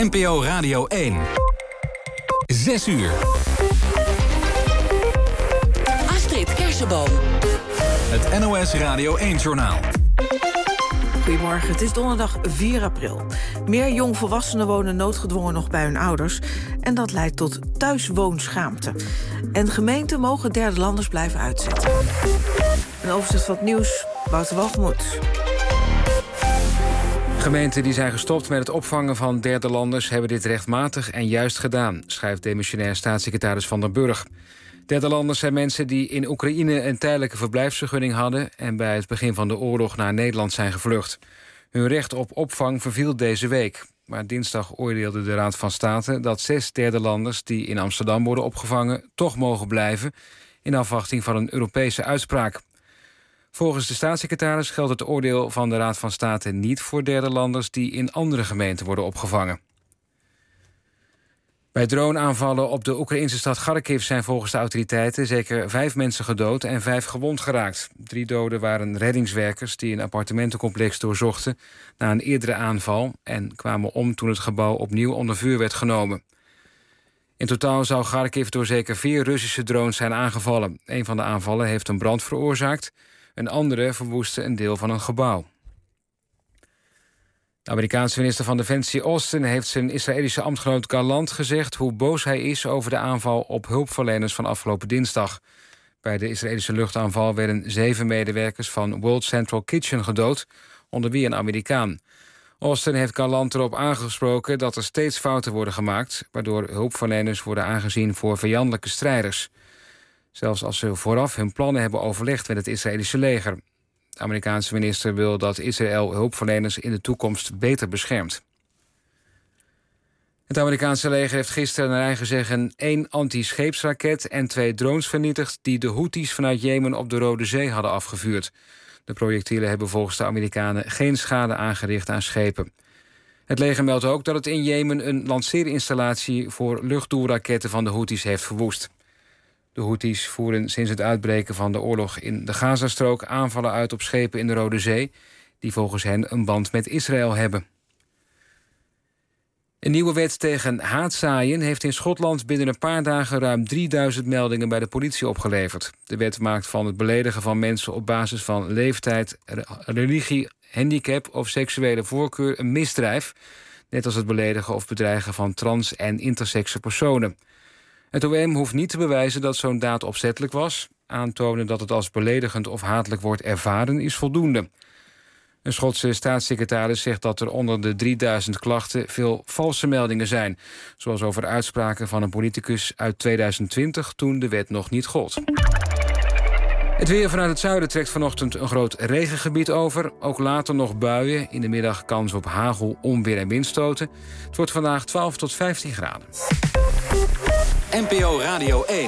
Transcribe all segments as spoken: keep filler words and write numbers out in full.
N P O Radio één. Zes uur. Astrid Kersenboom. Het N O S Radio één-journaal. Goedemorgen, het is donderdag vier april. Meer jongvolwassenen wonen noodgedwongen nog bij hun ouders. En dat leidt tot thuiswoonschaamte. En gemeenten mogen derde landers blijven uitzetten. Een overzicht van het nieuws, Wouter Walgemoed. Gemeenten die zijn gestopt met het opvangen van derde landers hebben dit rechtmatig en juist gedaan, schrijft demissionair staatssecretaris Van der Burg. Derde landers zijn mensen die in Oekraïne een tijdelijke verblijfsvergunning hadden en bij het begin van de oorlog naar Nederland zijn gevlucht. Hun recht op opvang verviel deze week. Maar dinsdag oordeelde de Raad van State dat zes derde landers die in Amsterdam worden opgevangen toch mogen blijven in afwachting van een Europese uitspraak. Volgens de staatssecretaris geldt het oordeel van de Raad van State niet voor derde landers die in andere gemeenten worden opgevangen. Bij droneaanvallen op de Oekraïnse stad Kharkiv zijn volgens de autoriteiten zeker vijf mensen gedood en vijf gewond geraakt. Drie doden waren reddingswerkers die een appartementencomplex doorzochten na een eerdere aanval en kwamen om toen het gebouw opnieuw onder vuur werd genomen. In totaal zou Kharkiv door zeker vier Russische drones zijn aangevallen. Een van de aanvallen heeft een brand veroorzaakt. Een andere verwoestte een deel van een gebouw. De Amerikaanse minister van Defensie Austin heeft zijn Israëlische ambtgenoot Gallant gezegd hoe boos hij is over de aanval op hulpverleners van afgelopen dinsdag. Bij de Israëlische luchtaanval werden zeven medewerkers van World Central Kitchen gedood, onder wie een Amerikaan. Austin heeft Gallant erop aangesproken dat er steeds fouten worden gemaakt, waardoor hulpverleners worden aangezien voor vijandelijke strijders. Zelfs als ze vooraf hun plannen hebben overlegd met het Israëlische leger. De Amerikaanse minister wil dat Israël hulpverleners in de toekomst beter beschermt. Het Amerikaanse leger heeft gisteren naar eigen zeggen één anti-scheepsraket en twee drones vernietigd die de Houthis vanuit Jemen op de Rode Zee hadden afgevuurd. De projectielen hebben volgens de Amerikanen geen schade aangericht aan schepen. Het leger meldt ook dat het in Jemen een lanceerinstallatie voor luchtdoelraketten van de Houthis heeft verwoest. De Houthis voeren sinds het uitbreken van de oorlog in de Gazastrook aanvallen uit op schepen in de Rode Zee, die volgens hen een band met Israël hebben. Een nieuwe wet tegen haatzaaien heeft in Schotland binnen een paar dagen ruim drieduizend meldingen bij de politie opgeleverd. De wet maakt van het beledigen van mensen op basis van leeftijd, religie, handicap of seksuele voorkeur een misdrijf, net als het beledigen of bedreigen van trans- en intersexe personen. Het O M hoeft niet te bewijzen dat zo'n daad opzettelijk was. Aantonen dat het als beledigend of hatelijk wordt ervaren is voldoende. Een Schotse staatssecretaris zegt dat er onder de drieduizend klachten veel valse meldingen zijn, zoals over uitspraken van een politicus uit tweeduizend twintig toen de wet nog niet gold. Het weer vanuit het zuiden trekt vanochtend een groot regengebied over. Ook later nog buien. In de middag kans op hagel, onweer en windstoten. Het wordt vandaag twaalf tot vijftien graden. N P O Radio één.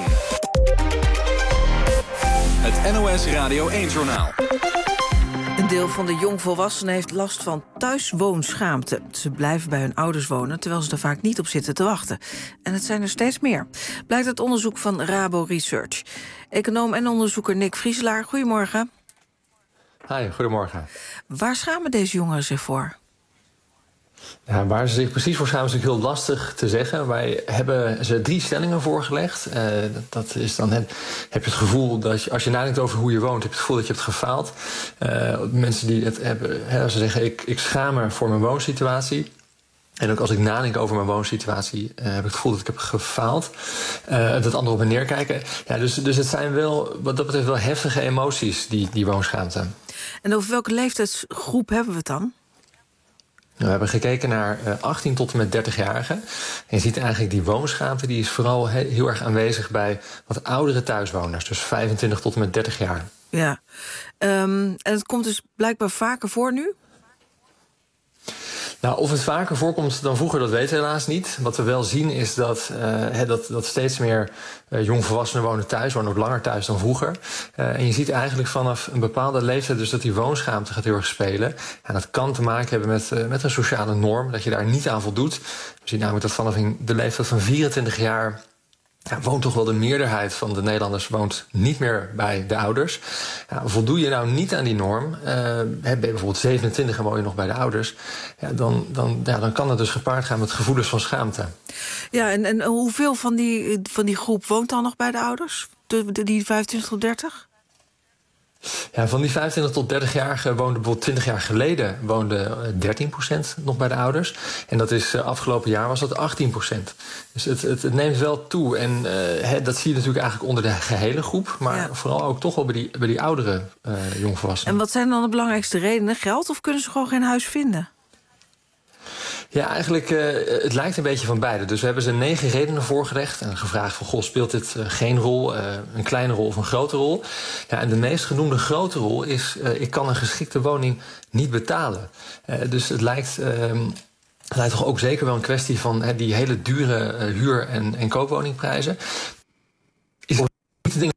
Het N O S Radio één-journaal. Een deel van de jongvolwassenen heeft last van thuiswoonschaamte. Ze blijven bij hun ouders wonen, terwijl ze er vaak niet op zitten te wachten. En het zijn er steeds meer. Blijkt uit onderzoek van Rabo Research. Econoom en onderzoeker Nick Vrieselaar, goedemorgen. Hi, goedemorgen. Waar schamen deze jongeren zich voor? Ja, waar ze zich precies voor schamen is natuurlijk heel lastig te zeggen. Wij hebben ze drie stellingen voorgelegd. Uh, dat is dan heb je het gevoel dat je, als je nadenkt over hoe je woont, heb je het gevoel dat je hebt gefaald. Uh, mensen die het hebben, hè, ze zeggen ik, ik schaam me voor mijn woonsituatie. En ook als ik nadenk over mijn woonsituatie, uh, heb ik het gevoel dat ik heb gefaald. Uh, dat anderen op me neerkijken. Ja, dus, dus het zijn wel, wat dat betreft, wel heftige emoties, die, die woonschaamte. En over welke leeftijdsgroep hebben we het dan? We hebben gekeken naar uh, achttien tot en met dertig-jarigen. En je ziet eigenlijk die woonschaamte, die is vooral he- heel erg aanwezig bij wat oudere thuiswoners. Dus vijfentwintig tot en met dertig jaar. Ja, um, en het komt dus blijkbaar vaker voor nu? Nou, of het vaker voorkomt dan vroeger, dat weten we helaas niet. Wat we wel zien is dat, uh, he, dat, dat steeds meer uh, jongvolwassenen wonen thuis, wonen ook langer thuis dan vroeger. Uh, en je ziet eigenlijk vanaf een bepaalde leeftijd dus dat die woonschaamte gaat heel erg spelen. En dat kan te maken hebben met, uh, met een sociale norm, dat je daar niet aan voldoet. We zien namelijk dat vanaf de leeftijd van vierentwintig jaar Ja, woont toch wel de meerderheid van de Nederlanders woont niet meer bij de ouders. Ja, voldoe je nou niet aan die norm, uh, ben je bijvoorbeeld zevenentwintig en woon je nog bij de ouders, ja, dan, dan, ja, dan kan het dus gepaard gaan met gevoelens van schaamte. Ja, en, en hoeveel van die, van die groep woont dan nog bij de ouders? De, de, die vijfentwintig tot dertig? Ja, van die vijfentwintig tot dertig-jarigen woonde bijvoorbeeld twintig jaar geleden woonde dertien procent nog bij de ouders. En dat is uh, afgelopen jaar was dat achttien procent. Dus het, het, het neemt wel toe. En uh, he, dat zie je natuurlijk eigenlijk onder de gehele groep. Maar ja. vooral ook toch wel bij die, bij die oudere uh, jongvolwassenen. En wat zijn dan de belangrijkste redenen? Geld of kunnen ze gewoon geen huis vinden? Ja, eigenlijk, uh, het lijkt een beetje van beide. Dus we hebben ze negen redenen voorgelegd en gevraagd van, goh, speelt dit uh, geen rol, uh, een kleine rol of een grote rol? Ja, en de meest genoemde grote rol is, uh, ik kan een geschikte woning niet betalen. Uh, dus het lijkt, uh, het lijkt toch ook zeker wel een kwestie van uh, die hele dure uh, huur- en, en koopwoningprijzen. Is niet de dingen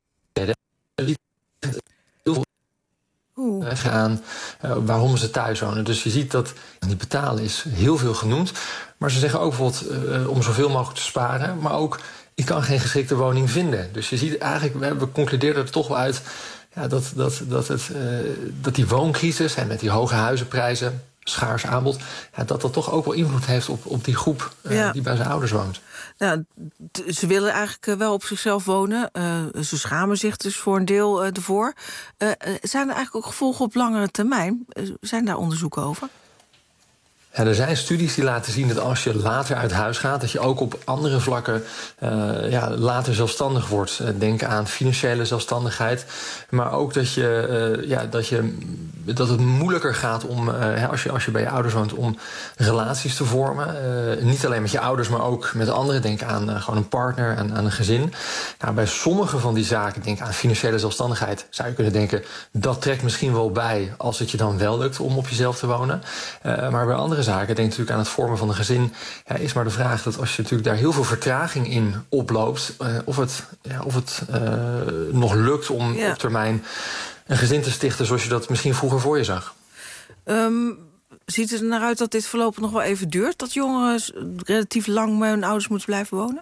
gaan uh, waarom ze thuis wonen. Dus je ziet dat niet betalen is heel veel genoemd. Maar ze zeggen ook bijvoorbeeld uh, om zoveel mogelijk te sparen. Maar ook, ik kan geen geschikte woning vinden. Dus je ziet eigenlijk, we, we concluderen er toch wel uit ja, dat, dat, dat, het, uh, dat die wooncrisis en met die hoge huizenprijzen, schaars aanbod, ja, dat dat toch ook wel invloed heeft op, op die groep uh, ja. die bij zijn ouders woont. Nou, ze willen eigenlijk wel op zichzelf wonen. Uh, ze schamen zich dus voor een deel uh, ervoor. Uh, zijn er eigenlijk ook gevolgen op langere termijn? Uh, zijn daar onderzoeken over? Ja, er zijn studies die laten zien dat als je later uit huis gaat, dat je ook op andere vlakken uh, ja, later zelfstandig wordt. Denk aan financiële zelfstandigheid. Maar ook dat, je, uh, ja, dat, je, dat het moeilijker gaat om, uh, als, je, als je bij je ouders woont, om relaties te vormen. Uh, niet alleen met je ouders, maar ook met anderen. Denk aan uh, gewoon een partner, aan, aan een gezin. Nou, bij sommige van die zaken, denk aan financiële zelfstandigheid, zou je kunnen denken, dat trekt misschien wel bij als het je dan wel lukt om op jezelf te wonen. Uh, maar bij andere zaken, denk natuurlijk aan het vormen van een gezin, ja, is maar de vraag dat als je natuurlijk daar heel veel vertraging in oploopt, uh, of het, ja, of het uh, nog lukt om ja. op termijn een gezin te stichten zoals je dat misschien vroeger voor je zag. Um, ziet het er naar uit dat dit voorlopig nog wel even duurt? Dat jongeren relatief lang bij hun ouders moeten blijven wonen?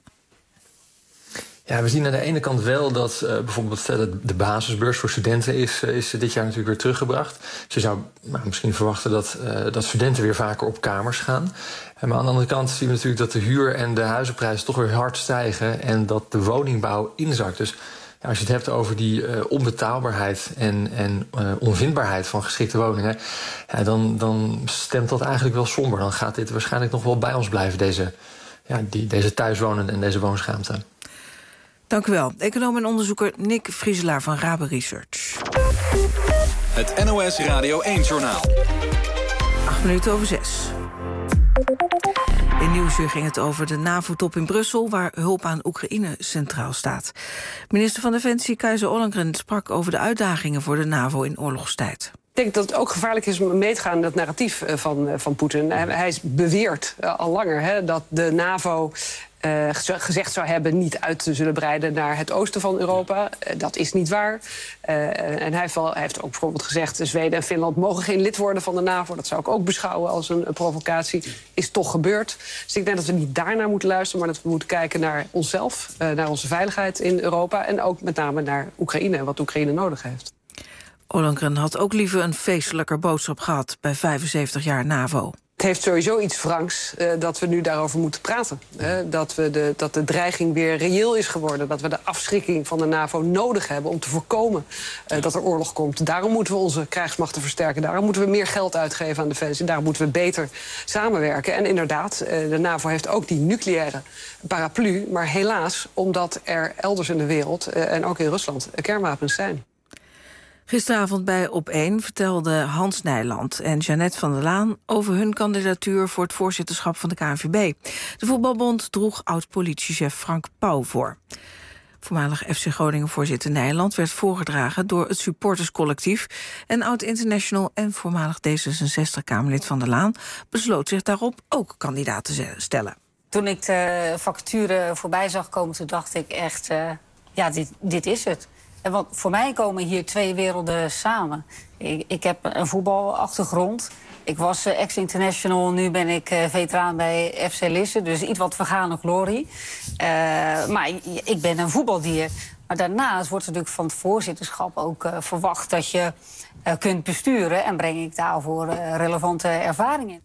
Ja, we zien aan de ene kant wel dat uh, bijvoorbeeld uh, de basisbeurs voor studenten is, uh, is dit jaar natuurlijk weer teruggebracht. Dus je zou nou, misschien verwachten dat, uh, dat studenten weer vaker op kamers gaan. Uh, maar aan de andere kant zien we natuurlijk dat de huur- en de huizenprijzen toch weer hard stijgen en dat de woningbouw inzakt. Dus ja, als je het hebt over die uh, onbetaalbaarheid en, en uh, onvindbaarheid van geschikte woningen, ja, dan, dan stemt dat eigenlijk wel somber. Dan gaat dit waarschijnlijk nog wel bij ons blijven, deze, ja, die, deze thuiswonen en deze woonschaamte. Dank u wel. Econoom en onderzoeker Nick Vrieselaar van Rabe Research. Het N O S Radio één-journaal. Acht minuten over zes. In Nieuwsuur ging het over de NAVO-top in Brussel, waar hulp aan Oekraïne centraal staat. Minister van Defensie Kajsa Ollongren sprak over de uitdagingen voor de NAVO in oorlogstijd. Ik denk dat het ook gevaarlijk is om mee te gaan in dat narratief van, van Poetin. Hij beweert al langer hè, dat de NAVO Uh, gezegd zou hebben niet uit te zullen breiden naar het oosten van Europa. Uh, dat is niet waar. Uh, en hij heeft, wel, hij heeft ook bijvoorbeeld gezegd, Zweden en Finland mogen geen lid worden van de NAVO. Dat zou ik ook beschouwen als een, een provocatie. Is toch gebeurd. Dus ik denk dat we niet daarnaar moeten luisteren, maar dat we moeten kijken naar onszelf, uh, naar onze veiligheid in Europa en ook met name naar Oekraïne en wat Oekraïne nodig heeft. Ollongren had ook liever een feestelijker boodschap gehad bij vijfenzeventig jaar NAVO. Het heeft sowieso iets wrangs uh, dat we nu daarover moeten praten. Uh, dat, we de, dat de dreiging weer reëel is geworden. Dat we de afschrikking van de NAVO nodig hebben om te voorkomen uh, dat er oorlog komt. Daarom moeten we onze krijgsmachten versterken. Daarom moeten we meer geld uitgeven aan defensie. Daarom moeten we beter samenwerken. En inderdaad, uh, de NAVO heeft ook die nucleaire paraplu. Maar helaas, omdat er elders in de wereld uh, en ook in Rusland uh, kernwapens zijn. Gisteravond bij Op één vertelden Hans Nijland en Jeannette van der Laan over hun kandidatuur voor het voorzitterschap van de K N V B. De voetbalbond droeg oud-politiechef Frank Pauw voor. Voormalig F C Groningen-voorzitter Nijland werd voorgedragen door het supporterscollectief. En oud-international en voormalig D zesenzestig-Kamerlid van der Laan besloot zich daarop ook kandidaat te stellen. Toen ik de vacature voorbij zag komen, toen dacht ik echt, uh, ja, dit, dit is het. En want voor mij komen hier twee werelden samen. Ik, ik heb een voetbalachtergrond Ik was uh, ex-international, nu ben ik uh, veteraan bij F C Lisse. Dus iets wat vergane glorie. Uh, maar ik ben een voetbaldier. Maar daarnaast wordt natuurlijk van het voorzitterschap ook uh, verwacht... dat je uh, kunt besturen en breng ik daarvoor uh, relevante ervaringen.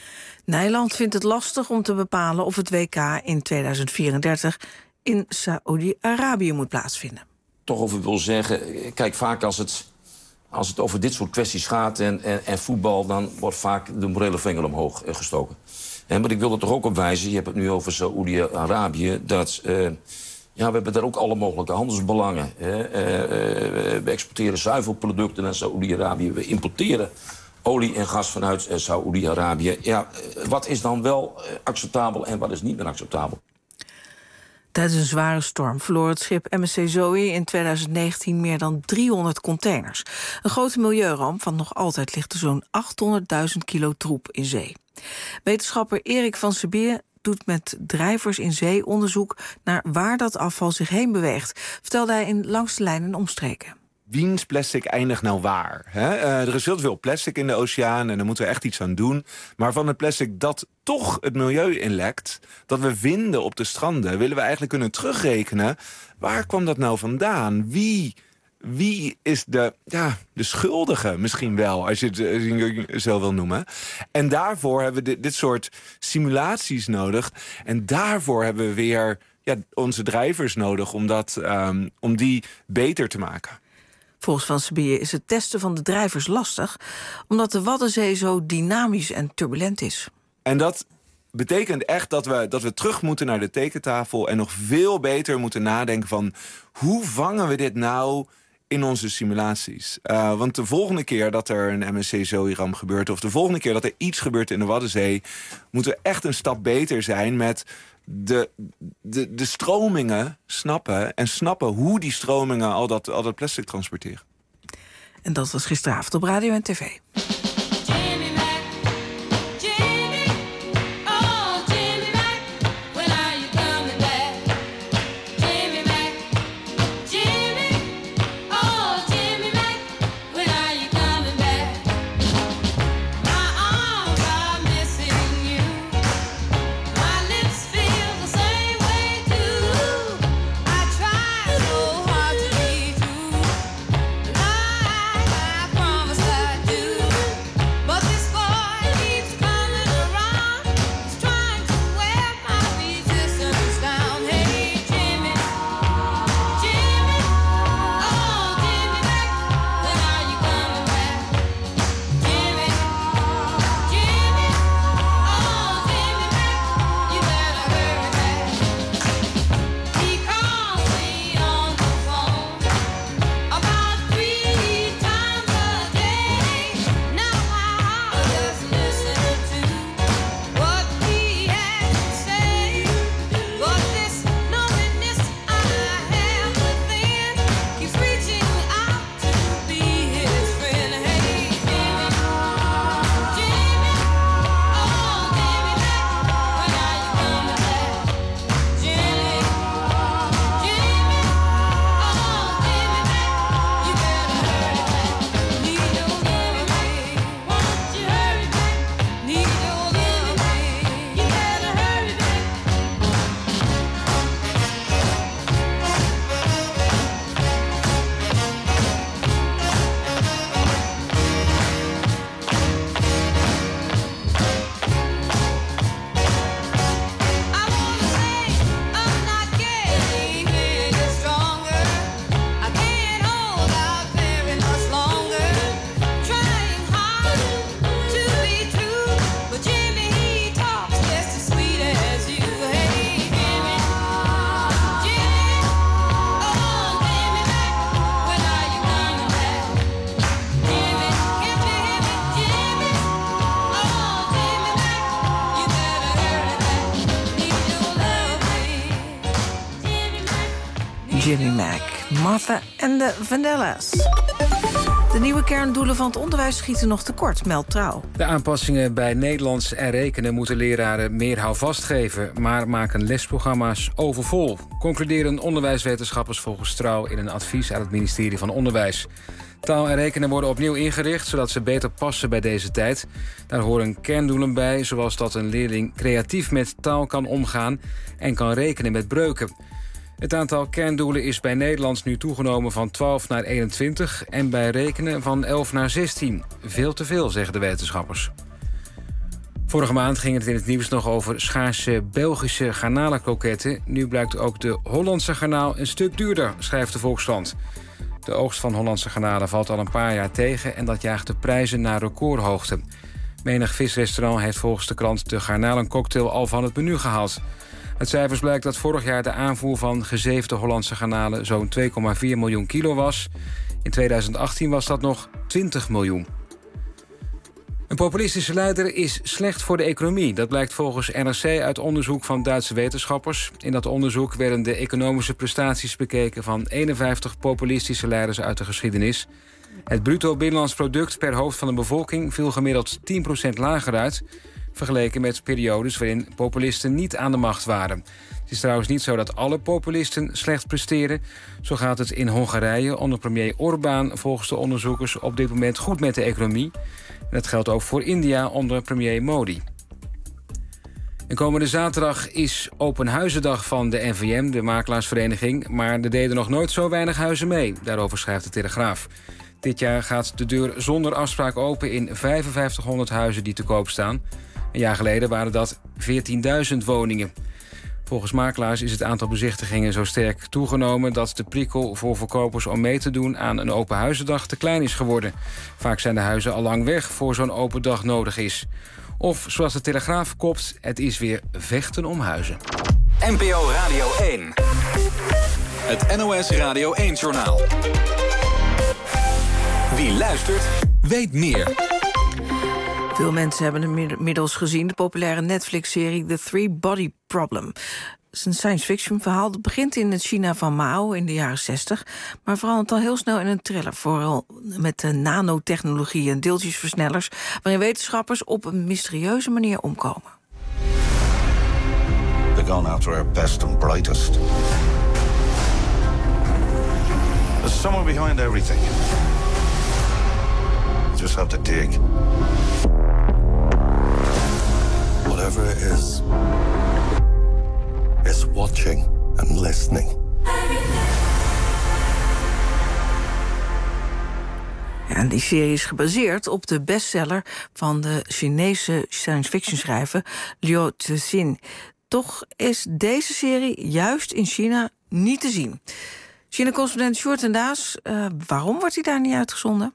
Nijland vindt het lastig om te bepalen of het W K in tweeduizend vierendertig... in Saoedi-Arabië moet plaatsvinden. Toch over wil zeggen, kijk, vaak als het, als het over dit soort kwesties gaat... en, en, en voetbal, dan wordt vaak de morele vinger omhoog uh, gestoken. En, maar ik wil er toch ook op wijzen, je hebt het nu over Saoedi-Arabië... dat uh, ja, we hebben daar ook alle mogelijke handelsbelangen. Hè. Uh, uh, we exporteren zuivelproducten naar Saoedi-Arabië, we importeren... olie en gas vanuit uh, Saoedi-Arabië. Ja, uh, wat is dan wel uh, acceptabel en wat is niet meer acceptabel? Tijdens een zware storm verloor het schip M S C Zoe in tweeduizend negentien meer dan driehonderd containers. Een grote milieuramp, want nog altijd ligt er zo'n achthonderdduizend kilo troep in zee. Wetenschapper Erik van Sebier doet met drijvers in zee onderzoek naar waar dat afval zich heen beweegt, vertelde hij in Langs de Lijn en Omstreken. Wiens plastic eindigt nou waar? Hè? Uh, er is veel te veel plastic in de oceaan en daar moeten we echt iets aan doen. Maar van het plastic dat toch het milieu inlekt, dat we vinden op de stranden, willen we eigenlijk kunnen terugrekenen. Waar kwam dat nou vandaan? Wie, wie is de, ja, de schuldige misschien wel, als je het uh, zo wil noemen? En daarvoor hebben we dit, dit soort simulaties nodig. En daarvoor hebben we weer ja, onze drijvers nodig om, dat, um, om die beter te maken. Volgens Van Sebier is het testen van de drijvers lastig, omdat de Waddenzee zo dynamisch en turbulent is. En dat betekent echt dat we, dat we terug moeten naar de tekentafel en nog veel beter moeten nadenken van hoe vangen we dit nou in onze simulaties? Uh, want de volgende keer dat er een M S C Zoe-ramp gebeurt, of de volgende keer dat er iets gebeurt in de Waddenzee, moeten we echt een stap beter zijn met De, de, de stromingen snappen en snappen hoe die stromingen al dat, al dat plastic transporteren. En dat was gisteravond op radio en tv. Jimmy Mac, Martha en de Vandellas. De nieuwe kerndoelen van het onderwijs schieten nog tekort, meldt Trouw. De aanpassingen bij Nederlands en rekenen moeten leraren meer houvast geven, maar maken lesprogramma's overvol, concluderen onderwijswetenschappers volgens Trouw in een advies aan het ministerie van Onderwijs. Taal en rekenen worden opnieuw ingericht, zodat ze beter passen bij deze tijd. Daar horen kerndoelen bij, zoals dat een leerling creatief met taal kan omgaan en kan rekenen met breuken. Het aantal kerndoelen is bij Nederland nu toegenomen van twaalf naar eenentwintig... en bij rekenen van elf naar zestien. Veel te veel, zeggen de wetenschappers. Vorige maand ging het in het nieuws nog over schaarse Belgische garnalenkroketten. Nu blijkt ook de Hollandse garnaal een stuk duurder, schrijft de Volkskrant. De oogst van Hollandse garnalen valt al een paar jaar tegen en dat jaagt de prijzen naar recordhoogte. Menig visrestaurant heeft volgens de krant de garnalencocktail al van het menu gehaald. Uit cijfers blijkt dat vorig jaar de aanvoer van gezeefde Hollandse garnalen zo'n twee komma vier miljoen kilo was. In tweeduizend achttien was dat nog twintig miljoen. Een populistische leider is slecht voor de economie. Dat blijkt volgens N R C uit onderzoek van Duitse wetenschappers. In dat onderzoek werden de economische prestaties bekeken van eenenvijftig populistische leiders uit de geschiedenis. Het bruto binnenlands product per hoofd van de bevolking viel gemiddeld tien procent lager uit, vergeleken met periodes waarin populisten niet aan de macht waren. Het is trouwens niet zo dat alle populisten slecht presteren. Zo gaat het in Hongarije onder premier Orbán volgens de onderzoekers op dit moment goed met de economie. En dat geldt ook voor India onder premier Modi. En komende zaterdag is Open Huizendag van de N V M, de makelaarsvereniging. Maar er deden nog nooit zo weinig huizen mee. Daarover schrijft de Telegraaf. Dit jaar gaat de deur zonder afspraak open in vijfenvijftighonderd huizen die te koop staan. Een jaar geleden waren dat veertienduizend woningen. Volgens makelaars is het aantal bezichtigingen zo sterk toegenomen dat de prikkel voor verkopers om mee te doen aan een open huizendag te klein is geworden. Vaak zijn de huizen al lang weg voor zo'n open dag nodig is. Of, zoals de Telegraaf kopt, het is weer vechten om huizen. N P O Radio één. Het N O S Radio één-journaal. Wie luistert, weet meer. Veel mensen hebben inmiddels gezien de populaire Netflix-serie The Three Body Problem. Het is een science-fiction verhaal dat begint in het China van Mao in de jaren zestig... maar verandert al heel snel in een thriller, vooral met de nanotechnologie en deeltjesversnellers, waarin wetenschappers op een mysterieuze manier omkomen. They're gone after our best and brightest. There's someone behind everything. You just have to dig. Whatever it is, is watching and listening. Ja, en die serie is gebaseerd op de bestseller van de Chinese science-fiction schrijver Liu Cixin. Toch is deze serie juist in China niet te zien. China-correspondent Sjoerd en Daas, uh, waarom wordt hij daar niet uitgezonden?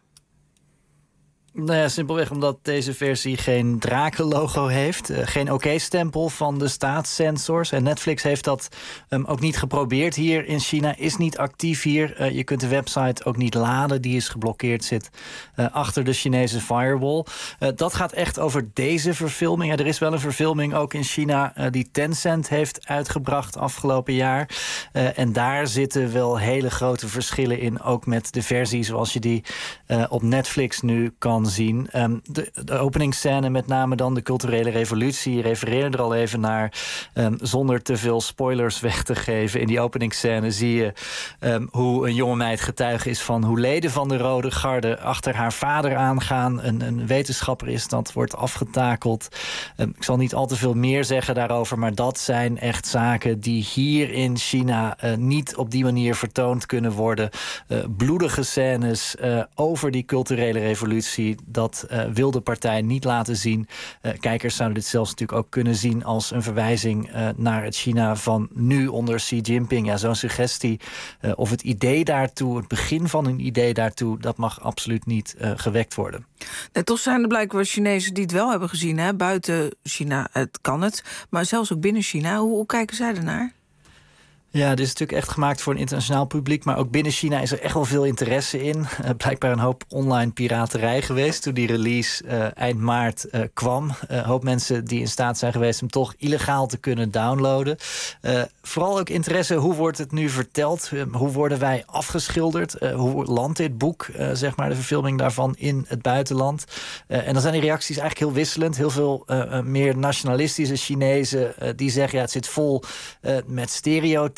Nou ja, simpelweg omdat deze versie geen drakenlogo heeft. Uh, geen oké-stempel van de staatssensors. En Netflix heeft dat um, ook niet geprobeerd hier in China. Is niet actief hier. Uh, je kunt de website ook niet laden. Die is geblokkeerd, zit uh, achter de Chinese firewall. Uh, dat gaat echt over deze verfilming. Ja, er is wel een verfilming ook in China uh, die Tencent heeft uitgebracht afgelopen jaar. Uh, en daar zitten wel hele grote verschillen in. Ook met de versie zoals je die uh, op Netflix nu kan zien. Um, de, de openingsscène, met name dan de culturele revolutie, je refereerde er al even naar, um, zonder te veel spoilers weg te geven. In die openingsscène zie je um, hoe een jonge meid getuige is van hoe leden van de Rode Garde achter haar vader aangaan. Een, een wetenschapper is dat, wordt afgetakeld. Um, ik zal niet al te veel meer zeggen daarover, maar dat zijn echt zaken die hier in China uh, niet op die manier vertoond kunnen worden. Uh, bloedige scènes uh, over die culturele revolutie. Dat uh, wil de partij niet laten zien. Uh, kijkers zouden dit zelfs natuurlijk ook kunnen zien als een verwijzing uh, naar het China van nu onder Xi Jinping. Ja, zo'n suggestie uh, of het idee daartoe, het begin van een idee daartoe, dat mag absoluut niet uh, gewekt worden. Nee, toch zijn er blijkbaar Chinezen die het wel hebben gezien. Hè? Buiten China, het kan het. Maar zelfs ook binnen China. Hoe, hoe kijken zij ernaar? Ja, dit is natuurlijk echt gemaakt voor een internationaal publiek. Maar ook binnen China is er echt wel veel interesse in. Uh, blijkbaar een hoop online piraterij geweest toen die release uh, eind maart uh, kwam. Een uh, hoop mensen die in staat zijn geweest hem toch illegaal te kunnen downloaden. Uh, vooral ook interesse, hoe wordt het nu verteld? Uh, hoe worden wij afgeschilderd? Uh, hoe landt dit boek, uh, zeg maar, de verfilming daarvan in het buitenland? Uh, en dan zijn die reacties eigenlijk heel wisselend. Heel veel uh, uh, meer nationalistische Chinezen uh, die zeggen, ja, het zit vol uh, met stereotypen.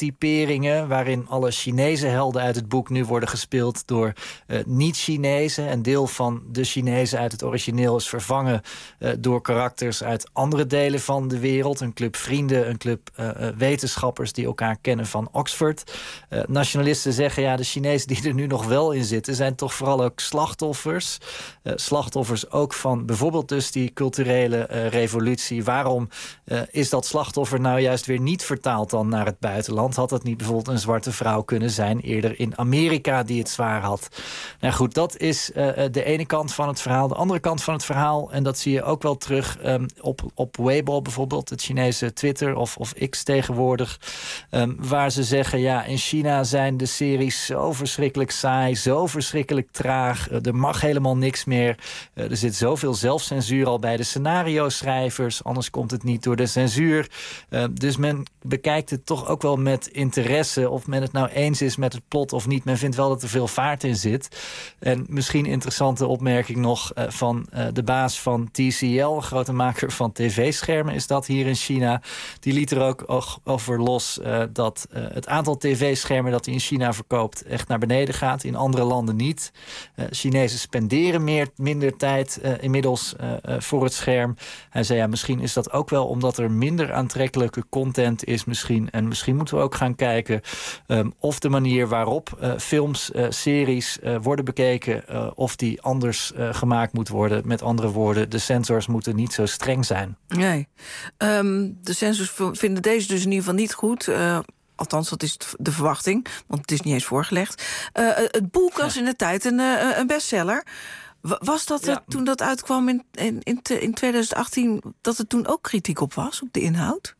typeringen, waarin alle Chinese helden uit het boek nu worden gespeeld door uh, niet-Chinezen. Een deel van de Chinezen uit het origineel is vervangen uh, door karakters uit andere delen van de wereld. Een club vrienden, een club uh, wetenschappers die elkaar kennen van Oxford. Uh, nationalisten zeggen, ja, de Chinezen die er nu nog wel in zitten zijn toch vooral ook slachtoffers. Uh, slachtoffers ook van bijvoorbeeld dus die culturele uh, revolutie. Waarom uh, is dat slachtoffer nou juist weer niet vertaald dan naar het buitenland? Had dat niet bijvoorbeeld een zwarte vrouw kunnen zijn eerder in Amerika die het zwaar had? Nou goed, dat is uh, de ene kant van het verhaal. De andere kant van het verhaal, en dat zie je ook wel terug um, op, op Weibo bijvoorbeeld, het Chinese Twitter of, of X tegenwoordig, um, waar ze zeggen, ja, in China zijn de series zo verschrikkelijk saai, zo verschrikkelijk traag, uh, er mag helemaal niks meer. Uh, er zit zoveel zelfcensuur al bij de scenario-schrijvers, anders komt het niet door de censuur. Uh, dus men bekijkt het toch ook wel met interesse, of men het nou eens is met het plot of niet. Men vindt wel dat er veel vaart in zit. En misschien interessante opmerking nog uh, van uh, de baas van T C L, een grote maker van tv-schermen is dat hier in China. Die liet er ook over los uh, dat uh, het aantal tv-schermen dat hij in China verkoopt echt naar beneden gaat. In andere landen niet. Uh, Chinezen spenderen meer, minder tijd uh, inmiddels uh, uh, voor het scherm. Hij zei, ja, misschien is dat ook wel omdat er minder aantrekkelijke content is misschien. En misschien moeten we ook gaan kijken um, of de manier waarop uh, films, uh, series uh, worden bekeken, uh, of die anders uh, gemaakt moet worden. Met andere woorden, de censors moeten niet zo streng zijn. Nee. Um, de censors vinden deze dus in ieder geval niet goed. Uh, althans, dat is de verwachting, want het is niet eens voorgelegd. Uh, het boek was in de tijd een, uh, een bestseller. Was dat ja. er, toen dat uitkwam in, in, in twintig achttien... dat er toen ook kritiek op was, op de inhoud?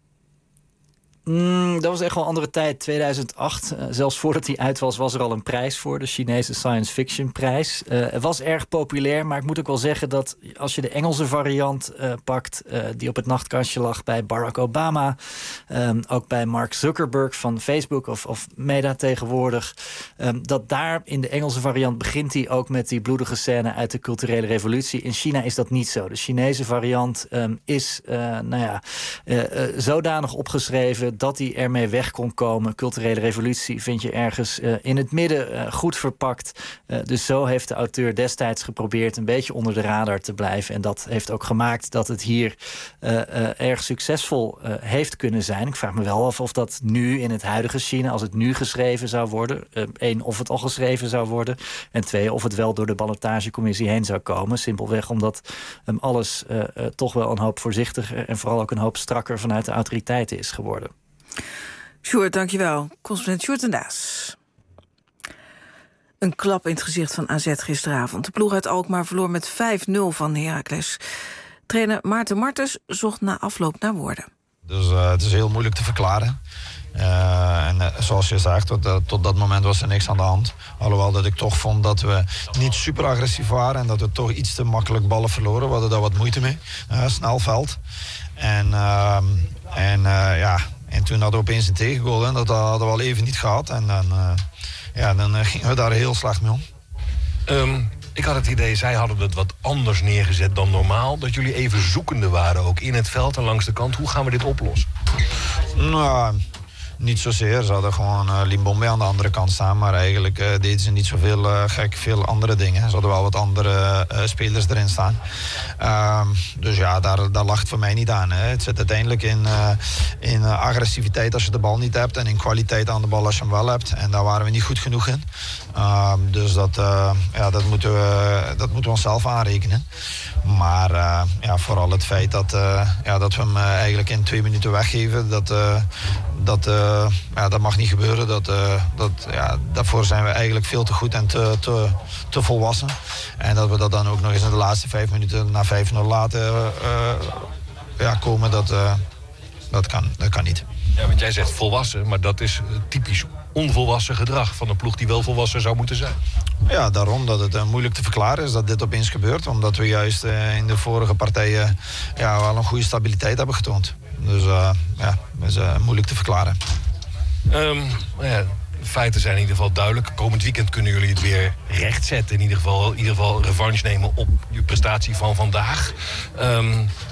Mm, dat was echt wel een andere tijd, tweeduizend acht. Uh, zelfs voordat hij uit was, was er al een prijs voor. De Chinese Science Fiction prijs. Uh, het was erg populair, maar ik moet ook wel zeggen dat als je de Engelse variant uh, pakt, uh, die op het nachtkastje lag bij Barack Obama, um, ook bij Mark Zuckerberg van Facebook of, of Meta tegenwoordig, um, dat daar in de Engelse variant begint hij ook met die bloedige scène uit de culturele revolutie. In China is dat niet zo. De Chinese variant um, is uh, nou ja, uh, uh, zodanig opgeschreven dat hij ermee weg kon komen. Culturele revolutie vind je ergens uh, in het midden uh, goed verpakt. Uh, dus zo heeft de auteur destijds geprobeerd een beetje onder de radar te blijven. En dat heeft ook gemaakt dat het hier uh, uh, erg succesvol uh, heeft kunnen zijn. Ik vraag me wel af of dat nu in het huidige China, als het nu geschreven zou worden, uh, één, of het al geschreven zou worden, en twee, of het wel door de ballotagecommissie heen zou komen. Simpelweg omdat um, alles uh, uh, toch wel een hoop voorzichtiger en vooral ook een hoop strakker vanuit de autoriteiten is geworden. Sjoerd, dankjewel. Correspondent Sjoerd en Daas. Een klap in het gezicht van A Z gisteravond. De ploeg uit Alkmaar verloor met vijf nul van Heracles. Trainer Maarten Martens zocht na afloop naar woorden. Dus uh, het is heel moeilijk te verklaren. Uh, en uh, zoals je zegt, tot, uh, tot dat moment was er niks aan de hand. Alhoewel dat ik toch vond dat we niet super agressief waren en dat we toch iets te makkelijk ballen verloren. We hadden daar wat moeite mee. Uh, snel veld. En, uh, en uh, ja... En toen hadden we opeens een tegengoal en dat hadden we al even niet gehad. En dan, uh, ja, dan uh, gingen we daar heel slecht mee om. Um, ik had het idee, zij hadden het wat anders neergezet dan normaal. Dat jullie even zoekende waren, ook in het veld en langs de kant. Hoe gaan we dit oplossen? Nou, niet zozeer. Ze hadden gewoon uh, Limbombe aan de andere kant staan. Maar eigenlijk uh, deden ze niet zoveel uh, gek veel andere dingen. Ze hadden wel wat andere uh, spelers erin staan. Uh, dus ja, daar, daar lag het voor mij niet aan. Hè. Het zit uiteindelijk in, uh, in uh, agressiviteit als je de bal niet hebt. En in kwaliteit aan de bal als je hem wel hebt. En daar waren we niet goed genoeg in. Uh, dus dat, uh, ja, dat, moeten we, dat moeten we onszelf aanrekenen. Maar uh, ja, vooral het feit dat, uh, ja, dat we hem uh, eigenlijk in twee minuten weggeven. Dat, uh, dat, uh, ja, dat mag niet gebeuren. Dat, uh, dat, ja, daarvoor zijn we eigenlijk veel te goed en te, te, te volwassen. En dat we dat dan ook nog eens in de laatste vijf minuten na vijf nul laten uh, ja, komen, dat, uh, dat, kan, dat kan niet. Ja, want jij zegt volwassen, maar dat is typisch onvolwassen gedrag van een ploeg die wel volwassen zou moeten zijn. Ja, daarom dat het uh, moeilijk te verklaren is dat dit opeens gebeurt. Omdat we juist uh, in de vorige partijen ja, wel een goede stabiliteit hebben getoond. Dus uh, ja, dat is uh, moeilijk te verklaren. Um, ja, de feiten zijn in ieder geval duidelijk. Komend weekend kunnen jullie het weer rechtzetten. In ieder geval, in ieder geval revanche nemen op je prestatie van vandaag. Um,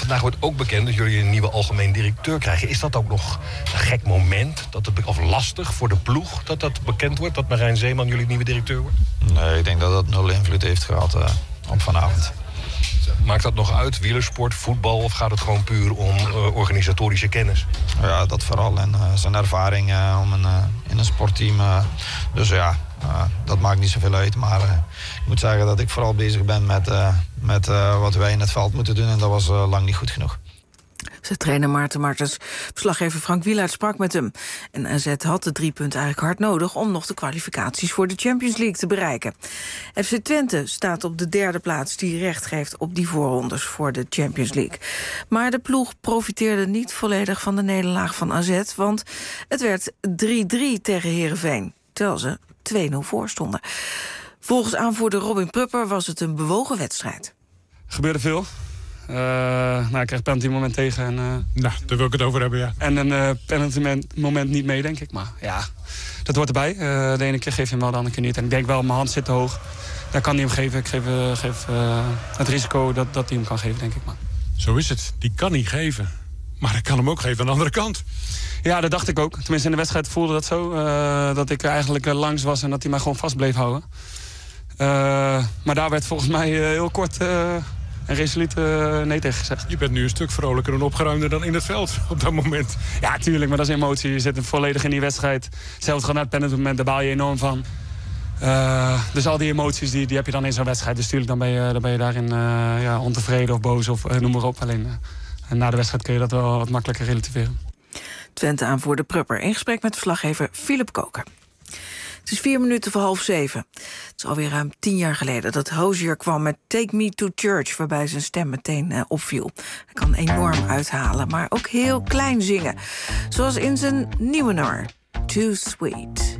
vandaag wordt ook bekend dat jullie een nieuwe algemeen directeur krijgen. Is dat ook nog een gek moment, dat het, of lastig voor de ploeg... dat dat bekend wordt, dat Marijn Zeeman jullie nieuwe directeur wordt? Nee, ik denk dat dat nul invloed heeft gehad uh, op vanavond. Maakt dat nog uit, wielersport, voetbal... of gaat het gewoon puur om uh, organisatorische kennis? Ja, dat vooral. En uh, zijn ervaring uh, om een, uh, in een sportteam. Uh, dus ja, uh, dat maakt niet zoveel uit. Maar uh, ik moet zeggen dat ik vooral bezig ben met, uh, met uh, wat wij in het veld moeten doen. En dat was uh, lang niet goed genoeg. Zijn trainer Maarten Martens, verslaggever Frank Wielaert sprak met hem. En A Z had de drie punten eigenlijk hard nodig... om nog de kwalificaties voor de Champions League te bereiken. F C Twente staat op de derde plaats die recht geeft... op die voorrondes voor de Champions League. Maar de ploeg profiteerde niet volledig van de nederlaag van A Z... want het werd drie drie tegen Heerenveen, terwijl ze twee nul voor stonden. Volgens aanvoerder Robin Prupper was het een bewogen wedstrijd. Er gebeurde veel. Uh, nou, ik kreeg penalty moment tegen. En, uh, nou, daar wil ik het over hebben, ja. En een uh, penalty moment niet mee, denk ik. Maar ja, dat hoort erbij. Uh, de ene keer geef je hem wel, de andere keer niet. En ik denk wel, mijn hand zit te hoog. Daar kan hij hem geven. Ik geef, uh, geef uh, het risico dat, dat hij hem kan geven, denk ik maar. Zo is het. Die kan hij geven. Maar hij kan hem ook geven aan de andere kant. Ja, dat dacht ik ook. Tenminste, in de wedstrijd voelde dat zo. Uh, dat ik eigenlijk uh, langs was en dat hij mij gewoon vast bleef houden. Uh, maar daar werd volgens mij uh, heel kort... Uh, en resoluut uh, nee tegen gezegd. Je bent nu een stuk vrolijker en opgeruimder dan in het veld op dat moment. Ja, tuurlijk, maar dat is emotie. Je zit volledig in die wedstrijd. Zelfs gewoon naar het penalty-moment, daar baal je enorm van. Uh, dus al die emoties, die, die heb je dan in zo'n wedstrijd. Dus tuurlijk, dan ben je, dan ben je daarin uh, ja, ontevreden of boos of uh, noem maar op. Alleen uh, na de wedstrijd kun je dat wel wat makkelijker relativeren. Twente-aanvoerder Prupper in gesprek met verslaggever Philip Koken. Het is vier minuten voor half zeven. Het is alweer ruim tien jaar geleden dat Hozier kwam met Take Me to Church... waarbij zijn stem meteen uh, opviel. Hij kan enorm uithalen, maar ook heel klein zingen. Zoals in zijn nieuwe nummer, Too Sweet.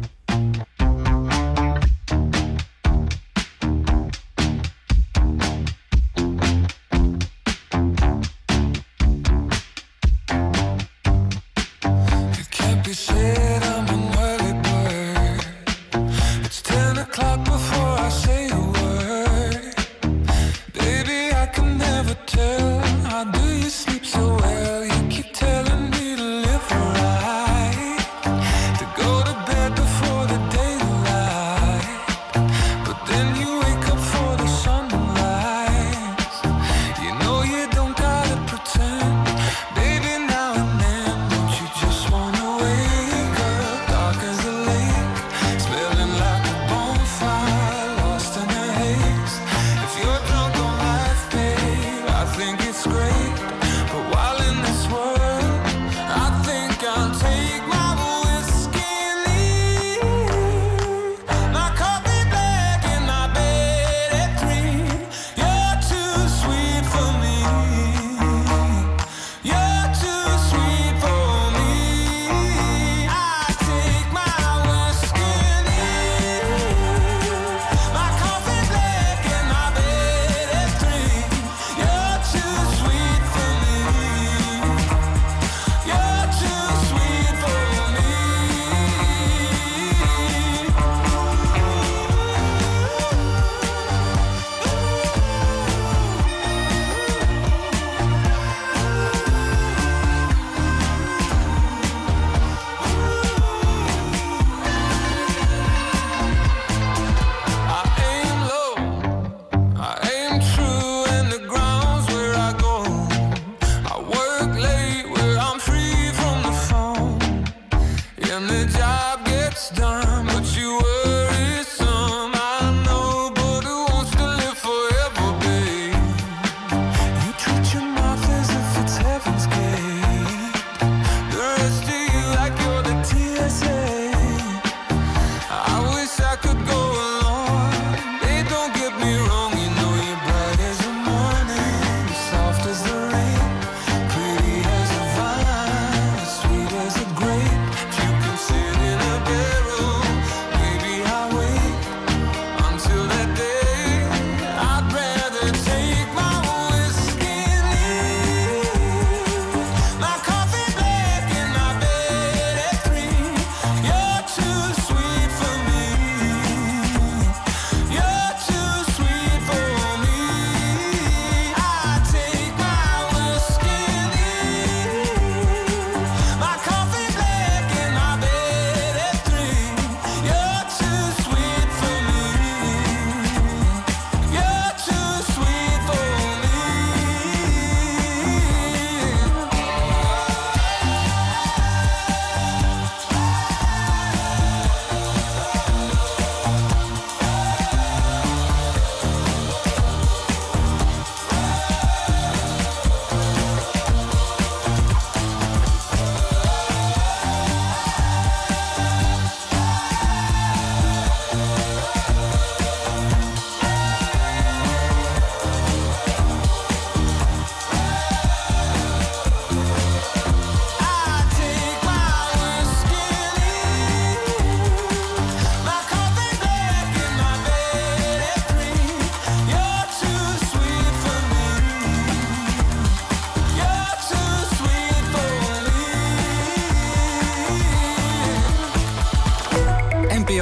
Wake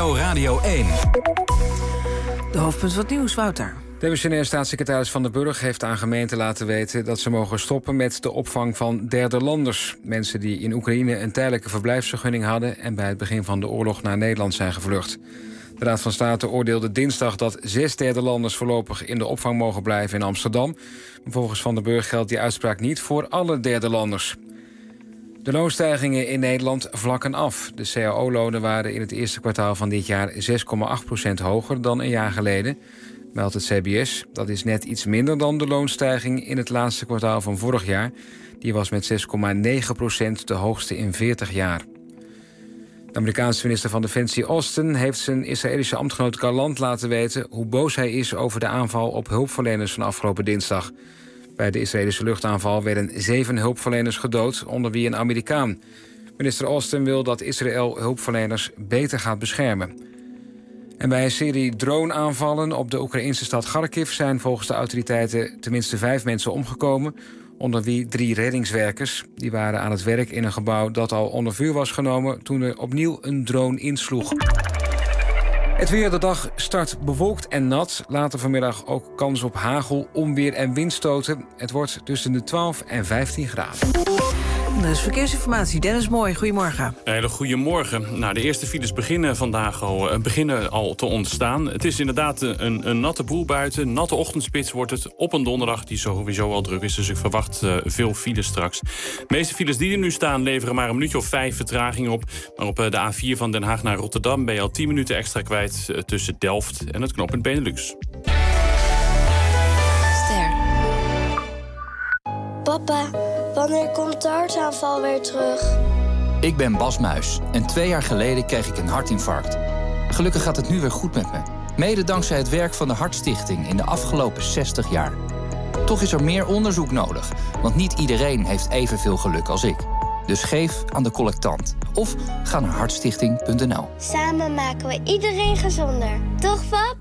O Radio één. De hoofdpunt van het nieuws, Wouter. Demissionair staatssecretaris Van den Burg heeft aan gemeenten laten weten dat ze mogen stoppen met de opvang van derde landers. Mensen die in Oekraïne een tijdelijke verblijfsvergunning hadden en bij het begin van de oorlog naar Nederland zijn gevlucht. De Raad van State oordeelde dinsdag dat zes derde landers voorlopig in de opvang mogen blijven in Amsterdam. Volgens Van den Burg geldt die uitspraak niet voor alle derde landers. De loonstijgingen in Nederland vlakken af. De cao-lonen waren in het eerste kwartaal van dit jaar zes komma acht procent hoger dan een jaar geleden, meldt het C B S. Dat is net iets minder dan de loonstijging in het laatste kwartaal van vorig jaar. Die was met zes komma negen procent de hoogste in veertig jaar. De Amerikaanse minister van Defensie Austin heeft zijn Israëlische ambtgenoot Gallant laten weten hoe boos hij is over de aanval op hulpverleners van afgelopen dinsdag. Bij de Israëlische luchtaanval werden zeven hulpverleners gedood, onder wie een Amerikaan. Minister Austin wil dat Israël hulpverleners beter gaat beschermen. En bij een serie drone-aanvallen op de Oekraïnse stad Kharkiv zijn volgens de autoriteiten tenminste vijf mensen omgekomen, onder wie drie reddingswerkers. Die waren aan het werk in een gebouw dat al onder vuur was genomen toen er opnieuw een drone insloeg. Het weer, de dag start bewolkt en nat. Later vanmiddag ook kans op hagel, onweer en windstoten. Het wordt tussen de twaalf en vijftien graden. Dat is verkeersinformatie. Dennis Mooi, goedemorgen. Een hele goede morgen. Nou, de eerste files beginnen vandaag al, beginnen al te ontstaan. Het is inderdaad een, een natte boel buiten. Natte ochtendspits wordt het op een donderdag die sowieso al druk is. Dus ik verwacht uh, veel files straks. De meeste files die er nu staan leveren maar een minuutje of vijf vertraging op. Maar op uh, de A vier van Den Haag naar Rotterdam ben je al tien minuten extra kwijt uh, tussen Delft en het knooppunt Benelux. Ster. Papa, wanneer komt de hartaanval weer terug? Ik ben Bas Muis en twee jaar geleden kreeg ik een hartinfarct. Gelukkig gaat het nu weer goed met me. Mede dankzij het werk van de Hartstichting in de afgelopen zestig jaar. Toch is er meer onderzoek nodig, want niet iedereen heeft evenveel geluk als ik. Dus geef aan de collectant of ga naar hartstichting punt n l. Samen maken we iedereen gezonder. Toch, pap?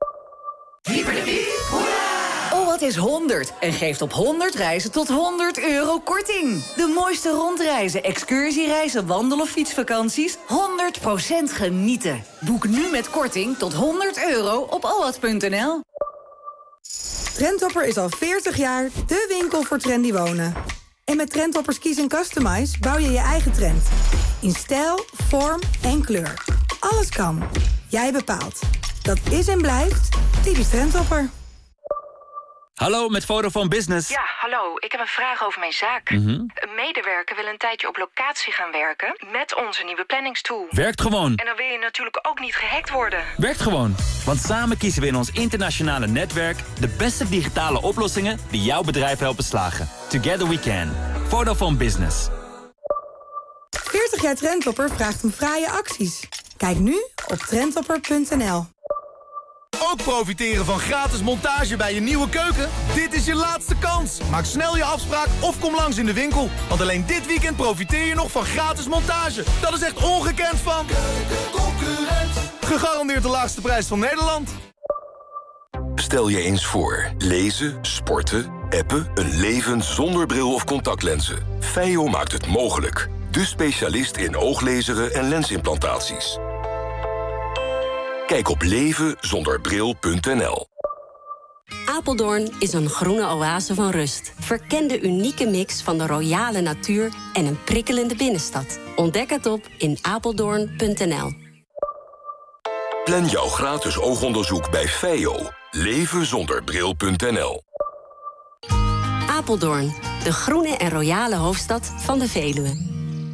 Oh, wat is honderd? En geeft op honderd reizen tot honderd euro korting. De mooiste rondreizen, excursiereizen, wandel- of fietsvakanties. honderd procent genieten. Boek nu met korting tot honderd euro op owat punt n l. Trendhopper is al veertig jaar de winkel voor trendy wonen. En met Trendhoppers Kies en Customize bouw je je eigen trend. In stijl, vorm en kleur. Alles kan. Jij bepaalt. Dat is en blijft typisch Trendhopper. Hallo, met Vodafone Business. Ja, hallo. Ik heb een vraag over mijn zaak. Mm-hmm. Een medewerker wil een tijdje op locatie gaan werken met onze nieuwe planningstool. Werkt gewoon. En dan wil je natuurlijk ook niet gehackt worden. Werkt gewoon. Want samen kiezen we in ons internationale netwerk de beste digitale oplossingen die jouw bedrijf helpen slagen. Together we can. Vodafone Business. veertig jaar Trendhopper vraagt om fraaie acties. Kijk nu op trendhopper punt n l. Ook profiteren van gratis montage bij je nieuwe keuken? Dit is je laatste kans. Maak snel je afspraak of kom langs in de winkel. Want alleen dit weekend profiteer je nog van gratis montage. Dat is echt ongekend van Keukenconcurrent. Gegarandeerd de laagste prijs van Nederland. Stel je eens voor. Lezen, sporten, appen, een leven zonder bril of contactlenzen. Feio maakt het mogelijk. De specialist in ooglezeren en lensimplantaties. Kijk op leven zonder bril punt n l. Apeldoorn is een groene oase van rust. Verken de unieke mix van de royale natuur en een prikkelende binnenstad. Ontdek het op in apeldoorn punt n l. Plan jouw gratis oogonderzoek bij Feio. leven zonder bril punt n l. Apeldoorn, de groene en royale hoofdstad van de Veluwe.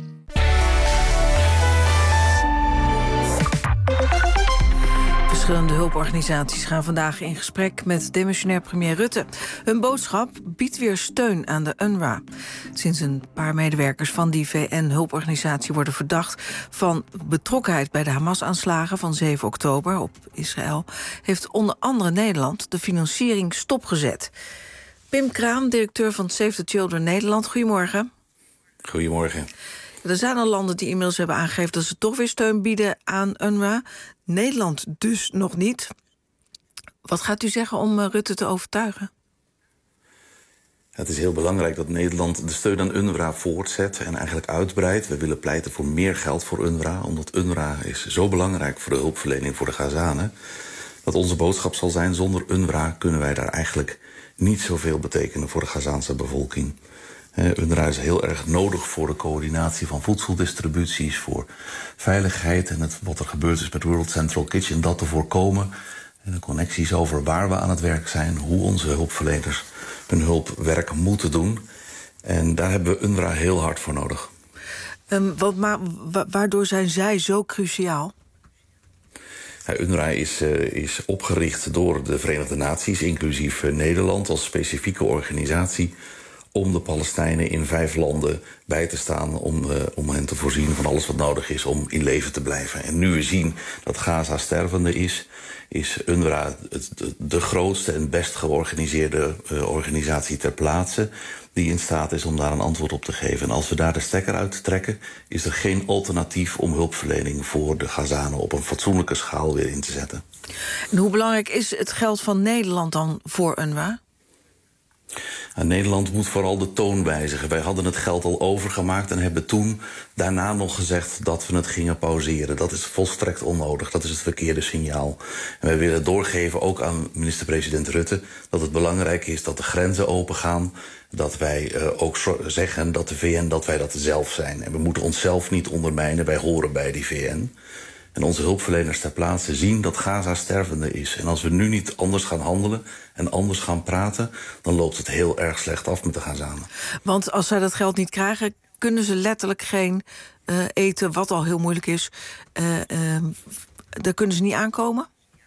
Verschillende hulporganisaties gaan vandaag in gesprek met demissionair premier Rutte. Hun boodschap biedt weer steun aan de U N R W A. Sinds een paar medewerkers van die V N-hulporganisatie worden verdacht van betrokkenheid bij de Hamas-aanslagen van zeven oktober op Israël, heeft onder andere Nederland de financiering stopgezet. Pim Kraan, directeur van Save the Children Nederland. Goedemorgen. Goedemorgen. Er zijn al landen die inmiddels hebben aangegeven dat ze toch weer steun bieden aan U N R W A. Nederland dus nog niet. Wat gaat u zeggen om uh, Rutte te overtuigen? Het is heel belangrijk dat Nederland de steun aan UNRWA voortzet en eigenlijk uitbreidt. We willen pleiten voor meer geld voor UNRWA, omdat UNRWA is zo belangrijk voor de hulpverlening voor de Gazanen. Dat onze boodschap zal zijn, zonder UNRWA kunnen wij daar eigenlijk niet zoveel betekenen voor de Gazaanse bevolking. Uh, UNRWA is heel erg nodig voor de coördinatie van voedseldistributies, voor veiligheid en het, wat er gebeurd is met World Central Kitchen, dat te voorkomen. En de connecties over waar we aan het werk zijn, hoe onze hulpverleners hun hulpwerk moeten doen. En daar hebben we UNRWA heel hard voor nodig. Um, wat, maar, wa waardoor zijn zij zo cruciaal? Ja, UNRWA is, uh, is opgericht door de Verenigde Naties, inclusief uh, Nederland, als specifieke organisatie om de Palestijnen in vijf landen bij te staan, om, uh, om hen te voorzien van alles wat nodig is om in leven te blijven. En nu we zien dat Gaza stervende is, is UNRWA het, de, de grootste en best georganiseerde uh, organisatie ter plaatse die in staat is om daar een antwoord op te geven. En als we daar de stekker uit trekken, is er geen alternatief om hulpverlening voor de Gazanen op een fatsoenlijke schaal weer in te zetten. En hoe belangrijk is het geld van Nederland dan voor UNRWA? En Nederland moet vooral de toon wijzigen. Wij hadden het geld al overgemaakt en hebben toen daarna nog gezegd dat we het gingen pauzeren. Dat is volstrekt onnodig, dat is het verkeerde signaal. En wij willen doorgeven, ook aan minister-president Rutte, dat het belangrijk is dat de grenzen opengaan, dat wij uh, ook zeggen dat de V N, dat wij dat zelf zijn. En we moeten onszelf niet ondermijnen, wij horen bij die V N. En onze hulpverleners ter plaatse zien dat Gaza stervende is. En als we nu niet anders gaan handelen en anders gaan praten, dan loopt het heel erg slecht af met de Gazanen. Want als zij dat geld niet krijgen, kunnen ze letterlijk geen uh, eten, wat al heel moeilijk is. Uh, uh, daar kunnen ze niet aankomen?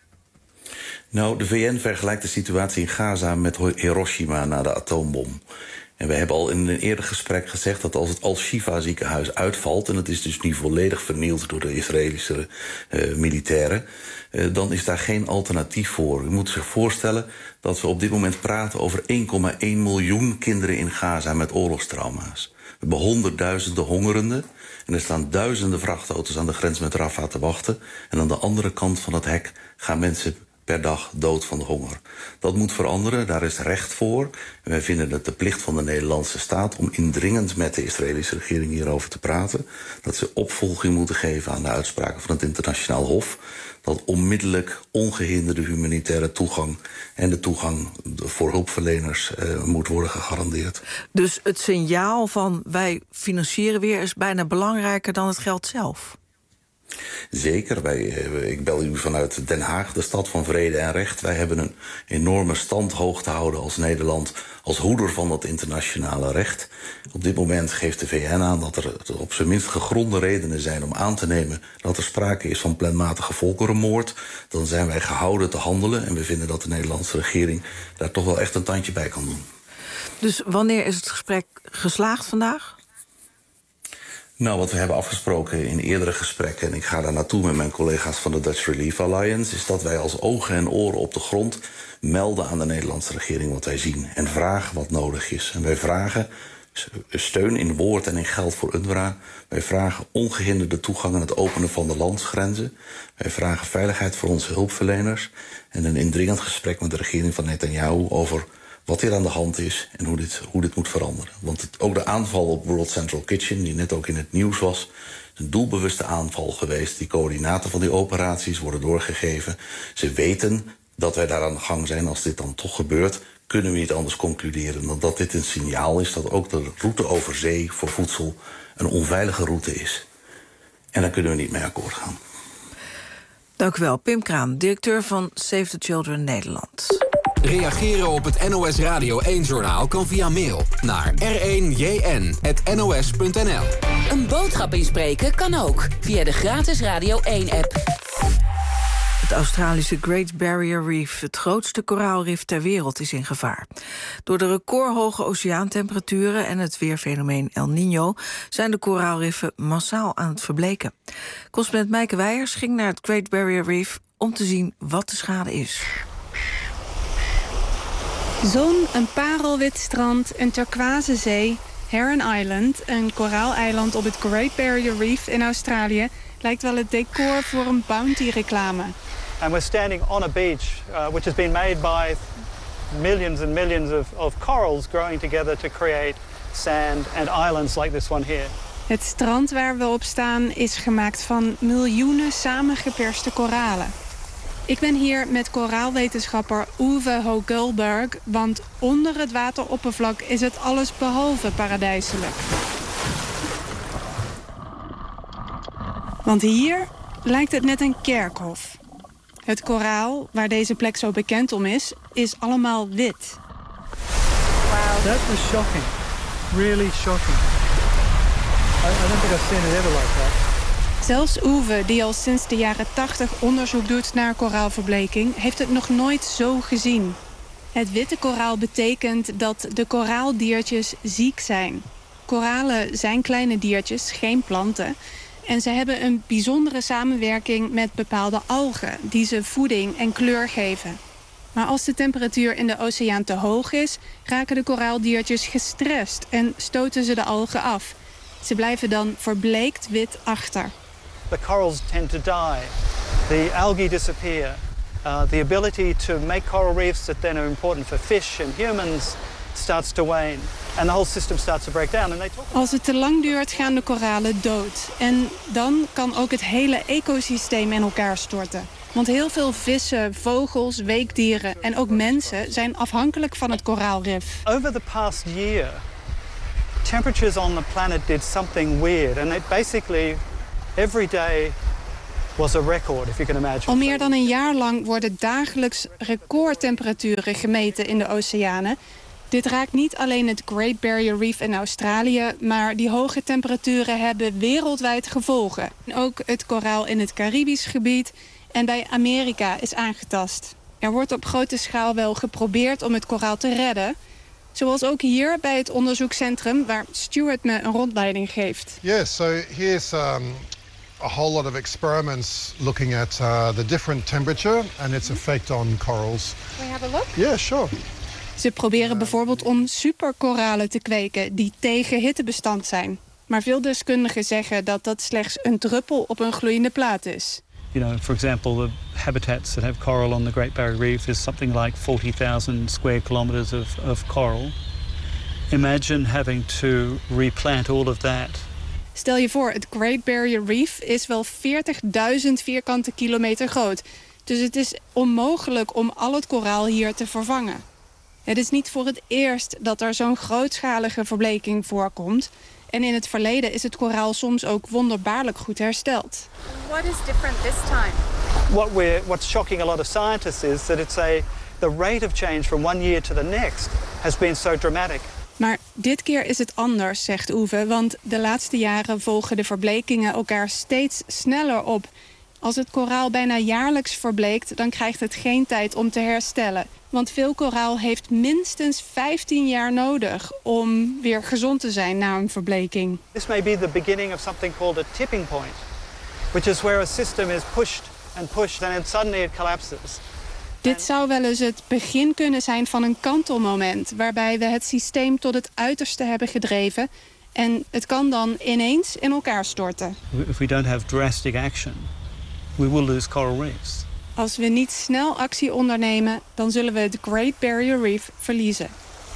Nou, de V N vergelijkt de situatie in Gaza met Hiroshima na de atoombom. En we hebben al in een eerder gesprek gezegd dat als het Al-Shifa ziekenhuis uitvalt, en het is dus nu volledig vernield door de Israëlische uh, militairen, uh, dan is daar geen alternatief voor. U moet zich voorstellen dat we op dit moment praten over één komma één miljoen kinderen in Gaza met oorlogstrauma's. We hebben honderdduizenden hongerenden en er staan duizenden vrachtauto's aan de grens met Rafah te wachten. En aan de andere kant van het hek gaan mensen per dag dood van de honger. Dat moet veranderen, daar is recht voor. En wij vinden het de plicht van de Nederlandse staat om indringend met de Israëlische regering hierover te praten. Dat ze opvolging moeten geven aan de uitspraken van het Internationaal Hof. Dat onmiddellijk ongehinderde humanitaire toegang en de toegang voor hulpverleners uh, moet worden gegarandeerd. Dus het signaal van wij financieren weer is bijna belangrijker dan het geld zelf? Zeker. Wij, ik bel u vanuit Den Haag, de stad van vrede en recht. Wij hebben een enorme stand hoog te houden als Nederland, als hoeder van dat internationale recht. Op dit moment geeft de V N aan dat er op zijn minst gegronde redenen zijn om aan te nemen dat er sprake is van planmatige volkerenmoord. Dan zijn wij gehouden te handelen en we vinden dat de Nederlandse regering daar toch wel echt een tandje bij kan doen. Dus wanneer is het gesprek geslaagd vandaag? Nou, wat we hebben afgesproken in eerdere gesprekken, en ik ga daar naartoe met mijn collega's van de Dutch Relief Alliance, is dat wij als ogen en oren op de grond melden aan de Nederlandse regering wat wij zien en vragen wat nodig is. En wij vragen steun in woord en in geld voor UNRWA. Wij vragen ongehinderde toegang en het openen van de landsgrenzen. Wij vragen veiligheid voor onze hulpverleners en een indringend gesprek met de regering van Netanyahu over wat hier aan de hand is en hoe dit, hoe dit moet veranderen. Want het, ook de aanval op World Central Kitchen, die net ook in het nieuws was, een doelbewuste aanval geweest. Die coördinaten van die operaties worden doorgegeven. Ze weten dat wij daar aan de gang zijn. Als dit dan toch gebeurt, kunnen we niet anders concluderen dan dat dit een signaal is dat ook de route over zee voor voedsel een onveilige route is. En daar kunnen we niet mee akkoord gaan. Dank u wel, Pim Kraan, directeur van Save the Children Nederland. Reageren op het N O S Radio één-journaal kan via mail naar r één j n punt n o s punt n l. Een boodschap inspreken kan ook via de gratis Radio één-app. Het Australische Great Barrier Reef, het grootste koraalrif ter wereld, is in gevaar. Door de recordhoge oceaantemperaturen en het weerfenomeen El Niño zijn de koraalriffen massaal aan het verbleken. Correspondent Mijke Weijers ging naar het Great Barrier Reef om te zien wat de schade is. Zon, een parelwit strand, een turquoise zee, Heron Island, een koraaleiland op het Great Barrier Reef in Australië, lijkt wel het decor voor een Bounty-reclame. And we're standing on a beach uh, which has been made by millions and millions of, of corals growing together to create sand and islands like this one here. Het strand waar we op staan is gemaakt van miljoenen samengeperste koralen. Ik ben hier met koraalwetenschapper Uwe Hogelberg, want onder het wateroppervlak is het alles behalve paradijselijk. Want hier lijkt het net een kerkhof. Het koraal, waar deze plek zo bekend om is, is allemaal wit. Wow. That was shocking. Really shocking. I, I don't think I've seen it ever like that. Zelfs Uwe, die al sinds de jaren tachtig onderzoek doet naar koraalverbleking, heeft het nog nooit zo gezien. Het witte koraal betekent dat de koraaldiertjes ziek zijn. Koralen zijn kleine diertjes, geen planten. En ze hebben een bijzondere samenwerking met bepaalde algen die ze voeding en kleur geven. Maar als de temperatuur in de oceaan te hoog is, raken de koraaldiertjes gestrest en stoten ze de algen af. Ze blijven dan verbleekt wit achter. The corals tend to die. The algae disappear. Uh, the ability to make coral reefs that then are important for fish and humans starts to wane. And the whole system starts to break down. And they talk about... Als het te lang duurt, gaan de koralen dood. En dan kan ook het hele ecosysteem in elkaar storten. Want heel veel vissen, vogels, weekdieren en ook mensen zijn afhankelijk van het koraalrif. Over the past year, temperatures on the planet did something weird. And it basically, every day was a record, if you can imagine. Al meer dan een jaar lang worden dagelijks recordtemperaturen gemeten in de oceanen. Dit raakt niet alleen het Great Barrier Reef in Australië, maar die hoge temperaturen hebben wereldwijd gevolgen. Ook het koraal in het Caribisch gebied en bij Amerika is aangetast. Er wordt op grote schaal wel geprobeerd om het koraal te redden. Zoals ook hier bij het onderzoekscentrum waar Stuart me een rondleiding geeft. Yeah, so here's um, a whole lot of experiments looking at uh, the different temperature and its effect on corals. Can we have a look? Yeah, sure. Ze proberen bijvoorbeeld om superkoralen te kweken die tegen hittebestand zijn. Maar veel deskundigen zeggen dat dat slechts een druppel op een gloeiende plaat is. You know, for example, the habitats that have coral on the Great Barrier Reef is something like forty thousand square kilometers of, of coral. Imagine having to replant all of that. Stel je voor, het Great Barrier Reef is wel veertigduizend vierkante kilometer groot. Dus het is onmogelijk om al het koraal hier te vervangen. Het is niet voor het eerst dat er zo'n grootschalige verbleking voorkomt. En in het verleden is het koraal soms ook wonderbaarlijk goed hersteld. What is different this time? What we're, what's shocking a lot of scientists is that it's a, the rate of change from one year to the next has been so dramatic. Maar dit keer is het anders, zegt Uwe, want de laatste jaren volgen de verblekingen elkaar steeds sneller op. Als het koraal bijna jaarlijks verbleekt, dan krijgt het geen tijd om te herstellen. Want veel koraal heeft minstens vijftien jaar nodig om weer gezond te zijn na een verbleking. This may be the beginning of something called a tipping point, which is where a system is pushed and pushed and then suddenly it collapses. Dit zou wel eens het begin kunnen zijn van een kantelmoment, waarbij we het systeem tot het uiterste hebben gedreven en het kan dan ineens in elkaar storten. If we don't have drastic action, we will lose coral reefs. Als we niet snel actie ondernemen, dan zullen we het Great Barrier Reef verliezen.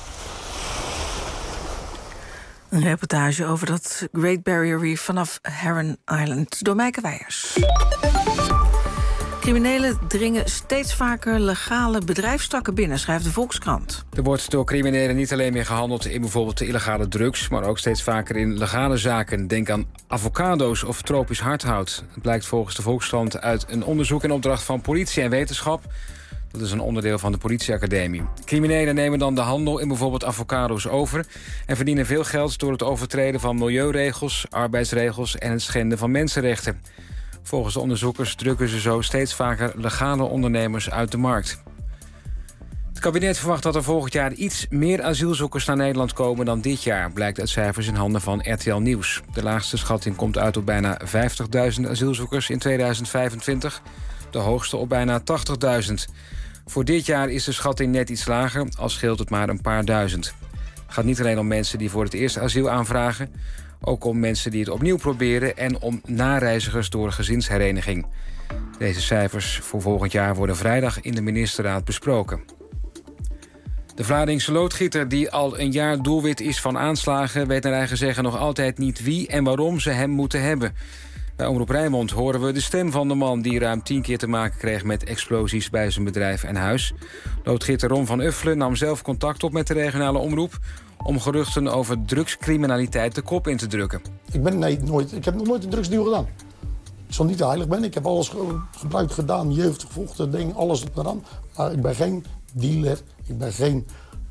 Een reportage over dat Great Barrier Reef vanaf Heron Island door Mijke Weijers. Criminelen dringen steeds vaker legale bedrijfstakken binnen, schrijft de Volkskrant. Er wordt door criminelen niet alleen meer gehandeld in bijvoorbeeld de illegale drugs, maar ook steeds vaker in legale zaken. Denk aan avocado's of tropisch hardhout. Het blijkt volgens de Volkskrant uit een onderzoek in opdracht van politie en wetenschap. Dat is een onderdeel van de politieacademie. Criminelen nemen dan de handel in bijvoorbeeld avocado's over en verdienen veel geld door het overtreden van milieuregels, arbeidsregels en het schenden van mensenrechten. Volgens de onderzoekers drukken ze zo steeds vaker legale ondernemers uit de markt. Het kabinet verwacht dat er volgend jaar iets meer asielzoekers naar Nederland komen dan dit jaar, blijkt uit cijfers in handen van R T L Nieuws. De laagste schatting komt uit op bijna vijftigduizend asielzoekers in tweeduizend vijfentwintig, de hoogste op bijna tachtigduizend. Voor dit jaar is de schatting net iets lager, al scheelt het maar een paar duizend. Het gaat niet alleen om mensen die voor het eerst asiel aanvragen, ook om mensen die het opnieuw proberen en om nareizigers door gezinshereniging. Deze cijfers voor volgend jaar worden vrijdag in de ministerraad besproken. De Vlaardingse loodgieter, die al een jaar doelwit is van aanslagen, weet naar eigen zeggen nog altijd niet wie en waarom ze hem moeten hebben. Bij Omroep Rijnmond horen we de stem van de man die ruim tien keer te maken kreeg met explosies bij zijn bedrijf en huis. Loodgieter Ron van Uffelen nam zelf contact op met de regionale omroep om geruchten over drugscriminaliteit de kop in te drukken. Ik, ben, nee, nooit, ik heb nog nooit een drugsdeal gedaan. Ik zal niet te heilig ben. Ik heb alles ge gebruikt, gedaan, jeugd, gevochten, ding, alles gedaan. Maar ik ben geen dealer, ik ben geen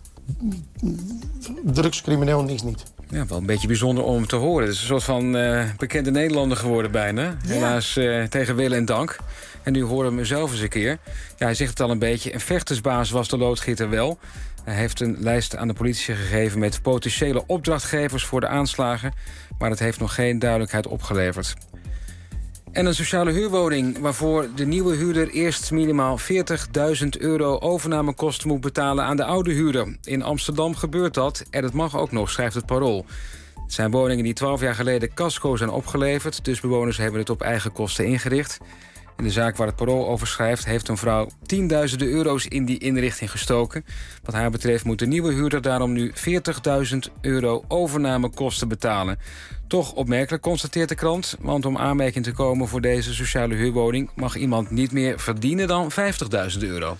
drugscrimineel, niks niet. Ja, wel een beetje bijzonder om te horen. Het is een soort van uh, bekende Nederlander geworden bijna. Ja. Helaas uh, tegen wil en dank. En nu horen we hem zelf eens een keer. Ja, hij zegt het al een beetje. Een vechtersbaas was de loodgieter wel. Hij heeft een lijst aan de politie gegeven met potentiële opdrachtgevers voor de aanslagen. Maar het heeft nog geen duidelijkheid opgeleverd. En een sociale huurwoning waarvoor de nieuwe huurder eerst minimaal veertigduizend euro overnamekosten moet betalen aan de oude huurder. In Amsterdam gebeurt dat en dat mag ook nog, schrijft het Parool. Het zijn woningen die twaalf jaar geleden Casco zijn opgeleverd, dus bewoners hebben het op eigen kosten ingericht. In de zaak waar het Parool over schrijft heeft een vrouw tienduizenden euro's in die inrichting gestoken. Wat haar betreft moet de nieuwe huurder daarom nu veertigduizend euro overnamekosten betalen. Toch opmerkelijk, constateert de krant, want om aanmerking te komen voor deze sociale huurwoning mag iemand niet meer verdienen dan vijftigduizend euro.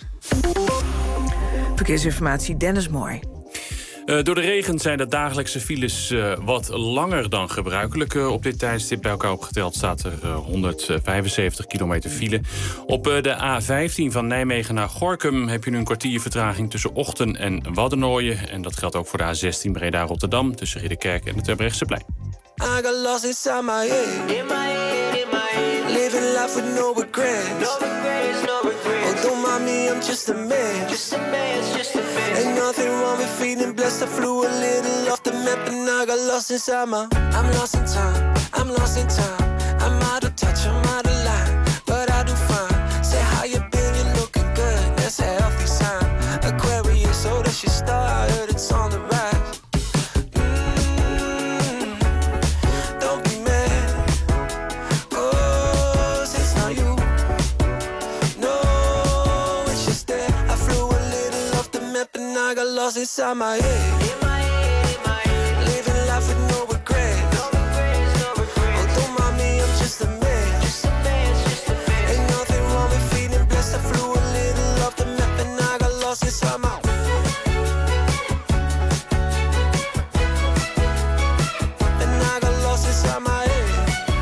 Verkeersinformatie, Dennis Mooi. Uh, door de regen zijn de dagelijkse files uh, wat langer dan gebruikelijk. Uh, op dit tijdstip bij elkaar opgeteld staat er uh, honderdvijfenzeventig kilometer file. Op uh, de A vijftien van Nijmegen naar Gorinchem heb je nu een kwartier vertraging tussen Ochten en Waddenooien. En dat geldt ook voor de A zestien Breda-Rotterdam tussen Ridderkerk en het Terbrechtseplein. I got lost inside my head. In my head, in my head. Living life with no regrets. No regrets, no regrets. Oh, don't mind me, I'm just a man. Just a man, just a man. Ain't nothing wrong with feeling blessed. I flew a little off the map and I got lost inside my. I'm lost in time, I'm lost in time. I'm out of touch, I'm out of line. But I do fine. Say how you been, you looking good. That's a healthy sign. Aquarius, so that's your star. I heard it's on the rise. I got lost inside my head. In my head, in my head. Living life with no regrets. No regrets, no regrets. Oh, don't mind me, I'm just a man. Just a man, just a man. Ain't nothing wrong with feeling blessed. I flew a little off the map and I got lost inside my. And I got lost inside my head.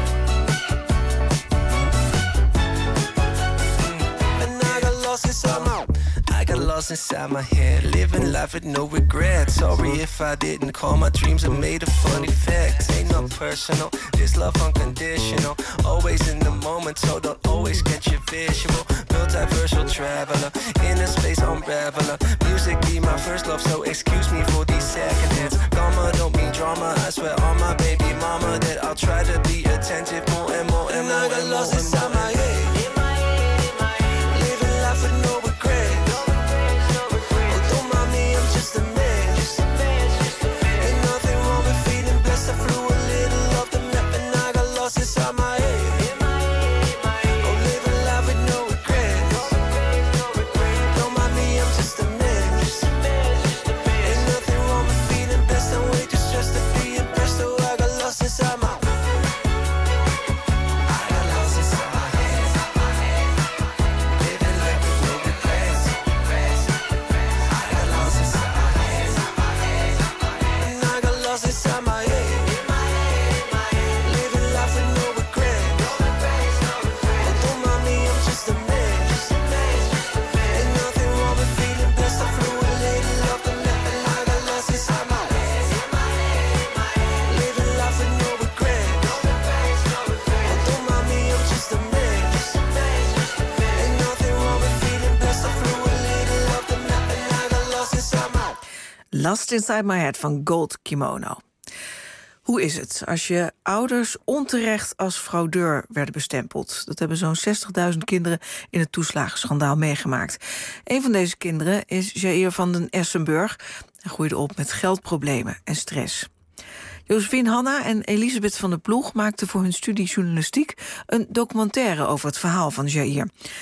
And I got lost inside my. I got lost inside my head, living life with no regrets. Sorry if I didn't call my dreams are made of funny facts. Ain't no personal, this love unconditional. Always in the moment, so don't always get your visual. Multiversal traveler, inner space unraveler. Music be my first love, so excuse me for these second hands. Karma don't mean drama, I swear on my baby mama that I'll try to be attentive more and more and, and more. I got and lost more inside my head. In my head, in my head. Living life with no regrets. Just a man, just a man, just a man. Ain't nothing wrong with feeling blessed. I flew a little off the map and I got lost inside my head. In my head, in my head. Oh, living life with no regrets. No regrets, no regrets. Don't mind me, I'm just a man, just a man, just a man. Ain't nothing wrong with feeling blessed. I'm way too stressed to be impressed. Oh, I got lost inside my. I got lost inside my head. Living life with no regrets. I got lost inside. Inside my head, in my head, in my head. Living life with no regrets. No regrets, no regrets. Oh, don't mind me, I'm just a man, just a man, just a man. Ain't nothing wrong with feeling blessed. I flew a little off the map and I got lost inside my head. In my head, in my head. Living life with no regrets. No regrets, no regrets. Oh, don't mind me, I'm just a man, just a man, just a man. Ain't nothing wrong with feeling blessed. I flew a little off the map and I got lost inside my. Lost Inside My Head van Gold Kimono. Hoe is het als je ouders onterecht als fraudeur werden bestempeld? Dat hebben zo'n zestigduizend kinderen in het toeslagenschandaal meegemaakt. Een van deze kinderen is Jair van den Essenburg. Hij groeide op met geldproblemen en stress. Josephine Hanna en Elisabeth van der Ploeg maakten voor hun studie journalistiek een documentaire over het verhaal van Jair.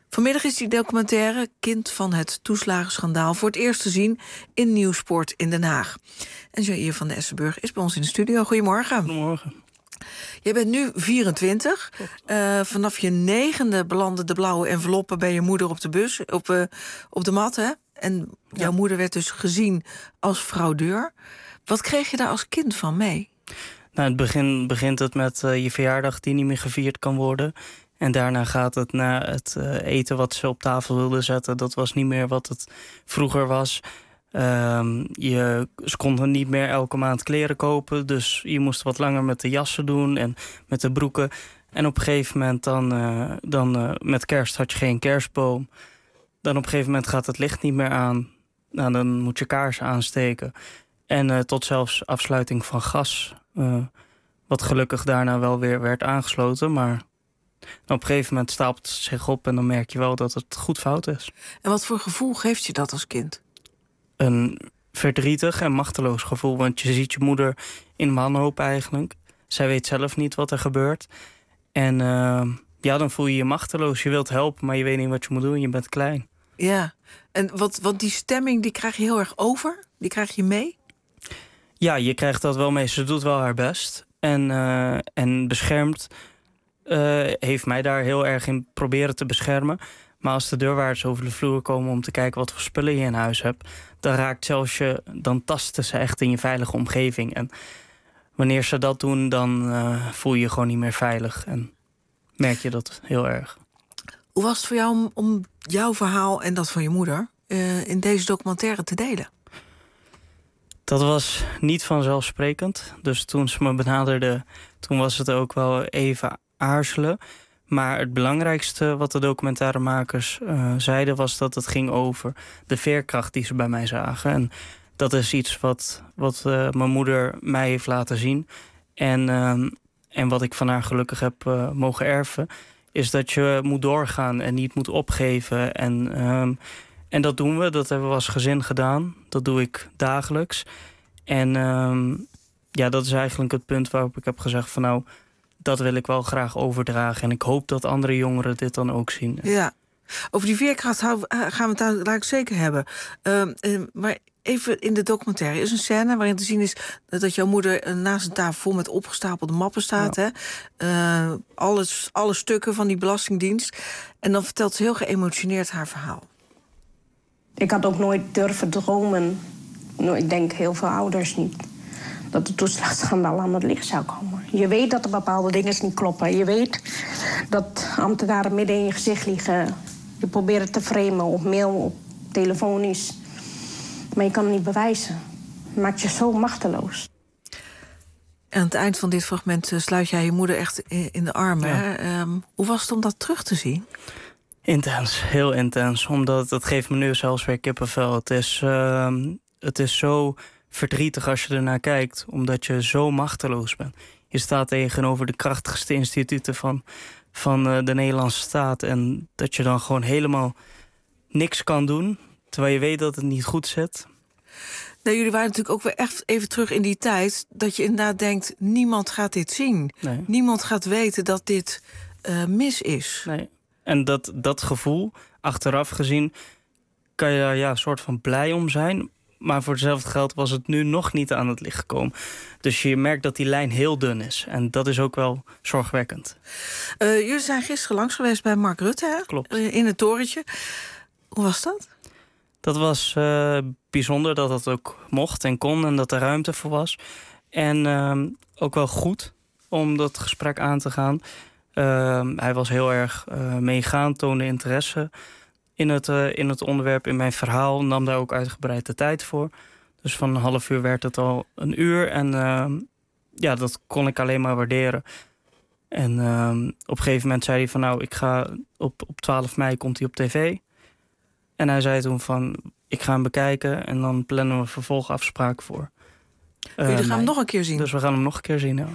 Vanmiddag is die documentaire Kind van het toeslagenschandaal voor het eerst te zien in Nieuwsport in Den Haag. En Jair van de Essenburg is bij ons in de studio. Goedemorgen. Goedemorgen. Je bent nu vierentwintig. Uh, vanaf je negende belanden de blauwe enveloppen bij je moeder op de bus, op, uh, op de mat, hè? En ja. Jouw moeder werd dus gezien als fraudeur. Wat kreeg je daar als kind van mee? Nou, het begin begint het met uh, je verjaardag die niet meer gevierd kan worden. En daarna gaat het naar het uh, eten wat ze op tafel wilden zetten. Dat was niet meer wat het vroeger was. Um, je, ze konden niet meer elke maand kleren kopen. Dus je moest wat langer met de jassen doen en met de broeken. En op een gegeven moment dan, uh, dan uh, met kerst had je geen kerstboom. Dan op een gegeven moment gaat het licht niet meer aan. Nou, dan moet je kaarsen aansteken. En uh, tot zelfs afsluiting van gas. Uh, wat gelukkig daarna wel weer werd aangesloten. Maar op een gegeven moment stapelt het zich op en dan merk je wel dat het goed fout is. En wat voor gevoel geeft je dat als kind? Een verdrietig en machteloos gevoel. Want je ziet je moeder in wanhoop eigenlijk. Zij weet zelf niet wat er gebeurt. En uh, ja, dan voel je je machteloos. Je wilt helpen, maar je weet niet wat je moet doen. Je bent klein. Ja, en wat, wat die stemming, die krijg je heel erg over? Die krijg je mee? Ja, je krijgt dat wel mee. Ze doet wel haar best. En, uh, en beschermt... Uh, heeft mij daar heel erg in proberen te beschermen. Maar als de deurwaarders over de vloer komen om te kijken wat voor spullen je in huis hebt, dan raakt zelfs je, dan tasten ze echt in je veilige omgeving. En wanneer ze dat doen, dan uh, voel je je gewoon niet meer veilig. En merk je dat heel erg. Hoe was het voor jou om, om jouw verhaal en dat van je moeder uh, in deze documentaire te delen? Dat was niet vanzelfsprekend. Dus toen ze me benaderde, toen was het ook wel even aarzelen. Maar het belangrijkste wat de documentairemakers uh, zeiden was dat het ging over de veerkracht die ze bij mij zagen. En dat is iets wat, wat uh, mijn moeder mij heeft laten zien. En, uh, en wat ik van haar gelukkig heb uh, mogen erven, is dat je moet doorgaan en niet moet opgeven. En, um, en dat doen we, dat hebben we als gezin gedaan. Dat doe ik dagelijks. En um, ja, dat is eigenlijk het punt waarop ik heb gezegd van nou, dat wil ik wel graag overdragen. En ik hoop dat andere jongeren dit dan ook zien. Ja, over die veerkracht gaan we het daar laat ik zeker hebben. Uh, uh, maar even in de documentaire is een scène waarin te zien is dat jouw moeder naast een tafel vol met opgestapelde mappen staat. Ja. Hè? Uh, alles, alle stukken van die Belastingdienst. En dan vertelt ze heel geëmotioneerd haar verhaal. Ik had ook nooit durven dromen. Ik denk heel veel ouders niet. Dat de toeslagenschandaal aan het licht zou komen. Je weet dat er bepaalde dingen niet kloppen. Je weet dat ambtenaren midden in je gezicht liggen. Je probeert het te framen op mail, op telefonisch. Maar je kan het niet bewijzen. Het maakt je zo machteloos. En aan het eind van dit fragment sluit jij je moeder echt in de armen. Ja. Um, hoe was het om dat terug te zien? Intens, heel intens. Omdat het geeft me nu zelfs weer kippenvel. Het is, uh, het is zo verdrietig als je ernaar kijkt, omdat je zo machteloos bent. Je staat tegenover de krachtigste instituten van, van uh, de Nederlandse staat en dat je dan gewoon helemaal niks kan doen, terwijl je weet dat het niet goed zit. Nou, jullie waren natuurlijk ook weer echt even terug in die tijd dat je inderdaad denkt, niemand gaat dit zien. Nee. Niemand gaat weten dat dit uh, mis is. Nee. En dat, dat gevoel, achteraf gezien, kan je daar ja, een soort van blij om zijn. Maar voor hetzelfde geld was het nu nog niet aan het licht gekomen. Dus je merkt dat die lijn heel dun is. En dat is ook wel zorgwekkend. Uh, jullie zijn gisteren langs geweest bij Mark Rutte, hè? Klopt. Uh, in het torentje. Hoe was dat? Dat was uh, bijzonder dat dat ook mocht en kon en dat er ruimte voor was. En uh, ook wel goed om dat gesprek aan te gaan. Uh, hij was heel erg uh, meegaand, toonde interesse in het, uh, in het onderwerp, in mijn verhaal. Nam daar ook uitgebreid de tijd voor. Dus van een half uur werd het al een uur. En uh, ja, dat kon ik alleen maar waarderen. En uh, op een gegeven moment zei hij van nou, ik ga op, op twaalf mei komt hij op tv. En hij zei toen van, ik ga hem bekijken en dan plannen we een vervolgafspraak voor. Uh, Jullie gaan mei. hem nog een keer zien? Dus we gaan hem nog een keer zien, ja.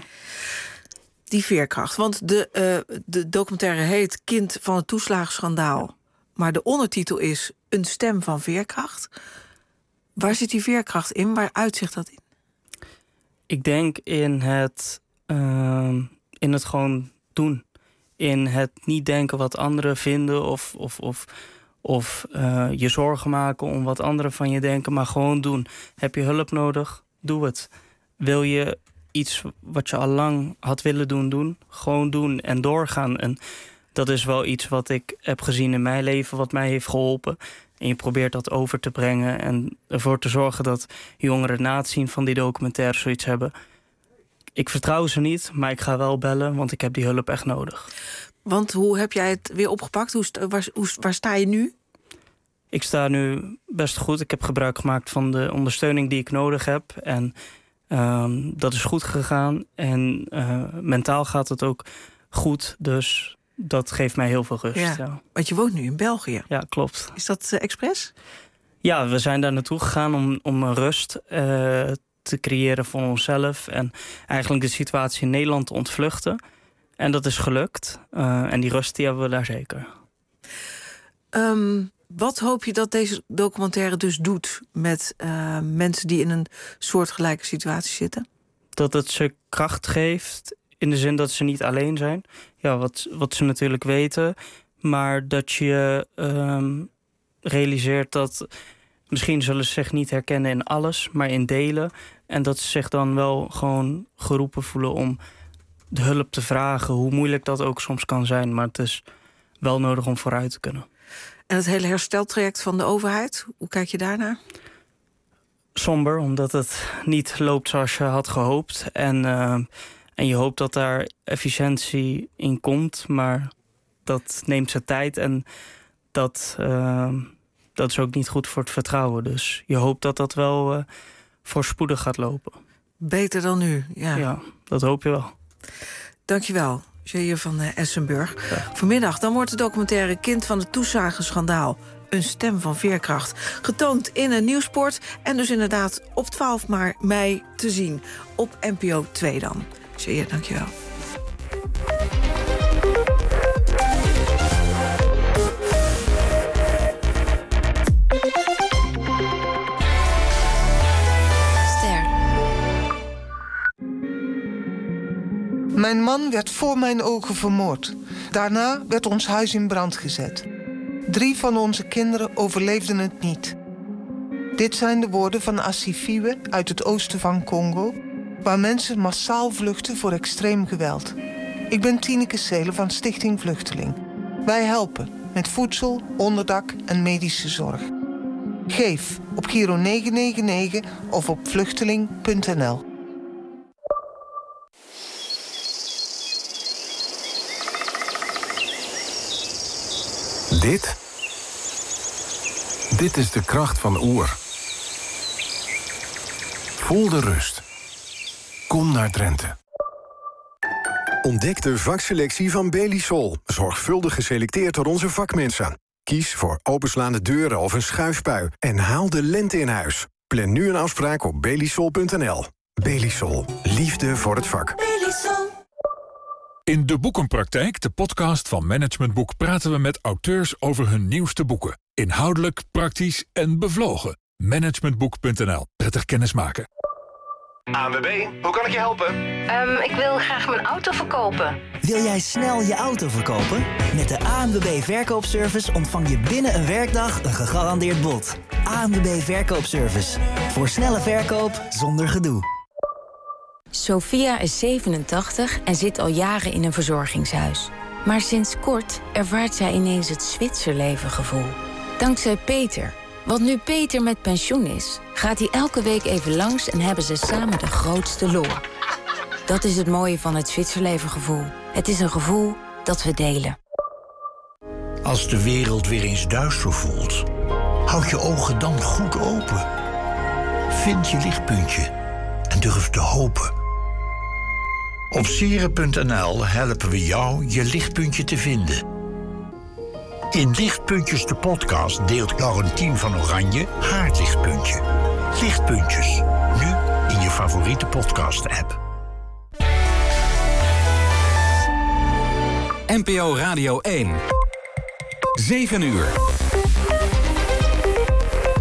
Die veerkracht, want de, uh, de documentaire heet Kind van het toeslagenschandaal. Maar de ondertitel is Een stem van veerkracht. Waar zit die veerkracht in? Waar uitzicht dat in? Ik denk in het, uh, in het gewoon doen. in het niet denken wat anderen vinden... of, of, of, of uh, je zorgen maken om wat anderen van je denken... maar gewoon doen. Heb je hulp nodig? Doe het. Wil je iets wat je al lang had willen doen, doen? Gewoon doen en doorgaan. En dat is wel iets wat ik heb gezien in mijn leven... wat mij heeft geholpen. En je probeert dat over te brengen... en ervoor te zorgen dat jongeren na het zien van die documentaire zoiets hebben... Ik vertrouw ze niet, maar ik ga wel bellen, want ik heb die hulp echt nodig. Want hoe heb jij het weer opgepakt? Hoe, sta, waar, hoe, waar sta je nu? Ik sta nu best goed. Ik heb gebruik gemaakt van de ondersteuning die ik nodig heb. En um, dat is goed gegaan. En uh, mentaal gaat het ook goed, dus dat geeft mij heel veel rust. Ja, ja. Want je woont nu in België. Ja, klopt. Is dat uh, expres? Ja, we zijn daar naartoe gegaan om, om rust uh, te creëren voor onszelf. En eigenlijk de situatie in Nederland te ontvluchten. En dat is gelukt. Uh, en die rust die hebben we daar zeker. Um, wat hoop je dat deze documentaire dus doet met uh, mensen die in een soortgelijke situatie zitten? Dat het ze kracht geeft in de zin dat ze niet alleen zijn. Ja, wat, wat ze natuurlijk weten. Maar dat je um, realiseert dat... Misschien zullen ze zich niet herkennen in alles, maar in delen. En dat ze zich dan wel gewoon geroepen voelen om de hulp te vragen. Hoe moeilijk dat ook soms kan zijn. Maar het is wel nodig om vooruit te kunnen. En het hele hersteltraject van de overheid, hoe kijk je daarnaar? Somber, omdat het niet loopt zoals je had gehoopt. En, uh, en je hoopt dat daar efficiëntie in komt. Maar dat neemt zijn tijd en dat... Uh, Dat is ook niet goed voor het vertrouwen. Dus je hoopt dat dat wel uh, voorspoedig gaat lopen. Beter dan nu, ja. Ja, dat hoop je wel. Dankjewel, Jair van uh, Essenburg. Ja. Vanmiddag dan wordt de documentaire Kind van het toeslagenschandaal... Een stem van veerkracht. Getoond in een Nieuwsport. En dus inderdaad op twaalf mei te zien. Op N P O twee dan. Jair, dankjewel. Mijn man werd voor mijn ogen vermoord. Daarna werd ons huis in brand gezet. Drie van onze kinderen overleefden het niet. Dit zijn de woorden van Asifiwe uit het oosten van Congo... waar mensen massaal vluchten voor extreem geweld. Ik ben Tineke Seelen van Stichting Vluchteling. Wij helpen met voedsel, onderdak en medische zorg. Geef op Giro negen negen negen of op vluchteling punt n l. Dit? Dit is de kracht van Oer. Voel de rust. Kom naar Drenthe. Ontdek de vakselectie van Belisol. Zorgvuldig geselecteerd door onze vakmensen. Kies voor openslaande deuren of een schuifpui. En haal de lente in huis. Plan nu een afspraak op belisol punt n l. Belisol. Liefde voor het vak. Belisol. In De Boekenpraktijk, de podcast van Management Boek... praten we met auteurs over hun nieuwste boeken. Inhoudelijk, praktisch en bevlogen. managementboek punt n l. Prettig kennismaken. A N W B, hoe kan ik je helpen? Um, ik wil graag mijn auto verkopen. Wil jij snel je auto verkopen? Met de A N W B Verkoopservice ontvang je binnen een werkdag een gegarandeerd bod. A N W B Verkoopservice. Voor snelle verkoop zonder gedoe. Sophia is zevenentachtig en zit al jaren in een verzorgingshuis. Maar sinds kort ervaart zij ineens het Zwitserleven gevoel. Dankzij Peter. Want nu Peter met pensioen is, gaat hij elke week even langs en hebben ze samen de grootste lol. Dat is het mooie van het Zwitserleven gevoel. Het is een gevoel dat we delen. Als de wereld weer eens duister voelt, houd je ogen dan goed open. Vind je lichtpuntje en durf te hopen. Op sieren punt n l helpen we jou je lichtpuntje te vinden. In Lichtpuntjes de podcast deelt Laurentien van Oranje haar lichtpuntje. Lichtpuntjes, nu in je favoriete podcast-app. N P O Radio één. zeven uur.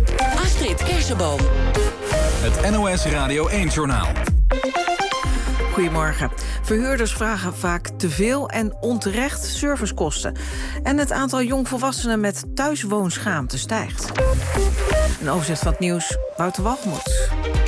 Astrid Kersenboom. Het N O S Radio één-journaal. Goedemorgen. Verhuurders vragen vaak te veel en onterecht servicekosten. En het aantal jongvolwassenen met thuiswoonschaamte stijgt. Een overzicht van het nieuws, Wouter Walgemoed.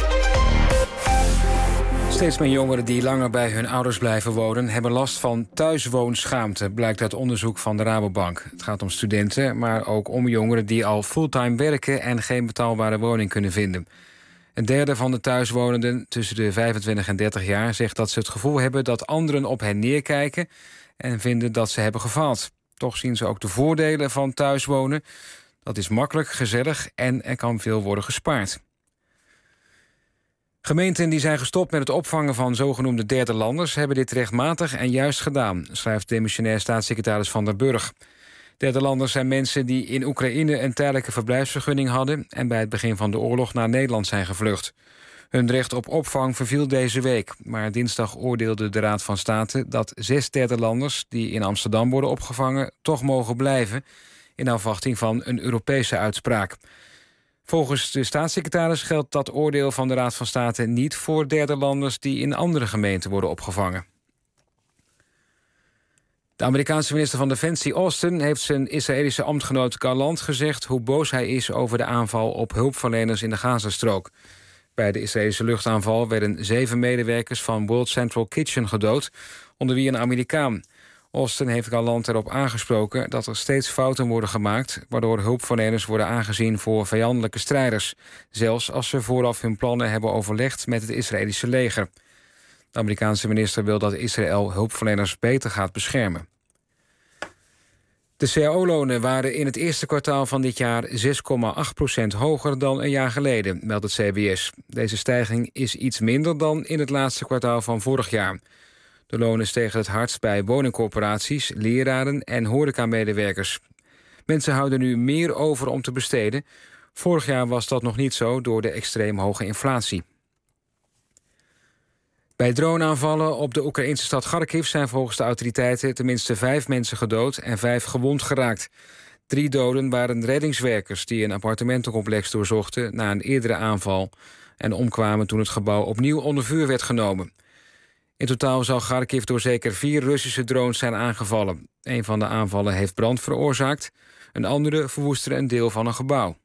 Steeds meer jongeren die langer bij hun ouders blijven wonen hebben last van thuiswoonschaamte, blijkt uit onderzoek van de Rabobank. Het gaat om studenten, maar ook om jongeren die al fulltime werken en geen betaalbare woning kunnen vinden. Een derde van de thuiswonenden tussen de vijfentwintig en dertig jaar zegt dat ze het gevoel hebben dat anderen op hen neerkijken en vinden dat ze hebben gefaald. Toch zien ze ook de voordelen van thuiswonen. Dat is makkelijk, gezellig en er kan veel worden gespaard. Gemeenten die zijn gestopt met het opvangen van zogenoemde derde landers hebben dit rechtmatig en juist gedaan, schrijft demissionair staatssecretaris Van der Burg. Derde landers zijn mensen die in Oekraïne een tijdelijke verblijfsvergunning hadden en bij het begin van de oorlog naar Nederland zijn gevlucht. Hun recht op opvang verviel deze week, maar dinsdag oordeelde de Raad van State dat zes derde landers die in Amsterdam worden opgevangen toch mogen blijven in afwachting van een Europese uitspraak. Volgens de staatssecretaris geldt dat oordeel van de Raad van State niet voor derde landers die in andere gemeenten worden opgevangen. De Amerikaanse minister van Defensie Austin heeft zijn Israëlische ambtgenoot Gallant gezegd hoe boos hij is over de aanval op hulpverleners in de Gazastrook. Bij de Israëlische luchtaanval werden zeven medewerkers van World Central Kitchen gedood, onder wie een Amerikaan. Austin heeft Gallant erop aangesproken dat er steeds fouten worden gemaakt, waardoor hulpverleners worden aangezien voor vijandelijke strijders, zelfs als ze vooraf hun plannen hebben overlegd met het Israëlische leger. De Amerikaanse minister wil dat Israël hulpverleners beter gaat beschermen. De C A O-lonen waren in het eerste kwartaal van dit jaar zes komma acht procent hoger dan een jaar geleden, meldt het C B S. Deze stijging is iets minder dan in het laatste kwartaal van vorig jaar. De lonen stegen het hardst bij woningcorporaties, leraren en horecamedewerkers. Mensen houden nu meer over om te besteden. Vorig jaar was dat nog niet zo door de extreem hoge inflatie. Bij droneaanvallen op de Oekraïnse stad Kharkiv zijn volgens de autoriteiten tenminste vijf mensen gedood en vijf gewond geraakt. Drie doden waren reddingswerkers die een appartementencomplex doorzochten na een eerdere aanval en omkwamen toen het gebouw opnieuw onder vuur werd genomen. In totaal zou Kharkiv door zeker vier Russische drones zijn aangevallen. Een van de aanvallen heeft brand veroorzaakt, een andere verwoestte een deel van een gebouw.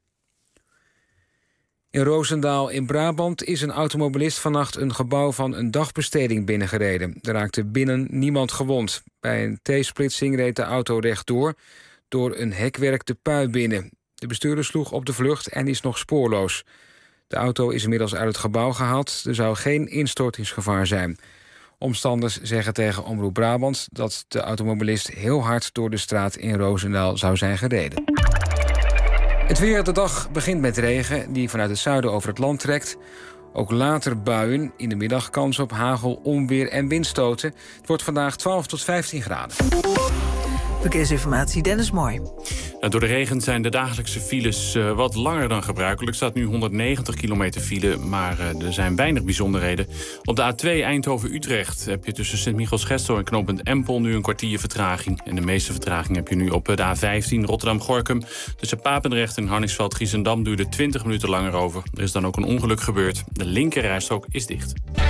In Roosendaal in Brabant is een automobilist vannacht een gebouw van een dagbesteding binnengereden. Er raakte binnen niemand gewond. Bij een T-splitsing reed de auto rechtdoor. Door een hekwerk de pui binnen. De bestuurder sloeg op de vlucht en is nog spoorloos. De auto is inmiddels uit het gebouw gehaald. Er zou geen instortingsgevaar zijn. Omstanders zeggen tegen Omroep Brabant dat de automobilist heel hard door de straat in Roosendaal zou zijn gereden. Het weer, de dag begint met regen die vanuit het zuiden over het land trekt. Ook later buien, in de middag kans op hagel, onweer en windstoten. Het wordt vandaag twaalf tot vijftien graden. Verkeersinformatie, Dennis Mooi. Door de regen zijn de dagelijkse files uh, wat langer dan gebruikelijk. Er staat nu honderdnegentig kilometer file, maar uh, er zijn weinig bijzonderheden. Op de A twee Eindhoven-Utrecht heb je tussen Sint-Michiels-Gestel en knooppunt Empel nu een kwartier vertraging. En de meeste vertraging heb je nu op de A vijftien Rotterdam-Gorkum. Tussen Papendrecht en Harningsveld-Giessendam duurde twintig minuten langer over. Er is dan ook een ongeluk gebeurd. De linkerrijstrook is dicht.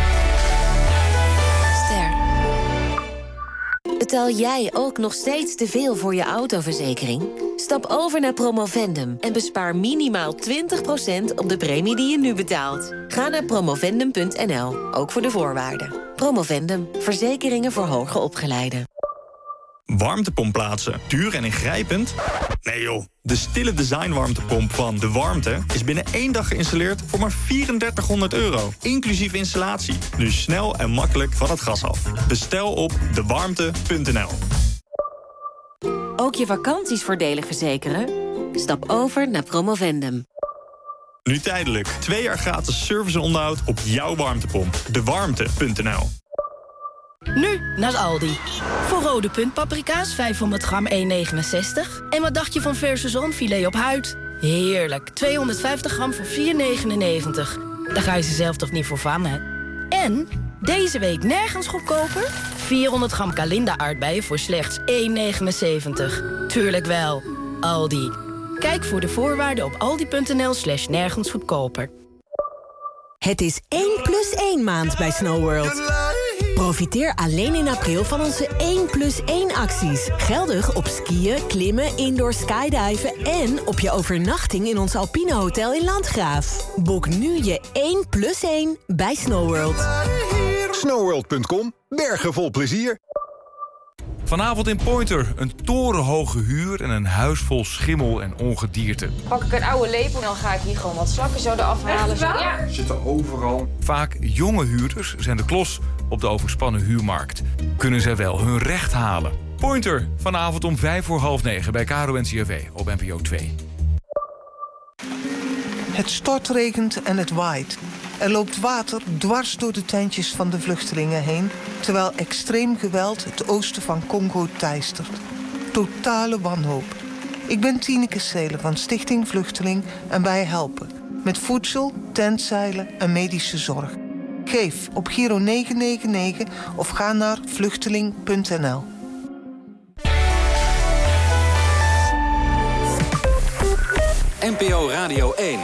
Betaal jij ook nog steeds te veel voor je autoverzekering? Stap over naar Promovendum en bespaar minimaal twintig procent op de premie die je nu betaalt. Ga naar promovendum punt n l, ook voor de voorwaarden. Promovendum, verzekeringen voor hoger opgeleiden. Warmtepomp plaatsen, duur en ingrijpend? Nee joh, de stille design warmtepomp van De Warmte is binnen één dag geïnstalleerd voor maar drieduizend euro. Inclusief installatie. Nu snel en makkelijk van het gas af. Bestel op de warmte punt n l. Ook je vakanties voordelig verzekeren? Stap over naar Promovendum. Nu tijdelijk. Twee jaar gratis service en onderhoud op jouw warmtepomp. de warmte punt n l. Nu naar Aldi. Voor rode puntpaprika's vijfhonderd gram één negenenzestig. En wat dacht je van verse zonfilet op huid? Heerlijk, tweehonderdvijftig gram voor vier negenennegentig. Daar ga je ze zelf toch niet voor van, hè? En deze week nergens goedkoper? vierhonderd gram Kalinda aardbeien voor slechts één negenenzeventig. Tuurlijk wel. Aldi. Kijk voor de voorwaarden op aldi punt n l slash nergens goedkoper. Het is één plus één maand bij Snow World. Profiteer alleen in april van onze één plus één acties. Geldig op skiën, klimmen, indoor skydiven en op je overnachting in ons Alpine Hotel in Landgraaf. Boek nu je één plus één bij Snowworld. Snowworld punt com. Bergen vol plezier. Vanavond in Pointer. Een torenhoge huur en een huis vol schimmel en ongedierte. Pak ik een oude lepel en dan ga ik hier gewoon wat zakken zo eraf halen. Zo. Ja. Zitten overal. Vaak jonge huurders zijn de klos op de overspannen huurmarkt. Kunnen zij wel hun recht halen? Pointer, vanavond om vijf voor half negen bij K R O N C R V op N P O twee. Het stortregent en het waait. Er loopt water dwars door de tentjes van de vluchtelingen heen, terwijl extreem geweld het oosten van Congo teistert. Totale wanhoop. Ik ben Tineke Seelen van Stichting Vluchteling en wij helpen. Met voedsel, tentzeilen en medische zorg. Geef op Giro negen negen negen of ga naar vluchteling punt n l. N P O Radio één.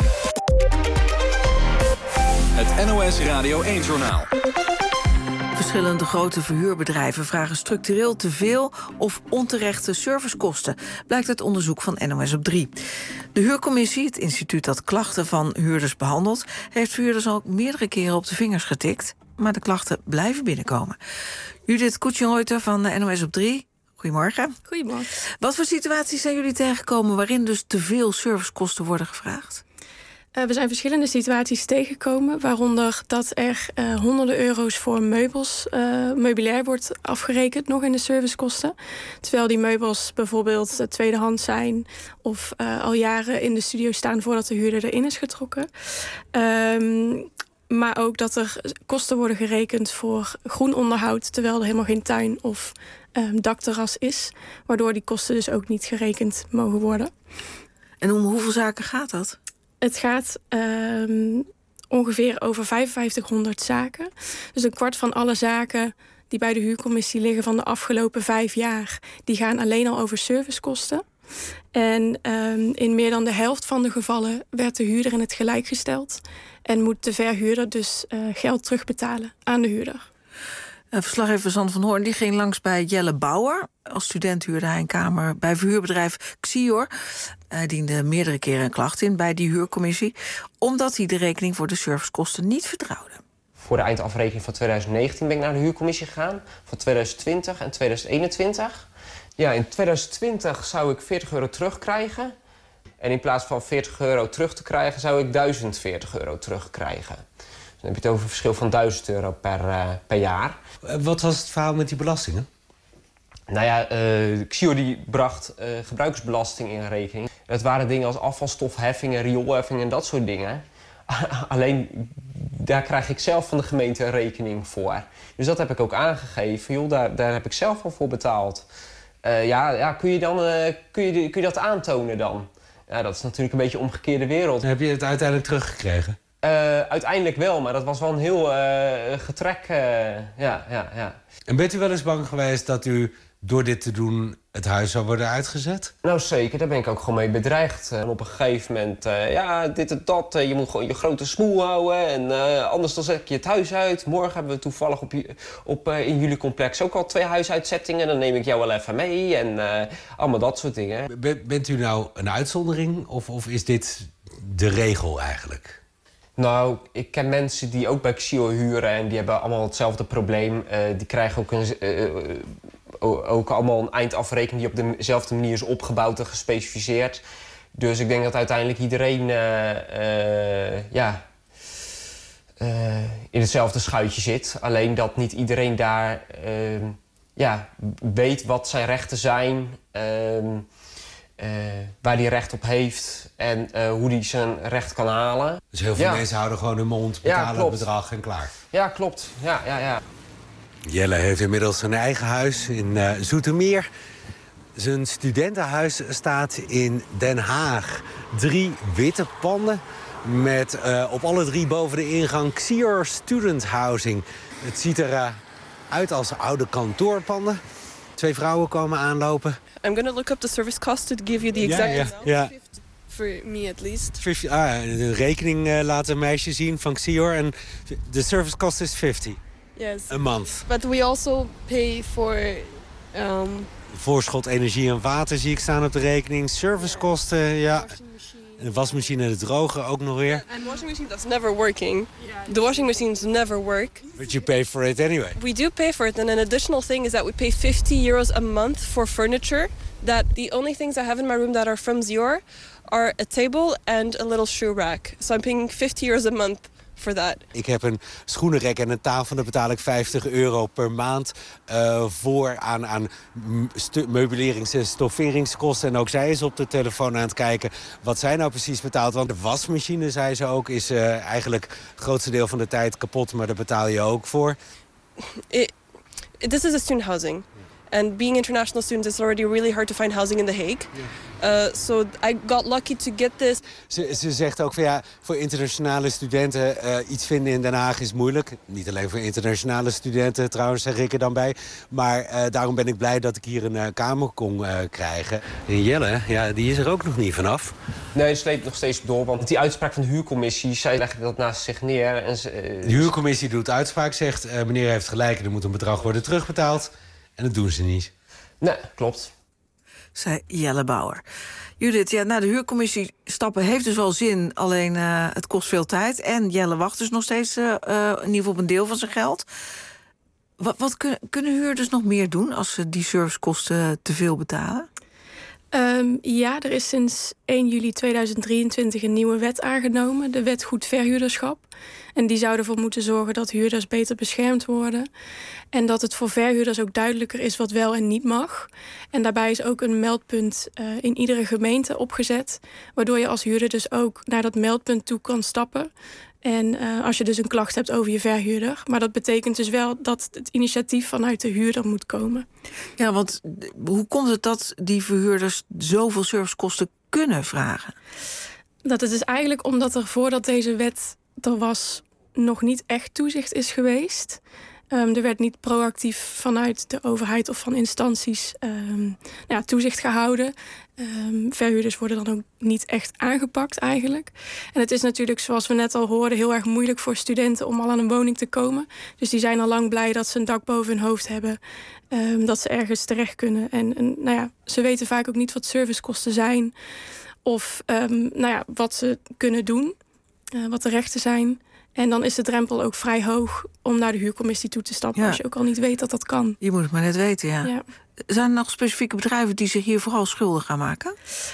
Het N O S Radio één-journaal. Verschillende grote verhuurbedrijven vragen structureel te veel of onterechte servicekosten, blijkt uit onderzoek van N O S op drie. De Huurcommissie, het instituut dat klachten van huurders behandelt, heeft verhuurders al meerdere keren op de vingers getikt, maar de klachten blijven binnenkomen. Judith Koetjenreuter van N O S op drie. Goedemorgen. Goedemorgen. Wat voor situaties zijn jullie tegengekomen waarin dus te veel servicekosten worden gevraagd? Uh, we zijn verschillende situaties tegengekomen, waaronder dat er uh, honderden euro's voor meubels, uh, meubilair wordt afgerekend nog in de servicekosten. Terwijl die meubels bijvoorbeeld uh, tweedehands zijn of uh, al jaren in de studio staan voordat de huurder erin is getrokken. Um, maar ook dat er kosten worden gerekend voor groen onderhoud, terwijl er helemaal geen tuin of um, dakterras is. Waardoor die kosten dus ook niet gerekend mogen worden. En om hoeveel zaken gaat dat? Het gaat um, ongeveer over vijfenvijftighonderd zaken. Dus een kwart van alle zaken die bij de huurcommissie liggen van de afgelopen vijf jaar, die gaan alleen al over servicekosten. En um, in meer dan de helft van de gevallen werd de huurder in het gelijk gesteld en moet de verhuurder dus uh, geld terugbetalen aan de huurder. Verslaggever Zand van Hoorn die ging langs bij Jelle Bauer. Als student huurde hij een kamer bij verhuurbedrijf Xior. Hij diende meerdere keren een klacht in bij die huurcommissie, omdat hij de rekening voor de servicekosten niet vertrouwde. Voor de eindafrekening van tweeduizend negentien ben ik naar de huurcommissie gegaan. Van tweeduizend twintig en tweeduizend eenentwintig. Ja, in tweeduizend twintig zou ik veertig euro terugkrijgen. En in plaats van veertig euro terug te krijgen, zou ik duizend veertig euro terugkrijgen. Dan heb je het over een verschil van duizend euro per, uh, per jaar. Wat was het verhaal met die belastingen? Nou ja, uh, Xior die bracht uh, gebruiksbelasting in rekening. Het waren dingen als afvalstofheffingen, rioolheffingen en dat soort dingen. Alleen, daar krijg ik zelf van de gemeente een rekening voor. Dus dat heb ik ook aangegeven. Joh, daar, daar heb ik zelf al voor betaald. Uh, ja, ja, kun je, dan, uh, kun, je, kun je dat aantonen dan? Ja, dat is natuurlijk een beetje een omgekeerde wereld. Heb je het uiteindelijk teruggekregen? Uh, uiteindelijk wel, maar dat was wel een heel uh, getrek. Uh, ja, ja, ja. En bent u wel eens bang geweest dat u door dit te doen het huis zou worden uitgezet? Nou zeker, daar ben ik ook gewoon mee bedreigd. En op een gegeven moment, uh, ja, dit en dat, uh, je moet gewoon je grote smoel houden. En uh, anders dan zet ik je het huis uit. Morgen hebben we toevallig op, op, uh, in jullie complex ook al twee huisuitzettingen. Dan neem ik jou wel even mee en uh, allemaal dat soort dingen. Ben, bent u nou een uitzondering of, of is dit de regel eigenlijk? Nou, ik ken mensen die ook bij Xior huren en die hebben allemaal hetzelfde probleem. Uh, die krijgen ook, een, uh, ook allemaal een eindafrekening die op dezelfde manier is opgebouwd en gespecificeerd. Dus ik denk dat uiteindelijk iedereen uh, uh, ja, uh, in hetzelfde schuitje zit. Alleen dat niet iedereen daar uh, ja, weet wat zijn rechten zijn. Uh, Uh, waar hij recht op heeft en uh, hoe hij zijn recht kan halen. Dus heel veel ja. mensen houden gewoon hun mond, betalen ja, het bedrag en klaar. Ja, klopt. Ja, ja, ja. Jelle heeft inmiddels zijn eigen huis in uh, Zoetermeer. Zijn studentenhuis staat in Den Haag. Drie witte panden met uh, op alle drie boven de ingang Xior Student Housing. Het ziet er uh, uit als oude kantoorpanden. Twee vrouwen komen aanlopen. I'm going to look up the service cost to give you the exact ja, ja, amount. ja. For me at least. vijftig, ah, de rekening uh, laat een meisje zien van Xior en de service cost is vijftig. Yes. A month. But we also pay for... Um, Voorschot energie en water zie ik staan op de rekening. Servicekosten, ja. Een wasmachine en de droger ook nog weer. and washing machine that's never working. The washing machines never work. But you pay for it anyway. We do pay for it, and an additional thing is that we pay fifty euros a month for furniture. That the only things I have in my room that are from Zior are a table and a little shoe rack. So I'm paying fifty euros a month for that. Ik heb een schoenenrek en een tafel, daar betaal ik vijftig euro per maand uh, voor aan, aan meubilerings- en stofferingskosten. En ook zij is op de telefoon aan het kijken wat zij nou precies betaalt. Want de wasmachine, zei ze ook, is uh, eigenlijk het grootste deel van de tijd kapot, maar daar betaal je ook voor. It, it, this is a student housing. And being international students, it's already really hard to find housing in The Hague. Uh, so I got lucky to get this. Ze, ze zegt ook van ja, voor internationale studenten uh, iets vinden in Den Haag is moeilijk. Niet alleen voor internationale studenten trouwens, zeg ik er dan bij. Maar uh, daarom ben ik blij dat ik hier een uh, kamer kon uh, krijgen. En Jelle, ja, die is er ook nog niet vanaf. Nee, het sleept nog steeds door. Want die uitspraak van de huurcommissie, zij leggen dat naast zich neer. En ze, uh, de huurcommissie doet uitspraak, zegt uh, meneer heeft gelijk, er moet een bedrag worden terugbetaald. En dat doen ze niet. Nee, klopt. Zei Jelle Bauer. Judith, ja, naar de huurcommissie stappen heeft dus wel zin. Alleen uh, het kost veel tijd. En Jelle wacht dus nog steeds uh, uh, in ieder geval op een deel van zijn geld. Wat, wat kun, kunnen huurders nog meer doen als ze die servicekosten te veel betalen? Um, ja, er is sinds één juli tweeduizend drieëntwintig een nieuwe wet aangenomen. De wet goed verhuurderschap. En die zou ervoor moeten zorgen dat huurders beter beschermd worden. En dat het voor verhuurders ook duidelijker is wat wel en niet mag. En daarbij is ook een meldpunt uh, in iedere gemeente opgezet. Waardoor je als huurder dus ook naar dat meldpunt toe kan stappen. En uh, als je dus een klacht hebt over je verhuurder. Maar dat betekent dus wel dat het initiatief vanuit de huurder moet komen. Ja, want hoe komt het dat die verhuurders zoveel servicekosten kunnen vragen? Dat het is eigenlijk omdat er voordat deze wet er was nog niet echt toezicht is geweest. Um, er werd niet proactief vanuit de overheid of van instanties um, nou ja, toezicht gehouden. Um, verhuurders worden dan ook niet echt aangepakt eigenlijk. En het is natuurlijk, zoals we net al hoorden, heel erg moeilijk voor studenten om al aan een woning te komen. Dus die zijn al lang blij dat ze een dak boven hun hoofd hebben. Um, dat ze ergens terecht kunnen. En, en nou ja, ze weten vaak ook niet wat servicekosten zijn. Of um, nou ja, wat ze kunnen doen. Uh, wat de rechten zijn. En dan is de drempel ook vrij hoog om naar de huurcommissie toe te stappen. Ja. Als je ook al niet weet dat dat kan. Je moet het maar net weten, ja. ja. Zijn er nog specifieke bedrijven die zich hier vooral schuldig gaan maken?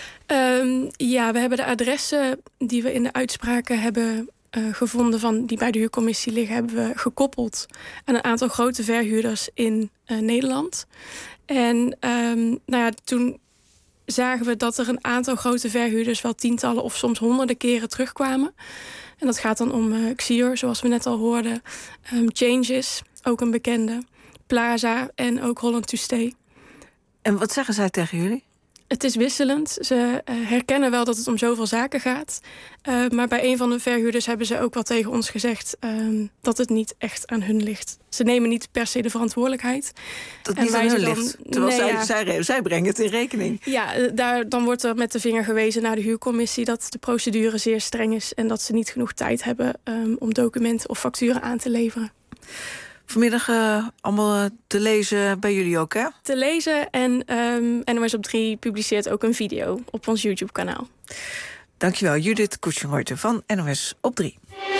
Um, ja, we hebben de adressen die we in de uitspraken hebben uh, gevonden van die bij de huurcommissie liggen, hebben we gekoppeld aan een aantal grote verhuurders in uh, Nederland. En um, nou ja, toen zagen we dat er een aantal grote verhuurders wel tientallen of soms honderden keren terugkwamen. En dat gaat dan om uh, Xior, zoals we net al hoorden. Um, Changes, ook een bekende. Plaza en ook Holland to Stay. En wat zeggen zij tegen jullie? Het is wisselend. Ze uh, herkennen wel dat het om zoveel zaken gaat. Uh, maar bij een van de verhuurders hebben ze ook wel tegen ons gezegd Um, dat het niet echt aan hun ligt. Ze nemen niet per se de verantwoordelijkheid. Dat niet aan hun dan, ligt, terwijl nee, zij, ja, zij, zij brengen het in rekening. Ja, daar, dan wordt er met de vinger gewezen naar de huurcommissie dat de procedure zeer streng is en dat ze niet genoeg tijd hebben um, om documenten of facturen aan te leveren. Vanmiddag uh, allemaal te lezen bij jullie ook, hè? Te lezen en um, N O S op drie publiceert ook een video op ons YouTube-kanaal. Dankjewel, Judith Kutschenreuter van N O S op drie.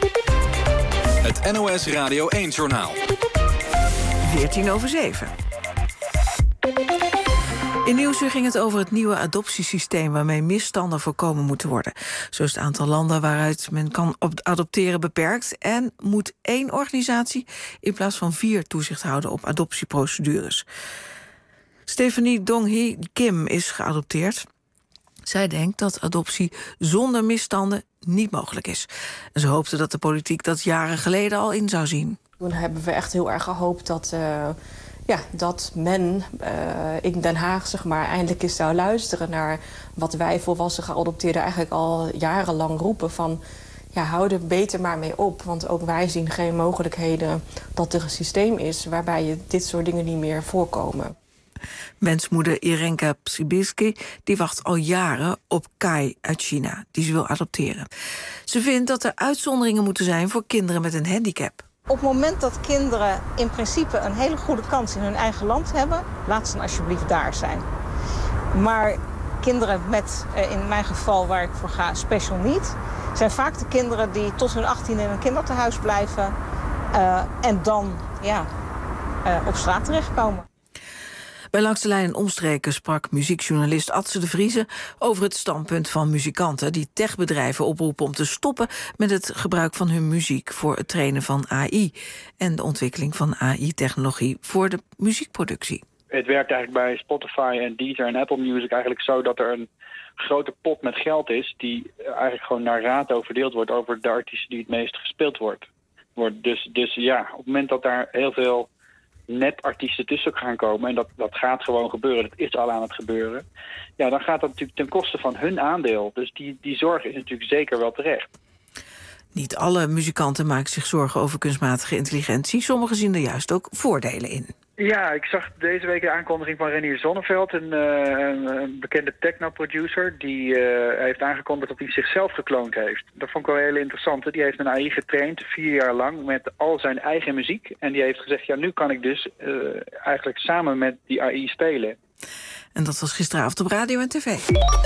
Het N O S Radio één-journaal. veertien over zeven. In Nieuwsuur ging het over het nieuwe adoptiesysteem waarmee misstanden voorkomen moeten worden. Zo is het aantal landen waaruit men kan adopteren beperkt en moet één organisatie in plaats van vier toezicht houden op adoptieprocedures. Stephanie Dong-hee Kim is geadopteerd. Zij denkt dat adoptie zonder misstanden niet mogelijk is. En ze hoopte dat de politiek dat jaren geleden al in zou zien. Toen hebben we echt heel erg gehoopt dat Uh... Ja, dat men uh, in Den Haag zeg maar, eindelijk eens zou luisteren naar wat wij volwassen geadopteerden eigenlijk al jarenlang roepen van ja, hou er beter maar mee op. Want ook wij zien geen mogelijkheden dat er een systeem is waarbij je dit soort dingen niet meer voorkomen. Mensmoeder Irenka Psybiski die wacht al jaren op Kai uit China, die ze wil adopteren. Ze vindt dat er uitzonderingen moeten zijn voor kinderen met een handicap. Op het moment dat kinderen in principe een hele goede kans in hun eigen land hebben, laat ze dan alsjeblieft daar zijn. Maar kinderen met, in mijn geval waar ik voor ga, special need, zijn vaak de kinderen die tot hun achttiende in een kindertehuis blijven uh, en dan ja, uh, op straat terechtkomen. Bij Langs de Lijn en Omstreken sprak muziekjournalist Adse de Vrieze over het standpunt van muzikanten die techbedrijven oproepen om te stoppen met het gebruik van hun muziek voor het trainen van A I en de ontwikkeling van A I-technologie voor de muziekproductie. Het werkt eigenlijk bij Spotify en Deezer en Apple Music eigenlijk zo dat er een grote pot met geld is die eigenlijk gewoon naar rato verdeeld wordt over de artiesten die het meest gespeeld wordt. wordt. Dus, dus ja, op het moment dat daar heel veel netartiesten tussen gaan komen, en dat, dat gaat gewoon gebeuren, dat is al aan het gebeuren, ja, dan gaat dat natuurlijk ten koste van hun aandeel. Dus die, die zorg is natuurlijk zeker wel terecht. Niet alle muzikanten maken zich zorgen over kunstmatige intelligentie. Sommigen zien er juist ook voordelen in. Ja, ik zag deze week de aankondiging van Renier Zonneveld, een, uh, een bekende techno-producer, die uh, heeft aangekondigd dat hij zichzelf gekloond heeft. Dat vond ik wel heel interessant. Die heeft een A I getraind, vier jaar lang, met al zijn eigen muziek. En die heeft gezegd, ja, nu kan ik dus uh, eigenlijk samen met die A I spelen. En dat was gisteravond op radio en tv.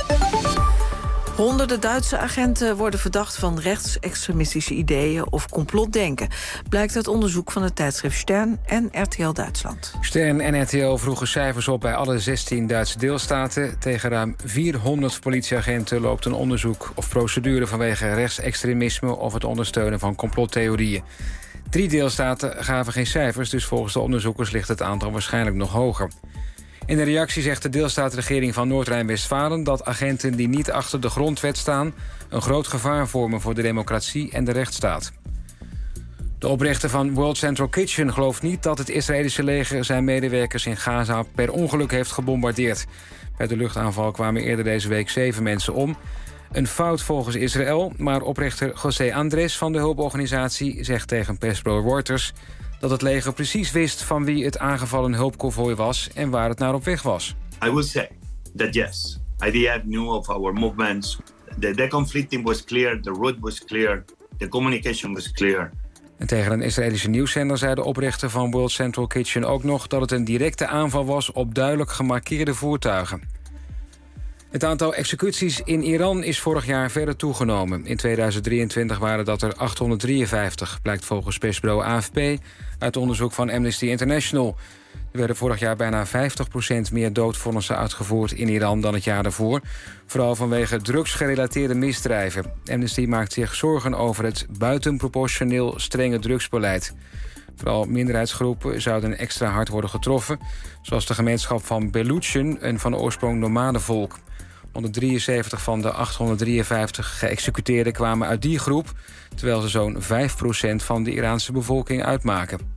Honderden Duitse agenten worden verdacht van rechtsextremistische ideeën of complotdenken. Blijkt uit onderzoek van het tijdschrift Stern en R T L Duitsland. Stern en R T L vroegen cijfers op bij alle zestien Duitse deelstaten. Tegen ruim vierhonderd politieagenten loopt een onderzoek of procedure vanwege rechtsextremisme of het ondersteunen van complottheorieën. Drie deelstaten gaven geen cijfers, dus volgens de onderzoekers ligt het aantal waarschijnlijk nog hoger. In de reactie zegt de deelstaatregering van Noord-Rijn-Westfalen dat agenten die niet achter de grondwet staan een groot gevaar vormen voor de democratie en de rechtsstaat. De oprichter van World Central Kitchen gelooft niet dat het Israëlische leger zijn medewerkers in Gaza per ongeluk heeft gebombardeerd. Bij de luchtaanval kwamen eerder deze week zeven mensen om. Een fout volgens Israël, maar oprichter José Andrés van de hulporganisatie zegt tegen persbureau Reuters dat het leger precies wist van wie het aangevallen hulpconvooi was en waar het naar op weg was. I will say that yes, I D F knew of our movements. The, the conflicting was clear, the route was clear, the communication was clear. En tegen een Israëlische nieuwszender zei de oprichter van World Central Kitchen ook nog dat het een directe aanval was op duidelijk gemarkeerde voertuigen. Het aantal executies in Iran is vorig jaar verder toegenomen. In tweeduizend drieëntwintig waren dat er achthonderddrieënvijftig, blijkt volgens persbureau A F P uit onderzoek van Amnesty International. Er werden vorig jaar bijna vijftig procent meer doodvonnissen uitgevoerd in Iran dan het jaar daarvoor. Vooral vanwege drugsgerelateerde misdrijven. Amnesty maakt zich zorgen over het buitenproportioneel strenge drugsbeleid. Vooral minderheidsgroepen zouden extra hard worden getroffen, zoals de gemeenschap van Belutchen, een van oorsprong nomadenvolk. honderddrieënzeventig van de achthonderddrieënvijftig geëxecuteerden kwamen uit die groep, terwijl ze zo'n vijf procent van de Iraanse bevolking uitmaken.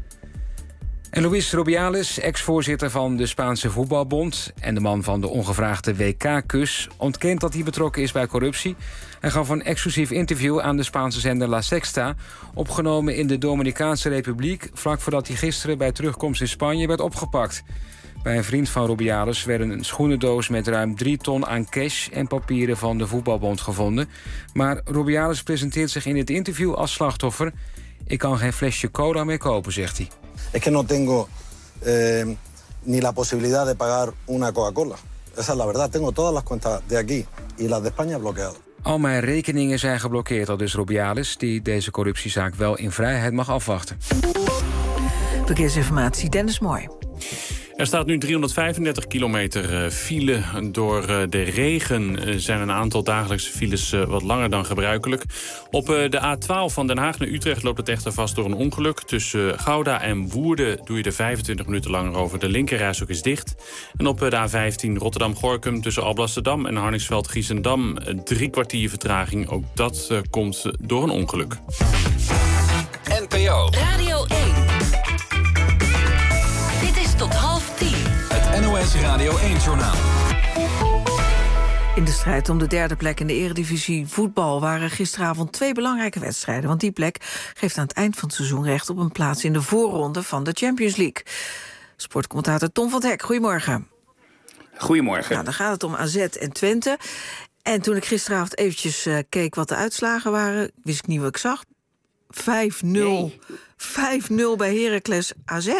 En Luis Rubiales, ex-voorzitter van de Spaanse voetbalbond en de man van de ongevraagde W K-kus, ontkent dat hij betrokken is bij corruptie. Hij gaf een exclusief interview aan de Spaanse zender La Sexta, opgenomen in de Dominicaanse Republiek, vlak voordat hij gisteren bij terugkomst in Spanje werd opgepakt. Bij een vriend van Rubiales werden een schoenendoos met ruim drie ton aan cash en papieren van de voetbalbond gevonden. Maar Rubiales presenteert zich in het interview als slachtoffer. Ik kan geen flesje cola meer kopen, zegt hij. Es que no tengo eh, ni la posibilidad de pagar una Coca-Cola. Esa es la verdad. Tengo todas las cuentas de aquí y las de España bloqueadas. Al mijn rekeningen zijn geblokkeerd, al dus Rubiales, die deze corruptiezaak wel in vrijheid mag afwachten. Verkeersinformatie, Dennis Mooi. Er staat nu driehonderdvijfendertig kilometer file. Door de regen zijn een aantal dagelijkse files wat langer dan gebruikelijk. Op de A twaalf van Den Haag naar Utrecht loopt het echter vast door een ongeluk. Tussen Gouda en Woerden doe je er vijfentwintig minuten langer over. De linkerrijstrook is dicht. En op de A vijftien Rotterdam-Gorkum tussen Alblasserdam en Harningsveld-Giessendam drie kwartier vertraging. Ook dat uh, komt door een ongeluk. N P O Radio één. Dit is tot half tien. Het N O S Radio één-journaal. In de strijd om de derde plek in de eredivisie voetbal waren gisteravond twee belangrijke wedstrijden. Want die plek geeft aan het eind van het seizoen recht op een plaats in de voorronde van de Champions League. Sportcommentator Tom van Hek, goedemorgen. Goedemorgen. Nou, dan gaat het om A Z en Twente. En toen ik gisteravond eventjes uh, keek wat de uitslagen waren, wist ik niet wat ik zag. vijf nul. Nee. vijf nul bij Heracles A Z.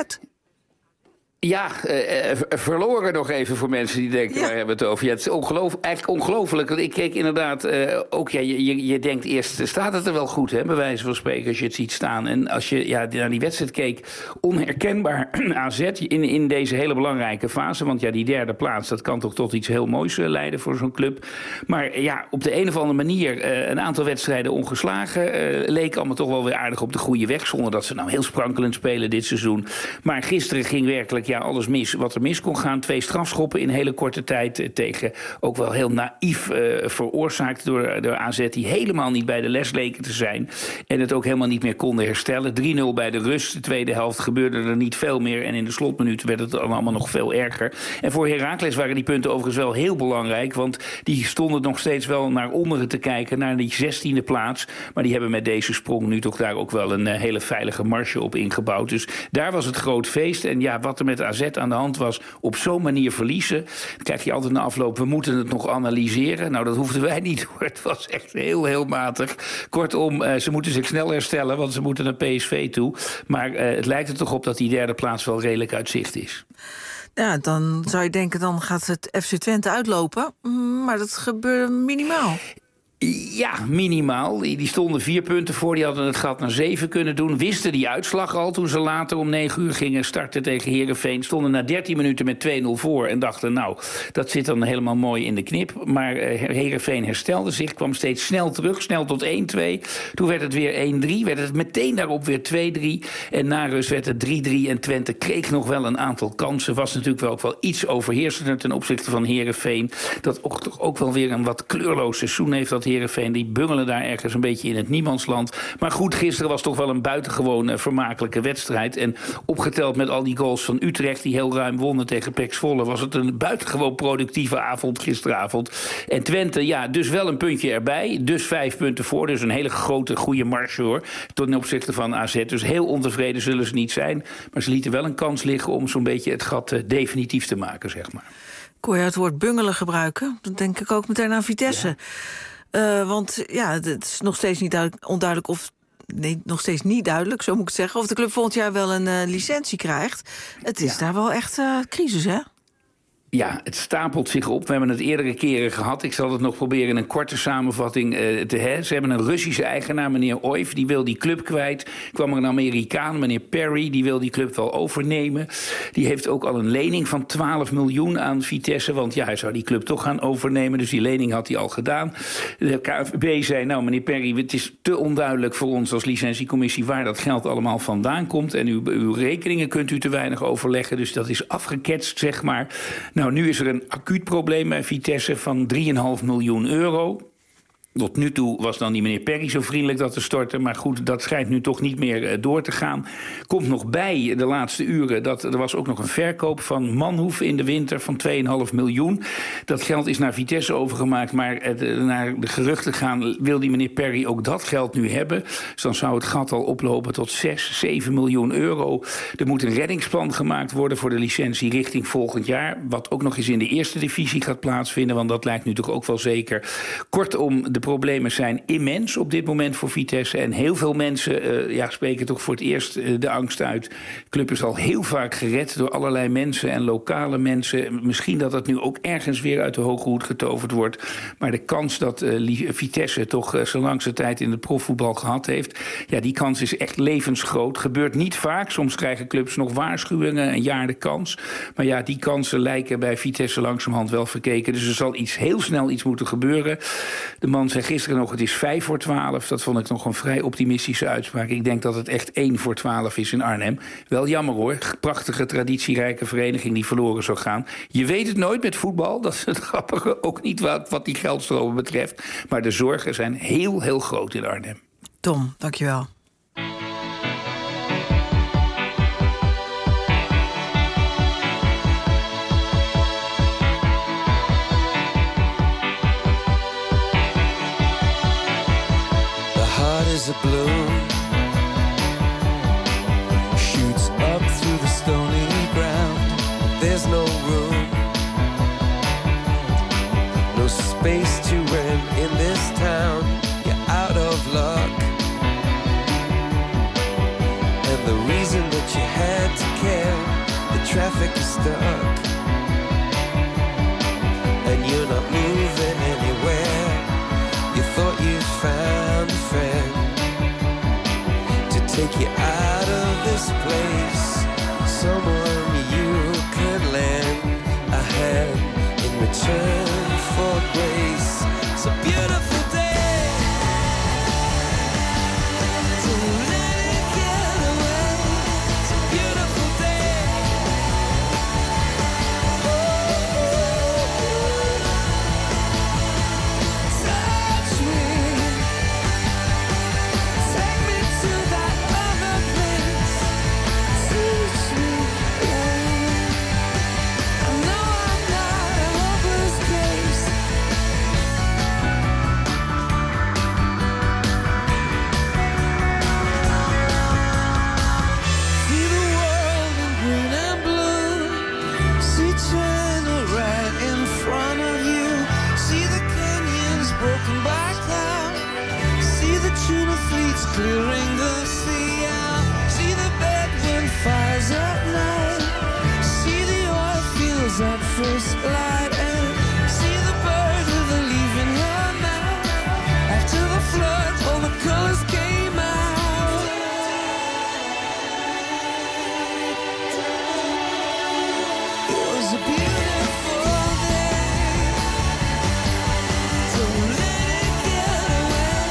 Ja, uh, verloren nog even voor mensen die denken, ja. Waar hebben we het over? Ja, het is ongeloof, eigenlijk ongelooflijk. Want ik keek inderdaad, uh, ook ja, je, je, je denkt eerst, staat het er wel goed, hè, bij wijze van spreken, als je het ziet staan. En als je ja, naar die wedstrijd keek, onherkenbaar A Z in, in deze hele belangrijke fase. Want ja, die derde plaats, dat kan toch tot iets heel moois uh, leiden voor zo'n club. Maar ja, op de een of andere manier, uh, een aantal wedstrijden ongeslagen, uh, leek allemaal toch wel weer aardig op de goede weg. Zonder dat ze nou heel sprankelend spelen dit seizoen. Maar gisteren ging werkelijk ja, alles mis wat er mis kon gaan. Twee strafschoppen in hele korte tijd uh, tegen ook wel heel naïef uh, veroorzaakt door, door A Z... die helemaal niet bij de les leken te zijn en het ook helemaal niet meer konden herstellen. drie nul bij de rust. De tweede helft gebeurde er niet veel meer en in de slotminuten werd het allemaal nog veel erger. En voor Heracles waren die punten overigens wel heel belangrijk, want die stonden nog steeds wel naar onderen te kijken, naar die zestiende plaats. Maar die hebben met deze sprong nu toch daar ook wel een uh, hele veilige marge op ingebouwd. Dus daar was het groot feest. En ja, wat er met A Z aan de hand was, op zo'n manier verliezen, dan krijg je altijd na afloop, we moeten het nog analyseren. Nou, dat hoefden wij niet hoor. Het was echt heel, heel matig. Kortom, uh, ze moeten zich snel herstellen, want ze moeten naar P S V toe. Maar uh, het lijkt er toch op dat die derde plaats wel redelijk uit zicht is. Ja, dan zou je denken, dan gaat het F C Twente uitlopen. Maar dat gebeurt minimaal. Ja, minimaal. Die stonden vier punten voor. Die hadden het gat naar zeven kunnen doen. Wisten die uitslag al toen ze later om negen uur gingen starten tegen Heerenveen. Stonden na dertien minuten met twee nul voor. En dachten, nou, dat zit dan helemaal mooi in de knip. Maar Heerenveen herstelde zich. Kwam steeds snel terug. Snel tot één twee. Toen werd het weer één drie. Werd het meteen daarop weer twee drie. En na rust werd het drie drie. En Twente kreeg nog wel een aantal kansen. Was natuurlijk wel ook wel iets overheersender ten opzichte van Heerenveen. Dat ook, toch ook wel weer een wat kleurloos seizoen heeft dat Heerenveen, die bungelen daar ergens een beetje in het niemandsland. Maar goed, gisteren was toch wel een buitengewoon uh, vermakelijke wedstrijd. En opgeteld met al die goals van Utrecht, die heel ruim wonnen tegen P E C Zwolle, was het een buitengewoon productieve avond gisteravond. En Twente, ja, dus wel een puntje erbij. Dus vijf punten voor. Dus een hele grote, goede marge hoor. Ten opzichte van A Z. Dus heel ontevreden zullen ze niet zijn. Maar ze lieten wel een kans liggen om zo'n beetje het gat uh, definitief te maken, zeg maar. Kon je het woord bungelen gebruiken? Dan denk ik ook meteen aan Vitesse. Ja. Uh, want ja, het is nog steeds niet duidelijk, onduidelijk of... Nee, nog steeds niet duidelijk, zo moet ik het zeggen... of de club volgend jaar wel een uh, licentie krijgt. Het is ja. daar wel echt uh, crisis, hè? Ja, het stapelt zich op. We hebben het eerdere keren gehad. Ik zal het nog proberen in een korte samenvatting uh, te hebben. Ze hebben een Russische eigenaar, meneer Oif. Die wil die club kwijt. Kwam er een Amerikaan, meneer Perry. Die wil die club wel overnemen. Die heeft ook al een lening van twaalf miljoen aan Vitesse. Want ja, hij zou die club toch gaan overnemen. Dus die lening had hij al gedaan. De K N V B zei, nou meneer Perry, het is te onduidelijk voor ons als licentiecommissie waar dat geld allemaal vandaan komt. En uw, uw rekeningen kunt u te weinig overleggen. Dus dat is afgeketst, zeg maar. Nou, nu is er een acuut probleem bij Vitesse van drie komma vijf miljoen euro. Tot nu toe was dan die meneer Perry zo vriendelijk dat te storten. Maar goed, dat schijnt nu toch niet meer door te gaan. Komt nog bij de laatste uren dat er was ook nog een verkoop van Manhoef in de winter van twee komma vijf miljoen. Dat geld is naar Vitesse overgemaakt. Maar naar de geruchten gaan wil die meneer Perry ook dat geld nu hebben. Dus dan zou het gat al oplopen tot zes, zeven miljoen euro. Er moet een reddingsplan gemaakt worden voor de licentie richting volgend jaar. Wat ook nog eens in de eerste divisie gaat plaatsvinden. Want dat lijkt nu toch ook wel zeker. Kortom, de problemen zijn immens op dit moment voor Vitesse. En heel veel mensen uh, ja, spreken toch voor het eerst uh, de angst uit. De club is al heel vaak gered door allerlei mensen en lokale mensen. Misschien dat het nu ook ergens weer uit de hoge hoed getoverd wordt. Maar de kans dat uh, Vitesse toch uh, zo langste tijd in het profvoetbal gehad heeft, ja, die kans is echt levensgroot. Gebeurt niet vaak. Soms krijgen clubs nog waarschuwingen, een jaar de kans. Maar ja, die kansen lijken bij Vitesse langzamerhand wel verkeken. Dus er zal iets, heel snel iets moeten gebeuren. De man zei gisteren nog, het is vijf voor twaalf. Dat vond ik nog een vrij optimistische uitspraak. Ik denk dat het echt één voor twaalf is in Arnhem. Wel jammer hoor. Prachtige, traditierijke vereniging die verloren zou gaan. Je weet het nooit met voetbal. Dat is het grappige. Ook niet wat, wat die geldstromen betreft. Maar de zorgen zijn heel, heel groot in Arnhem. Tom, dankjewel. Is a bloom, shoots up through the stony ground. There's no room, no space to rent in this town. You're out of luck. traffic is stuck and you're not moving anywhere. You thought you found a friend to take you out of this place, someone you could lend a hand in return for grace. It's a beautiful day. Clearing the sea out. See the bedroom fires at night. See the oil fields at first light. And see the bird with a leaf in her mouth. After the flood, all the colors came out. It was a beautiful day. Don't let it get away.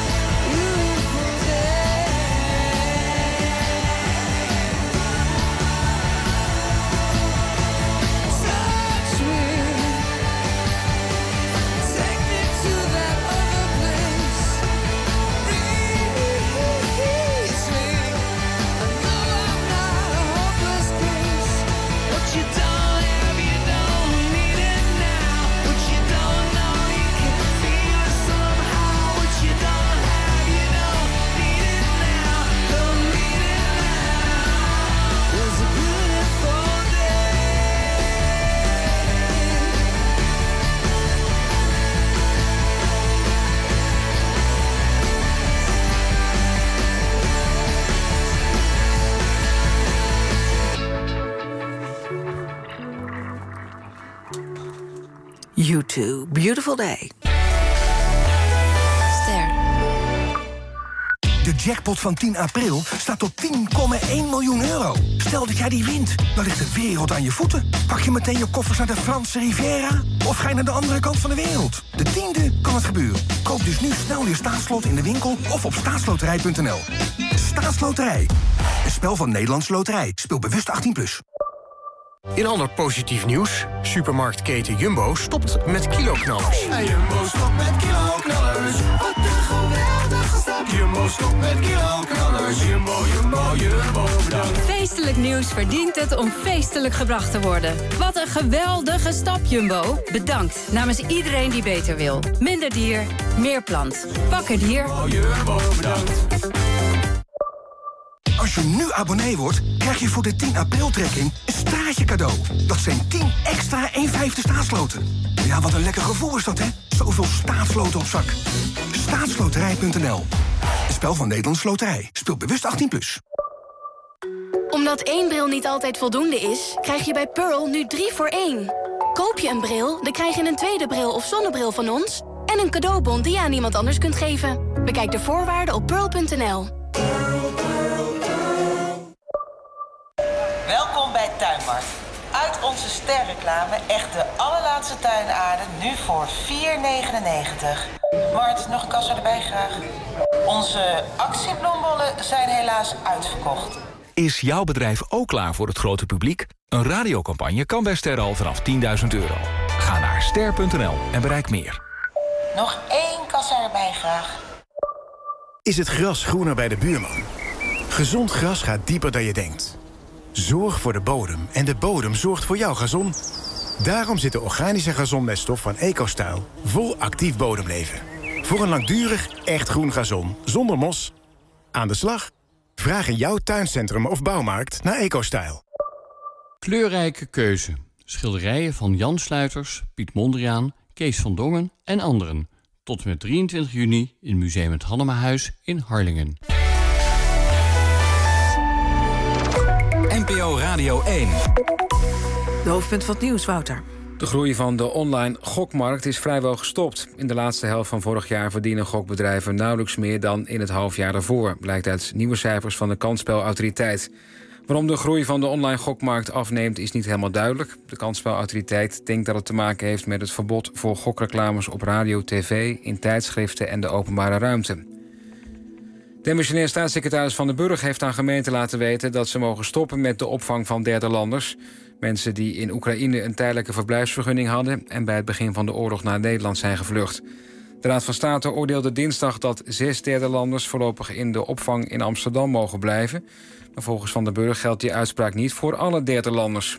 U twee, Beautiful Day. Ster. De jackpot van tien april staat op tien komma één miljoen euro. Stel dat jij die wint, dan ligt de wereld aan je voeten. Pak je meteen je koffers naar de Franse Riviera? Of ga je naar de andere kant van de wereld? De tiende kan het gebeuren. Koop dus nu snel je staatslot in de winkel of op staatsloterij punt n l. Staatsloterij. Een spel van Nederlandse Loterij. Speel bewust achttien plus. In ander positief nieuws. Supermarktketen Jumbo stopt met kiloknallers. Hey, Jumbo stopt met kiloknallers. Wat een geweldige stap. Jumbo stopt met kiloknallers. Jumbo, Jumbo, Jumbo, bedankt. Feestelijk nieuws verdient het om feestelijk gebracht te worden. Wat een geweldige stap, Jumbo. Bedankt namens iedereen die beter wil. Minder dier, meer plant. Pak het hier. Jumbo, Jumbo, bedankt. Als je nu abonnee wordt, krijg je voor de tien april trekking een straatje cadeau. Dat zijn tien extra één vijfde staatsloten. Ja, wat een lekker gevoel is dat, hè? Zoveel staatsloten op zak. staatsloterij punt n l. Een spel van Nederlandse Loterij. Speel bewust achttien plus. Omdat één bril niet altijd voldoende is, krijg je bij Pearl nu drie voor één. Koop je een bril, dan krijg je een tweede bril of zonnebril van ons en een cadeaubon die je aan iemand anders kunt geven. Bekijk de voorwaarden op pearl punt n l. Welkom bij Tuinmarkt. Uit onze sterreclame echt de allerlaatste tuinaarden, nu voor vier negenennegentig. Mart, nog een kassa erbij graag. Onze actiebloembollen zijn helaas uitverkocht. Is jouw bedrijf ook klaar voor het grote publiek? Een radiocampagne kan bij Ster al vanaf tienduizend euro. Ga naar ster punt n l en bereik meer. Nog één kassa erbij graag. Is het gras groener bij de buurman? Gezond gras gaat dieper dan je denkt. Zorg voor de bodem en de bodem zorgt voor jouw gazon. Daarom zit de organische gazonmeststof van EcoStyle vol actief bodemleven. Voor een langdurig, echt groen gazon, zonder mos. Aan de slag? Vraag in jouw tuincentrum of bouwmarkt naar EcoStyle. Kleurrijke keuze. Schilderijen van Jan Sluiters, Piet Mondriaan, Kees van Dongen en anderen. Tot en met drieëntwintig juni in Museum het Hannemahuis in Harlingen. N P O Radio één. De hoofdpunt van het nieuws, Wouter. De groei van de online gokmarkt is vrijwel gestopt. In de laatste helft van vorig jaar verdienen gokbedrijven nauwelijks meer dan in het halfjaar daarvoor, blijkt uit nieuwe cijfers van de Kansspelautoriteit. Waarom de groei van de online gokmarkt afneemt is niet helemaal duidelijk. De Kansspelautoriteit denkt dat het te maken heeft met het verbod voor gokreclames op radio, tv, in tijdschriften en de openbare ruimte. Demissionair staatssecretaris Van den Burg heeft aan gemeenten laten weten dat ze mogen stoppen met de opvang van derde landers. Mensen die in Oekraïne een tijdelijke verblijfsvergunning hadden en bij het begin van de oorlog naar Nederland zijn gevlucht. De Raad van State oordeelde dinsdag dat zes derde landers voorlopig in de opvang in Amsterdam mogen blijven. Maar volgens Van den Burg geldt die uitspraak niet voor alle derde landers.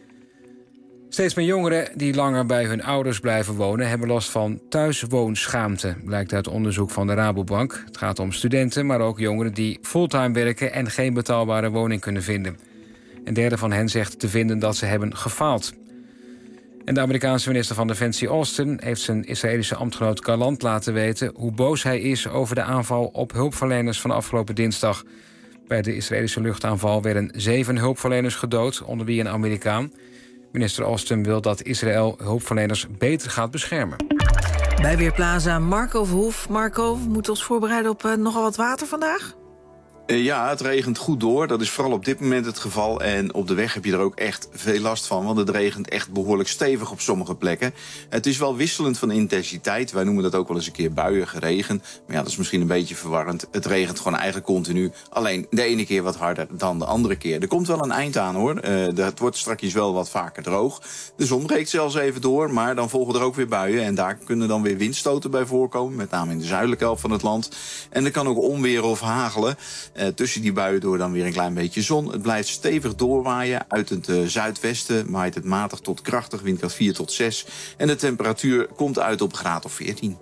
Steeds meer jongeren die langer bij hun ouders blijven wonen hebben last van thuiswoonschaamte, blijkt uit onderzoek van de Rabobank. Het gaat om studenten, maar ook jongeren die fulltime werken en geen betaalbare woning kunnen vinden. Een derde van hen zegt te vinden dat ze hebben gefaald. En de Amerikaanse minister van Defensie Austin heeft zijn Israëlische ambtgenoot Gallant laten weten hoe boos hij is over de aanval op hulpverleners van afgelopen dinsdag. Bij de Israëlische luchtaanval werden zeven hulpverleners gedood, onder wie een Amerikaan. Minister Austin wil dat Israël hulpverleners beter gaat beschermen. Bij Weerplaza Marco Verhoef. Marco, we moeten ons voorbereiden op uh, nogal wat water vandaag? Uh, ja, het regent goed door. Dat is vooral op dit moment het geval. En op de weg heb je er ook echt veel last van. Want het regent echt behoorlijk stevig op sommige plekken. Het is wel wisselend van intensiteit. Wij noemen dat ook wel eens een keer buiige regen. Maar ja, dat is misschien een beetje verwarrend. Het regent gewoon eigenlijk continu. Alleen de ene keer wat harder dan de andere keer. Er komt wel een eind aan, hoor. Uh, het wordt straks wel wat vaker droog. De zon breekt zelfs even door. Maar dan volgen er ook weer buien. En daar kunnen dan weer windstoten bij voorkomen. Met name in de zuidelijke helft van het land. En er kan ook onweer of hagelen. Uh, tussen die buien door dan weer een klein beetje zon. Het blijft stevig doorwaaien. Uit het uh, zuidwesten waait het matig tot krachtig, windkracht vier tot zes. En de temperatuur komt uit op graad of veertien.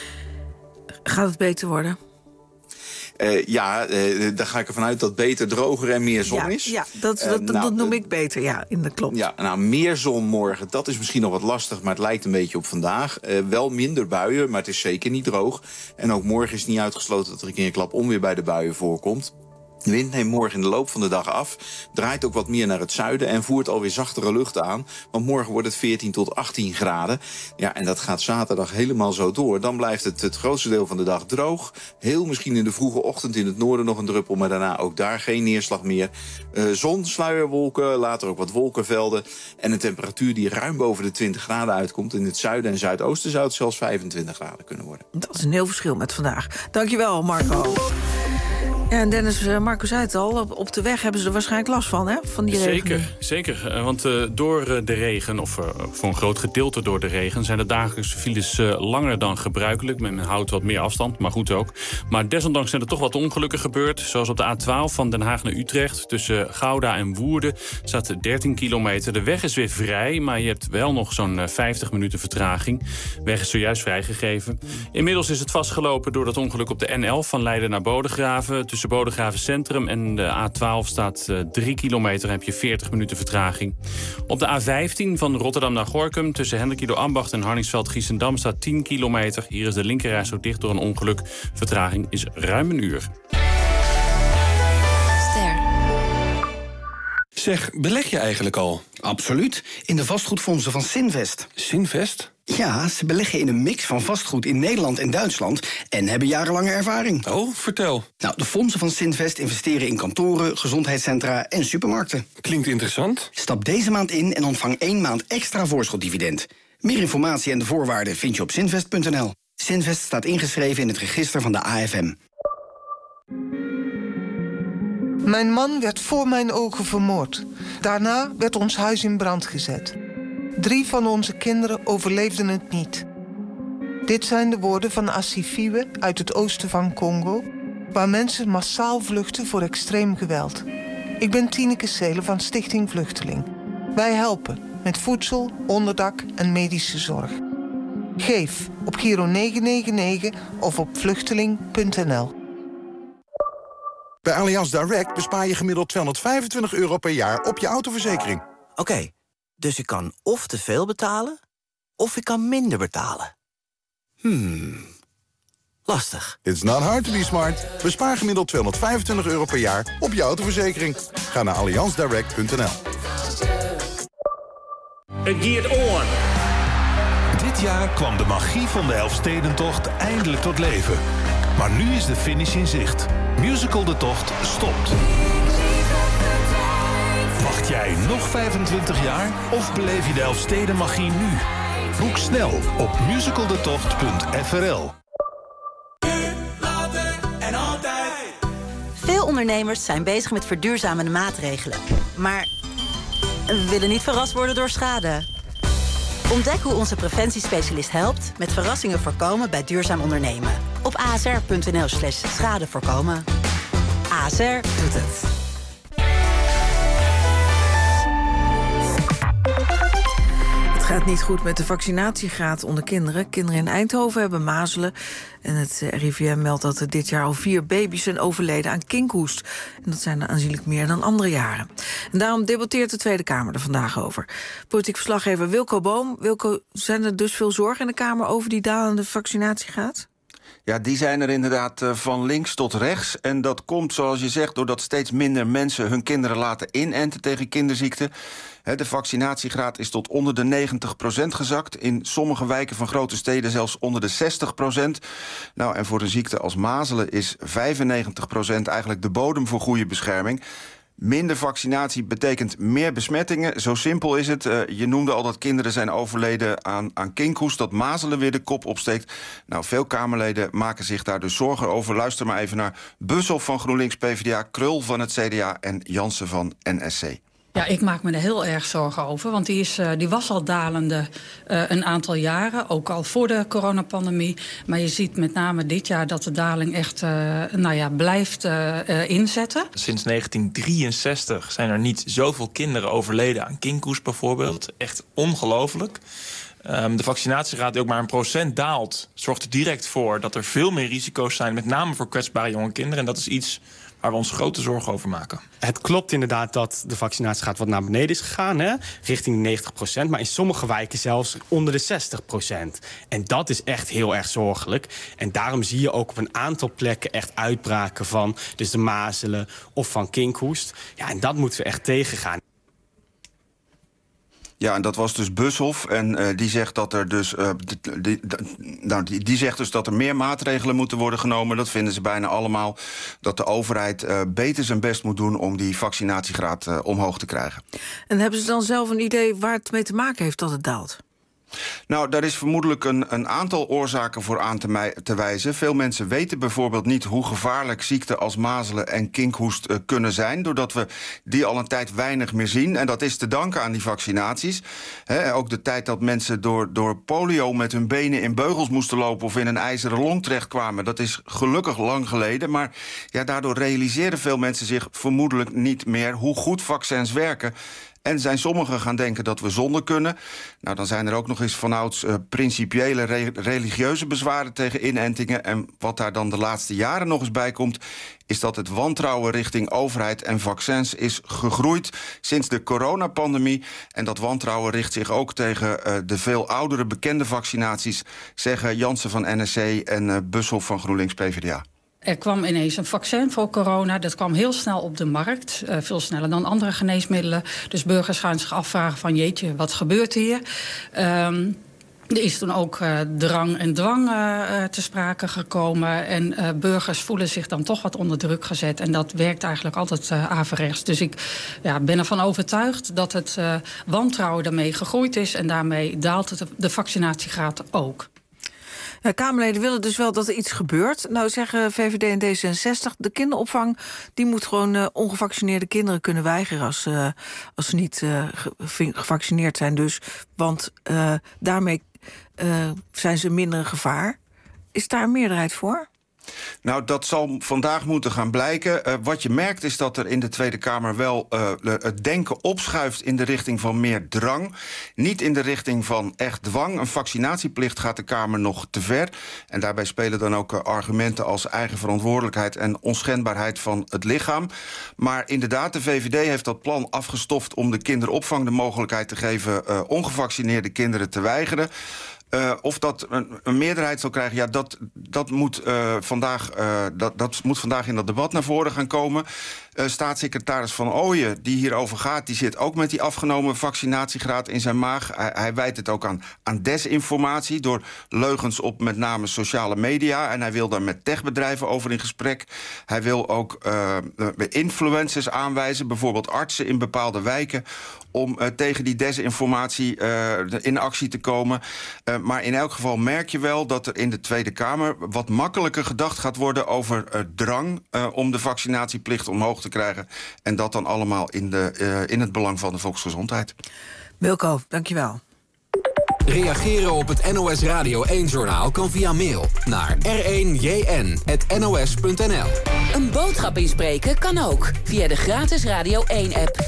Gaat het beter worden? Uh, ja, uh, daar ga ik ervan uit dat beter, droger en meer zon ja, is. Ja, dat, dat, uh, dat, nou, dat noem ik beter, ja, in de klopt. Ja, nou, meer zon morgen, dat is misschien nog wat lastig, maar het lijkt een beetje op vandaag. Uh, wel minder buien, maar het is zeker niet droog. En ook morgen is niet uitgesloten dat er een keer een klap onweer bij de buien voorkomt. De wind neemt morgen in de loop van de dag af, draait ook wat meer naar het zuiden en voert alweer zachtere lucht aan. Want morgen wordt het veertien tot achttien graden. Ja, en dat gaat zaterdag helemaal zo door. Dan blijft het het grootste deel van de dag droog. Heel misschien in de vroege ochtend in het noorden nog een druppel, maar daarna ook daar geen neerslag meer. Uh, zon, sluierwolken, later ook wat wolkenvelden. En een temperatuur die ruim boven de twintig graden uitkomt. In het zuiden en zuidoosten zou het zelfs vijfentwintig graden kunnen worden. Dat is een heel verschil met vandaag. Dankjewel, Marco. Ja, en Dennis, Marco zei het al, op, op de weg hebben ze er waarschijnlijk last van, hè? Van die regen. Zeker, zeker. Want uh, door uh, de regen, of uh, voor een groot gedeelte door de regen, zijn de dagelijkse files uh, langer dan gebruikelijk. Men houdt wat meer afstand, maar goed ook. Maar desondanks zijn er toch wat ongelukken gebeurd. Zoals op de A twaalf van Den Haag naar Utrecht. Tussen Gouda en Woerden staat dertien kilometer. De weg is weer vrij, maar je hebt wel nog zo'n uh, vijftig minuten vertraging. De weg is zojuist vrijgegeven. Inmiddels is het vastgelopen door dat ongeluk op de N elf van Leiden naar Bodegraven. Tussen Bodegraven Centrum en de A twaalf staat uh, drie kilometer, heb je veertig minuten vertraging. Op de A vijftien van Rotterdam naar Gorinchem tussen Hendrikido Ambacht en Harningsveld-Giessendam staat tien kilometer. Hier is de linkerreis ook dicht door een ongeluk. Vertraging is ruim een uur. Ster. Zeg, beleg je eigenlijk al? Absoluut. In de vastgoedfondsen van Sinvest. Sinvest? Ja, ze beleggen in een mix van vastgoed in Nederland en Duitsland en hebben jarenlange ervaring. Oh, vertel. Nou, de fondsen van Sinvest investeren in kantoren, gezondheidscentra en supermarkten. Klinkt interessant. Stap deze maand in en ontvang één maand extra voorschotdividend. Meer informatie en de voorwaarden vind je op sinvest punt n l. Sinvest staat ingeschreven in het register van de A F M. Mijn man werd voor mijn ogen vermoord. Daarna werd ons huis in brand gezet. Drie van onze kinderen overleefden het niet. Dit zijn de woorden van Asifiwe uit het oosten van Congo, waar mensen massaal vluchten voor extreem geweld. Ik ben Tineke Seelen van Stichting Vluchteling. Wij helpen met voedsel, onderdak en medische zorg. Geef op Giro negen negen negen of op vluchteling punt n l. Bij Allianz Direct bespaar je gemiddeld tweehonderdvijfentwintig euro per jaar op je autoverzekering. Oké, okay, dus ik kan of te veel betalen, of ik kan minder betalen. Hmm, lastig. It's not hard to be smart. Bespaar gemiddeld tweehonderdvijfentwintig euro per jaar op je autoverzekering. Ga naar allianz direct punt n l. geared on. Dit jaar kwam de magie van de Elfstedentocht eindelijk tot leven. Maar nu is de finish in zicht. Musical De Tocht stopt. Wacht jij nog vijfentwintig jaar of beleef je de Elfstedenmagie nu? Boek snel op musicaldetocht punt f r l. Veel ondernemers zijn bezig met verduurzamende maatregelen. Maar we willen niet verrast worden door schade. Ontdek hoe onze preventiespecialist helpt met verrassingen voorkomen bij duurzaam ondernemen. Op a s r punt n l slash schade voorkomen. A S R doet het. Het gaat niet goed met de vaccinatiegraad onder kinderen. Kinderen in Eindhoven hebben mazelen. En het R I V M meldt dat er dit jaar al vier baby's zijn overleden aan kinkhoest. En dat zijn er aanzienlijk meer dan andere jaren. En daarom debatteert de Tweede Kamer er vandaag over. Politiek verslaggever Wilco Boom. Wilco, zijn er dus veel zorgen in de Kamer over die dalende vaccinatiegraad? Ja, die zijn er inderdaad uh, van links tot rechts. En dat komt, zoals je zegt, doordat steeds minder mensen hun kinderen laten inenten tegen kinderziekten. He, de vaccinatiegraad is tot onder de negentig procent gezakt. In sommige wijken van grote steden zelfs onder de zestig procent. Nou, en voor een ziekte als mazelen is vijfennegentig procent eigenlijk de bodem voor goede bescherming. Minder vaccinatie betekent meer besmettingen. Zo simpel is het. Uh, je noemde al dat kinderen zijn overleden aan, aan kinkhoest, dat mazelen weer de kop opsteekt. Nou, veel Kamerleden maken zich daar dus zorgen over. Luister maar even naar Bussel van GroenLinks P v d A, Krul van het C D A en Jansen van N S C. Ja, ik maak me er heel erg zorgen over. Want die, is, uh, die was al dalende uh, een aantal jaren. Ook al voor de coronapandemie. Maar je ziet met name dit jaar dat de daling echt uh, nou ja, blijft uh, uh, inzetten. Sinds negentien drieënzestig zijn er niet zoveel kinderen overleden aan kinkhoest bijvoorbeeld. Echt ongelooflijk. Um, de vaccinatiegraad die ook maar een procent daalt, zorgt er direct voor dat er veel meer risico's zijn, met name voor kwetsbare jonge kinderen. En dat is iets waar we ons grote zorgen over maken. Het klopt inderdaad dat de vaccinatiegraad wat naar beneden is gegaan, hè, richting de negentig procent. Maar in sommige wijken zelfs onder de zestig procent. En dat is echt heel erg zorgelijk. En daarom zie je ook op een aantal plekken echt uitbraken van dus de mazelen of van kinkhoest. Ja, en dat moeten we echt tegengaan. Ja, en dat was dus Bushoff. En uh, die zegt dat er dus uh, die, die, nou, die, die zegt dus dat er meer maatregelen moeten worden genomen. Dat vinden ze bijna allemaal. Dat de overheid uh, beter zijn best moet doen om die vaccinatiegraad uh, omhoog te krijgen. En hebben ze dan zelf een idee waar het mee te maken heeft dat het daalt? Nou, daar is vermoedelijk een, een aantal oorzaken voor aan te, mij, te wijzen. Veel mensen weten bijvoorbeeld niet hoe gevaarlijk ziekten als mazelen en kinkhoest uh, kunnen zijn, doordat we die al een tijd weinig meer zien. En dat is te danken aan die vaccinaties. He, ook de tijd dat mensen door, door polio met hun benen in beugels moesten lopen of in een ijzeren long terechtkwamen, dat is gelukkig lang geleden. Maar ja, daardoor realiseren veel mensen zich vermoedelijk niet meer hoe goed vaccins werken. En zijn sommigen gaan denken dat we zonder kunnen. Nou, dan zijn er ook nog eens vanouds uh, principiële re- religieuze bezwaren tegen inentingen. En wat daar dan de laatste jaren nog eens bij komt, is dat het wantrouwen richting overheid en vaccins is gegroeid sinds de coronapandemie. En dat wantrouwen richt zich ook tegen uh, de veel oudere bekende vaccinaties, zeggen Jansen van N S C en uh, Bushoff van GroenLinks P v d A. Er kwam ineens een vaccin voor corona. Dat kwam heel snel op de markt. Uh, veel sneller dan andere geneesmiddelen. Dus burgers gaan zich afvragen van jeetje, wat gebeurt hier? Um, Er is toen ook uh, drang en dwang uh, te sprake gekomen. En uh, burgers voelen zich dan toch wat onder druk gezet. En dat werkt eigenlijk altijd uh, averechts. Dus ik ja, ben ervan overtuigd dat het uh, wantrouwen daarmee gegroeid is. En daarmee daalt het de vaccinatiegraad ook. Ja, Kamerleden willen dus wel dat er iets gebeurt. Nou zeggen V V D en D zesenzestig, de kinderopvang die moet gewoon uh, ongevaccineerde kinderen kunnen weigeren als, uh, als ze niet uh, ge- gevaccineerd zijn. Dus, want uh, daarmee uh, zijn ze minder een gevaar. Is daar een meerderheid voor? Nou, dat zal vandaag moeten gaan blijken. Uh, wat je merkt is dat er in de Tweede Kamer wel uh, het denken opschuift in de richting van meer drang. Niet in de richting van echt dwang. Een vaccinatieplicht gaat de Kamer nog te ver. En daarbij spelen dan ook uh, argumenten als eigen verantwoordelijkheid en onschendbaarheid van het lichaam. Maar inderdaad, de V V D heeft dat plan afgestoft om de kinderopvang de mogelijkheid te geven uh, ongevaccineerde kinderen te weigeren. Uh, of dat een, een meerderheid zal krijgen, ja, dat, dat, moet, uh, vandaag, uh, dat, dat moet vandaag in dat debat naar voren gaan komen. Uh, staatssecretaris Van Ooyen, die hierover gaat, die zit ook met die afgenomen vaccinatiegraad in zijn maag. Hij, hij wijt het ook aan, aan desinformatie door leugens op met name sociale media. En hij wil daar met techbedrijven over in gesprek. Hij wil ook uh, influencers aanwijzen, bijvoorbeeld artsen in bepaalde wijken, om uh, tegen die desinformatie uh, in actie te komen. Uh, maar in elk geval merk je wel dat er in de Tweede Kamer wat makkelijker gedacht gaat worden over uh, drang uh, om de vaccinatieplicht omhoog te krijgen. En dat dan allemaal in, de, uh, in het belang van de volksgezondheid. Wilco, dankjewel. Reageren op het N O S Radio één-journaal kan via mail naar r één j n punt n o s punt n l. Een boodschap inspreken kan ook via de gratis Radio één-app.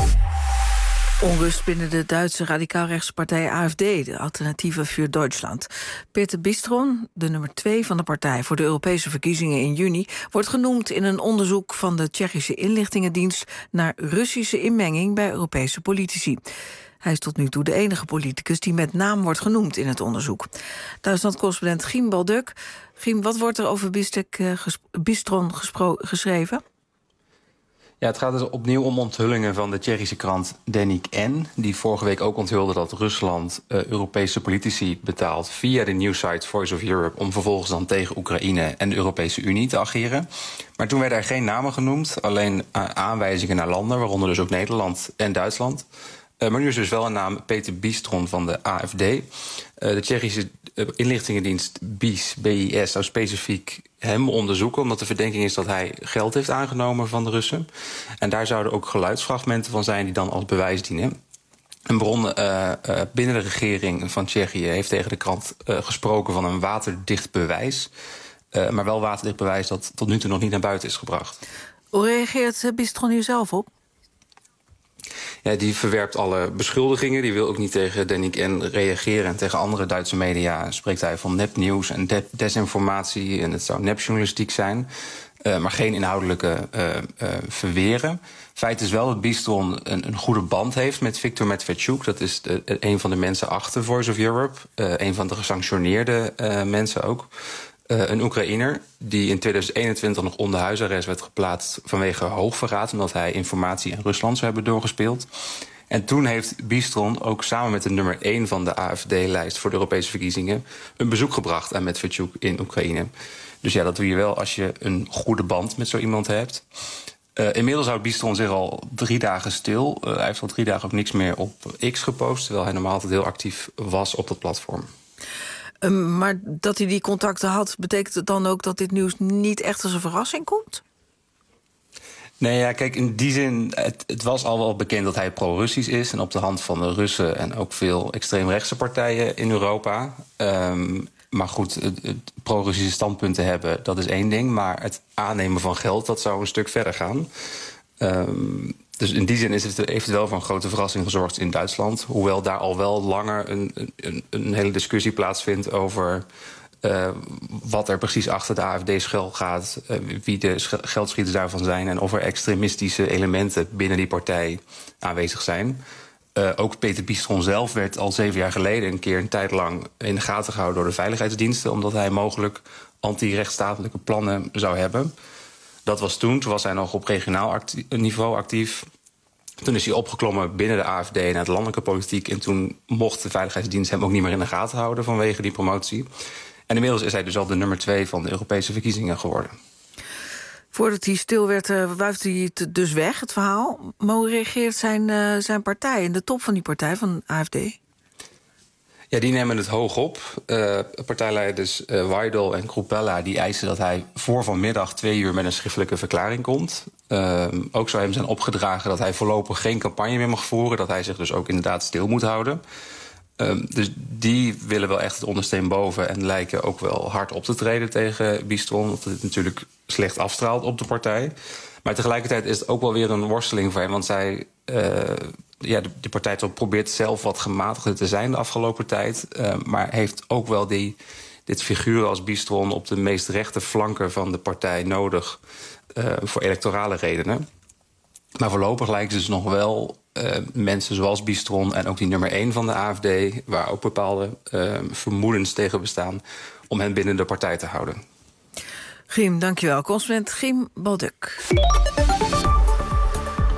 Onrust binnen de Duitse radicaal-rechtse partij A F D, de Alternatieve voor Duitsland. Peter Bistron, de nummer twee van de partij voor de Europese verkiezingen in juni, wordt genoemd in een onderzoek van de Tsjechische inlichtingendienst naar Russische inmenging bij Europese politici. Hij is tot nu toe de enige politicus die met naam wordt genoemd in het onderzoek. Duitsland-correspondent Giem Balduk. Giem, wat wordt er over Bistek, uh, gesp- Bistron gespro- geschreven? Ja, het gaat dus opnieuw om onthullingen van de Tsjechische krant Deník N, die vorige week ook onthulde dat Rusland uh, Europese politici betaalt via de nieuwssite Voice of Europe om vervolgens dan tegen Oekraïne en de Europese Unie te ageren. Maar toen werden er geen namen genoemd, alleen uh, aanwijzingen naar landen, waaronder dus ook Nederland en Duitsland. Uh, maar nu is dus wel een naam, Peter Bistron van de A F D. Uh, de Tsjechische uh, inlichtingendienst B I S, B I S zou specifiek hem onderzoeken, omdat de verdenking is dat hij geld heeft aangenomen van de Russen. En daar zouden ook geluidsfragmenten van zijn die dan als bewijs dienen. Een bron uh, uh, binnen de regering van Tsjechië heeft tegen de krant uh, gesproken van een waterdicht bewijs. Uh, maar wel waterdicht bewijs dat tot nu toe nog niet naar buiten is gebracht. Hoe reageert Bistron hier zelf op? Ja, die verwerpt alle beschuldigingen. Die wil ook niet tegen Deník N reageren. En tegen andere Duitse media spreekt hij van nepnieuws en de- desinformatie. En het zou nepjournalistiek zijn. Uh, maar geen inhoudelijke uh, uh, verweren. Feit is wel dat Bistron een, een goede band heeft met Viktor Medvedchuk. Dat is de, een van de mensen achter Voice of Europe. Uh, een van de gesanctioneerde uh, mensen ook. Uh, een Oekraïner die in tweeduizend eenentwintig nog onder huisarrest werd geplaatst vanwege hoogverraad, omdat hij informatie aan Rusland zou hebben doorgespeeld. En toen heeft Bistron ook samen met de nummer één van de A F D-lijst voor de Europese verkiezingen een bezoek gebracht aan Medvedchuk in Oekraïne. Dus ja, dat doe je wel als je een goede band met zo iemand hebt. Uh, inmiddels houdt Bistron zich al drie dagen stil. Uh, hij heeft al drie dagen ook niks meer op X gepost, terwijl hij normaal altijd heel actief was op dat platform. Um, maar dat hij die contacten had, betekent het dan ook dat dit nieuws niet echt als een verrassing komt? Nee, ja, kijk, in die zin, het, het was al wel bekend dat hij pro-Russisch is. En op de hand van de Russen en ook veel extreemrechtse partijen in Europa. Um, maar goed, het, het pro-Russische standpunten hebben, dat is één ding. Maar het aannemen van geld, dat zou een stuk verder gaan. Um, Dus in die zin is het, heeft het wel voor een grote verrassing gezorgd in Duitsland. Hoewel daar al wel langer een, een, een hele discussie plaatsvindt over uh, wat er precies achter de A F D schuil gaat. Uh, wie de geldschieters daarvan zijn en of er extremistische elementen binnen die partij aanwezig zijn. Uh, ook Peter Bistron zelf werd al zeven jaar geleden een keer een tijd lang in de gaten gehouden door de veiligheidsdiensten, omdat hij mogelijk anti-rechtsstatelijke plannen zou hebben. Dat was toen, toen was hij nog op regionaal actie, niveau actief. Toen is hij opgeklommen binnen de A F D naar het landelijke politiek. En toen mocht de veiligheidsdienst hem ook niet meer in de gaten houden vanwege die promotie. En inmiddels is hij dus al de nummer twee van de Europese verkiezingen geworden. Voordat hij stil werd, uh, wuifde hij het dus weg, het verhaal. Maar hoe reageert zijn, uh, zijn partij en de top van die partij, van A F D? Ja, die nemen het hoog op. Uh, partijleiders uh, Weidel en Kruppella die eisen dat hij voor vanmiddag twee uur met een schriftelijke verklaring komt. Uh, ook zou hem zijn opgedragen dat hij voorlopig geen campagne meer mag voeren. Dat hij zich dus ook inderdaad stil moet houden. Uh, dus die willen wel echt het ondersteen boven en lijken ook wel hard op te treden tegen Bistron. Dat het natuurlijk slecht afstraalt op de partij. Maar tegelijkertijd is het ook wel weer een worsteling voor hem. Want zij, uh, ja, de, de partij toch probeert zelf wat gematigder te zijn de afgelopen tijd. Uh, maar heeft ook wel die, dit figuur als Bistron op de meest rechte flanken van de partij nodig. Uh, voor electorale redenen. Maar voorlopig lijken ze dus nog wel uh, mensen zoals Bistron en ook die nummer één van de A F D, waar ook bepaalde uh, vermoedens tegen bestaan, om hen binnen de partij te houden. Giem, dankjewel. Correspondent Giem Balduk.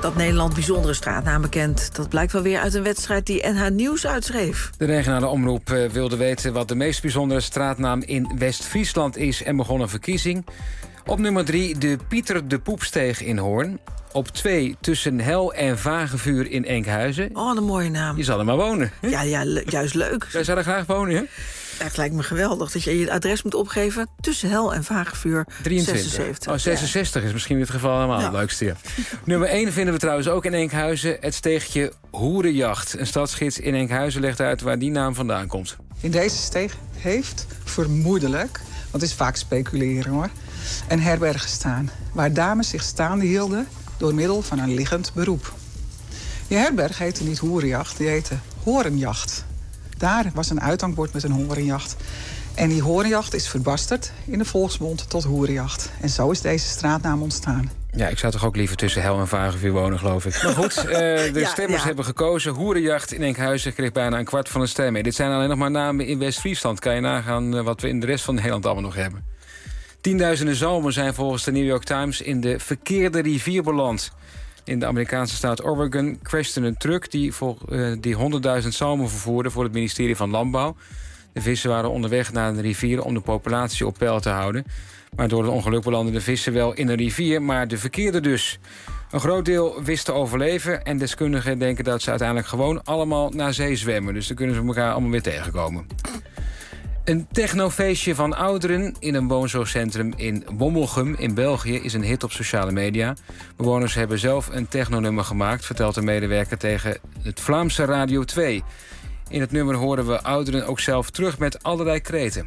Dat Nederland bijzondere straatnamen kent, dat blijkt wel weer uit een wedstrijd die N H Nieuws uitschreef. De regionale omroep uh, wilde weten wat de meest bijzondere straatnaam in West-Friesland is en begon een verkiezing. Op nummer drie de Pieter de Poepsteeg in Hoorn. Op twee tussen Hel en Vagevuur in Enkhuizen. Oh, een mooie naam. Je zal er maar wonen. Ja, ja le- juist leuk. Jij zou er graag wonen, hè? Ja, het lijkt me geweldig dat je je adres moet opgeven tussen Hel en Vagevuur. drieëntwintig. zesenzeventig. Oh, zesenzestig ja. Is misschien in dit geval helemaal ja. het leukste. Ja. Nummer één vinden we trouwens ook in Enkhuizen. Het steegje Hoerenjacht. Een stadsgids in Enkhuizen legt uit waar die naam vandaan komt. In deze steeg heeft vermoedelijk, want het is vaak speculeren hoor, een herberg gestaan waar dames zich staande hielden door middel van een liggend beroep. Die herberg heette niet Hoerenjacht, die heette Horenjacht. Daar was een uithangbord met een horenjacht. En die horenjacht is verbasterd in de volksmond tot Hoerenjacht. En zo is deze straatnaam ontstaan. Ja, ik zou toch ook liever tussen Hel en Vagevuur wonen, geloof ik. Maar goed, uh, de ja, stemmers ja. hebben gekozen. Hoerenjacht in Enkhuizen kreeg bijna een kwart van de stem mee. Dit zijn alleen nog maar namen in West-Friesland. Kan je nagaan uh, wat we in de rest van Nederland allemaal nog hebben. Tienduizenden zalmen zijn volgens de New York Times in de verkeerde rivier beland. In de Amerikaanse staat Oregon crashte een truck die, voor, uh, die honderdduizend zalmen vervoerde voor het ministerie van Landbouw. De vissen waren onderweg naar de rivier om de populatie op peil te houden. Maar door het ongeluk belanden de vissen wel in een rivier, maar de verkeerde dus. Een groot deel wist te overleven en deskundigen denken dat ze uiteindelijk gewoon allemaal naar zee zwemmen. Dus dan kunnen ze elkaar allemaal weer tegenkomen. Een technofeestje van ouderen in een woonzorgcentrum in Wommelgem in België is een hit op sociale media. Bewoners hebben zelf een technonummer gemaakt, vertelt een medewerker tegen het Vlaamse Radio twee. In het nummer horen we ouderen ook zelf terug met allerlei kreten.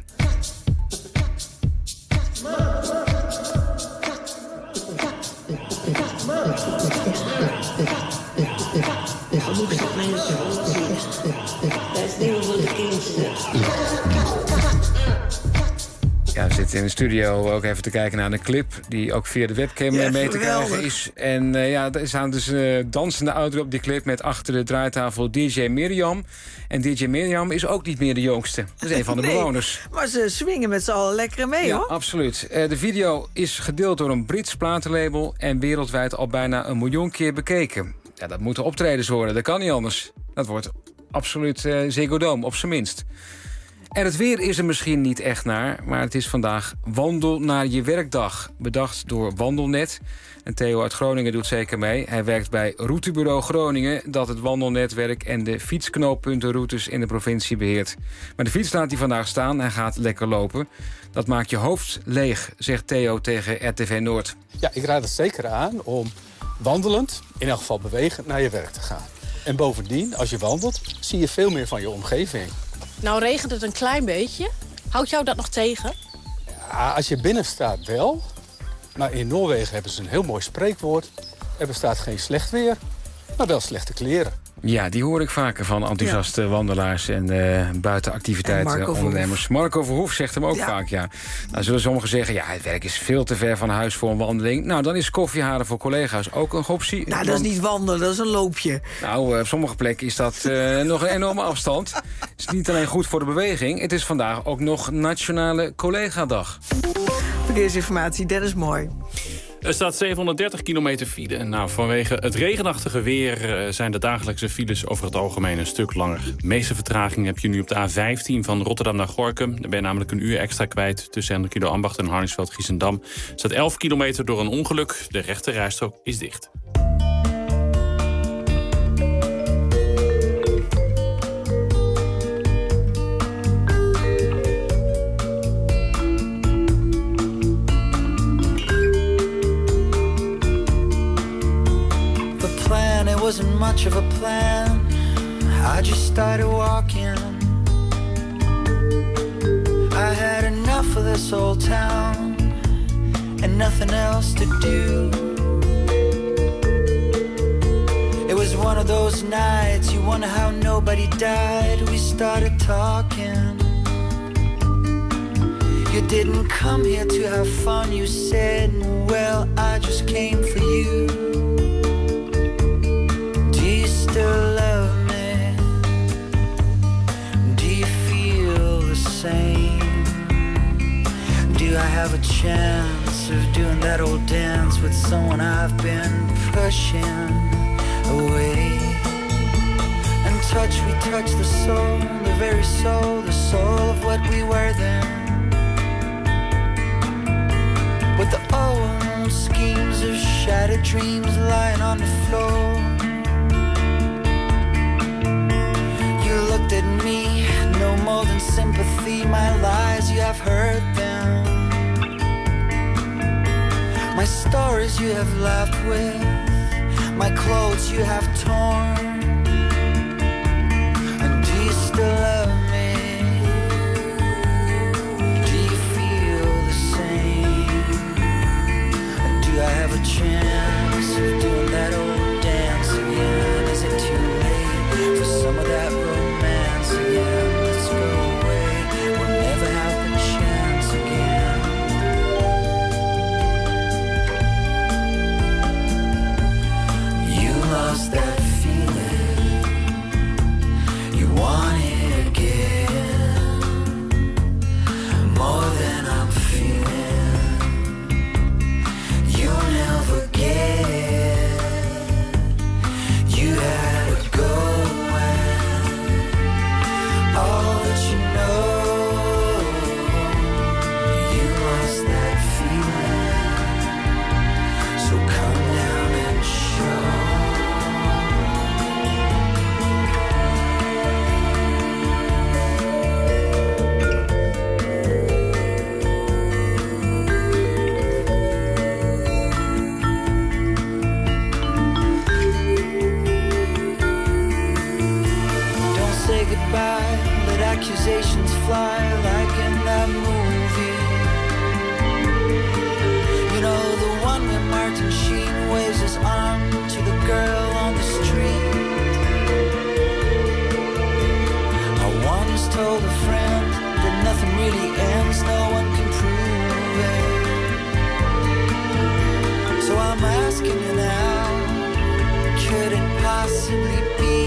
Ja, we zitten in de studio ook even te kijken naar een clip die ook via de webcam ja, mee te krijgen is. En uh, ja, er staan dus uh, dansende ouderen op die clip met achter de draaitafel D J Mirjam. En D J Mirjam is ook niet meer de jongste. Dat is een van de nee, bewoners. Maar ze swingen met z'n allen lekker mee, ja, hoor. Absoluut. Uh, de video is gedeeld door een Brits platenlabel en wereldwijd al bijna een miljoen keer bekeken. Ja, dat moeten optredens worden, dat kan niet anders. Dat wordt absoluut uh, Ziggo Dome, op zijn minst. En het weer is er misschien niet echt naar, maar het is vandaag Wandel naar je werkdag. Bedacht door Wandelnet. En Theo uit Groningen doet zeker mee. Hij werkt bij Routebureau Groningen, dat het wandelnetwerk en de fietsknooppuntenroutes in de provincie beheert. Maar de fiets laat hij vandaag staan, hij gaat lekker lopen. Dat maakt je hoofd leeg, zegt Theo tegen R T V Noord. Ja, ik raad het zeker aan om wandelend, in elk geval bewegend, naar je werk te gaan. En bovendien, als je wandelt, zie je veel meer van je omgeving. Nou regent het een klein beetje. Houdt jou dat nog tegen? Ja, als je binnen staat wel. Maar in Noorwegen hebben ze een heel mooi spreekwoord. Er bestaat geen slecht weer, maar wel slechte kleren. Ja, die hoor ik vaker van enthousiaste ja. wandelaars en uh, buitenactiviteitenondernemers. Marco, Marco Verhoef zegt hem ook ja. vaak, ja. Nou zullen sommigen zeggen, ja, het werk is veel te ver van huis voor een wandeling. Nou, dan is koffieharen voor collega's ook een optie. Nou, dat want... is niet wandelen, dat is een loopje. Nou, uh, op sommige plekken is dat uh, nog een enorme afstand. Het is niet alleen goed voor de beweging, het is vandaag ook nog Nationale Collega-dag. Verkeersinformatie, Dennis Mooi. Er staat zevenhonderddertig kilometer file. Nou, vanwege het regenachtige weer zijn de dagelijkse files over het algemeen een stuk langer. De meeste vertraging heb je nu op de A vijftien van Rotterdam naar Gorinchem. Daar ben je namelijk een uur extra kwijt tussen Hendrikido Ambacht en Harningsveld-Giessendam. Er staat elf kilometer door een ongeluk. De rechte rijstrook is dicht. Wasn't much of a plan. I just started walking. I had enough of this old town and nothing else to do. It was one of those nights you wonder how nobody died. We started talking. You didn't come here to have fun, you said. Well, I just came for you. Still love me? Do you feel the same? Do I have a chance chance of doing that old dance with someone I've been pushing away. And touch, we touch the soul, the very soul, the soul of what we were then. With the old schemes of shattered dreams lying on the floor. You looked at me, no more than sympathy. My lies, you have heard them. My stories you have laughed with. My clothes you have torn. And do you still love me? Do you feel the same? And do I have a chance of doing that old dance again? Is it too late for some of that romance again? Let's go away, we'll never have the chance again. You lost that feeling, you want it again, more than I'm feeling. You'll never get, you had it going, all that you know. You lost that feeling, so come down and show. Don't say goodbye, let accusations fly like in that movie. You know, the one where Martin Sheen waves his arm to the girl on the street. I once told a friend that nothing really ends, no one can prove it. So I'm asking you now, could it possibly be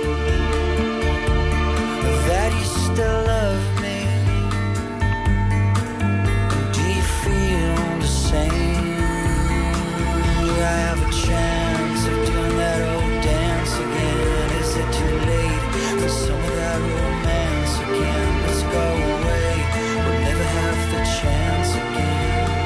that you still love me? Do you feel the same? Do I have a chance of doing that old dance again? Is it too late for some of that romance again? Let's go away, we'll never have the chance again.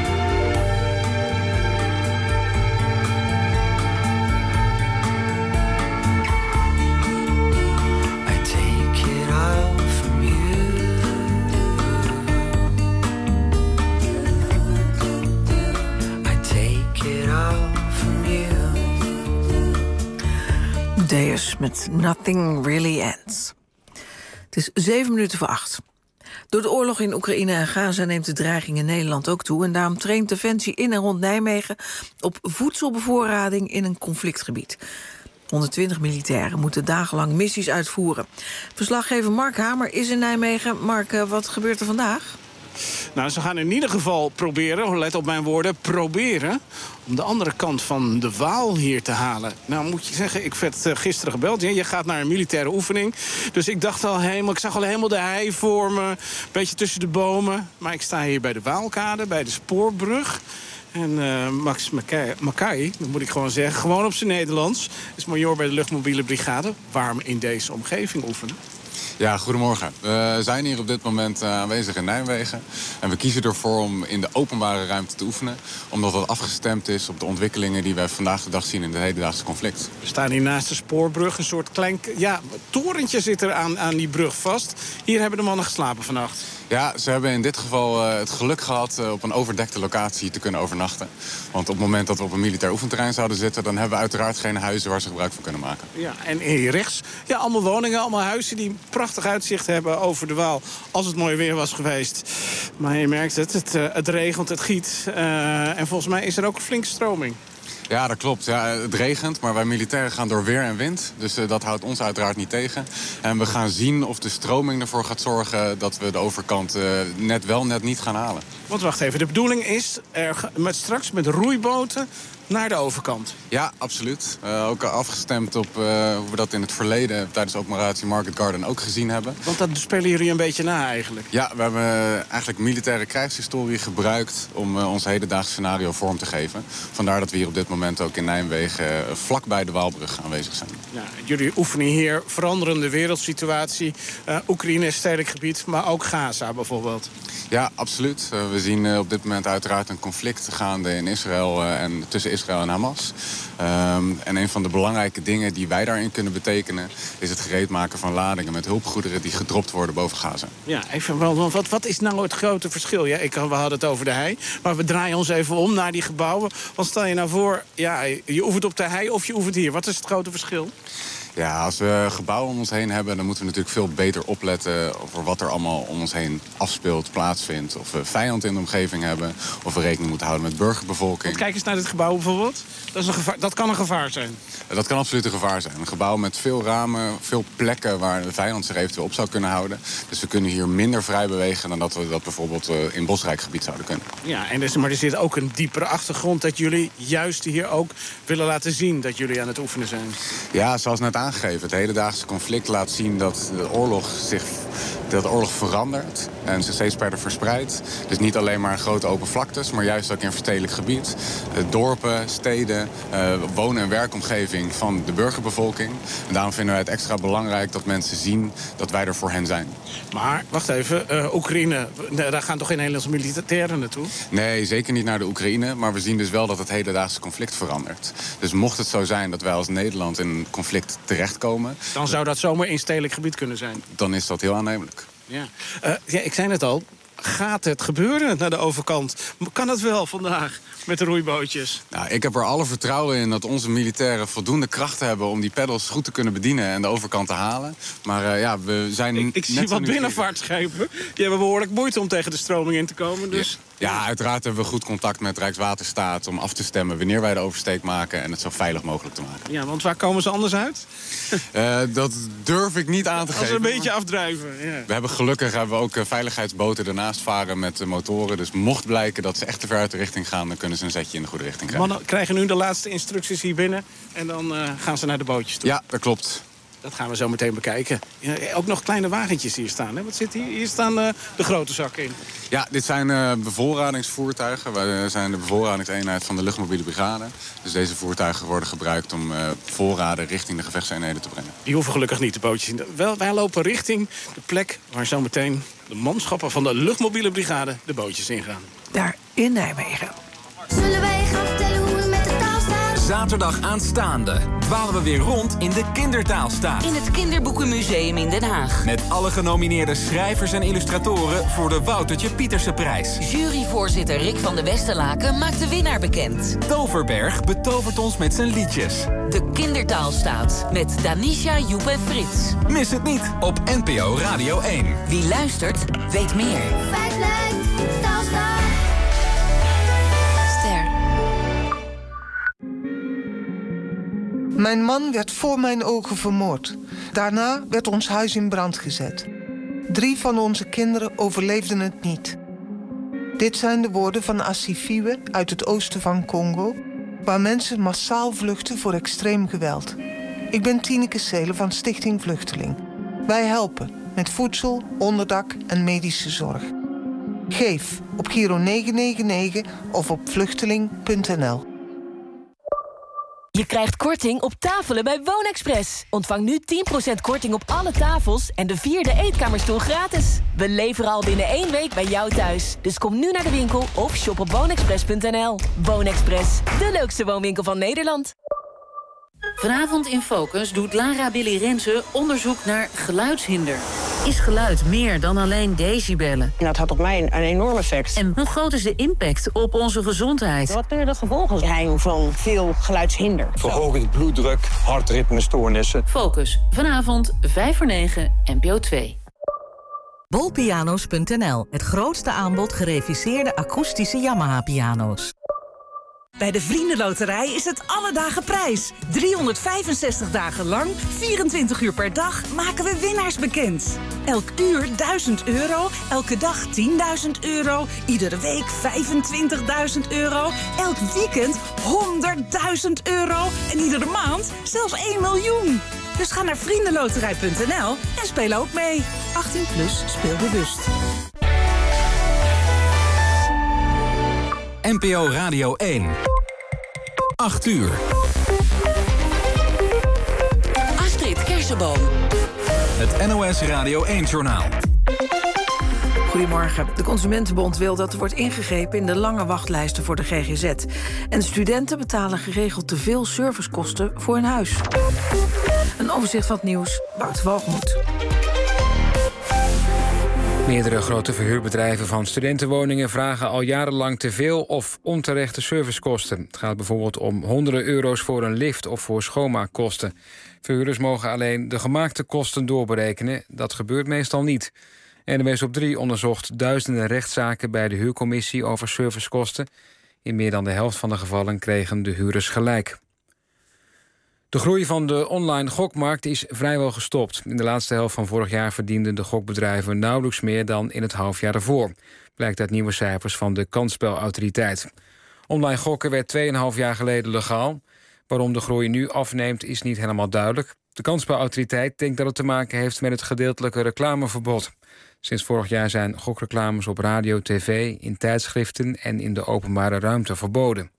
I take it all from you. I take it all from you. Deus met Nothing Really Ends. Het is zeven minuten voor acht. Door de oorlog in Oekraïne en Gaza neemt de dreiging in Nederland ook toe. En daarom traint Defensie in en rond Nijmegen op voedselbevoorrading in een conflictgebied. honderdtwintig militairen moeten dagenlang missies uitvoeren. Verslaggever Mark Hamer is in Nijmegen. Mark, eh, wat gebeurt er vandaag? Nou, ze gaan in ieder geval proberen, let op mijn woorden, proberen om de andere kant van de Waal hier te halen. Nou, moet je zeggen, ik werd uh, gisteren gebeld. Ja, je gaat naar een militaire oefening. Dus ik dacht al helemaal, ik zag al helemaal de hei voor me. Een beetje tussen de bomen. Maar ik sta hier bij de Waalkade, bij de spoorbrug. En uh, Max Mackay, dat moet ik gewoon zeggen, gewoon op zijn Nederlands, is majoor bij de luchtmobiele brigade. Waarom in deze omgeving oefenen? Ja, goedemorgen. We zijn hier op dit moment uh, aanwezig in Nijmegen. En we kiezen ervoor om in de openbare ruimte te oefenen. Omdat dat afgestemd is op de ontwikkelingen die wij vandaag de dag zien in het hedendaagse conflict. We staan hier naast de spoorbrug. Een soort klein ja, torentje zit er aan, aan die brug vast. Hier hebben de mannen geslapen vannacht. Ja, ze hebben in dit geval uh, het geluk gehad uh, op een overdekte locatie te kunnen overnachten. Want op het moment dat we op een militair oefenterrein zouden zitten, dan hebben we uiteraard geen huizen waar ze gebruik van kunnen maken. Ja, en hier rechts, ja, allemaal woningen, allemaal huizen die prachtig uitzicht hebben over de Waal. Als het mooi weer was geweest. Maar je merkt het, het, uh, het regent, het giet. Uh, en volgens mij is er ook een flinke stroming. Ja, dat klopt. Ja, het regent, maar wij militairen gaan door weer en wind. Dus uh, dat houdt ons uiteraard niet tegen. En we gaan zien of de stroming ervoor gaat zorgen dat we de overkant uh, net wel, net niet gaan halen. Want wacht even, de bedoeling is er met, straks met roeiboten naar de overkant. Ja, absoluut. Uh, ook afgestemd op uh, hoe we dat in het verleden tijdens Operatie Market Garden ook gezien hebben. Want dat spelen jullie een beetje na eigenlijk. Ja, we hebben eigenlijk militaire krijgshistorie gebruikt om uh, ons hedendaagse scenario vorm te geven. Vandaar dat we hier op dit moment ook in Nijmegen uh, vlak bij de Waalbrug aanwezig zijn. Ja, jullie oefenen hier veranderende wereldsituatie. Uh, Oekraïne is stedelijk gebied, maar ook Gaza bijvoorbeeld. Ja, absoluut. Uh, we zien uh, op dit moment uiteraard een conflict gaande in Israël uh, en tussen Israël en Hamas. Um, en een van de belangrijke dingen die wij daarin kunnen betekenen is het gereedmaken van ladingen met hulpgoederen die gedropt worden boven Gaza. Ja, even wel. Wat, wat is nou het grote verschil? Ja, ik, we hadden het over de hei, maar we draaien ons even om naar die gebouwen. Want stel je nou voor, ja, je oefent op de hei of je oefent hier. Wat is het grote verschil? Ja, als we gebouwen om ons heen hebben, dan moeten we natuurlijk veel beter opletten over wat er allemaal om ons heen afspeelt, plaatsvindt. Of we vijand in de omgeving hebben, of we rekening moeten houden met burgerbevolking. Want kijk eens naar dit gebouw bijvoorbeeld. Dat, is een gevaar, dat kan een gevaar zijn. Dat kan absoluut een gevaar zijn. Een gebouw met veel ramen, veel plekken waar de vijand zich eventueel op zou kunnen houden. Dus we kunnen hier minder vrij bewegen dan dat we dat bijvoorbeeld in bosrijk gebied zouden kunnen. Ja, en dus, maar er zit ook een diepere achtergrond dat jullie juist hier ook willen laten zien dat jullie aan het oefenen zijn. Ja, zoals net aangegeven. Het hedendaagse conflict laat zien dat de oorlog zich dat de oorlog verandert en zich steeds verder verspreidt. Dus niet alleen maar grote open vlaktes, maar juist ook in verstedelijk gebied. Dorpen, steden, uh, wonen- en werkomgeving van de burgerbevolking. En daarom vinden wij het extra belangrijk dat mensen zien dat wij er voor hen zijn. Maar, wacht even, uh, Oekraïne, daar gaan toch geen Nederlandse militairen naartoe? Nee, zeker niet naar de Oekraïne, maar we zien dus wel dat het hedendaagse conflict verandert. Dus mocht het zo zijn dat wij als Nederland in een conflict terechtkomen, dan zou dat zomaar in stedelijk gebied kunnen zijn. Dan is dat heel aannemelijk. Ja. Uh, ja, ik zei het al. Gaat het gebeuren naar de overkant? Kan het wel vandaag met de roeibootjes? Nou, ik heb er alle vertrouwen in dat onze militairen voldoende krachten hebben om die peddels goed te kunnen bedienen en de overkant te halen. Maar uh, ja, we zijn Ik, ik zie wat binnenvaartschepen. Die hebben behoorlijk moeite om tegen de stroming in te komen. Dus. Ja. ja, uiteraard hebben we goed contact met Rijkswaterstaat om af te stemmen wanneer wij de oversteek maken en het zo veilig mogelijk te maken. Ja, want waar komen ze anders uit? Uh, dat durf ik niet aan te Als geven. ze een beetje afdrijven. Ja. We hebben gelukkig hebben we ook uh, veiligheidsboten ernaast varen met de motoren. Dus mocht blijken dat ze echt te ver uit de richting gaan, dan kunnen ze een zetje in de goede richting krijgen. Mannen krijgen nu de laatste instructies hier binnen en dan uh, gaan ze naar de bootjes toe. Ja, dat klopt. Dat gaan we zo meteen bekijken. Ja, ook nog kleine wagentjes hier staan. Hè? Wat zit hier? Hier staan uh, de grote zakken in. Ja, dit zijn uh, bevoorradingsvoertuigen. Wij zijn de bevoorradingseenheid van de luchtmobiele brigade. Dus deze voertuigen worden gebruikt om uh, voorraden richting de gevechtseenheden te brengen. Die hoeven gelukkig niet de bootjes in. Wel, wij lopen richting de plek waar zo meteen de manschappen van de luchtmobiele brigade de bootjes ingaan. Daar in Nijmegen. Zullen wij gaan vertellen hoe we met de taal staan? Zaterdag aanstaande dwalen we weer rond in de kindertaalstaat. In het Kinderboekenmuseum in Den Haag. Met alle genomineerde schrijvers en illustratoren voor de Woutertje Pieterse prijs. Juryvoorzitter Rick van de Westerlaken maakt de winnaar bekend. Toverberg betovert ons met zijn liedjes. De Kindertaalstaat met Danisha, Joep en Frits. Mis het niet op N P O Radio één. Wie luistert, weet meer. Feitelijk, taalstaat. Ster. Mijn man werd voor mijn ogen vermoord. Daarna werd ons huis in brand gezet. Drie van onze kinderen overleefden het niet. Dit zijn de woorden van Asifiwe uit het oosten van Congo, waar mensen massaal vluchten voor extreem geweld. Ik ben Tineke Seelen van Stichting Vluchteling. Wij helpen met voedsel, onderdak en medische zorg. Geef op Giro negen negen negen of op vluchteling punt n l. Je krijgt korting op tafelen bij Woonexpress. Ontvang nu tien procent korting op alle tafels en de vierde eetkamerstoel gratis. We leveren al binnen één week bij jou thuis. Dus kom nu naar de winkel of shop op woonexpress punt n l. Woonexpress, de leukste woonwinkel van Nederland. Vanavond in Focus doet Lara Billy Renze onderzoek naar geluidshinder. Is geluid meer dan alleen decibellen? Dat had op mij een, een enorm effect. En hoe groot is de impact op onze gezondheid? Wat kunnen de gevolgen zijn van veel geluidshinder? Verhoogde bloeddruk, hartritmestoornissen. Focus, vanavond vijf voor negen, N P O twee. Bolpiano's punt n l, het grootste aanbod gereviseerde akoestische Yamaha-piano's. Bij de Vriendenloterij is het alle dagen prijs. driehonderdvijfenzestig dagen lang, vierentwintig uur per dag, maken we winnaars bekend. Elk uur duizend euro, elke dag tienduizend euro, iedere week vijfentwintigduizend euro, elk weekend honderdduizend euro en iedere maand zelfs één miljoen. Dus ga naar vriendenloterij punt n l en speel ook mee. achttien plus, speel bewust. N P O Radio één. acht uur. Astrid Kersenboom. Het N O S Radio één-journaal. Goedemorgen. De Consumentenbond wil dat er wordt ingegrepen in de lange wachtlijsten voor de G G Z. En studenten betalen geregeld te veel servicekosten voor hun huis. Een overzicht van het nieuws, Bart Walgemoed. Meerdere grote verhuurbedrijven van studentenwoningen vragen al jarenlang te veel of onterechte servicekosten. Het gaat bijvoorbeeld om honderden euro's voor een lift of voor schoonmaakkosten. Verhuurders mogen alleen de gemaakte kosten doorberekenen. Dat gebeurt meestal niet. N O S op drie onderzocht duizenden rechtszaken bij de huurcommissie over servicekosten. In meer dan de helft van de gevallen kregen de huurders gelijk. De groei van de online gokmarkt is vrijwel gestopt. In de laatste helft van vorig jaar verdienden de gokbedrijven nauwelijks meer dan in het halfjaar ervoor. Blijkt uit nieuwe cijfers van de Kansspelautoriteit. Online gokken werd twee en een half jaar geleden legaal. Waarom de groei nu afneemt is niet helemaal duidelijk. De Kansspelautoriteit denkt dat het te maken heeft met het gedeeltelijke reclameverbod. Sinds vorig jaar zijn gokreclames op radio, tv, in tijdschriften en in de openbare ruimte verboden.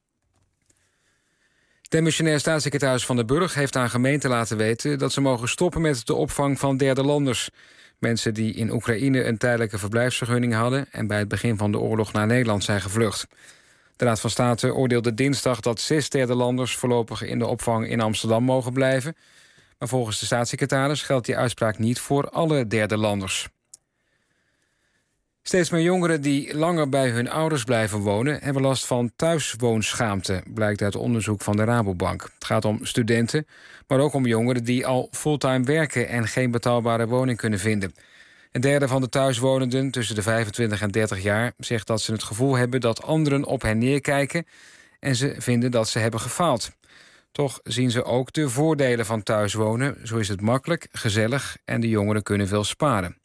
Demissionair staatssecretaris Van der Burg heeft aan gemeenten laten weten dat ze mogen stoppen met de opvang van derde landers. Mensen die in Oekraïne een tijdelijke verblijfsvergunning hadden en bij het begin van de oorlog naar Nederland zijn gevlucht. De Raad van State oordeelde dinsdag dat zes derde landers voorlopig in de opvang in Amsterdam mogen blijven. Maar volgens de staatssecretaris geldt die uitspraak niet voor alle derde landers. Steeds meer jongeren die langer bij hun ouders blijven wonen hebben last van thuiswoonschaamte, blijkt uit onderzoek van de Rabobank. Het gaat om studenten, maar ook om jongeren die al fulltime werken en geen betaalbare woning kunnen vinden. Een derde van de thuiswonenden tussen de vijfentwintig en dertig jaar zegt dat ze het gevoel hebben dat anderen op hen neerkijken en ze vinden dat ze hebben gefaald. Toch zien ze ook de voordelen van thuiswonen. Zo is het makkelijk, gezellig en de jongeren kunnen veel sparen.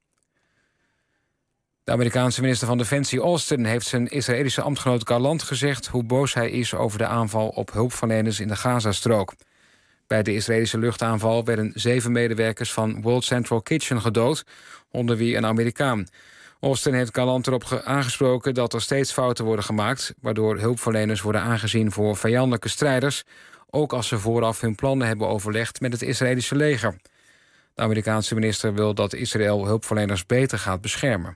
De Amerikaanse minister van Defensie Austin heeft zijn Israëlische ambtgenoot Gallant gezegd hoe boos hij is over de aanval op hulpverleners in de Gazastrook. Bij de Israëlische luchtaanval werden zeven medewerkers van World Central Kitchen gedood, onder wie een Amerikaan. Austin heeft Gallant erop aangesproken dat er steeds fouten worden gemaakt, waardoor hulpverleners worden aangezien voor vijandelijke strijders, ook als ze vooraf hun plannen hebben overlegd met het Israëlische leger. De Amerikaanse minister wil dat Israël hulpverleners beter gaat beschermen.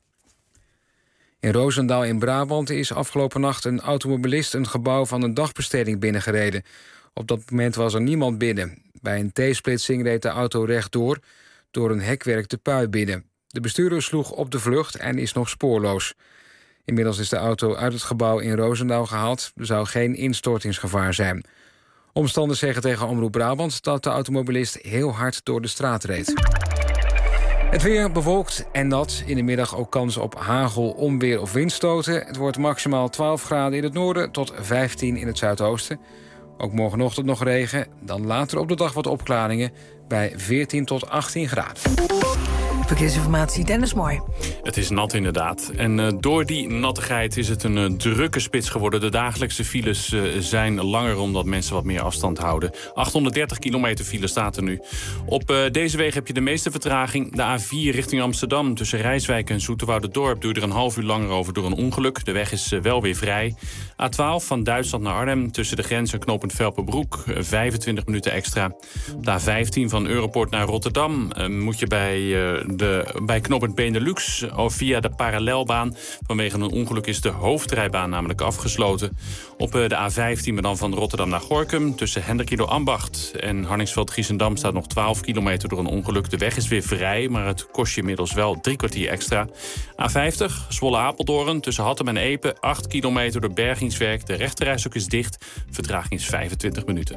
In Roosendaal in Brabant is afgelopen nacht een automobilist een gebouw van een dagbesteding binnengereden. Op dat moment was er niemand binnen. Bij een T-splitsing reed de auto rechtdoor. Door een hek werkte pui binnen. De bestuurder sloeg op de vlucht en is nog spoorloos. Inmiddels is de auto uit het gebouw in Roosendaal gehaald. Er zou geen instortingsgevaar zijn. Omstanders zeggen tegen Omroep Brabant dat de automobilist heel hard door de straat reed. Het weer bewolkt en nat. In de middag ook kans op hagel, onweer of windstoten. Het wordt maximaal twaalf graden in het noorden tot vijftien in het zuidoosten. Ook morgenochtend nog regen. Dan later op de dag wat opklaringen bij veertien tot achttien graden. Verkeersinformatie, Dennis Mooi. Het is nat inderdaad. En uh, door die nattigheid is het een uh, drukke spits geworden. De dagelijkse files uh, zijn langer omdat mensen wat meer afstand houden. achthonderddertig kilometer file staat er nu. Op uh, deze weg heb je de meeste vertraging. De A vier richting Amsterdam tussen Rijswijk en Zoeterwouderdorp duurt er een half uur langer over door een ongeluk. De weg is uh, wel weer vrij. A twaalf van Duitsland naar Arnhem tussen de grens en knooppunt Velpenbroek. Uh, vijfentwintig minuten extra. Op de A vijftien van Europort naar Rotterdam uh, moet je bij... Uh, De, bij knooppunt Benelux of via de parallelbaan. Vanwege een ongeluk is de hoofdrijbaan namelijk afgesloten. Op de A vijftien, maar dan van Rotterdam naar Gorinchem. Tussen Hendrikido Ambacht en Harningsveld-Giessendam staat nog twaalf kilometer door een ongeluk. De weg is weer vrij, maar het kost je inmiddels wel drie kwartier extra. A vijftig, Zwolle-Apeldoorn, tussen Hattem en Epe. acht kilometer door bergingswerk. De rechterrijstrook is dicht. Vertraging is vijfentwintig minuten.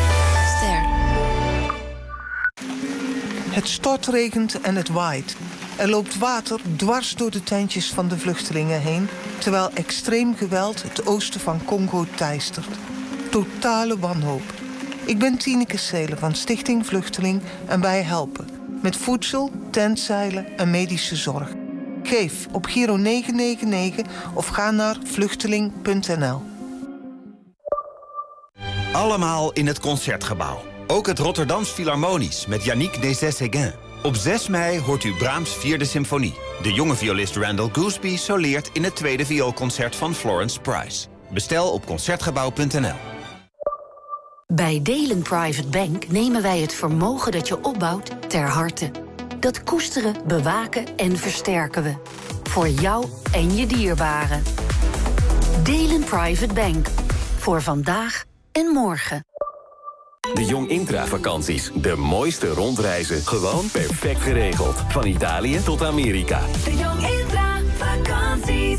Het stortregent en het waait. Er loopt water dwars door de tentjes van de vluchtelingen heen, terwijl extreem geweld het oosten van Congo teistert. Totale wanhoop. Ik ben Tineke Seelen van Stichting Vluchteling en wij helpen. Met voedsel, tentzeilen en medische zorg. Geef op Giro negen negen negen of ga naar vluchteling punt n l. Allemaal in het Concertgebouw. Ook het Rotterdams Philharmonisch met Yannick Nézet-Séguin. Op zes mei hoort u Brahms' vierde symfonie. De jonge violist Randall Gooseby soleert in het tweede vioolconcert van Florence Price. Bestel op concertgebouw punt n l. Bij Delen Private Bank nemen wij het vermogen dat je opbouwt ter harte. Dat koesteren, bewaken en versterken we. Voor jou en je dierbaren. Delen Private Bank. Voor vandaag en morgen. De Jong Intra-vakanties. De mooiste rondreizen. Gewoon perfect geregeld. Van Italië tot Amerika. De Jong Intra-vakanties.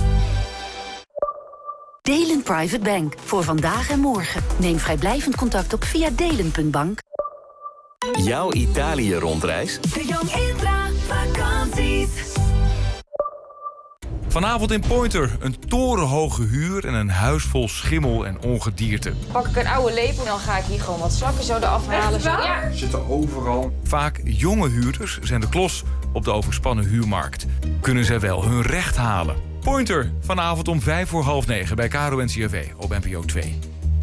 Delen Private Bank. Voor vandaag en morgen. Neem vrijblijvend contact op via delen punt bank. Jouw Italië-rondreis? De Jong Intra-vakanties. Vanavond in Pointer, een torenhoge huur en een huis vol schimmel en ongedierte. Pak ik een oude lepel, dan ga ik hier gewoon wat zakken zo eraf halen. Zo. Ja. Zitten overal. Vaak jonge huurders zijn de klos op de overspannen huurmarkt. Kunnen zij wel hun recht halen? Pointer, vanavond om vijf voor half negen bij K R O N C R V op N P O twee.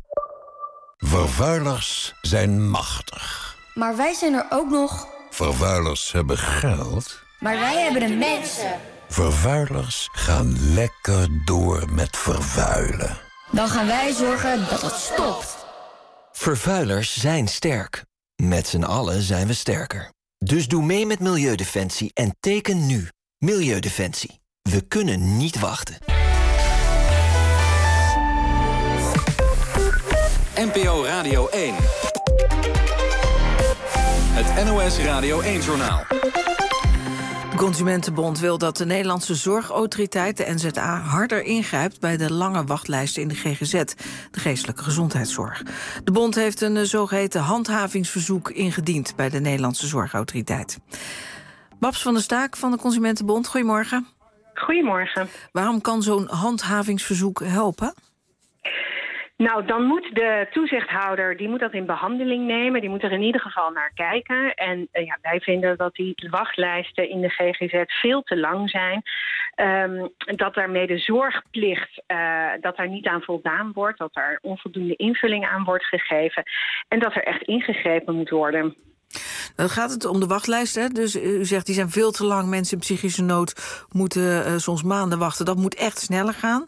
Vervuilers zijn machtig. Maar wij zijn er ook nog. Vervuilers hebben geld. Maar wij hebben de mensen. Vervuilers gaan lekker door met vervuilen. Dan gaan wij zorgen dat het stopt. Vervuilers zijn sterk. Met z'n allen zijn we sterker. Dus doe mee met Milieudefensie en teken nu. Milieudefensie. We kunnen niet wachten. N P O Radio één. Het N O S Radio één-journaal. De Consumentenbond wil dat de Nederlandse Zorgautoriteit, de N Z A, harder ingrijpt bij de lange wachtlijsten in de G G Z, de geestelijke gezondheidszorg. De bond heeft een zogeheten handhavingsverzoek ingediend bij de Nederlandse Zorgautoriteit. Babs van der Staak van de Consumentenbond, goedemorgen. Goedemorgen. Waarom kan zo'n handhavingsverzoek helpen? Nou, dan moet de toezichthouder, die moet dat in behandeling nemen. Die moet er in ieder geval naar kijken. En uh, ja, wij vinden dat die wachtlijsten in de G G Z veel te lang zijn. Um, dat daarmee de zorgplicht, uh, dat daar niet aan voldaan wordt. Dat er onvoldoende invulling aan wordt gegeven. En dat er echt ingegrepen moet worden. Dan gaat het om de wachtlijsten. Dus u zegt, die zijn veel te lang. Mensen in psychische nood moeten uh, soms maanden wachten. Dat moet echt sneller gaan.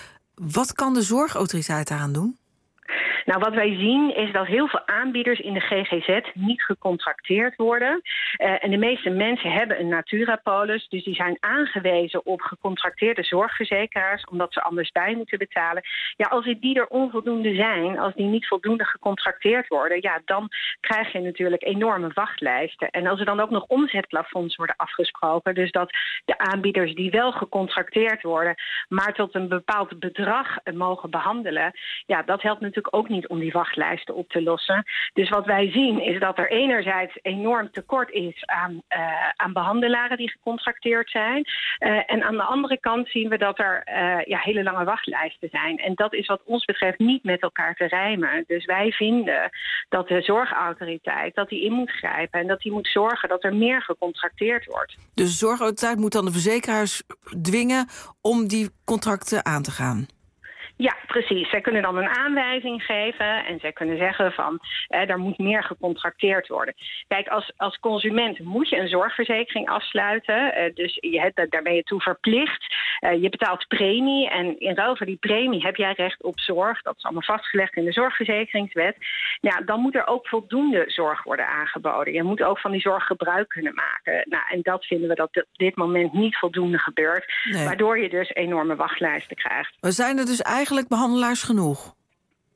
Wat kan de zorgautoriteit daaraan doen? Nou, wat wij zien is dat heel veel aanbieders in de G G Z niet gecontracteerd worden. Uh, en de meeste mensen hebben een Naturapolis, dus die zijn aangewezen op gecontracteerde zorgverzekeraars, omdat ze anders bij moeten betalen. Ja, als die er onvoldoende zijn, als die niet voldoende gecontracteerd worden, ja, dan krijg je natuurlijk enorme wachtlijsten. En als er dan ook nog omzetplafonds worden afgesproken, dus dat de aanbieders die wel gecontracteerd worden, maar tot een bepaald bedrag mogen behandelen, ja, dat helpt natuurlijk ook niet om die wachtlijsten op te lossen. Dus wat wij zien is dat er enerzijds enorm tekort is aan, uh, aan behandelaren die gecontracteerd zijn. Uh, en aan de andere kant zien we dat er uh, ja, hele lange wachtlijsten zijn. En dat is wat ons betreft niet met elkaar te rijmen. Dus wij vinden dat de zorgautoriteit dat die in moet grijpen en dat die moet zorgen dat er meer gecontracteerd wordt. Dus de zorgautoriteit moet dan de verzekeraars dwingen om die contracten aan te gaan? Ja, precies. Zij kunnen dan een aanwijzing geven en zij kunnen zeggen van eh, daar moet meer gecontracteerd worden. Kijk, als, als consument moet je een zorgverzekering afsluiten. Eh, dus je hebt, daar ben je toe verplicht. Uh, je betaalt premie en in ruil voor die premie heb jij recht op zorg. Dat is allemaal vastgelegd in de zorgverzekeringswet. Ja, dan moet er ook voldoende zorg worden aangeboden. Je moet ook van die zorg gebruik kunnen maken. Nou, en dat vinden we dat op dit moment niet voldoende gebeurt. Nee. Waardoor je dus enorme wachtlijsten krijgt. We zijn er dus eigenlijk behandelaars genoeg?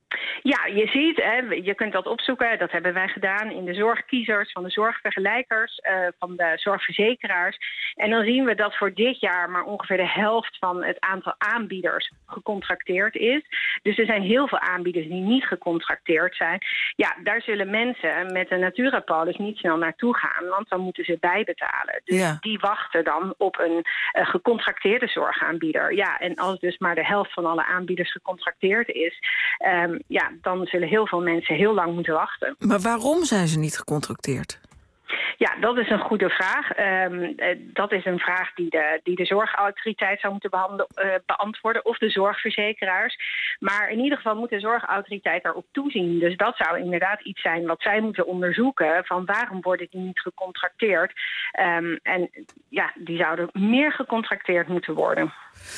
Ja, je ziet, hè, je kunt dat opzoeken. Dat hebben wij gedaan in de zorgkiezers, van de zorgvergelijkers, uh, van de zorgverzekeraars. En dan zien we dat voor dit jaar maar ongeveer de helft van het aantal aanbieders gecontracteerd is. Dus er zijn heel veel aanbieders die niet gecontracteerd zijn. Ja, daar zullen mensen met een Naturapolis niet snel naartoe gaan, want dan moeten ze bijbetalen. Dus ja. die wachten dan op een uh, gecontracteerde zorgaanbieder. Ja, en als dus maar de helft van alle aanbieders gecontracteerd is, um, ja, dan zullen heel veel mensen heel lang moeten wachten. Maar waarom zijn ze niet gecontracteerd? Ja, dat is een goede vraag. Um, dat is een vraag die de, die de zorgautoriteit zou moeten behandelen, uh, beantwoorden, of de zorgverzekeraars. Maar in ieder geval moet de zorgautoriteit daarop toezien. Dus dat zou inderdaad iets zijn wat zij moeten onderzoeken, van waarom worden die niet gecontracteerd. Um, en ja, die zouden meer gecontracteerd moeten worden.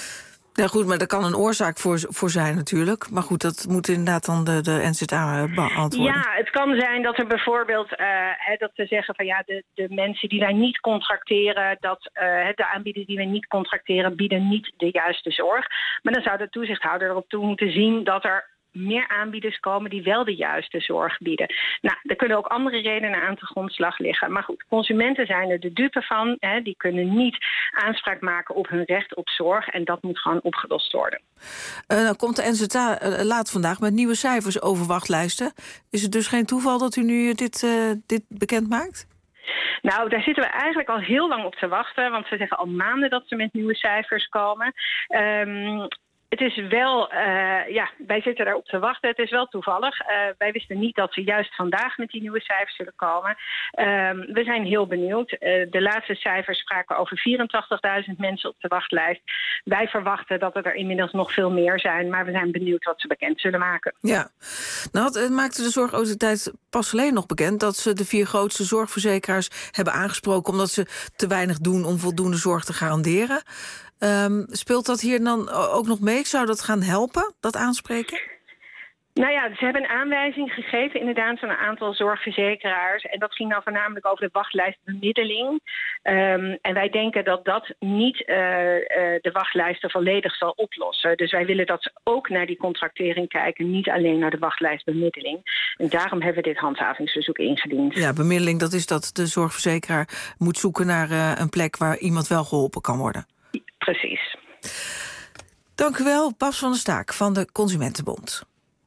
Ja goed, maar daar kan een oorzaak voor, voor zijn natuurlijk. Maar goed, dat moet inderdaad dan de, de N Z A beantwoorden. Ja, het kan zijn dat er bijvoorbeeld, uh, he, dat ze zeggen van ja, de, de mensen die wij niet contracteren, dat uh, de aanbieders die wij niet contracteren, bieden niet de juiste zorg. Maar dan zou de toezichthouder erop toe moeten zien dat er meer aanbieders komen die wel de juiste zorg bieden. Nou, er kunnen ook andere redenen aan te grondslag liggen. Maar goed, consumenten zijn er de dupe van. Hè, die kunnen niet aanspraak maken op hun recht op zorg. En dat moet gewoon opgelost worden. Uh, dan komt de N Z A uh, laat vandaag met nieuwe cijfers over wachtlijsten. Is het dus geen toeval dat u nu dit, uh, dit bekend maakt? Nou, daar zitten we eigenlijk al heel lang op te wachten. Want ze zeggen al maanden dat ze met nieuwe cijfers komen. Um, Het is wel, uh, ja, wij zitten daarop te wachten. Het is wel toevallig. Uh, wij wisten niet dat ze juist vandaag met die nieuwe cijfers zullen komen. Uh, we zijn heel benieuwd. Uh, de laatste cijfers spraken over vierentachtigduizend mensen op de wachtlijst. Wij verwachten dat het er inmiddels nog veel meer zijn. Maar we zijn benieuwd wat ze bekend zullen maken. Ja, nou het maakte de zorgautoriteit pas alleen nog bekend dat ze de vier grootste zorgverzekeraars hebben aangesproken omdat ze te weinig doen om voldoende zorg te garanderen. Um, speelt dat hier dan ook nog mee? Zou dat gaan helpen, dat aanspreken? Nou ja, ze hebben een aanwijzing gegeven inderdaad van een aantal zorgverzekeraars. En dat ging dan voornamelijk over de wachtlijstbemiddeling. Um, en wij denken dat dat niet uh, uh, de wachtlijsten volledig zal oplossen. Dus wij willen dat ze ook naar die contractering kijken, niet alleen naar de wachtlijstbemiddeling. En daarom hebben we dit handhavingsverzoek ingediend. Ja, bemiddeling, dat is dat de zorgverzekeraar moet zoeken naar uh, een plek waar iemand wel geholpen kan worden. Precies. Dank u wel, Babs van der Staak van de Consumentenbond.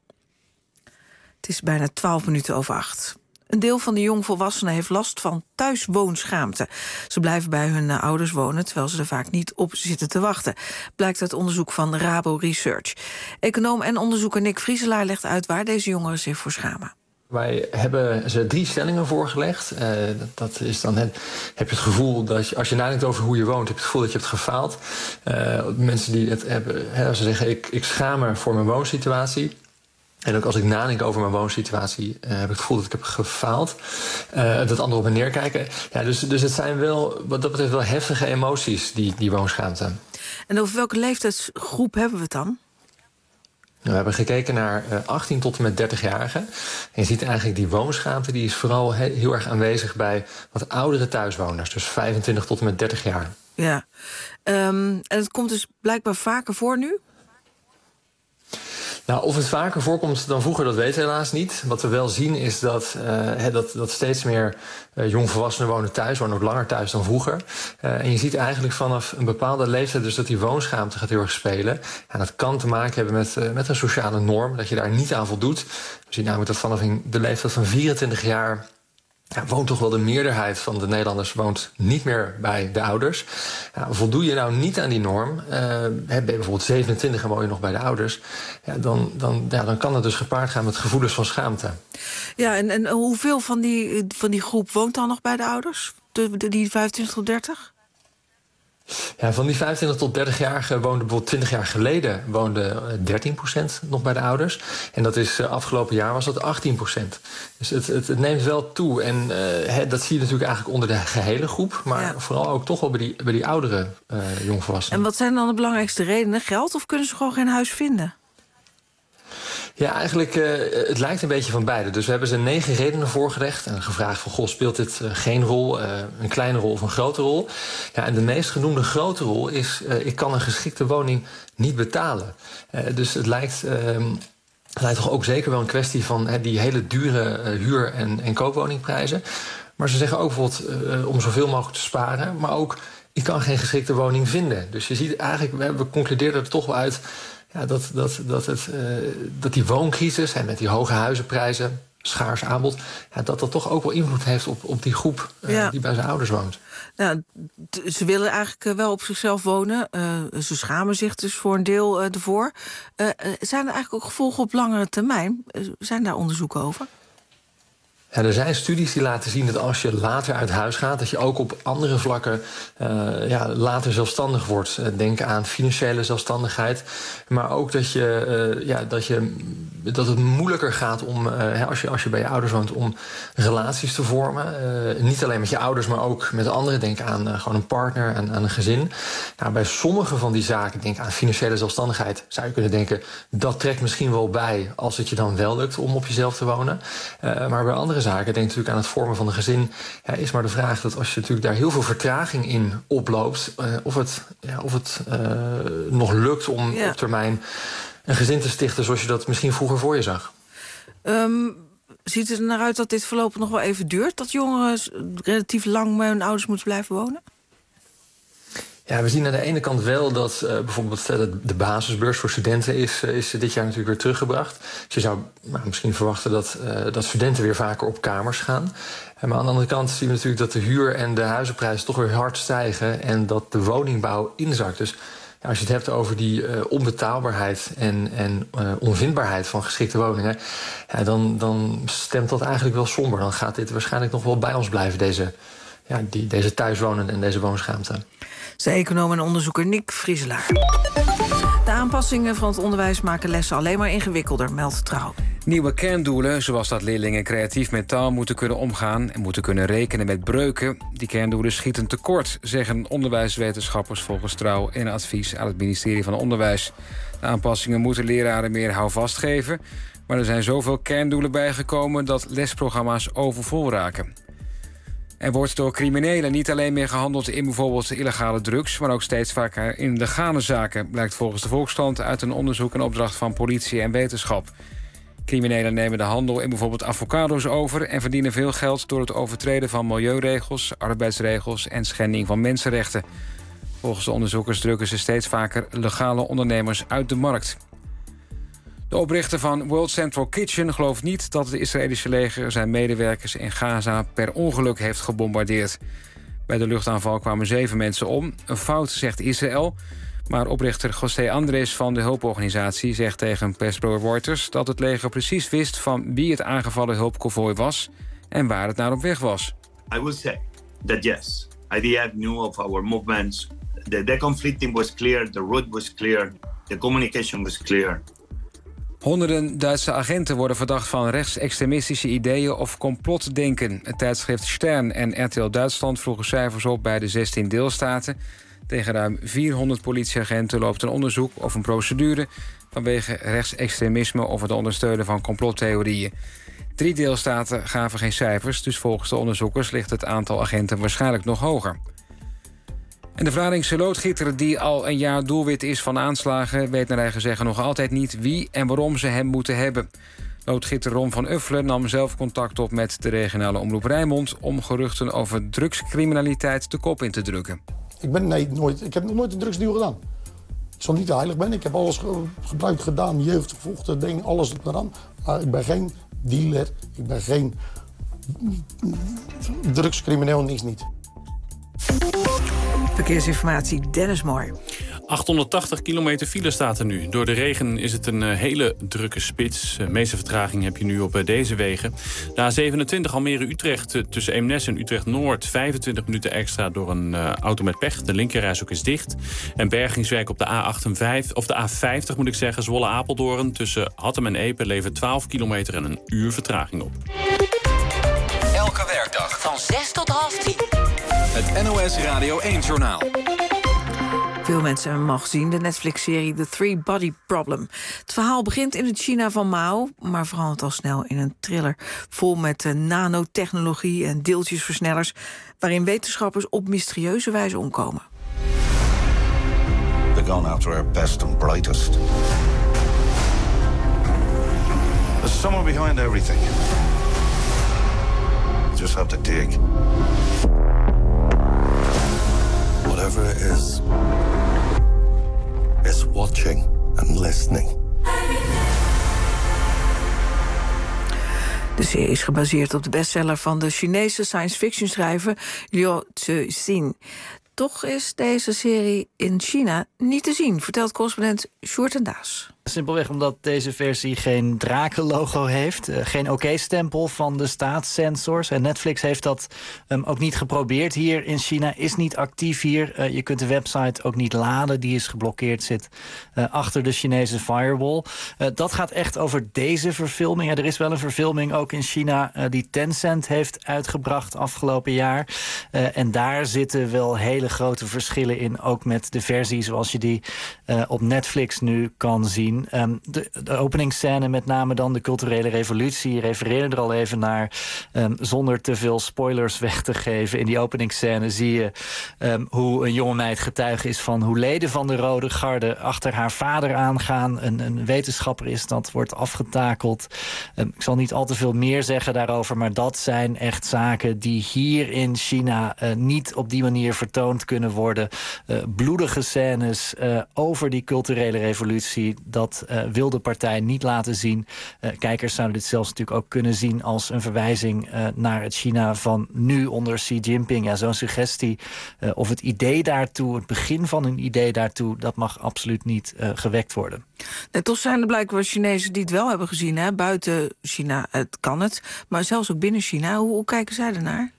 Het is bijna twaalf minuten over acht. Een deel van de jongvolwassenen heeft last van thuiswoonschaamte. Ze blijven bij hun uh, ouders wonen, terwijl ze er vaak niet op zitten te wachten. Blijkt uit onderzoek van Rabo Research. Econoom en onderzoeker Nick Vrieselaar legt uit waar deze jongeren zich voor schamen. Wij hebben ze drie stellingen voorgelegd. Uh, dat is dan het, heb je het gevoel dat je, als je nadenkt over hoe je woont, heb je het gevoel dat je hebt gefaald. Uh, mensen die het hebben, hè, als ze zeggen ik, ik schaam me voor mijn woonsituatie. En ook als ik nadenk over mijn woonsituatie, uh, heb ik het gevoel dat ik heb gefaald. Uh, dat anderen op me neerkijken. Ja, dus, dus het zijn wel, wat dat betreft, wel heftige emoties, die, die woonschaamte. En over welke leeftijdsgroep hebben we het dan? We hebben gekeken naar achttien tot en met dertig-jarigen. En je ziet eigenlijk die woonschaamte, die is vooral heel erg aanwezig bij wat oudere thuiswoners. Dus vijfentwintig tot en met dertig jaar. Ja, um, en het komt dus blijkbaar vaker voor nu? Nou, of het vaker voorkomt dan vroeger, dat weten we helaas niet. Wat we wel zien is dat, uh, dat, dat steeds meer uh, jongvolwassenen wonen thuis, wonen ook langer thuis dan vroeger. Uh, en je ziet eigenlijk vanaf een bepaalde leeftijd dus dat die woonschaamte gaat heel erg spelen. En dat kan te maken hebben met, uh, met een sociale norm, dat je daar niet aan voldoet. We zien namelijk dat vanaf de leeftijd van vierentwintig jaar... Ja, woont toch wel de meerderheid van de Nederlanders woont niet meer bij de ouders. Ja, voldoe je nou niet aan die norm, uh, ben je bijvoorbeeld zevenentwintig en woon je nog bij de ouders, ja, dan, dan, ja, dan kan het dus gepaard gaan met gevoelens van schaamte. Ja, en, en hoeveel van die, van die groep woont dan nog bij de ouders? De, de, die vijfentwintig tot dertig? Ja, van die vijfentwintig tot dertig-jarigen woonde bijvoorbeeld twintig jaar geleden woonde dertien procent nog bij de ouders. En dat is uh, afgelopen jaar was dat achttien procent. Dus het, het, het neemt wel toe. En uh, he, dat zie je natuurlijk eigenlijk onder de gehele groep. Maar ja, vooral ook toch wel bij die, bij die oudere uh, jongvolwassenen. En wat zijn dan de belangrijkste redenen? Geld of kunnen ze gewoon geen huis vinden? Ja, eigenlijk, uh, het lijkt een beetje van beide. Dus we hebben ze negen redenen voorgelegd en gevraagd van, goh, speelt dit uh, geen rol, uh, een kleine rol of een grote rol? Ja, en de meest genoemde grote rol is, uh, ik kan een geschikte woning niet betalen. Uh, dus het lijkt, uh, Het lijkt toch ook zeker wel een kwestie van he, die hele dure uh, huur- en, en koopwoningprijzen. Maar ze zeggen ook bijvoorbeeld uh, om zoveel mogelijk te sparen. Maar ook, ik kan geen geschikte woning vinden. Dus je ziet eigenlijk, we, we concluderen er toch wel uit ja, dat, dat, dat, het, uh, dat die wooncrisis en met die hoge huizenprijzen, schaars aanbod, ja, dat dat toch ook wel invloed heeft op, op die groep uh, ja. die bij zijn ouders woont. Nou, t- ze willen eigenlijk wel op zichzelf wonen. Uh, ze schamen zich dus voor een deel uh, ervoor. Uh, zijn er eigenlijk ook gevolgen op langere termijn? Uh, zijn daar onderzoeken over? Ja, er zijn studies die laten zien dat als je later uit huis gaat, dat je ook op andere vlakken uh, ja, later zelfstandig wordt. Uh, denk aan financiële zelfstandigheid. Maar ook dat, je, uh, ja, dat, je, dat het moeilijker gaat om, uh, als, je, als je bij je ouders woont, om relaties te vormen. Uh, niet alleen met je ouders, maar ook met anderen. Denk aan uh, gewoon een partner, aan, aan een gezin. Nou, bij sommige van die zaken, denk aan financiële zelfstandigheid, zou je kunnen denken, dat trekt misschien wel bij als het je dan wel lukt om op jezelf te wonen. Uh, maar bij andere zaken, denk natuurlijk aan het vormen van een gezin, ja, is maar de vraag dat als je natuurlijk daar heel veel vertraging in oploopt, uh, of het, ja, of het uh, nog lukt om ja. op termijn een gezin te stichten zoals je dat misschien vroeger voor je zag. Um, ziet het er naar uit dat dit voorlopig nog wel even duurt, dat jongeren relatief lang met hun ouders moeten blijven wonen? Ja, we zien aan de ene kant wel dat uh, bijvoorbeeld uh, de basisbeurs voor studenten is, uh, is dit jaar natuurlijk weer teruggebracht. Dus je zou nou, misschien verwachten dat, uh, dat studenten weer vaker op kamers gaan. Uh, maar aan de andere kant zien we natuurlijk dat de huur- en de huizenprijzen toch weer hard stijgen en dat de woningbouw inzakt. Dus ja, als je het hebt over die uh, onbetaalbaarheid en, en uh, onvindbaarheid van geschikte woningen, ja, dan, dan stemt dat eigenlijk wel somber. Dan gaat dit waarschijnlijk nog wel bij ons blijven, deze, ja, die, deze thuiswonen en deze woonschaamte. De econoom en onderzoeker Nick Vrieselaar. De aanpassingen van het onderwijs maken lessen alleen maar ingewikkelder, meldt Trouw. Nieuwe kerndoelen, zoals dat leerlingen creatief met taal moeten kunnen omgaan en moeten kunnen rekenen met breuken, die kerndoelen schieten tekort, zeggen onderwijswetenschappers volgens Trouw in advies aan het ministerie van Onderwijs. De aanpassingen moeten leraren meer houvast geven, maar er zijn zoveel kerndoelen bijgekomen dat lesprogramma's overvol raken. Er wordt door criminelen niet alleen meer gehandeld in bijvoorbeeld illegale drugs, maar ook steeds vaker in legale zaken, blijkt volgens de Volkskrant uit een onderzoek en opdracht van politie en wetenschap. Criminelen nemen de handel in bijvoorbeeld avocado's over en verdienen veel geld door het overtreden van milieuregels, arbeidsregels en schending van mensenrechten. Volgens de onderzoekers drukken ze steeds vaker legale ondernemers uit de markt. De oprichter van World Central Kitchen gelooft niet dat het Israëlische leger zijn medewerkers in Gaza per ongeluk heeft gebombardeerd. Bij de luchtaanval kwamen zeven mensen om. Een fout, zegt Israël. Maar oprichter José Andres van de hulporganisatie zegt tegen persbureau Reuters dat het leger precies wist van wie het aangevallen hulpconvooi was en waar het naar op weg was. I will say that yes, I D F knew of our movements. The, the conflicting was clear, the route was clear, the communication was clear. Honderden Duitse agenten worden verdacht van rechtsextremistische ideeën of complotdenken. Het tijdschrift Stern en R T L Duitsland vroegen cijfers op bij de zestien deelstaten. Tegen ruim vierhonderd politieagenten loopt een onderzoek of een procedure vanwege rechtsextremisme of het ondersteunen van complottheorieën. Drie deelstaten gaven geen cijfers, dus volgens de onderzoekers ligt het aantal agenten waarschijnlijk nog hoger. En de Vlaardingse loodgieter, die al een jaar doelwit is van aanslagen, weet naar eigen zeggen nog altijd niet wie en waarom ze hem moeten hebben. Loodgieter Ron van Uffelen nam zelf contact op met de regionale omroep Rijnmond om geruchten over drugscriminaliteit de kop in te drukken. Ik ben nee, nooit. Ik heb nog nooit een drugsdeal gedaan. Ik zal niet te heilig ben. Ik heb alles ge gebruikt gedaan, jeugd gevochten, ding, alles eraan. Maar ik ben geen dealer. Ik ben geen drugscrimineel, niks niet. Verkeersinformatie, Dennis Mooi. achthonderdtachtig kilometer file staat er nu. Door de regen is het een hele drukke spits. De meeste vertraging heb je nu op deze wegen. De A zevenentwintig Almere-Utrecht tussen Eemnes en Utrecht-Noord. vijfentwintig minuten extra door een uh, auto met pech. De linkerrijstrook is dicht. En bergingswerk op de A achtenvijftig, of de A vijftig moet ik zeggen. Zwolle-Apeldoorn tussen Hattem en Epe levert twaalf kilometer en een uur vertraging op. Elke werkdag van zes tot half tien. Het N O S Radio één-journaal. Veel mensen hebben hem al gezien, de Netflix-serie The Three Body Problem. Het verhaal begint in het China van Mao, maar verandert al snel in een thriller. Vol met uh, nanotechnologie en deeltjesversnellers, waarin wetenschappers op mysterieuze wijze omkomen. They're going after our best and brightest. There's someone behind everything. You just have to dig. Whatever it is, it's watching and listening. De serie is gebaseerd op de bestseller van de Chinese science fiction schrijver Liu Cixin. Toch is deze serie in China niet te zien, vertelt correspondent Sjoerd en Daas. Simpelweg omdat deze versie geen drakenlogo heeft. Uh, geen oké-stempel van de staatssensors. En Netflix heeft dat um, ook niet geprobeerd hier in China. Is niet actief hier. Uh, je kunt de website ook niet laden. Die is geblokkeerd, zit uh, achter de Chinese firewall. Uh, dat gaat echt over deze verfilming. Ja, er is wel een verfilming ook in China uh, die Tencent heeft uitgebracht afgelopen jaar. Uh, en daar zitten wel hele grote verschillen in. Ook met de versie zoals je die uh, op Netflix nu kan zien. Um, de, de openingsscène, met name dan de culturele revolutie, je refereerde er al even naar, um, zonder te veel spoilers weg te geven. In die openingsscène zie je um, hoe een jonge meid getuige is van hoe leden van de Rode Garde achter haar vader aangaan. Een, een wetenschapper is dat, wordt afgetakeld. Um, ik zal niet al te veel meer zeggen daarover, maar dat zijn echt zaken die hier in China uh, niet op die manier vertoond kunnen worden. Uh, bloedige scènes uh, over die culturele revolutie, dat uh, wil de partij niet laten zien. Uh, kijkers zouden dit zelfs natuurlijk ook kunnen zien als een verwijzing uh, naar het China van nu onder Xi Jinping. Ja, zo'n suggestie uh, of het idee daartoe, het begin van een idee daartoe, dat mag absoluut niet uh, gewekt worden. En toch zijn er blijkbaar Chinezen die het wel hebben gezien. Hè? Buiten China, het kan het. Maar zelfs ook binnen China. Hoe, hoe kijken zij ernaar?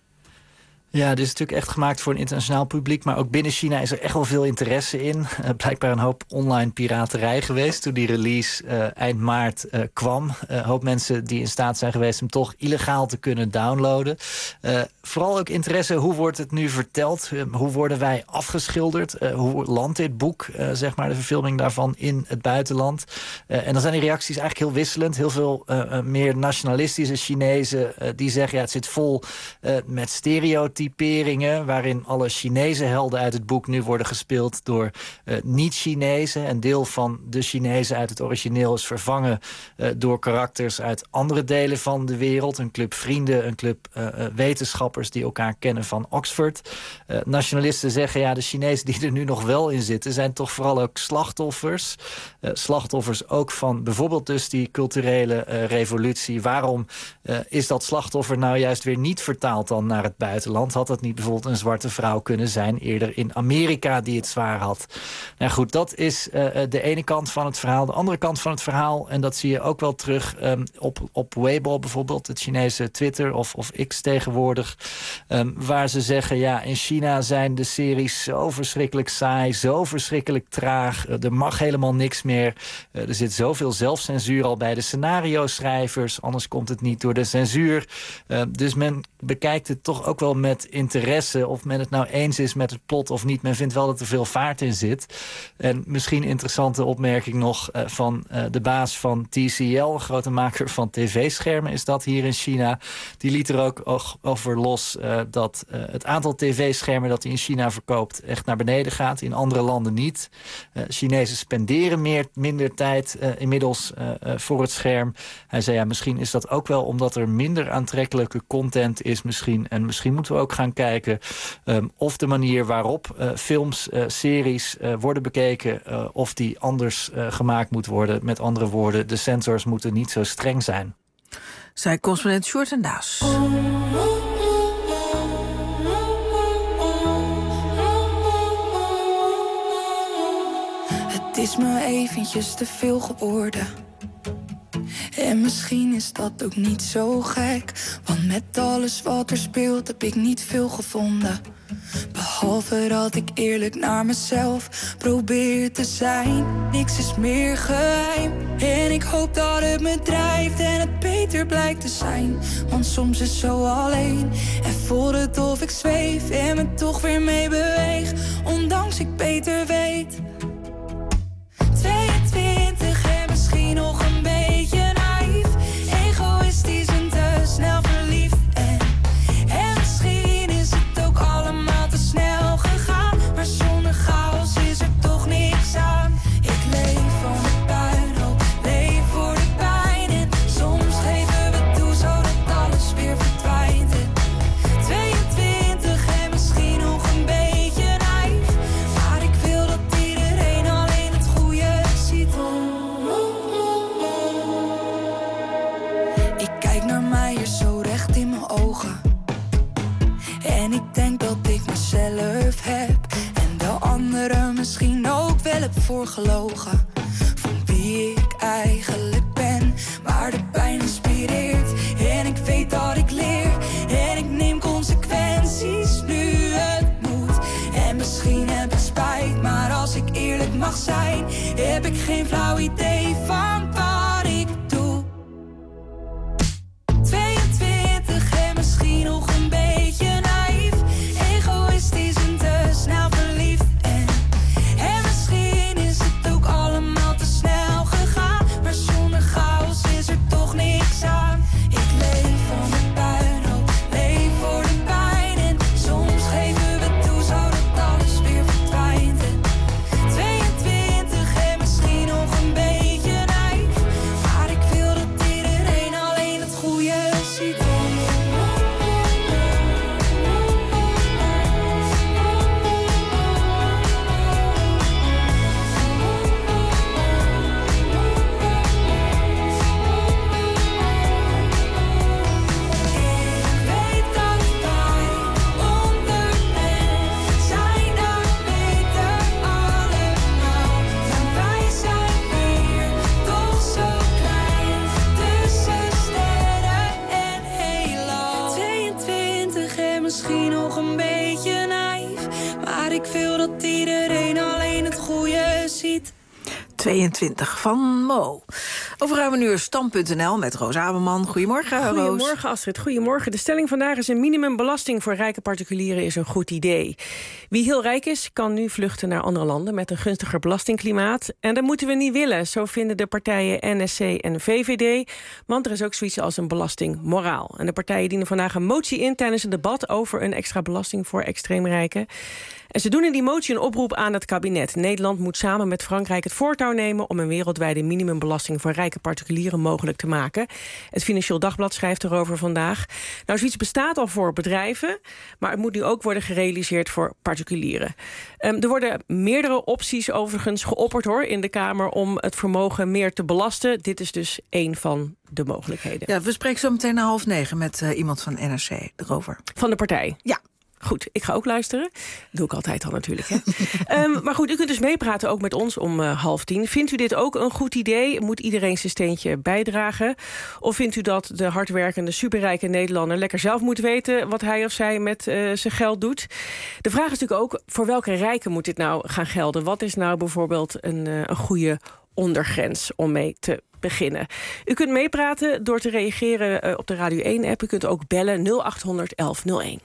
Ja, dit is natuurlijk echt gemaakt voor een internationaal publiek. Maar ook binnen China is er echt wel veel interesse in. Uh, blijkbaar een hoop online piraterij geweest toen die release uh, eind maart uh, kwam. Een uh, hoop mensen die in staat zijn geweest hem toch illegaal te kunnen downloaden. Uh, vooral ook interesse, hoe wordt het nu verteld? Uh, hoe worden wij afgeschilderd? Uh, hoe landt dit boek, uh, zeg maar, de verfilming daarvan in het buitenland? Uh, en dan zijn die reacties eigenlijk heel wisselend. Heel veel uh, uh, meer nationalistische Chinezen uh, die zeggen, ja, het zit vol uh, met stereotypen. Typeringen waarin alle Chinese helden uit het boek nu worden gespeeld door uh, niet-Chinezen. Een deel van de Chinezen uit het origineel is vervangen uh, door karakters uit andere delen van de wereld. Een club vrienden, een club uh, wetenschappers die elkaar kennen van Oxford. Uh, nationalisten zeggen, ja, de Chinezen die er nu nog wel in zitten zijn toch vooral ook slachtoffers. Uh, slachtoffers ook van bijvoorbeeld dus die culturele uh, revolutie. Waarom uh, is dat slachtoffer nou juist weer niet vertaald dan naar het buitenland? Had het niet bijvoorbeeld een zwarte vrouw kunnen zijn eerder in Amerika die het zwaar had? Nou goed, dat is uh, de ene kant van het verhaal. De andere kant van het verhaal, en dat zie je ook wel terug um, op, op Weibo bijvoorbeeld, het Chinese Twitter of, of X tegenwoordig, um, waar ze zeggen, ja, in China zijn de series zo verschrikkelijk saai, zo verschrikkelijk traag, uh, er mag helemaal niks meer. Uh, er zit zoveel zelfcensuur al bij de scenario-schrijvers, anders komt het niet door de censuur. Uh, dus men bekijkt het toch ook wel met interesse, of men het nou eens is met het plot of niet. Men vindt wel dat er veel vaart in zit. En misschien interessante opmerking nog uh, van uh, de baas van T C L, een grote maker van tv-schermen is dat hier in China. Die liet er ook over los uh, dat uh, het aantal tv-schermen dat hij in China verkoopt echt naar beneden gaat. In andere landen niet. Uh, Chinezen spenderen meer, minder tijd uh, inmiddels uh, uh, voor het scherm. Hij zei, ja, misschien is dat ook wel omdat er minder aantrekkelijke content is misschien. En misschien moeten we ook gaan kijken um, of de manier waarop uh, films, uh, series uh, worden bekeken, uh, of die anders uh, gemaakt moet worden. Met andere woorden, de censors moeten niet zo streng zijn. Zij correspondent Sjoerd en Daas. Het is me eventjes te veel geworden. En misschien is dat ook niet zo gek, want met alles wat er speelt heb ik niet veel gevonden. Behalve dat ik eerlijk naar mezelf probeer te zijn. Niks is meer geheim. En ik hoop dat het me drijft en het beter blijkt te zijn. Want soms is het zo alleen en voelt het of ik zweef en me toch weer mee beweeg, ondanks ik beter weet. tweeëntwintig en misschien nog een beetje naïef, egoïstisch en te snel verliefd. En, en misschien is het ook allemaal te snel gegaan, maar zonder chaos is er toch niks aan. Ik leef van de puinhoop, leef voor de pijn en soms voor gelogen. Van wie ik eigenlijk ben. Maar de pijn inspireert. En ik weet dat ik leer. En ik neem consequenties nu het moet. En misschien heb ik spijt. Maar als ik eerlijk mag zijn, heb ik geen flauw idee van wat ik doe. tweeëntwintig en misschien nog een beetje naïef. Egoïstisch en te snel verliefd. En, en misschien is het ook allemaal te snel gegaan. Maar zonder chaos is er toch niks aan. Ik leef van de puinhoop, leef voor de pijn. En soms geven we toe zodat alles weer verdwijnt. En tweeëntwintig en misschien nog een beetje naïef. Maar ik wil dat iedereen alleen het goede ziet. tweeëntwintig en misschien nog een beetje naïef. Maar ik wil dat iedereen alleen het goede ziet. tweeëntwintig van Mo. Over ruim een uur stand punt n l met Roos Aberman. Goedemorgen, Roos. Goedemorgen, Astrid. Goedemorgen. De stelling vandaag is: een minimumbelasting voor rijke particulieren is een goed idee. Wie heel rijk is, kan nu vluchten naar andere landen met een gunstiger belastingklimaat. En dat moeten we niet willen, zo vinden de partijen N S C en V V D. Want er is ook zoiets als een belastingmoraal. En de partijen dienen vandaag een motie in tijdens een debat over een extra belasting voor extreemrijken. En ze doen in die motie een oproep aan het kabinet. Nederland moet samen met Frankrijk het voortouw nemen om een wereldwijde minimumbelasting voor rijke particulieren mogelijk te maken. Het Financieel Dagblad schrijft erover vandaag. Nou, zoiets bestaat al voor bedrijven, maar het moet nu ook worden gerealiseerd voor particulieren. Um, er worden meerdere opties overigens geopperd hoor in de Kamer om het vermogen meer te belasten. Dit is dus één van de mogelijkheden. Ja, we spreken zo meteen na half negen met uh, iemand van N R C erover. Van de partij? Ja. Goed, ik ga ook luisteren. Dat doe ik altijd al natuurlijk. Hè? um, maar goed, u kunt dus meepraten ook met ons om uh, half tien. Vindt u dit ook een goed idee? Moet iedereen zijn steentje bijdragen? Of vindt u dat de hardwerkende superrijke Nederlander lekker zelf moet weten wat hij of zij met uh, zijn geld doet? De vraag is natuurlijk ook, voor welke rijken moet dit nou gaan gelden? Wat is nou bijvoorbeeld een, uh, een goede ondergrens om mee te beginnen? U kunt meepraten door te reageren uh, op de Radio één app. U kunt ook bellen nul acht honderd elf nul één.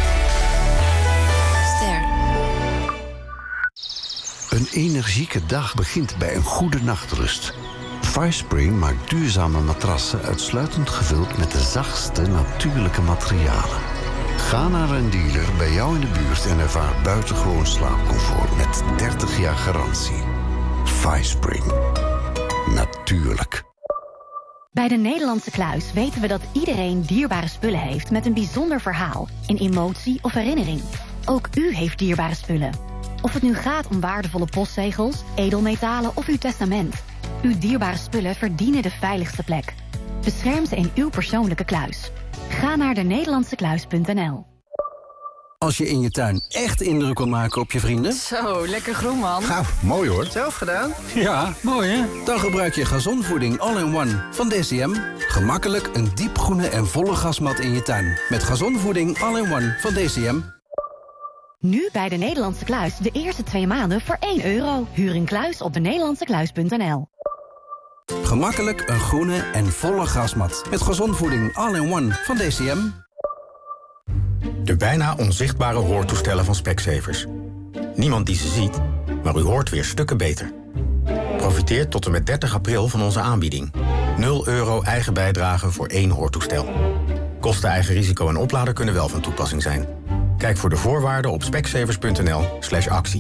Een energieke dag begint bij een goede nachtrust. Firespring maakt duurzame matrassen uitsluitend gevuld met de zachtste natuurlijke materialen. Ga naar een dealer bij jou in de buurt en ervaar buitengewoon slaapcomfort met dertig jaar garantie. Firespring. Natuurlijk. Bij de Nederlandse Kluis weten we dat iedereen dierbare spullen heeft met een bijzonder verhaal, een emotie of herinnering. Ook u heeft dierbare spullen. Of het nu gaat om waardevolle postzegels, edelmetalen of uw testament. Uw dierbare spullen verdienen de veiligste plek. Bescherm ze in uw persoonlijke kluis. Ga naar de nederlandse kluis punt n l. Als je in je tuin echt indruk wil maken op je vrienden... Zo, lekker groen, man. Nou, mooi hoor. Zelf gedaan? Ja, mooi hè? Dan gebruik je Gazonvoeding All-in-One van D C M. Gemakkelijk een diepgroene en volle gasmat in je tuin. Met Gazonvoeding All-in-One van D C M. Nu bij de Nederlandse Kluis de eerste twee maanden voor één euro. Huur een kluis op de nederlandse kluis punt n l. Gemakkelijk een groene en volle gasmat. Met Gazonvoeding All-in-One van D C M. De bijna onzichtbare hoortoestellen van Specsavers. Niemand die ze ziet, maar u hoort weer stukken beter. Profiteer tot en met dertig april van onze aanbieding. nul euro eigen bijdrage voor één hoortoestel. Kosten, eigen risico en oplader kunnen wel van toepassing zijn. Kijk voor de voorwaarden op specsavers punt n l slash actie.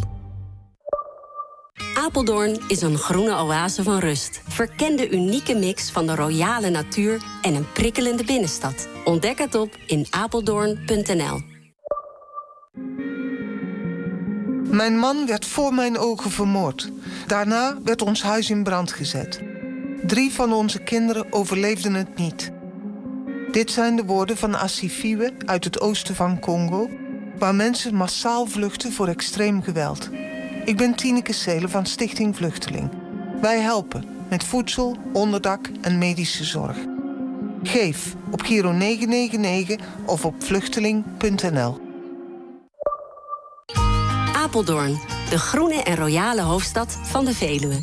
Apeldoorn is een groene oase van rust. Verken de unieke mix van de royale natuur en een prikkelende binnenstad. Ontdek het op in apeldoorn punt n l. Mijn man werd voor mijn ogen vermoord. Daarna werd ons huis in brand gezet. Drie van onze kinderen overleefden het niet. Dit zijn de woorden van Asifiwe uit het oosten van Congo, waar mensen massaal vluchten voor extreem geweld. Ik ben Tineke Seelen van Stichting Vluchteling. Wij helpen met voedsel, onderdak en medische zorg. Geef op Giro negen negen negen of op vluchteling punt n l. Apeldoorn, de groene en royale hoofdstad van de Veluwe.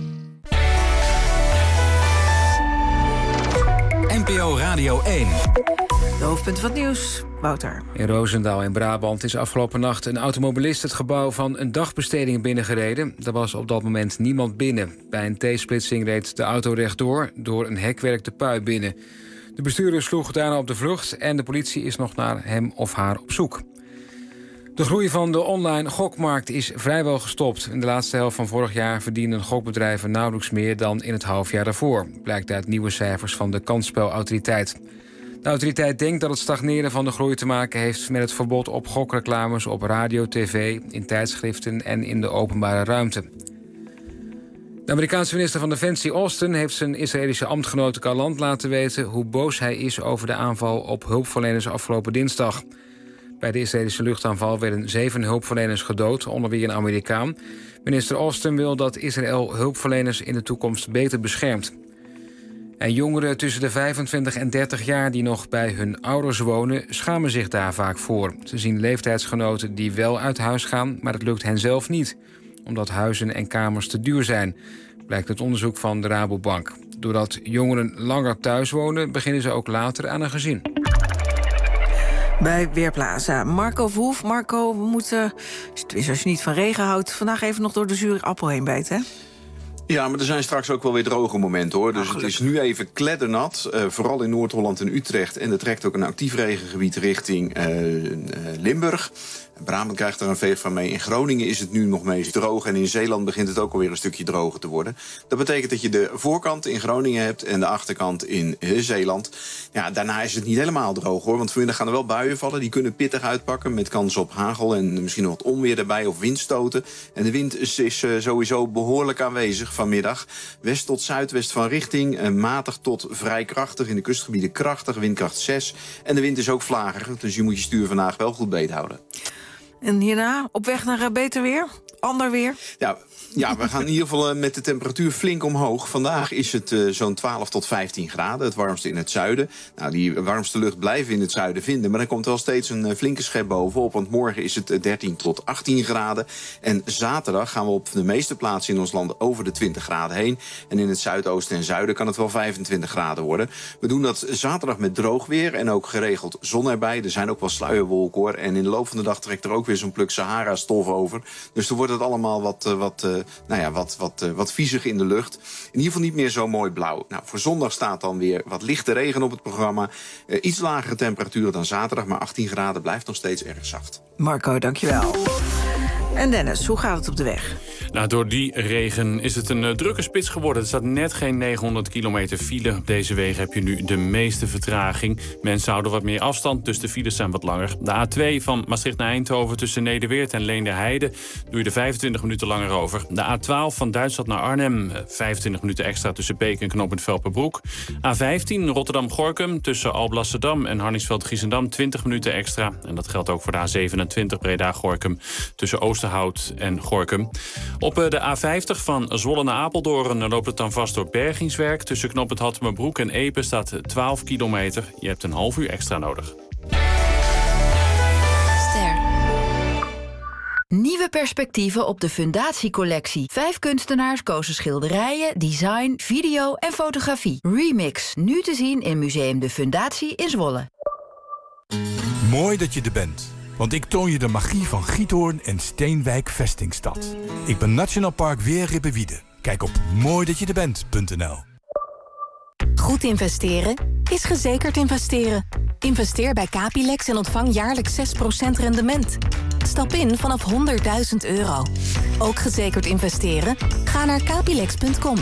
N P O Radio één. De hoofdpunten van het nieuws, Wouter. In Roosendaal in Brabant is afgelopen nacht een automobilist het gebouw van een dagbesteding binnengereden. Er was op dat moment niemand binnen. Bij een T-splitsing reed de auto rechtdoor, door een hekwerk de pui binnen. De bestuurder sloeg daarna op de vlucht en de politie is nog naar hem of haar op zoek. De groei van de online gokmarkt is vrijwel gestopt. In de laatste helft van vorig jaar verdienen gokbedrijven nauwelijks meer dan in het halfjaar daarvoor, blijkt uit nieuwe cijfers van de Kansspelautoriteit. De autoriteit denkt dat het stagneren van de groei te maken heeft met het verbod op gokreclames op radio, tv, in tijdschriften en in de openbare ruimte. De Amerikaanse minister van Defensie Austin heeft zijn Israëlische ambtgenoot Gallant laten weten hoe boos hij is over de aanval op hulpverleners afgelopen dinsdag. Bij de Israëlische luchtaanval werden zeven hulpverleners gedood, onder wie een Amerikaan. Minister Austin wil dat Israël hulpverleners in de toekomst beter beschermt. En jongeren tussen de vijfentwintig en dertig jaar die nog bij hun ouders wonen, schamen zich daar vaak voor. Ze zien leeftijdsgenoten die wel uit huis gaan, maar het lukt hen zelf niet, omdat huizen en kamers te duur zijn, blijkt uit onderzoek van de Rabobank. Doordat jongeren langer thuis wonen, beginnen ze ook later aan een gezin. Bij Weerplaza, Marco Verhoef. Marco, we moeten, als je niet van regen houdt, vandaag even nog door de zure appel heen bijten, hè? Ja, maar er zijn straks ook wel weer droge momenten, hoor. Dus het is nu even kleddernat, uh, vooral in Noord-Holland en Utrecht. En er trekt ook een actief regengebied richting uh, uh, Limburg. Brabant krijgt er een veeg van mee. In Groningen is het nu nog meest droog. En in Zeeland begint het ook alweer een stukje droger te worden. Dat betekent dat je de voorkant in Groningen hebt en de achterkant in uh, Zeeland. Ja, daarna is het niet helemaal droog, hoor. Want vanmiddag gaan er wel buien vallen. Die kunnen pittig uitpakken met kans op hagel en misschien nog wat onweer erbij of windstoten. En de wind is, is uh, sowieso behoorlijk aanwezig vanmiddag. West tot zuidwest van richting. Uh, matig tot vrij krachtig. In de kustgebieden krachtig. Windkracht zes. En de wind is ook vlagerig. Dus je moet je stuur vandaag wel goed beet houden. En hierna op weg naar beter weer? Ander weer? Ja, ja, we gaan in ieder geval uh, met de temperatuur flink omhoog. Vandaag is het uh, zo'n twaalf tot vijftien graden, het warmste in het zuiden. Nou, die warmste lucht blijven we in het zuiden vinden, maar er komt wel steeds een uh, flinke schep bovenop. Want morgen is het uh, dertien tot achttien graden. En zaterdag gaan we op de meeste plaatsen in ons land over de twintig graden heen. En in het zuidoosten en zuiden kan het wel vijfentwintig graden worden. We doen dat zaterdag met droog weer en ook geregeld zon erbij. Er zijn ook wel sluierwolken, hoor. En in de loop van de dag trekt er ook weer zo'n pluk Sahara-stof over. Dus er wordt het allemaal wat, uh, wat, uh, nou ja, wat, wat, uh, wat viezig in de lucht. In ieder geval niet meer zo mooi blauw. Nou, voor zondag staat dan weer wat lichte regen op het programma. Uh, iets lagere temperaturen dan zaterdag, maar achttien graden blijft nog steeds erg zacht. Marco, dankjewel. En Dennis, hoe gaat het op de weg? Nou, door die regen is het een uh, drukke spits geworden. Er staat net geen negenhonderd kilometer file. Op deze wegen heb je nu de meeste vertraging. Mensen houden wat meer afstand, dus de files zijn wat langer. De A twee van Maastricht naar Eindhoven tussen Nederweert en Leenderheide doe je er vijfentwintig minuten langer over. De A twaalf van Duitsland naar Arnhem, vijfentwintig minuten extra tussen Beek en knooppunt Velperbroek. A vijftien Rotterdam-Gorkum tussen Alblasserdam en Harningsveld-Giessendam, twintig minuten extra. En dat geldt ook voor de A zevenentwintig Breda-Gorkum tussen Oosterhout en Gorkum. Op de A vijftig van Zwolle naar Apeldoorn loopt het dan vast door bergingswerk. Tussen knooppunt Hattemerbroek en Epe staat twaalf kilometer. Je hebt een half uur extra nodig. Ster. Nieuwe perspectieven op de Fundatiecollectie. Vijf kunstenaars kozen schilderijen, design, video en fotografie. Remix, nu te zien in Museum de Fundatie in Zwolle. Mooi dat je er bent. Want ik toon je de magie van Giethoorn en Steenwijk Vestingstad. Ik ben Nationaal Park Weerribbewiede. Kijk op mooi dat je er bent punt n l. Goed investeren is gezekerd investeren. Investeer bij Capilex en ontvang jaarlijks zes procent rendement. Stap in vanaf honderdduizend euro. Ook gezekerd investeren? Ga naar capilex punt com.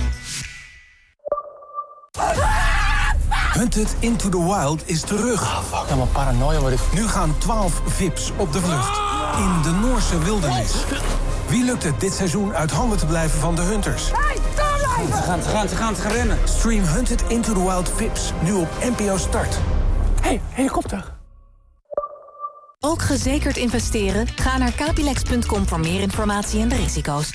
Hunted Into the Wild is terug. Oh, fuck, helemaal paranoia word ik. Nu gaan twaalf V I P's op de vlucht. In de Noorse wildernis. Wie lukt het dit seizoen uit handen te blijven van de hunters? Hey, doorrijden! Ze gaan, ze gaan, ze gaan, ze gaan rennen. Stream Hunted Into the Wild V I P's nu op N P O Start. Hé, hey, helikopter. Ook gezekerd investeren? Ga naar capilex punt com voor meer informatie en de risico's.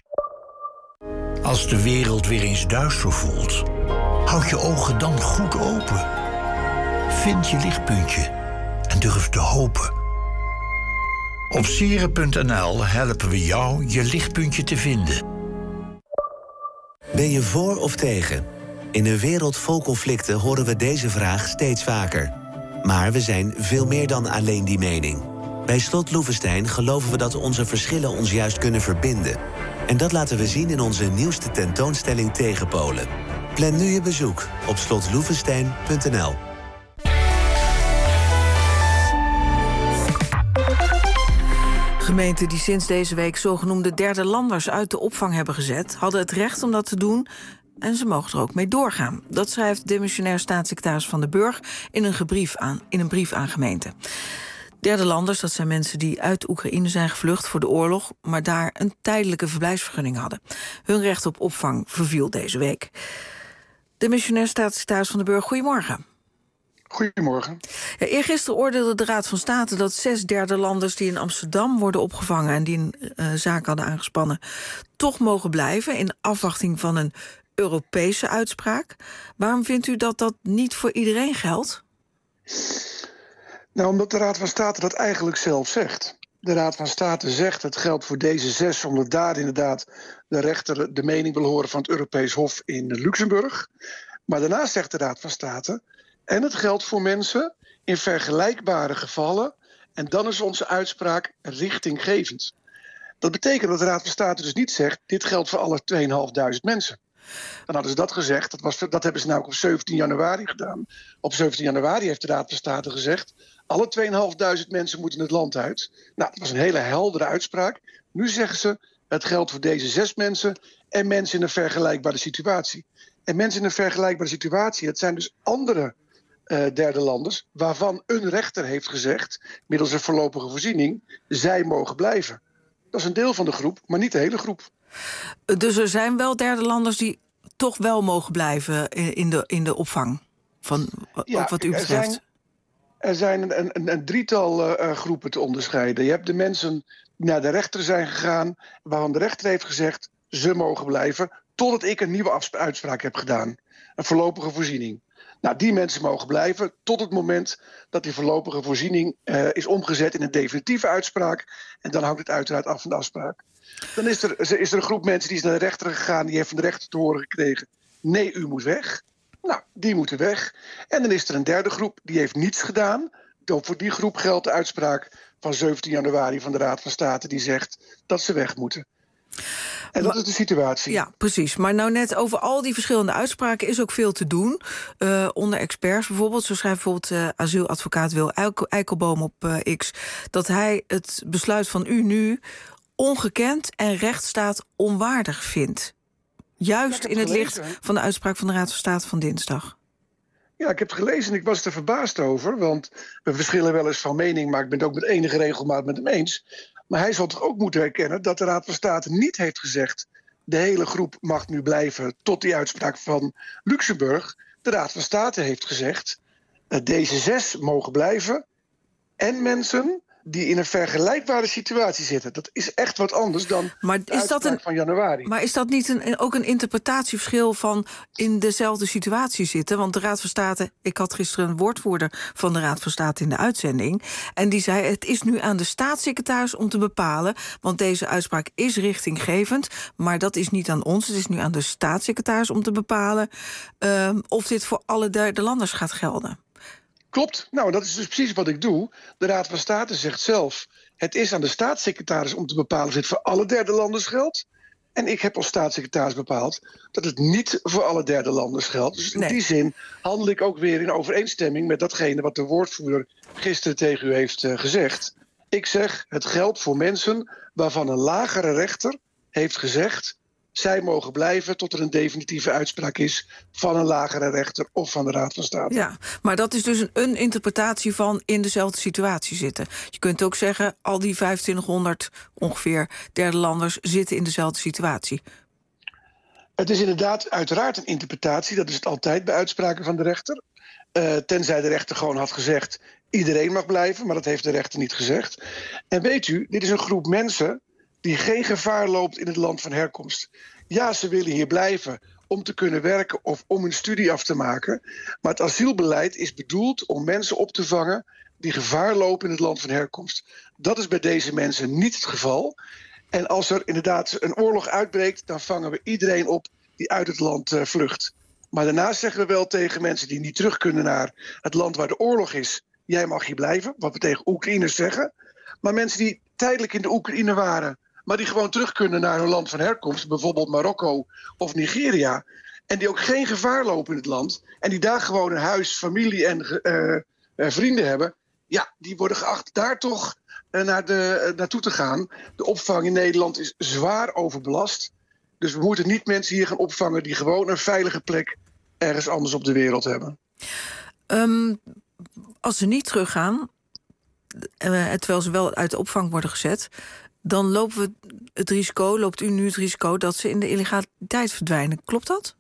Als de wereld weer eens duister voelt, houd je ogen dan goed open. Vind je lichtpuntje en durf te hopen. Op sieren punt n l helpen we jou je lichtpuntje te vinden. Ben je voor of tegen? In een wereld vol conflicten horen we deze vraag steeds vaker. Maar we zijn veel meer dan alleen die mening. Bij Slot Loevestein geloven we dat onze verschillen ons juist kunnen verbinden. En dat laten we zien in onze nieuwste tentoonstelling Tegenpolen. Plan nu je bezoek op slot loevestein punt n l. Gemeenten die sinds deze week zogenoemde derde landers uit de opvang hebben gezet, hadden het recht om dat te doen en ze mogen er ook mee doorgaan. Dat schrijft demissionair staatssecretaris Van den Burg in een, brief aan, in een brief aan gemeenten. Derde landers, dat zijn mensen die uit Oekraïne zijn gevlucht voor de oorlog, maar daar een tijdelijke verblijfsvergunning hadden. Hun recht op opvang verviel deze week. Demissionair staatssecretaris Van den Burg, goedemorgen. Goedemorgen. Ja, eergisteren oordeelde de Raad van State dat zes derde landers die in Amsterdam worden opgevangen en die een uh, zaak hadden aangespannen, toch mogen blijven in afwachting van een Europese uitspraak. Waarom vindt u dat dat niet voor iedereen geldt? Nou, omdat de Raad van State dat eigenlijk zelf zegt. De Raad van State zegt het geldt voor deze zes, omdat daar inderdaad de rechter de mening wil horen van het Europees Hof in Luxemburg. Maar daarnaast zegt de Raad van State, en het geldt voor mensen in vergelijkbare gevallen, en dan is onze uitspraak richtinggevend. Dat betekent dat de Raad van State dus niet zegt, dit geldt voor alle tweeduizend mensen. Dan hadden ze dat gezegd, dat, was, dat hebben ze namelijk op zeventien januari gedaan. Op zeventien januari heeft de Raad van State gezegd, alle tweeduizend mensen moeten het land uit. Nou, dat was een hele heldere uitspraak. Nu zeggen ze, het geldt voor deze zes mensen en mensen in een vergelijkbare situatie. En mensen in een vergelijkbare situatie, dat zijn dus andere uh, derde landers, waarvan een rechter heeft gezegd, middels een voorlopige voorziening, zij mogen blijven. Dat is een deel van de groep, maar niet de hele groep. Dus er zijn wel derde landers die toch wel mogen blijven in de, in de opvang, van, ja, ook wat u betreft? Er zijn, er zijn een, een, een drietal uh, groepen te onderscheiden. Je hebt de mensen die naar de rechter zijn gegaan, waarvan de rechter heeft gezegd, ze mogen blijven, totdat ik een nieuwe uitspraak heb gedaan. Een voorlopige voorziening. Nou, die mensen mogen blijven tot het moment dat die voorlopige voorziening uh, is omgezet in een definitieve uitspraak. En dan hangt het uiteraard af van de afspraak. Dan is er, is er een groep mensen die is naar de rechter gegaan, die heeft van de rechter te horen gekregen, nee, u moet weg. Nou, die moeten weg. En dan is er een derde groep, die heeft niets gedaan. Voor die groep geldt de uitspraak van zeventien januari van de Raad van State, die zegt dat ze weg moeten. En dat is de situatie. Ja, precies. Maar nou net over al die verschillende uitspraken is ook veel te doen. Uh, onder experts bijvoorbeeld. Zo schrijft bijvoorbeeld uh, asieladvocaat Wil Eikelboom op uh, X, dat hij het besluit van u nu ongekend en rechtsstaat onwaardig vindt. Juist in het licht van de uitspraak van de Raad van State van dinsdag. Ja, ik heb het gelezen en ik was er verbaasd over. Want we verschillen wel eens van mening, maar ik ben het ook met enige regelmaat met hem eens. Maar hij zal toch ook moeten herkennen dat de Raad van State niet heeft gezegd, de hele groep mag nu blijven tot die uitspraak van Luxemburg. De Raad van State heeft gezegd, deze zes mogen blijven en mensen die in een vergelijkbare situatie zitten. Dat is echt wat anders dan maar de is dat een, van januari. Maar is dat niet een, ook een interpretatieverschil van in dezelfde situatie zitten? Want de Raad van State, ik had gisteren een woordvoerder van de Raad van State in de uitzending, en die zei, het is nu aan de staatssecretaris om te bepalen, want deze uitspraak is richtinggevend, maar dat is niet aan ons. Het is nu aan de staatssecretaris om te bepalen uh, of dit voor alle derde landers gaat gelden. Klopt. Nou, dat is dus precies wat ik doe. De Raad van State zegt zelf, het is aan de staatssecretaris om te bepalen of dit voor alle derde landers geldt. En ik heb als staatssecretaris bepaald dat het niet voor alle derde landers geldt. Dus in nee. die zin handel ik ook weer in overeenstemming met datgene wat de woordvoerder gisteren tegen u heeft uh, gezegd. Ik zeg, het geldt voor mensen waarvan een lagere rechter heeft gezegd, zij mogen blijven tot er een definitieve uitspraak is van een lagere rechter of van de Raad van State. Ja, maar dat is dus een, een interpretatie van in dezelfde situatie zitten. Je kunt ook zeggen, al die vijfentwintighonderd ongeveer derde landers zitten in dezelfde situatie. Het is inderdaad uiteraard een interpretatie. Dat is het altijd bij uitspraken van de rechter. Uh, tenzij de rechter gewoon had gezegd, iedereen mag blijven, maar dat heeft de rechter niet gezegd. En weet u, dit is een groep mensen die geen gevaar loopt in het land van herkomst. Ja, ze willen hier blijven om te kunnen werken of om hun studie af te maken. Maar het asielbeleid is bedoeld om mensen op te vangen die gevaar lopen in het land van herkomst. Dat is bij deze mensen niet het geval. En als er inderdaad een oorlog uitbreekt, dan vangen we iedereen op die uit het land uh, vlucht. Maar daarnaast zeggen we wel tegen mensen die niet terug kunnen naar het land waar de oorlog is, jij mag hier blijven, wat we tegen Oekraïners zeggen. Maar mensen die tijdelijk in de Oekraïne waren, maar die gewoon terug kunnen naar hun land van herkomst, bijvoorbeeld Marokko of Nigeria, en die ook geen gevaar lopen in het land, en die daar gewoon een huis, familie en uh, uh, vrienden hebben, ja, die worden geacht daar toch uh, naar de, uh, naartoe te gaan. De opvang in Nederland is zwaar overbelast. Dus we moeten niet mensen hier gaan opvangen die gewoon een veilige plek ergens anders op de wereld hebben. Um, als ze niet teruggaan, uh, terwijl ze wel uit de opvang worden gezet, dan lopen we het risico, loopt u nu het risico dat ze in de illegaliteit verdwijnen. Klopt dat?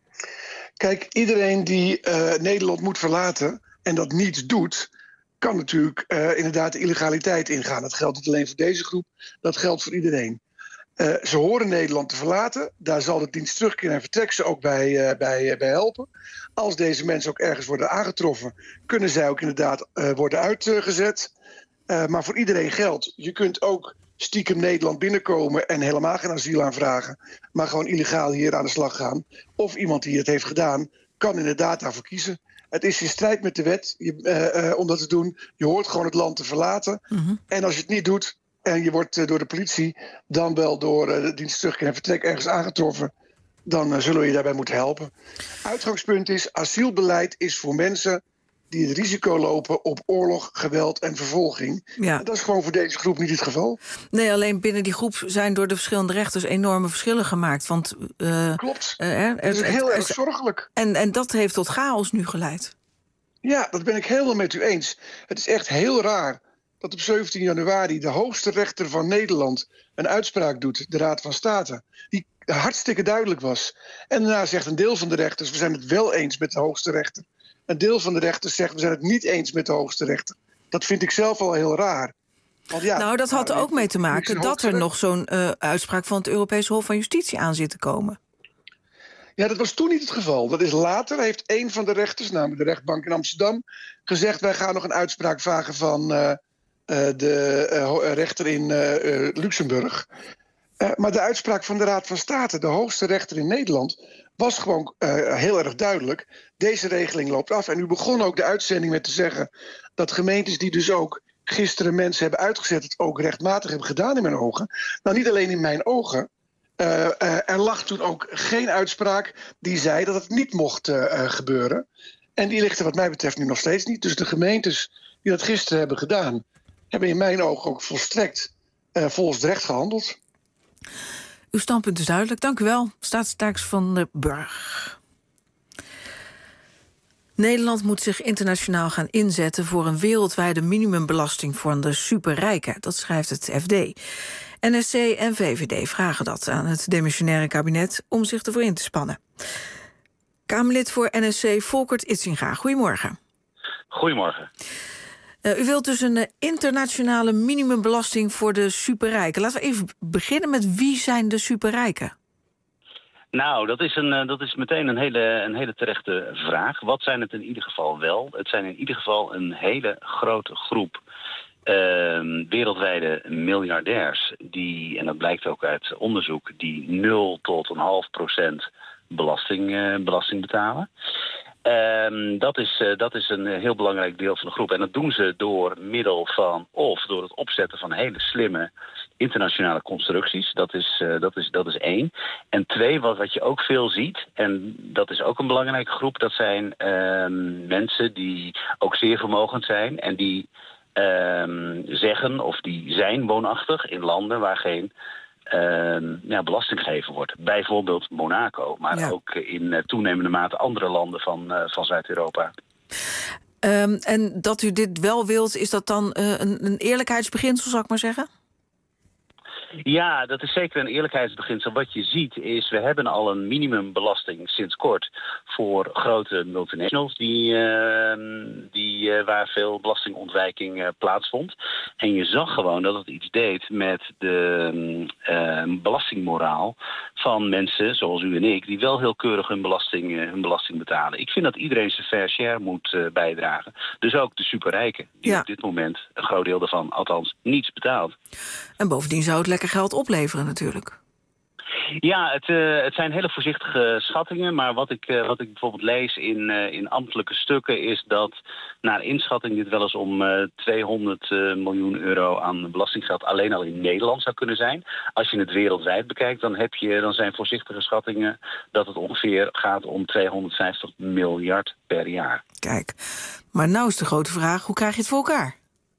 Kijk, iedereen die uh, Nederland moet verlaten en dat niet doet, kan natuurlijk uh, inderdaad de illegaliteit ingaan. Dat geldt niet alleen voor deze groep, dat geldt voor iedereen. Uh, ze horen Nederland te verlaten. Daar zal de dienst terugkeer en vertrek ze ook bij, uh, bij, uh, bij helpen. Als deze mensen ook ergens worden aangetroffen, kunnen zij ook inderdaad uh, worden uitgezet. Uh, maar voor iedereen geldt. Je kunt ook stiekem Nederland binnenkomen en helemaal geen asiel aanvragen, maar gewoon illegaal hier aan de slag gaan. Of iemand die het heeft gedaan, kan inderdaad daarvoor kiezen. Het is in strijd met de wet je, uh, uh, om dat te doen. Je hoort gewoon het land te verlaten. Mm-hmm. En als je het niet doet en je wordt uh, door de politie, dan wel door uh, de dienst terugkeer en vertrek ergens aangetroffen, dan uh, zullen we je daarbij moeten helpen. Uitgangspunt is, asielbeleid is voor mensen die het risico lopen op oorlog, geweld en vervolging. Ja. Dat is gewoon voor deze groep niet het geval. Nee, alleen binnen die groep zijn door de verschillende rechters enorme verschillen gemaakt. Want, uh, Klopt. Uh, er, dat is er, heel er, erg zorgelijk. En, en dat heeft tot chaos nu geleid. Ja, dat ben ik helemaal met u eens. Het is echt heel raar dat op zeventien januari de hoogste rechter van Nederland een uitspraak doet, de Raad van State, die hartstikke duidelijk was. En daarna zegt een deel van de rechters, we zijn het wel eens met de hoogste rechter. Een deel van de rechters zegt, we zijn het niet eens met de hoogste rechter. Dat vind ik zelf al heel raar. Want ja, nou, dat had er ook mee te maken dat er nog zo'n uh, uitspraak van het Europese Hof van Justitie aan zit te komen. Ja, dat was toen niet het geval. Dat is later, heeft een van de rechters, namelijk de rechtbank in Amsterdam, gezegd, wij gaan nog een uitspraak vragen van uh, uh, de uh, rechter in uh, uh, Luxemburg. Uh, maar de uitspraak van de Raad van State, de hoogste rechter in Nederland, was gewoon uh, heel erg duidelijk. Deze regeling loopt af. En u begon ook de uitzending met te zeggen dat gemeentes die dus ook gisteren mensen hebben uitgezet, het ook rechtmatig hebben gedaan in mijn ogen. Nou, niet alleen in mijn ogen. Uh, uh, er lag toen ook geen uitspraak die zei dat het niet mocht uh, gebeuren. En die ligt er wat mij betreft nu nog steeds niet. Dus de gemeentes die dat gisteren hebben gedaan, hebben in mijn ogen ook volstrekt uh, volgens het recht gehandeld. Uw standpunt is duidelijk. Dank u wel, staatssecretaris Van den Burg. Nederland moet zich internationaal gaan inzetten voor een wereldwijde minimumbelasting voor de superrijken. Dat schrijft het F D. N S C en V V D vragen dat aan het demissionaire kabinet om zich ervoor in te spannen. Kamerlid voor N S C Volkert Itzinga, goedemorgen. Goedemorgen. Uh, u wilt dus een uh, internationale minimumbelasting voor de superrijken. Laten we even beginnen met wie zijn de superrijken? Nou, dat is, een, uh, dat is meteen een hele, een hele terechte vraag. Wat zijn het in ieder geval wel? Het zijn in ieder geval een hele grote groep uh, wereldwijde miljardairs die, en dat blijkt ook uit onderzoek, die nul tot een half procent belasting, uh, belasting betalen. Um, dat, is, uh, dat is een heel belangrijk deel van de groep. En dat doen ze door middel van, of door het opzetten van hele slimme internationale constructies. Dat is, uh, dat is, dat is één. En twee, wat, wat je ook veel ziet, en dat is ook een belangrijke groep, dat zijn um, mensen die ook zeer vermogend zijn en die um, zeggen, of die zijn woonachtig in landen waar geen Uh, ja, belasting gegeven wordt. Bijvoorbeeld Monaco, maar ja. ook in uh, toenemende mate andere landen van, uh, van Zuid-Europa. Um, en dat u dit wel wilt, is dat dan uh, een, een eerlijkheidsbeginsel, zal ik maar zeggen? Ja, dat is zeker een eerlijkheidsbeginsel. Wat je ziet is, we hebben al een minimumbelasting sinds kort voor grote multinationals die, uh, die, uh, waar veel belastingontwijking uh, plaatsvond. En je zag gewoon dat het iets deed met de uh, belastingmoraal van mensen zoals u en ik, die wel heel keurig hun belasting, uh, hun belasting betalen. Ik vind dat iedereen zijn fair share moet uh, bijdragen. Dus ook de superrijken, die ja. op dit moment een groot deel daarvan althans niets betaalt. En bovendien zou het lekker geld opleveren natuurlijk. Ja, het, uh, het zijn hele voorzichtige schattingen. Maar wat ik, uh, wat ik bijvoorbeeld lees in, uh, in ambtelijke stukken is dat naar inschatting dit wel eens om uh, tweehonderd miljoen euro aan belastinggeld alleen al in Nederland zou kunnen zijn. Als je het wereldwijd bekijkt, dan, heb je, dan zijn voorzichtige schattingen dat het ongeveer gaat om tweehonderdvijftig miljard per jaar. Kijk, maar nou is de grote vraag, hoe krijg je het voor elkaar?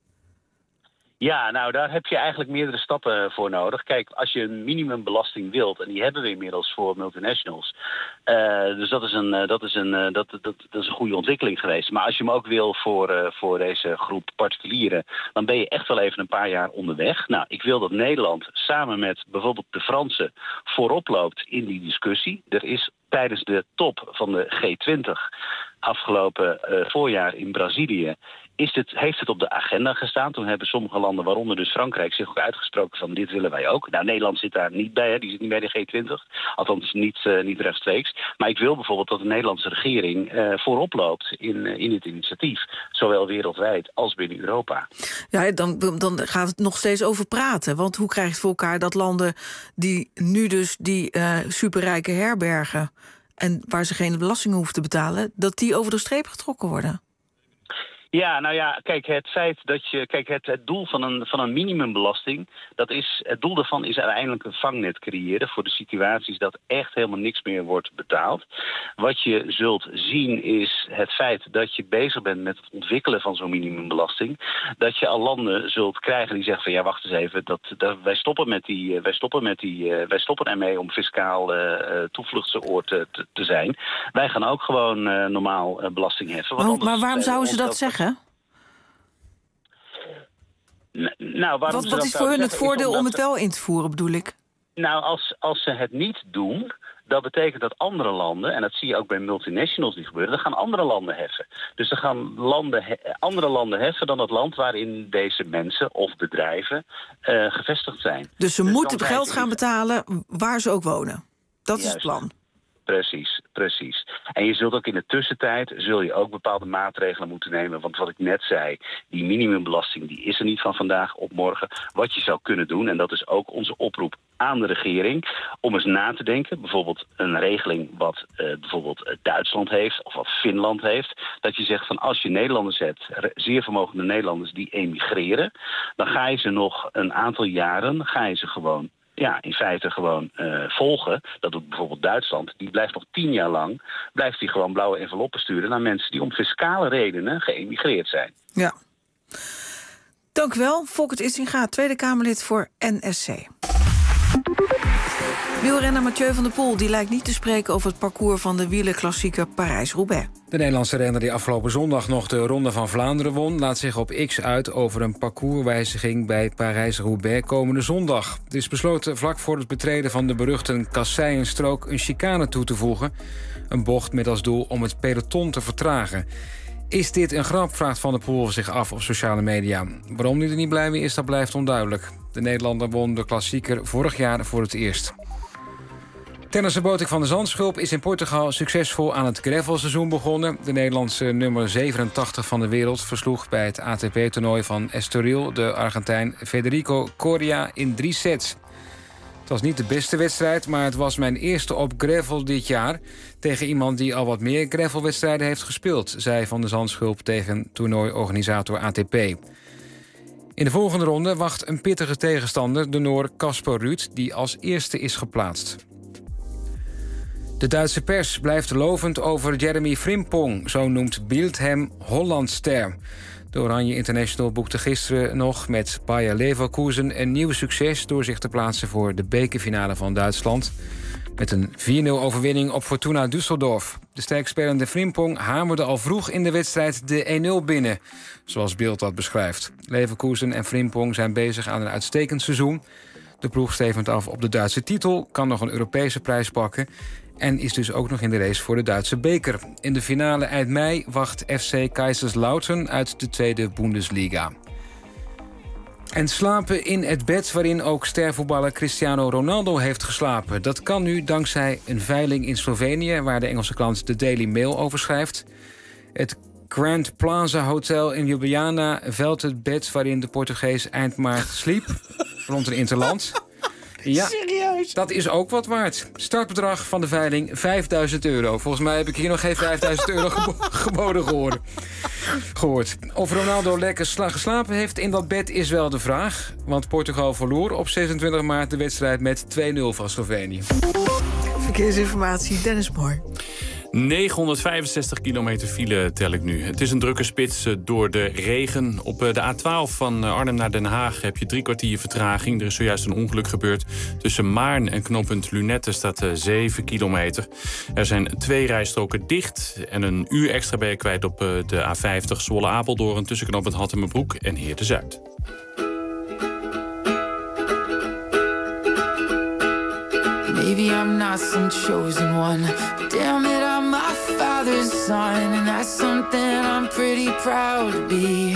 Ja, nou, daar heb je eigenlijk meerdere stappen voor nodig. Kijk, als je een minimumbelasting wilt, en die hebben we inmiddels voor multinationals. Uh, dus dat is, een, uh, dat, is een, uh, dat, dat, dat is een goede ontwikkeling geweest. Maar als je hem ook wil voor, uh, voor deze groep particulieren, dan ben je echt wel even een paar jaar onderweg. Nou, ik wil dat Nederland samen met bijvoorbeeld de Fransen voorop loopt in die discussie. Er is tijdens de top van de G twintig afgelopen uh, voorjaar in Brazilië Is het, heeft het op de agenda gestaan. Toen hebben sommige landen, waaronder dus Frankrijk, zich ook uitgesproken van dit willen wij ook. Nou, Nederland zit daar niet bij, hè. Die zit niet bij de G twintig. Althans niet, uh, niet rechtstreeks. Maar ik wil bijvoorbeeld dat de Nederlandse regering uh, voorop loopt in, uh, in dit initiatief. Zowel wereldwijd als binnen Europa. Ja, dan, dan gaat het nog steeds over praten. Want hoe krijg je het voor elkaar dat landen die nu dus die uh, superrijke herbergen en waar ze geen belasting hoeven te betalen, dat die over de streep getrokken worden? Ja, nou ja, kijk, het feit dat je. Kijk, het, het doel van een, van een minimumbelasting. Dat is, het doel daarvan is uiteindelijk een vangnet creëren voor de situaties dat echt helemaal niks meer wordt betaald. Wat je zult zien is het feit dat je bezig bent met het ontwikkelen van zo'n minimumbelasting. Dat je al landen zult krijgen die zeggen van ja, wacht eens even, dat, dat, wij stoppen met die, wij stoppen met die, uh, wij stoppen ermee om fiscaal uh, toevluchtsoord te, te, te zijn. Wij gaan ook gewoon uh, normaal uh, belasting heffen. Maar, maar waarom zouden ze dat zeggen? Nou, wat wat is voor hun het voordeel om het wel in te voeren, bedoel ik? Nou, als, als ze het niet doen, dat betekent dat andere landen, en dat zie je ook bij multinationals die gebeuren, dan gaan andere landen heffen. Dus dan gaan landen he, andere landen heffen dan het land waarin deze mensen of bedrijven uh, gevestigd zijn. Dus ze dus moeten geld gaan betalen waar ze ook wonen. Dat Juist. is het plan. Precies, precies. En je zult ook in de tussentijd zul je ook bepaalde maatregelen moeten nemen. Want wat ik net zei, die minimumbelasting die is er niet van vandaag op morgen. Wat je zou kunnen doen, en dat is ook onze oproep aan de regering, om eens na te denken. Bijvoorbeeld een regeling wat uh, bijvoorbeeld Duitsland heeft of wat Finland heeft. Dat je zegt van als je Nederlanders hebt, zeer vermogende Nederlanders die emigreren, dan ga je ze nog een aantal jaren, ga je ze gewoon ja, in feite gewoon uh, volgen. Dat doet bijvoorbeeld Duitsland. Die blijft nog tien jaar lang, blijft die gewoon blauwe enveloppen sturen naar mensen die om fiscale redenen geëmigreerd zijn. Ja. Dank u wel. Volkert Issinga, Tweede Kamerlid voor N S C. Wielrenner Mathieu van der Poel die lijkt niet te spreken over het parcours van de wielerklassieker Parijs-Roubaix. De Nederlandse renner die afgelopen zondag nog de Ronde van Vlaanderen won, laat zich op X uit over een parcourswijziging bij Parijs-Roubaix komende zondag. Het is besloten vlak voor het betreden van de beruchte Kasseienstrook een chicane toe te voegen. Een bocht met als doel om het peloton te vertragen. Is dit een grap, vraagt Van der Poel zich af op sociale media. Waarom hij er niet blij mee is, dat blijft onduidelijk. De Nederlander won de klassieker vorig jaar voor het eerst. Tennisser Botik van der Zandschulp is in Portugal succesvol aan het gravelseizoen begonnen. De Nederlandse nummer zevenentachtig van de wereld versloeg bij het A T P-toernooi van Estoril de Argentijn Federico Coria in drie sets. Het was niet de beste wedstrijd, maar het was mijn eerste op gravel dit jaar tegen iemand die al wat meer gravelwedstrijden heeft gespeeld, zei Van der Zandschulp tegen toernooiorganisator A T P. In de volgende ronde wacht een pittige tegenstander, de Noor Casper Ruud, die als eerste is geplaatst. De Duitse pers blijft lovend over Jeremy Frimpong, zo noemt Bild hem Hollandster. De Oranje International boekte gisteren nog met Bayer Leverkusen een nieuw succes door zich te plaatsen voor de bekerfinale van Duitsland. Met een vier nul overwinning op Fortuna Düsseldorf. De sterkspelende Frimpong hamerde al vroeg in de wedstrijd de een nul binnen, zoals Bild dat beschrijft. Leverkusen en Frimpong zijn bezig aan een uitstekend seizoen. De ploeg stevend af op de Duitse titel, kan nog een Europese prijs pakken en is dus ook nog in de race voor de Duitse beker. In de finale eind mei wacht F C Kaiserslautern uit de tweede Bundesliga. En slapen in het bed waarin ook stervoetballer Cristiano Ronaldo heeft geslapen. Dat kan nu dankzij een veiling in Slovenië, waar de Engelse krant The Daily Mail over schrijft. Het Grand Plaza Hotel in Ljubljana veilt het bed waarin de Portugees eind maart sliep, rond een interland. Ja, serieus? Dat is ook wat waard. Startbedrag van de veiling vijfduizend euro. Volgens mij heb ik hier nog geen vijfduizend euro gebo- geboden gehoord. gehoord. Of Ronaldo lekker sla- geslapen heeft in dat bed is wel de vraag. Want Portugal verloor op zesentwintig maart de wedstrijd met twee nul van Slovenië. Verkeersinformatie, Dennis Mooi. negenhonderdvijfenzestig kilometer file tel ik nu. Het is een drukke spits door de regen. Op de A twaalf van Arnhem naar Den Haag heb je drie kwartier vertraging. Er is zojuist een ongeluk gebeurd. Tussen Maarn en knooppunt Lunette staat zeven kilometer. Er zijn twee rijstroken dicht. En een uur extra ben je kwijt op de A vijftig Zwolle-Apeldoorn tussen knooppunt Hattemerbroek en Heerde-Zuid. Maybe I'm not some chosen one, but damn it, I'm my father's son, and that's something I'm pretty proud to be.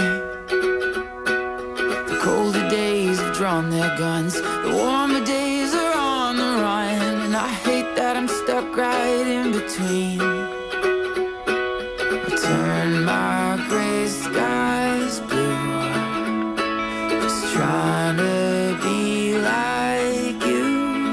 The colder days have drawn their guns, the warmer days are on the run, and I hate that I'm stuck right in between. I turn my gray skies blue, just trying to be like you.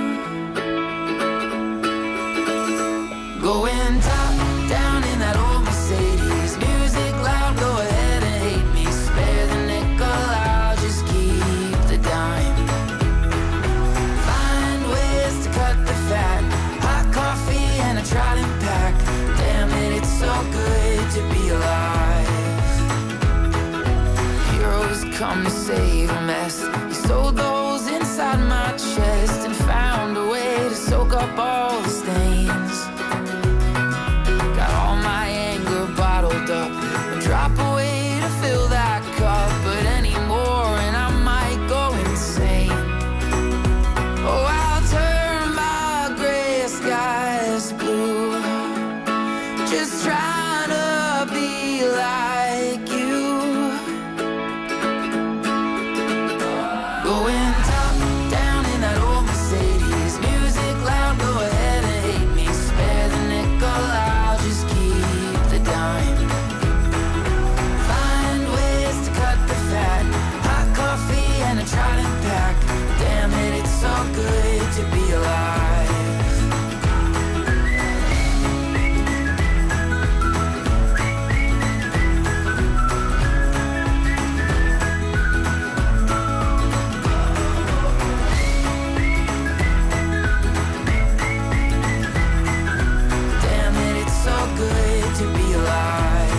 Going top down in that old Mercedes, music loud, go ahead and hate me. Spare the nickel, I'll just keep the dime. Find ways to cut the fat, hot coffee and a trident pack. Damn it, it's so good to be alive. Heroes come to save a mess. You sewed those inside my chest and found a way to soak up all the stains. Got all my anger bottled up, a drop away to fill that cup, but anymore and I might go insane. Oh, I'll turn my gray skies blue, just trying to be like you. Going top down in that old Mercedes, music loud, go ahead and hate me. Spare the nickel, I'll just keep the dime. Find ways to cut the fat, hot coffee and a trident pack. Damn it, it's so good to be alive. Damn it, it's so good to be alive.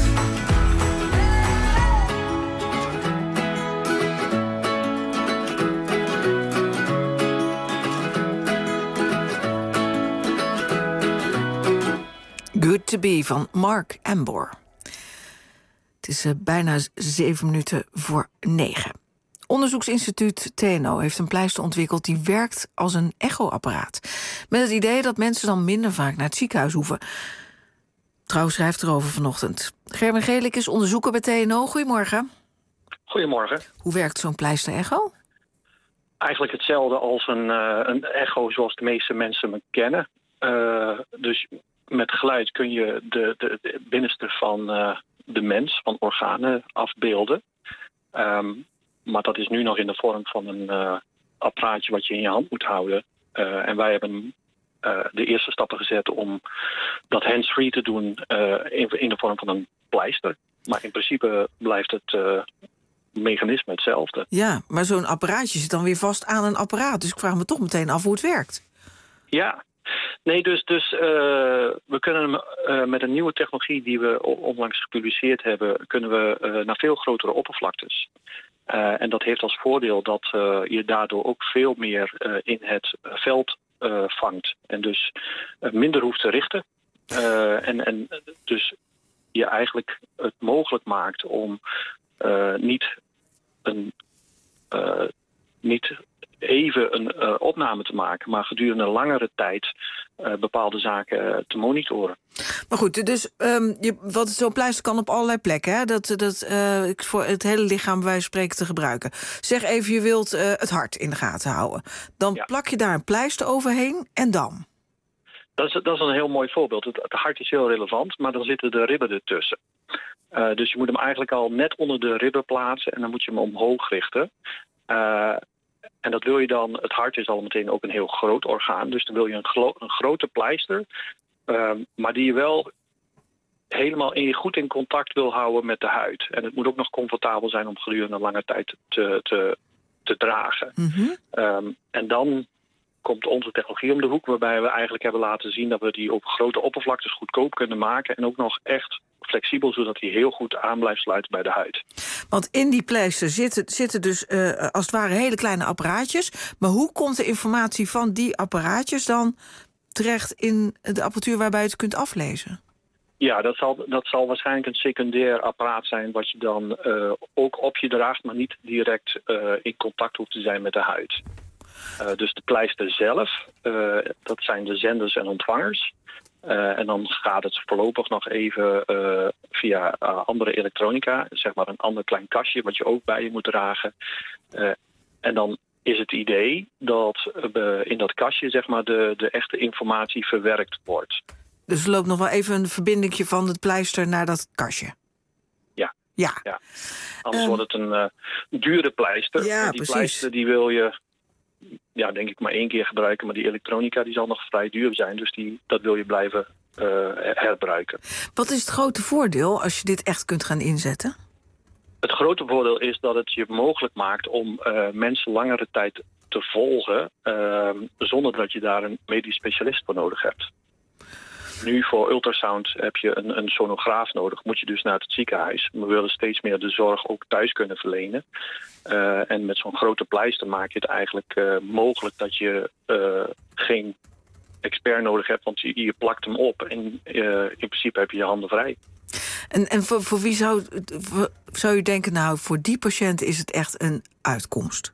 Good to Be van Mark Ambor. Het is uh, bijna zeven minuten voor negen. Onderzoeksinstituut T N O heeft een pleister ontwikkeld die werkt als een echoapparaat. Met het idee dat mensen dan minder vaak naar het ziekenhuis hoeven. Trouw schrijft erover vanochtend. Gerben Gelik is onderzoeker bij T N O. Goedemorgen. Goedemorgen. Hoe werkt zo'n pleister-echo? Eigenlijk hetzelfde als een, uh, een echo zoals de meeste mensen me kennen. Uh, dus met geluid kun je de, de, de binnenste van uh, de mens, van organen, afbeelden. Um, maar dat is nu nog in de vorm van een uh, apparaatje wat je in je hand moet houden. Uh, en wij hebben uh, de eerste stappen gezet om dat hands-free te doen uh, in, in de vorm van een pleister. Maar in principe blijft het uh, mechanisme hetzelfde. Ja, maar zo'n apparaatje zit dan weer vast aan een apparaat. Dus ik vraag me toch meteen af hoe het werkt. Ja, nee, dus, dus uh, we kunnen uh, met een nieuwe technologie die we onlangs gepubliceerd hebben, kunnen we uh, naar veel grotere oppervlaktes. Uh, en dat heeft als voordeel dat uh, je daardoor ook veel meer uh, in het veld uh, vangt. En dus uh, minder hoeft te richten. Uh, en, en dus je eigenlijk het mogelijk maakt om uh, niet, een, uh, niet even een uh, opname te maken, maar gedurende een langere tijd uh, bepaalde zaken uh, te monitoren. Maar goed, dus um, je, wat zo'n pleister kan op allerlei plekken, hè? Dat, dat uh, voor het hele lichaam bij wijze van spreken te gebruiken. Zeg even, je wilt uh, het hart in de gaten houden. Dan ja. plak je daar een pleister overheen en dan? Dat is, dat is een heel mooi voorbeeld. Het, het hart is heel relevant, maar dan zitten de ribben ertussen. Uh, dus je moet hem eigenlijk al net onder de ribben plaatsen en dan moet je hem omhoog richten. Uh, en dat wil je dan, het hart is al meteen ook een heel groot orgaan, dus dan wil je een, glo- een grote pleister, uh, maar die je wel helemaal in, goed in contact wil houden met de huid. En het moet ook nog comfortabel zijn om gedurende een lange tijd te, te, te dragen. Mm-hmm. Um, en dan komt onze technologie om de hoek, waarbij we eigenlijk hebben laten zien dat we die op grote oppervlaktes goedkoop kunnen maken en ook nog echt flexibel, zodat die heel goed aan blijft sluiten bij de huid. Want in die pleister zitten, zitten dus uh, als het ware hele kleine apparaatjes. Maar hoe komt de informatie van die apparaatjes dan terecht in de apparatuur waarbij je het kunt aflezen? Ja, dat zal, dat zal waarschijnlijk een secundair apparaat zijn wat je dan uh, ook op je draagt, maar niet direct uh, in contact hoeft te zijn met de huid. Uh, dus de pleister zelf, uh, dat zijn de zenders en ontvangers. Uh, en dan gaat het voorlopig nog even uh, via uh, andere elektronica, zeg maar een ander klein kastje wat je ook bij je moet dragen. Uh, en dan is het idee dat uh, in dat kastje zeg maar de, de echte informatie verwerkt wordt. Dus er loopt nog wel even een verbindingje van het pleister naar dat kastje. Ja. Ja. ja. Anders um, wordt het een uh, dure pleister. Ja, en die precies. pleister die wil je, ja, denk ik maar één keer gebruiken, maar die elektronica die zal nog vrij duur zijn, dus die, dat wil je blijven uh, herbruiken. Wat is het grote voordeel als je dit echt kunt gaan inzetten? Het grote voordeel is dat het je mogelijk maakt om uh, mensen langere tijd te volgen, uh, zonder dat je daar een medisch specialist voor nodig hebt. Nu voor ultrasound heb je een, een sonograaf nodig, moet je dus naar het ziekenhuis. We willen steeds meer de zorg ook thuis kunnen verlenen. Uh, en met zo'n grote pleister maak je het eigenlijk uh, mogelijk dat je uh, geen expert nodig hebt, want je, je plakt hem op en uh, in principe heb je je handen vrij. En, en voor, voor wie zou, voor, zou u denken, nou, voor die patiënt is het echt een uitkomst?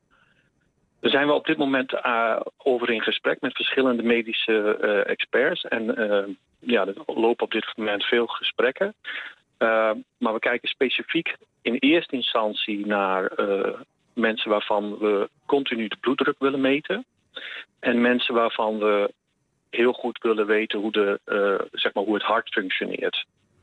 Daar zijn we op dit moment uh, over in gesprek met verschillende medische uh, experts. En uh, ja, er lopen op dit moment veel gesprekken. Uh, maar we kijken specifiek in eerste instantie naar uh, mensen waarvan we continu de bloeddruk willen meten. En mensen waarvan we heel goed willen weten hoe, de, uh, zeg maar hoe het hart functioneert.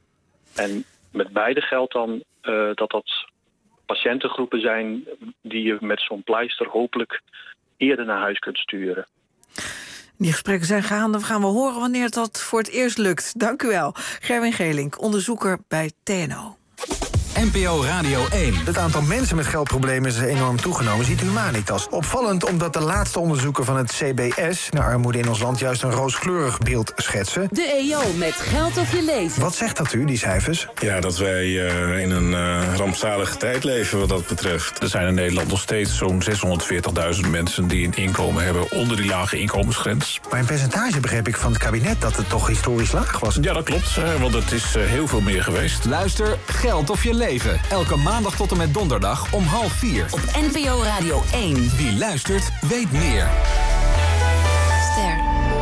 En met beide geldt dan uh, dat dat patiëntengroepen zijn die je met zo'n pleister hopelijk eerder naar huis kunt sturen. Die gesprekken zijn gaande. We gaan wel horen wanneer dat voor het eerst lukt. Dank u wel. Gerwin Geelink, onderzoeker bij T N O. N P O Radio één. Het aantal mensen met geldproblemen is enorm toegenomen, ziet Humanitas. Opvallend omdat de laatste onderzoeken van het C B S naar armoede in ons land juist een rooskleurig beeld schetsen. De E O met Geld of je leven. Wat zegt dat u, die cijfers? Ja, dat wij uh, in een uh, rampzalige tijd leven wat dat betreft. Er zijn in Nederland nog steeds zo'n zeshonderdveertigduizend mensen die een inkomen hebben onder die lage inkomensgrens. Maar in percentage begreep ik van het kabinet dat het toch historisch laag was. Ja, dat klopt, uh, want het is uh, heel veel meer geweest. Luister Geld of je leven. Elke maandag tot en met donderdag om half vier. Op N P O Radio één. Wie luistert, weet meer. Ster.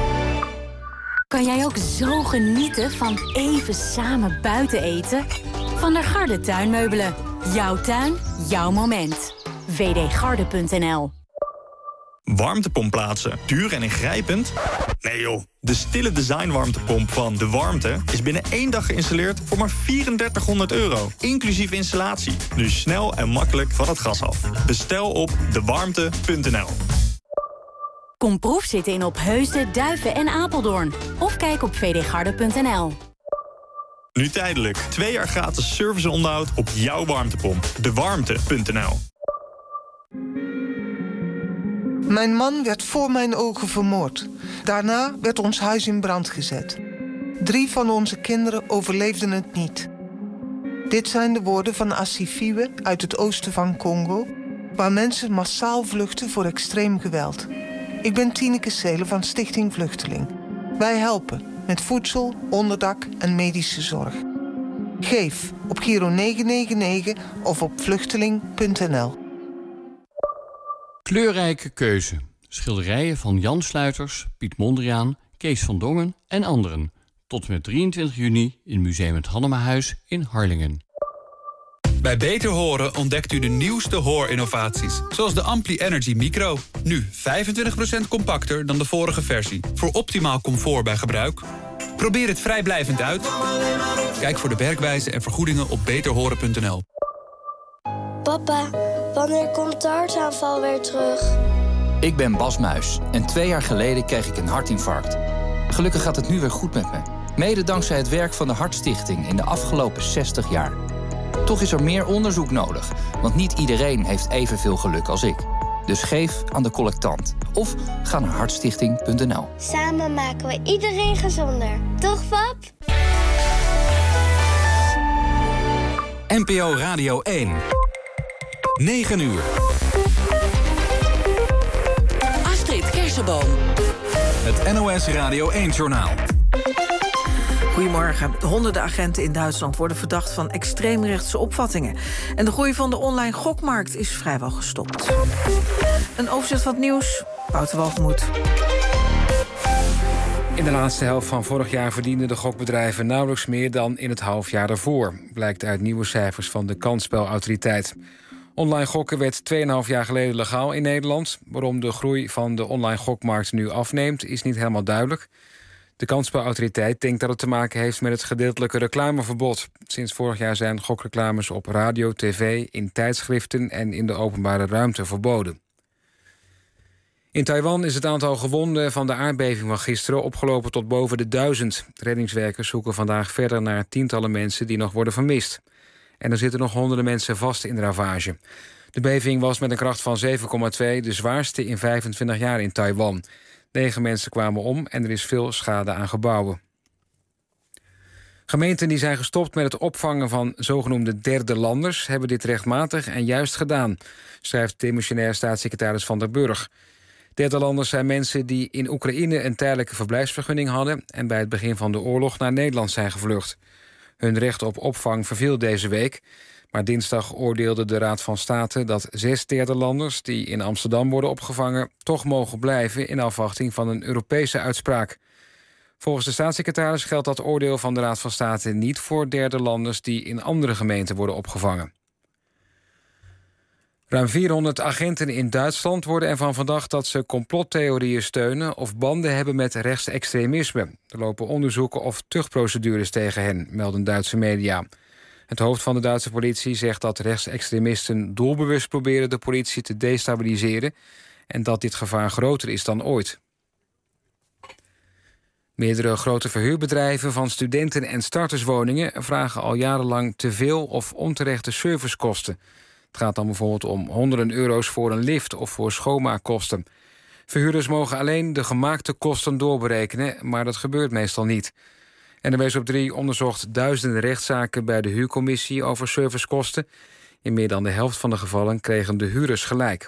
Kan jij ook zo genieten van even samen buiten eten? Van der Garde Tuinmeubelen. Jouw tuin, jouw moment. w d garde punt n l. Warmtepomp plaatsen. Duur en ingrijpend? Nee joh. De stille design warmtepomp van De Warmte is binnen één dag geïnstalleerd voor maar driedudertighonderd euro. Inclusief installatie. Dus snel en makkelijk van het gas af. Bestel op de warmte punt n l. Kom proefzitten in Opheusden, Duiven en Apeldoorn. Of kijk op v d garde punt n l. Nu tijdelijk. Twee jaar gratis service en onderhoud op jouw warmtepomp. de warmte punt n l. Mijn man werd voor mijn ogen vermoord. Daarna werd ons huis in brand gezet. Drie van onze kinderen overleefden het niet. Dit zijn de woorden van Asifiwe uit het oosten van Congo, waar mensen massaal vluchten voor extreem geweld. Ik ben Tineke Seelen van Stichting Vluchteling. Wij helpen met voedsel, onderdak en medische zorg. Geef op Giro negen negen negen of op vluchteling punt n l. Kleurrijke keuze. Schilderijen van Jan Sluiters, Piet Mondriaan, Kees van Dongen en anderen. Tot en met drieëntwintig juni in Museum het Hannemahuis in Harlingen. Bij Beter Horen ontdekt u de nieuwste hoorinnovaties. Zoals de Ampli Energy Micro. Nu vijfentwintig procent compacter dan de vorige versie. Voor optimaal comfort bij gebruik. Probeer het vrijblijvend uit. Kijk voor de werkwijze en vergoedingen op beter horen punt n l. Papa, wanneer komt de hartaanval weer terug? Ik ben Bas Muis en twee jaar geleden kreeg ik een hartinfarct. Gelukkig gaat het nu weer goed met me. Mede dankzij het werk van de Hartstichting in de afgelopen zestig jaar. Toch is er meer onderzoek nodig, want niet iedereen heeft evenveel geluk als ik. Dus geef aan de collectant of ga naar hartstichting punt n l. Samen maken we iedereen gezonder. Toch, pap? N P O Radio één. negen uur. Astrid Kersenboom. Het N O S Radio één-journaal. Goedemorgen. Honderden agenten in Duitsland worden verdacht van extreemrechtse opvattingen. En de groei van de online gokmarkt is vrijwel gestopt. Een overzicht van het nieuws. Wouter Walgemoed. In de laatste helft van vorig jaar verdienden de gokbedrijven nauwelijks meer dan in het halfjaar daarvoor. Blijkt uit nieuwe cijfers van de Kansspelautoriteit. Online gokken werd twee komma vijf jaar geleden legaal in Nederland. Waarom de groei van de online gokmarkt nu afneemt, is niet helemaal duidelijk. De Kansspelautoriteit denkt dat het te maken heeft met het gedeeltelijke reclameverbod. Sinds vorig jaar zijn gokreclames op radio, tv, in tijdschriften en in de openbare ruimte verboden. In Taiwan is het aantal gewonden van de aardbeving van gisteren opgelopen tot boven de duizend. Reddingswerkers zoeken vandaag verder naar tientallen mensen die nog worden vermist. En er zitten nog honderden mensen vast in de ravage. De beving was met een kracht van zeven komma twee de zwaarste in vijfentwintig jaar in Taiwan. Negen mensen kwamen om en er is veel schade aan gebouwen. Gemeenten die zijn gestopt met het opvangen van zogenoemde derde landers hebben dit rechtmatig en juist gedaan, schrijft demissionair staatssecretaris Van der Burg. Derde landers zijn mensen die in Oekraïne een tijdelijke verblijfsvergunning hadden en bij het begin van de oorlog naar Nederland zijn gevlucht. Hun recht op opvang verviel deze week, maar dinsdag oordeelde de Raad van State dat zes derde landers die in Amsterdam worden opgevangen toch mogen blijven in afwachting van een Europese uitspraak. Volgens de staatssecretaris geldt dat oordeel van de Raad van State niet voor derde landers die in andere gemeenten worden opgevangen. Ruim vierhonderd agenten in Duitsland worden ervan verdacht dat ze complottheorieën steunen of banden hebben met rechtsextremisme. Er lopen onderzoeken of tuchtprocedures tegen hen, melden Duitse media. Het hoofd van de Duitse politie zegt dat rechtsextremisten doelbewust proberen de politie te destabiliseren en dat dit gevaar groter is dan ooit. Meerdere grote verhuurbedrijven van studenten- en starterswoningen vragen al jarenlang te veel of onterechte servicekosten. Het gaat dan bijvoorbeeld om honderden euro's voor een lift of voor schoonmaakkosten. Verhuurders mogen alleen de gemaakte kosten doorberekenen, maar dat gebeurt meestal niet. N W S op drie onderzocht duizenden rechtszaken bij de huurcommissie over servicekosten. In meer dan de helft van de gevallen kregen de huurders gelijk.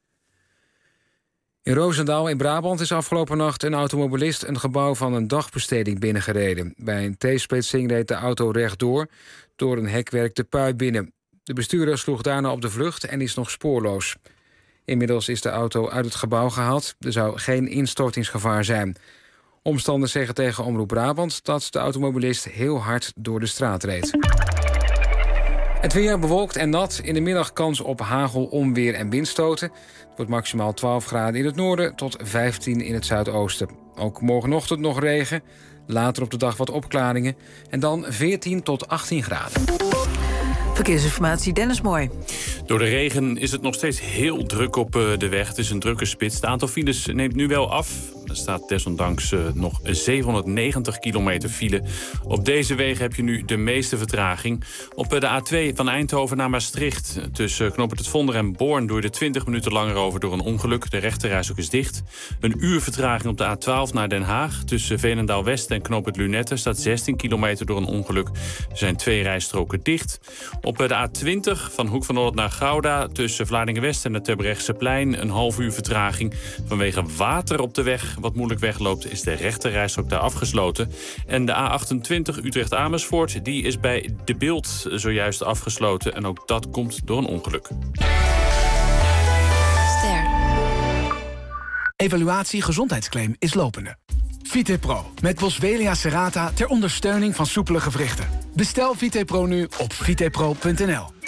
In Roosendaal in Brabant is afgelopen nacht een automobilist een gebouw van een dagbesteding binnengereden. Bij een T-splitsing reed de auto rechtdoor. Door een hekwerk de pui binnen. De bestuurder sloeg daarna op de vlucht en is nog spoorloos. Inmiddels is de auto uit het gebouw gehaald. Er zou geen instortingsgevaar zijn. Omstanders zeggen tegen Omroep Brabant dat de automobilist heel hard door de straat reed. Het weer bewolkt en nat. In de middag kans op hagel, onweer en windstoten. Het wordt maximaal twaalf graden in het noorden tot vijftien in het zuidoosten. Ook morgenochtend nog regen. Later op de dag wat opklaringen. En dan veertien tot achttien graden. Verkeersinformatie, Dennis Mooi. Door de regen is het nog steeds heel druk op de weg. Het is een drukke spits. Het aantal files neemt nu wel af. Er staat desondanks uh, nog zevenhonderdnegentig kilometer file. Op deze wegen heb je nu de meeste vertraging. Op de A twee van Eindhoven naar Maastricht. Tussen Knooppunt het Vonder en Born doe je er twintig minuten langer over door een ongeluk. De rechterrijstrook is dicht. Een uur vertraging op de A twaalf naar Den Haag. Tussen Veenendaal West en Knooppunt Lunette staat zestien kilometer door een ongeluk. Er zijn twee rijstroken dicht. Op de A twintig van Hoek van Holland naar Gouda. Tussen Vlaardingen West en het Terbrechtseplein een half uur vertraging. Vanwege water op de weg wat moeilijk wegloopt, is de rechterrijstrook daar afgesloten. En de A achtentwintig Utrecht-Amersfoort, die is bij De Bilt zojuist afgesloten. En ook dat komt door een ongeluk. Ster. Evaluatie gezondheidsclaim is lopende. VitePro met Boswellia serrata ter ondersteuning van soepele gewrichten. Bestel VitePro nu op vitepro punt n l.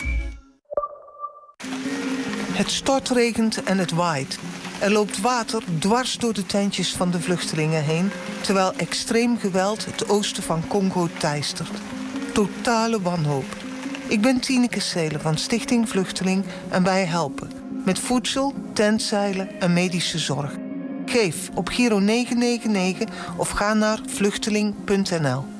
Het stortregent en het waait. Er loopt water dwars door de tentjes van de vluchtelingen heen, terwijl extreem geweld het oosten van Congo teistert. Totale wanhoop. Ik ben Tineke Seelen van Stichting Vluchteling en wij helpen. Met voedsel, tentzeilen en medische zorg. Geef op Giro negen negen negen of ga naar vluchteling punt n l.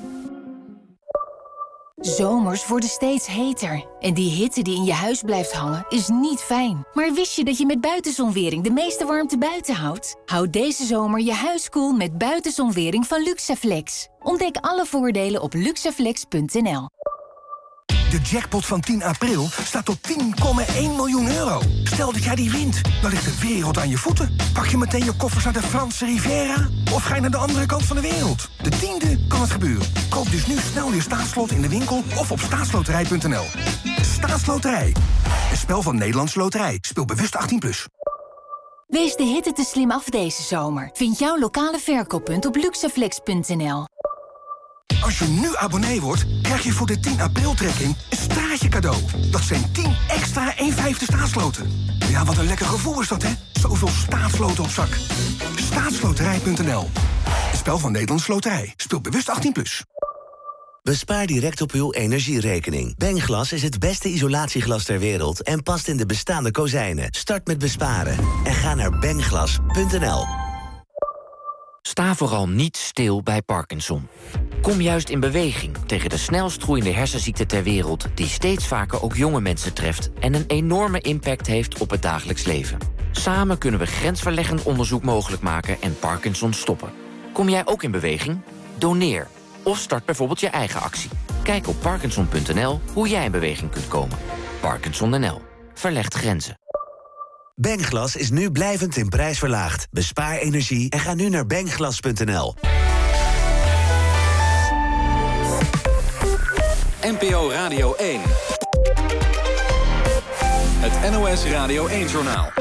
Zomers worden steeds heter. En die hitte die in je huis blijft hangen is niet fijn. Maar wist je dat je met buitenzonwering de meeste warmte buiten houdt? Houd deze zomer je huis koel met buitenzonwering van Luxaflex. Ontdek alle voordelen op luxaflex punt n l. De jackpot van tien april staat op tien komma één miljoen euro. Stel dat jij die wint, dan ligt de wereld aan je voeten. Pak je meteen je koffers naar de Franse Riviera? Of ga je naar de andere kant van de wereld? De tiende kan het gebeuren. Koop dus nu snel je staatslot in de winkel of op staatsloterij punt n l. Staatsloterij. Een spel van Nederlandse Loterij. Speel bewust achttien plus. Wees de hitte te slim af deze zomer. Vind jouw lokale verkooppunt op luxaflex punt n l. Als je nu abonnee wordt, krijg je voor de tien april trekking een straatje cadeau. Dat zijn tien extra één vijfde staatsloten. Ja, wat een lekker gevoel is dat, hè? Zoveel staatsloten op zak. staatsloterij punt n l. Een spel van Nederlandse Loterij. Speel bewust achttien plus. Bespaar direct op uw energierekening. Bengglas is het beste isolatieglas ter wereld en past in de bestaande kozijnen. Start met besparen en ga naar bengglas punt n l. Sta vooral niet stil bij Parkinson. Kom juist in beweging tegen de snelst groeiende hersenziekte ter wereld, die steeds vaker ook jonge mensen treft en een enorme impact heeft op het dagelijks leven. Samen kunnen we grensverleggend onderzoek mogelijk maken en Parkinson stoppen. Kom jij ook in beweging? Doneer. Of start bijvoorbeeld je eigen actie. Kijk op parkinson punt n l hoe jij in beweging kunt komen. Parkinson N L. Verlegt grenzen. Bengglas is nu blijvend in prijs verlaagd. Bespaar energie en ga nu naar bengglas punt n l. N P O Radio één. Het N O S Radio één-journaal.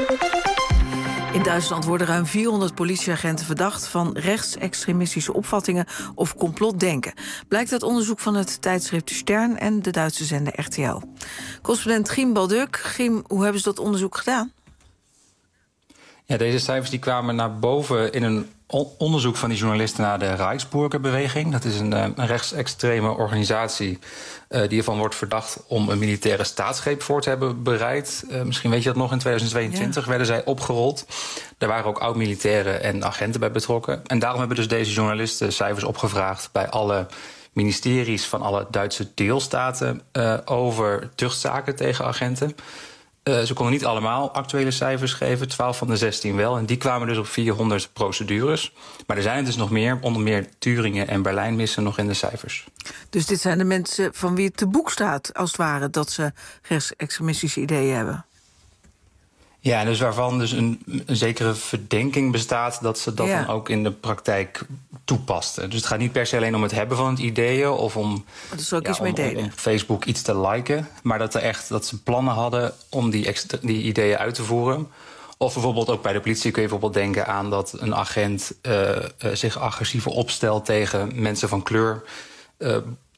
In Duitsland worden ruim vierhonderd politieagenten verdacht van rechtsextremistische opvattingen of complotdenken. Blijkt uit onderzoek van het tijdschrift Stern en de Duitse zender R T L. Correspondent Giem Balduk. Giem, hoe hebben ze dat onderzoek gedaan? Ja, deze cijfers die kwamen naar boven in een onderzoek van die journalisten naar de Reichsbürgerbeweging. Dat is een, een rechtsextreme organisatie uh, die ervan wordt verdacht om een militaire staatsgreep voor te hebben bereid. Uh, misschien weet je dat nog, in tweeduizend tweeëntwintig ja. werden zij opgerold. Daar waren ook oud-militairen en agenten bij betrokken. En daarom hebben dus deze journalisten cijfers opgevraagd bij alle ministeries van alle Duitse deelstaten uh, over tuchtzaken tegen agenten. Uh, ze konden niet allemaal actuele cijfers geven, twaalf van de zestien wel. En die kwamen dus op vierhonderd procedures. Maar er zijn er dus nog meer, onder meer Turingen en Berlijn missen nog in de cijfers. Dus dit zijn de mensen van wie het te boek staat, als het ware, dat ze rechtsextremistische ideeën hebben? Ja, dus waarvan dus een, een zekere verdenking bestaat dat ze dat ja. dan ook in de praktijk toepasten. Dus het gaat niet per se alleen om het hebben van het ideeën of om, dat is ook ja, iets om, mee delen. om op Facebook iets te liken, maar dat er echt dat ze plannen hadden om die, extra, die ideeën uit te voeren. Of bijvoorbeeld ook bij de politie kun je bijvoorbeeld denken aan dat een agent uh, uh, zich agressiever opstelt tegen mensen van kleur. Uh,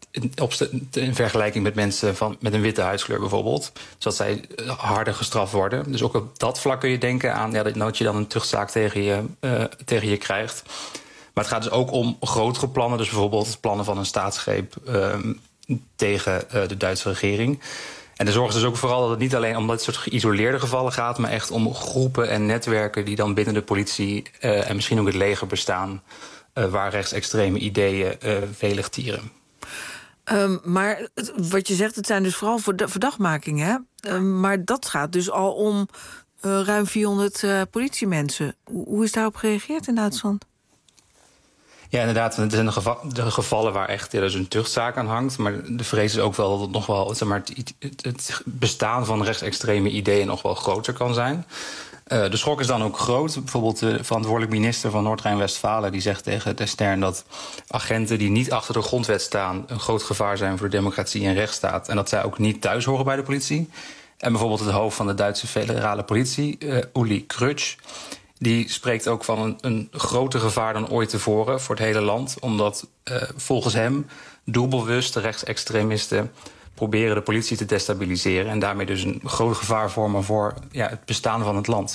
in vergelijking met mensen van, met een witte huidskleur bijvoorbeeld. Zodat zij harder gestraft worden. Dus ook op dat vlak kun je denken aan ja, dat je dan een tuchtzaak tegen je, uh, tegen je krijgt. Maar het gaat dus ook om grotere plannen. Dus bijvoorbeeld plannen van een staatsgreep uh, tegen uh, de Duitse regering. En de zorg is dus ook vooral dat het niet alleen om dat soort geïsoleerde gevallen gaat, maar echt om groepen en netwerken die dan binnen de politie uh, en misschien ook het leger bestaan, uh, waar rechtsextreme ideeën uh, velig tieren. Um, maar wat je zegt, het zijn dus vooral verdachtmakingen. Hè? Um, maar dat gaat dus al om uh, ruim vierhonderd uh, politiemensen. Hoe is daarop gereageerd in Duitsland? Ja, inderdaad. Er zijn de, geva de gevallen waar echt ja, dus een tuchtzaak aan hangt. Maar de vrees is ook wel dat het nog wel, zeg maar, het, het, het bestaan van rechtsextreme ideeën nog wel groter kan zijn. Uh, de schok is dan ook groot. Bijvoorbeeld de verantwoordelijk minister van Noord-Rijn-Westfalen die zegt tegen de Stern dat agenten die niet achter de grondwet staan een groot gevaar zijn voor de democratie en rechtsstaat. En dat zij ook niet thuis horen bij de politie. En bijvoorbeeld het hoofd van de Duitse federale politie, uh, Uli Krutsch, die spreekt ook van een, een groter gevaar dan ooit tevoren voor het hele land. Omdat uh, volgens hem doelbewust de rechtsextremisten proberen de politie te destabiliseren en daarmee dus een groot gevaar vormen voor ja, het bestaan van het land.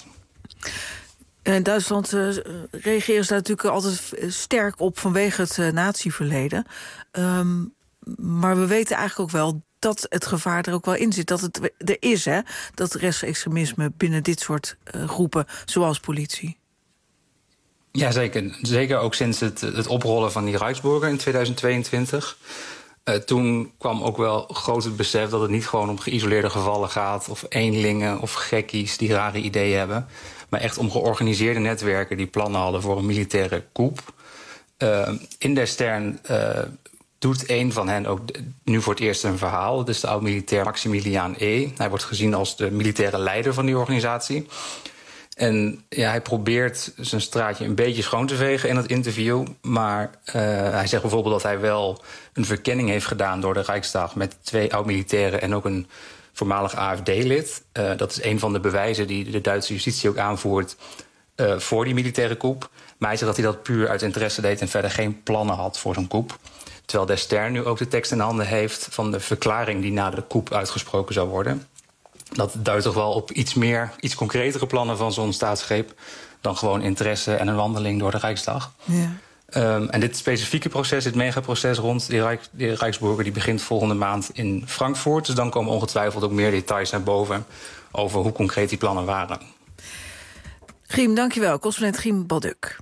In Duitsland uh, reageren ze daar natuurlijk altijd sterk op vanwege het uh, natieverleden. Um, maar we weten eigenlijk ook wel dat het gevaar er ook wel in zit. Dat het er is, hè, dat rechtsextremisme binnen dit soort uh, groepen, zoals politie. Ja, zeker. Zeker ook sinds het, het oprollen van die Rijksburger in tweeduizend tweeëntwintig. Uh, toen kwam ook wel groot het besef dat het niet gewoon om geïsoleerde gevallen gaat, of eenlingen of gekkies die rare ideeën hebben, maar echt om georganiseerde netwerken die plannen hadden voor een militaire coup. Uh, in der Stern uh, doet een van hen ook nu voor het eerst een verhaal. Dat is de oud-militair Maximiliaan E. Hij wordt gezien als de militaire leider van die organisatie. En ja, hij probeert zijn straatje een beetje schoon te vegen in het interview. Maar uh, hij zegt bijvoorbeeld dat hij wel een verkenning heeft gedaan door de Rijksdag met twee oud-militairen en ook een voormalig A F D-lid. Uh, dat is een van de bewijzen die de Duitse justitie ook aanvoert uh, voor die militaire coup. Maar hij zegt dat hij dat puur uit interesse deed en verder geen plannen had voor zo'n coup. Terwijl der Stern nu ook de tekst in handen heeft van de verklaring die na de coup uitgesproken zou worden. Dat duidt toch wel op iets meer, iets concretere plannen van zo'n staatsgreep dan gewoon interesse en een wandeling door de Rijksdag. Ja. Um, en dit specifieke proces, dit megaproces rond die, Rijk, die Rijksburger, die begint volgende maand in Frankfurt. Dus dan komen ongetwijfeld ook meer details naar boven over hoe concreet die plannen waren. Griem, dankjewel. Correspondent Griem Balduk.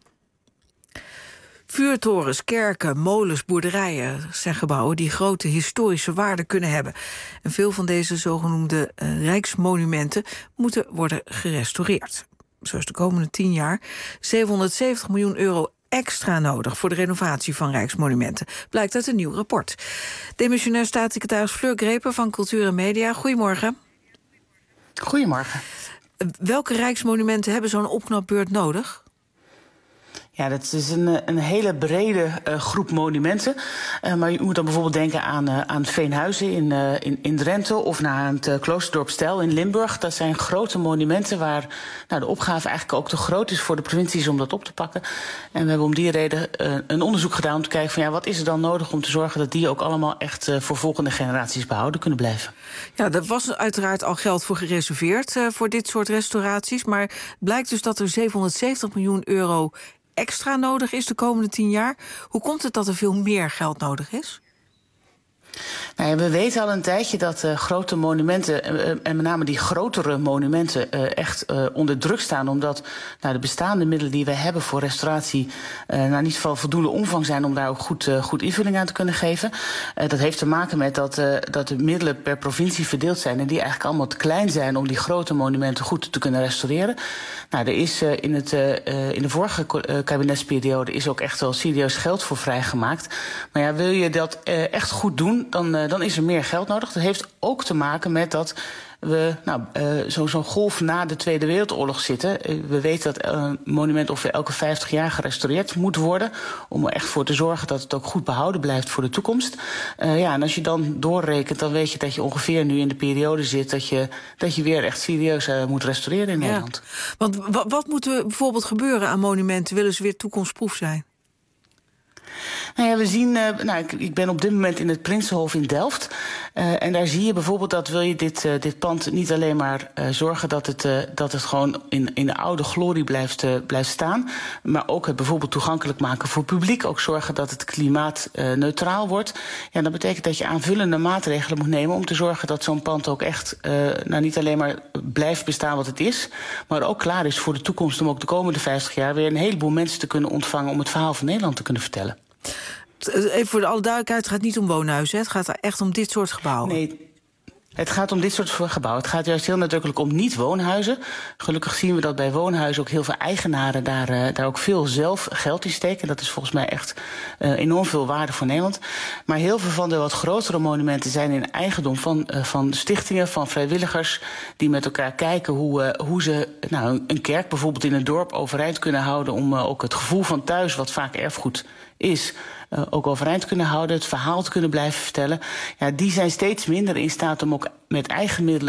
Vuurtorens, kerken, molens, boerderijen zijn gebouwen die grote historische waarde kunnen hebben. En veel van deze zogenoemde uh, rijksmonumenten moeten worden gerestaureerd. Zo is de komende tien jaar zevenhonderdzeventig miljoen euro extra nodig voor de renovatie van rijksmonumenten, blijkt uit een nieuw rapport. Demissionair staatssecretaris Fleur Grepen van Cultuur en Media, goedemorgen. Goedemorgen. Welke rijksmonumenten hebben zo'n opknapbeurt nodig? Ja, dat is een, een hele brede uh, groep monumenten. Uh, maar je moet dan bijvoorbeeld denken aan, uh, aan Veenhuizen in, uh, in, in Drenthe of naar het uh, Kloosterdorp Stijl in Limburg. Dat zijn grote monumenten waar nou, de opgave eigenlijk ook te groot is voor de provincies om dat op te pakken. En we hebben om die reden uh, een onderzoek gedaan om te kijken van ja, wat is er dan nodig om te zorgen dat die ook allemaal echt uh, voor volgende generaties behouden kunnen blijven. Ja, er was uiteraard al geld voor gereserveerd uh, voor dit soort restauraties. Maar het blijkt dus dat er zevenhonderdzeventig miljoen euro extra nodig is de komende tien jaar. Hoe komt het dat er veel meer geld nodig is? Nou ja, we weten al een tijdje dat uh, grote monumenten, uh, en met name die grotere monumenten, uh, echt uh, onder druk staan. Omdat nou, de bestaande middelen die we hebben voor restauratie uh, nou, niet van voldoende omvang zijn om daar ook goed, uh, goed invulling aan te kunnen geven. Uh, dat heeft te maken met dat, uh, dat de middelen per provincie verdeeld zijn en die eigenlijk allemaal te klein zijn om die grote monumenten goed te kunnen restaureren. Nou, er is uh, in, het, uh, in de vorige uh, kabinetsperiode is ook echt wel serieus geld voor vrijgemaakt. Maar ja, wil je dat uh, echt goed doen, dan, uh, dan is er meer geld nodig. Dat heeft ook te maken met dat we nou, uh, zo'n zo golf na de Tweede Wereldoorlog zitten. Uh, we weten dat een monument ongeveer elke vijftig jaar gerestaureerd moet worden, om er echt voor te zorgen dat het ook goed behouden blijft voor de toekomst. Uh, ja, en als je dan doorrekent, dan weet je dat je ongeveer nu in de periode zit dat je, dat je weer echt serieus uh, moet restaureren in ja. Nederland. Want wat, wat moet er bijvoorbeeld gebeuren aan monumenten? Willen ze weer toekomstproef zijn? Nou ja, we zien, uh, nou, ik, ik ben op dit moment in het Prinsenhof in Delft. Uh, en daar zie je bijvoorbeeld dat wil je dit, uh, dit pand niet alleen maar uh, zorgen dat het, uh, dat het gewoon in, in de oude glorie blijft, uh, blijft staan. Maar ook het bijvoorbeeld toegankelijk maken voor het publiek. Ook zorgen dat het klimaat uh, neutraal wordt. Ja, dat betekent dat je aanvullende maatregelen moet nemen om te zorgen dat zo'n pand ook echt uh, nou, niet alleen maar blijft bestaan wat het is, maar ook klaar is voor de toekomst om ook de komende vijftig jaar weer een heleboel mensen te kunnen ontvangen om het verhaal van Nederland te kunnen vertellen. Even voor de alle duidelijkheid, het gaat niet om woonhuizen. Het gaat echt om dit soort gebouwen. Nee, het gaat om dit soort gebouwen. Het gaat juist heel nadrukkelijk om niet-woonhuizen. Gelukkig zien we dat bij woonhuizen ook heel veel eigenaren daar, uh, daar ook veel zelf geld in steken. Dat is volgens mij echt uh, enorm veel waarde voor Nederland. Maar heel veel van de wat grotere monumenten zijn in eigendom van, uh, van stichtingen, van vrijwilligers, die met elkaar kijken hoe, uh, hoe ze nou, een kerk bijvoorbeeld in een dorp overeind kunnen houden om uh, ook het gevoel van thuis, wat vaak erfgoed is, uh, ook overeind kunnen houden, het verhaal te kunnen blijven vertellen. Ja, die zijn steeds minder in staat om ook met eigen middelen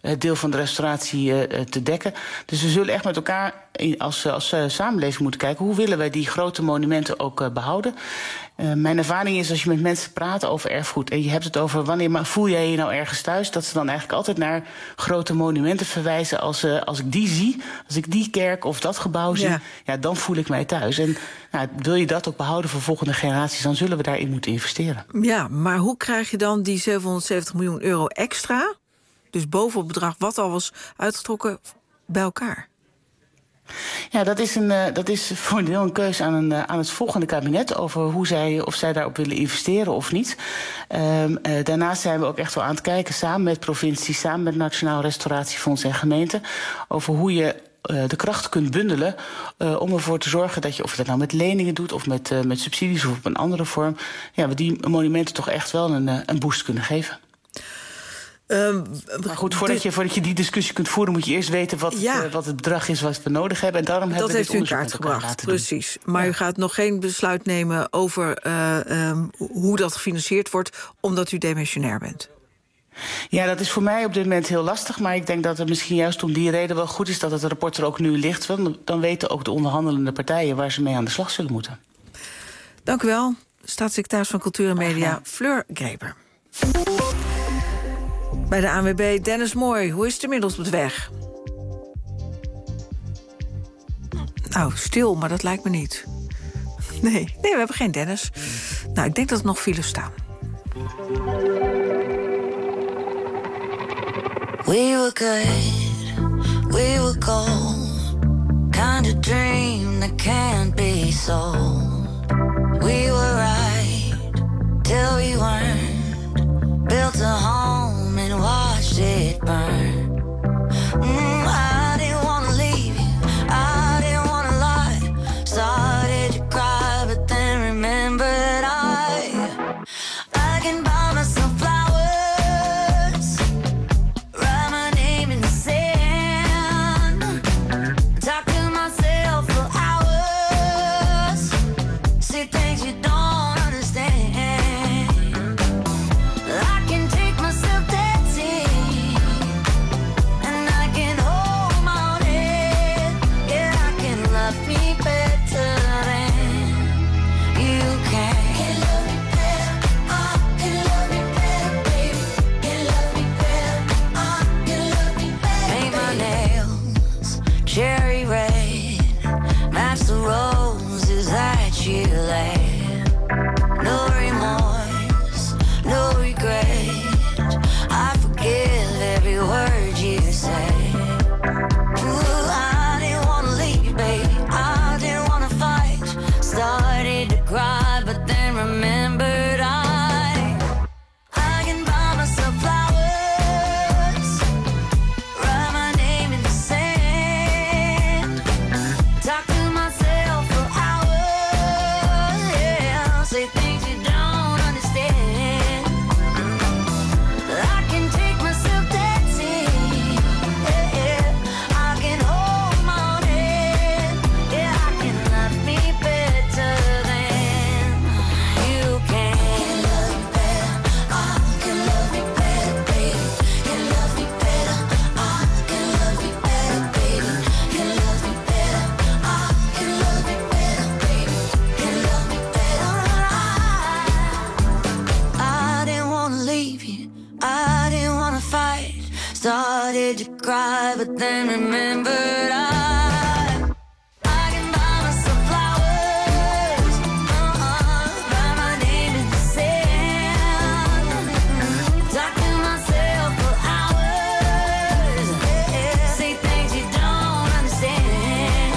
het deel van de restauratie uh, te dekken. Dus we zullen echt met elkaar als, als uh, samenleving moeten kijken... hoe willen wij die grote monumenten ook uh, behouden. Uh, mijn ervaring is als je met mensen praat over erfgoed... en je hebt het over wanneer maar voel jij je nou ergens thuis... dat ze dan eigenlijk altijd naar grote monumenten verwijzen. Als, uh, als ik die zie, als ik die kerk of dat gebouw zie... Ja. Ja, dan voel ik mij thuis. En nou, wil je dat ook behouden voor volgende generaties... dan zullen we daarin moeten investeren. Ja, maar hoe krijg je dan die zevenhonderdzeventig miljoen euro extra... dus bovenop het bedrag wat al was uitgetrokken, bij elkaar? Ja, dat is, een, uh, dat is voor een deel een keuze aan, een, uh, aan het volgende kabinet... over hoe zij, of zij daarop willen investeren of niet. Um, uh, daarnaast zijn we ook echt wel aan het kijken... samen met provincies, samen met Nationaal Restauratiefonds en gemeenten... over hoe je uh, de kracht kunt bundelen... Uh, om ervoor te zorgen dat je, of je dat nou met leningen doet... of met, uh, met subsidies of op een andere vorm... ja, we die monumenten toch echt wel een, uh, een boost kunnen geven. Um, maar goed, voordat je, voordat je die discussie kunt voeren... moet je eerst weten wat, ja. het, uh, wat het bedrag is wat we nodig hebben. En daarom dat hebben we heeft dit u in kaart gebracht, precies. Doen. Maar ja. u gaat nog geen besluit nemen over uh, um, hoe dat gefinancierd wordt... omdat u demissionair bent. Ja, dat is voor mij op dit moment heel lastig. Maar ik denk dat het misschien juist om die reden wel goed is... dat het rapport er ook nu ligt. Want dan weten ook de onderhandelende partijen... waar ze mee aan de slag zullen moeten. Dank u wel, staatssecretaris van Cultuur en Media, ja. Fleur Greber. Bij de A N W B, Dennis Mooi. Hoe is het inmiddels op de weg? Nou, stil, maar dat lijkt me niet. Nee, nee, we hebben geen Dennis. Nou, ik denk dat er nog files staan. We were good, we were gold. Kind of dream that can't be sold. We were right, till we weren't. Built a home and watched it burn. Mm, I didn't wanna leave you, I didn't wanna lie. Started to cry, but then remembered I I can buy myself flowers, write my name in the sand, talk to myself for hours, say things you don't understand. I can take myself dancing, and I can hold my own head. Yeah, I can love me better than you can. Can love me better, I can love me better, baby. Can love me better, I can love me better. Paint my nails cherry red, match the roses that you laid. No remorse, no regret. I forgive every word you say. Ooh, I didn't wanna leave, baby. I didn't wanna fight. Started to cry, but then remembered I I can buy myself flowers, write my name in the sand, talk to myself for hours. Yeah, say things you don't understand. I can take myself dancing. Yeah, yeah. I can hold my own head. Yeah, I can love me better than you can. Can love me better, I can love me better, baby. Can love me better, I can love me better, baby. Can love me better, I can love me better, baby. Can love me better, I I didn't wanna leave you, I didn't wanna fight. Started to cry, but then remembered I I can buy myself flowers, uh-uh, write my name in the sand, talk to myself for hours. Yeah, say things you don't understand.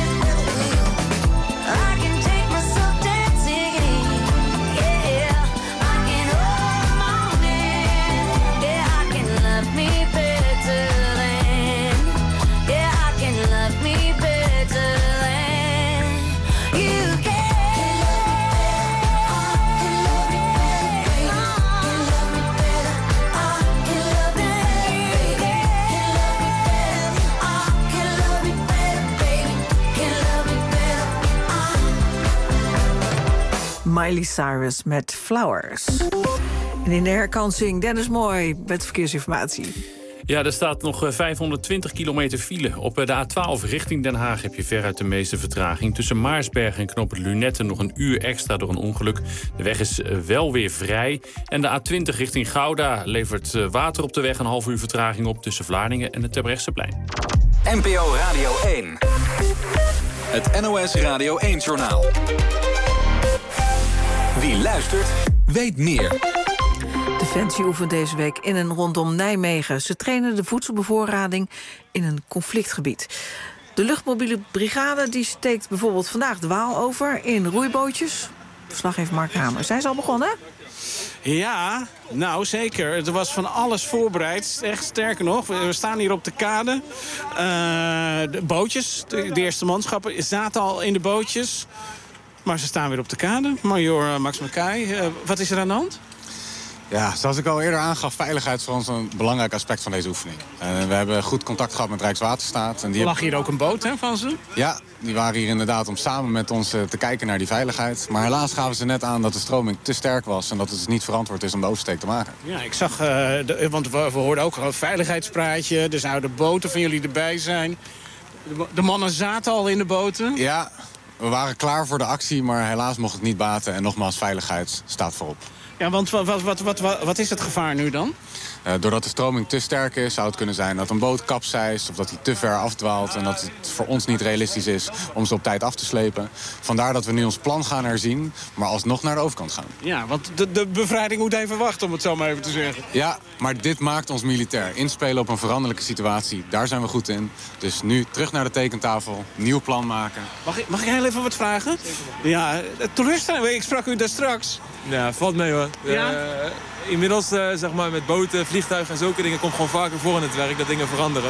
I can take myself dancing. Yeah, I can hold my own hand. Yeah, I can love me better than. Yeah, I can love me better than you can. Can love me better, I can love me better. Can love me better, baby. Can love me better, I can love me better, baby. Can love me better, I. Miley Cyrus met Flowers. En in de herkansing Dennis Mooi met verkeersinformatie. Ja, er staat nog vijfhonderdtwintig kilometer file. Op de A twaalf richting Den Haag heb je veruit de meeste vertraging. Tussen Maarsberg en Knoop het Lunetten nog een uur extra door een ongeluk. De weg is wel weer vrij. En de A twintig richting Gouda levert water op de weg een half uur vertraging op tussen Vlaardingen en het Terbrechtseplein. N P O Radio één. Het N O S Radio één-journaal. Wie luistert, weet meer. Defensie oefent deze week in en rondom Nijmegen. Ze trainen de voedselbevoorrading in een conflictgebied. De luchtmobiele brigade die steekt bijvoorbeeld vandaag de Waal over in roeibootjes. Verslaggever Mark Hamer. Zijn ze al begonnen? Ja, nou zeker. Er was van alles voorbereid. Echt sterker nog, we staan hier op de kade. Uh, de bootjes, de, de eerste manschappen zaten al in de bootjes. Maar ze staan weer op de kade. Major Max Mackay, uh, wat is er aan de hand? Ja, zoals ik al eerder aangaf, veiligheid is voor ons een belangrijk aspect van deze oefening. Uh, we hebben goed contact gehad met Rijkswaterstaat. En die er lag hier ook een boot hè, van ze? Ja, die waren hier inderdaad om samen met ons uh, te kijken naar die veiligheid. Maar helaas gaven ze net aan dat de stroming te sterk was en dat het dus niet verantwoord is om de oversteek te maken. Ja, ik zag, uh, de, want we, we hoorden ook een veiligheidspraatje. Er zouden boten van jullie erbij zijn. De, de mannen zaten al in de boten? Ja, we waren klaar voor de actie, maar helaas mocht het niet baten. En nogmaals, veiligheid staat voorop. Ja, want wat, wat, wat, wat, wat is het gevaar nu dan? Uh, doordat de stroming te sterk is, zou het kunnen zijn dat een boot kapseist of dat hij te ver afdwaalt en dat het voor ons niet realistisch is om ze op tijd af te slepen. Vandaar dat we nu ons plan gaan herzien, maar alsnog naar de overkant gaan. Ja, want de, de bevrijding moet even wachten, om het zo maar even te zeggen. Ja, maar dit maakt ons militair. Inspelen op een veranderlijke situatie, daar zijn we goed in. Dus nu terug naar de tekentafel, nieuw plan maken. Mag ik, mag ik heel even wat vragen? Ja, toeristen, ik sprak u daar straks. Ja, valt mee hoor. Ja? Uh, inmiddels uh, zeg maar met boten, vliegtuigen en zulke dingen komt gewoon vaker voor in het werk dat dingen veranderen.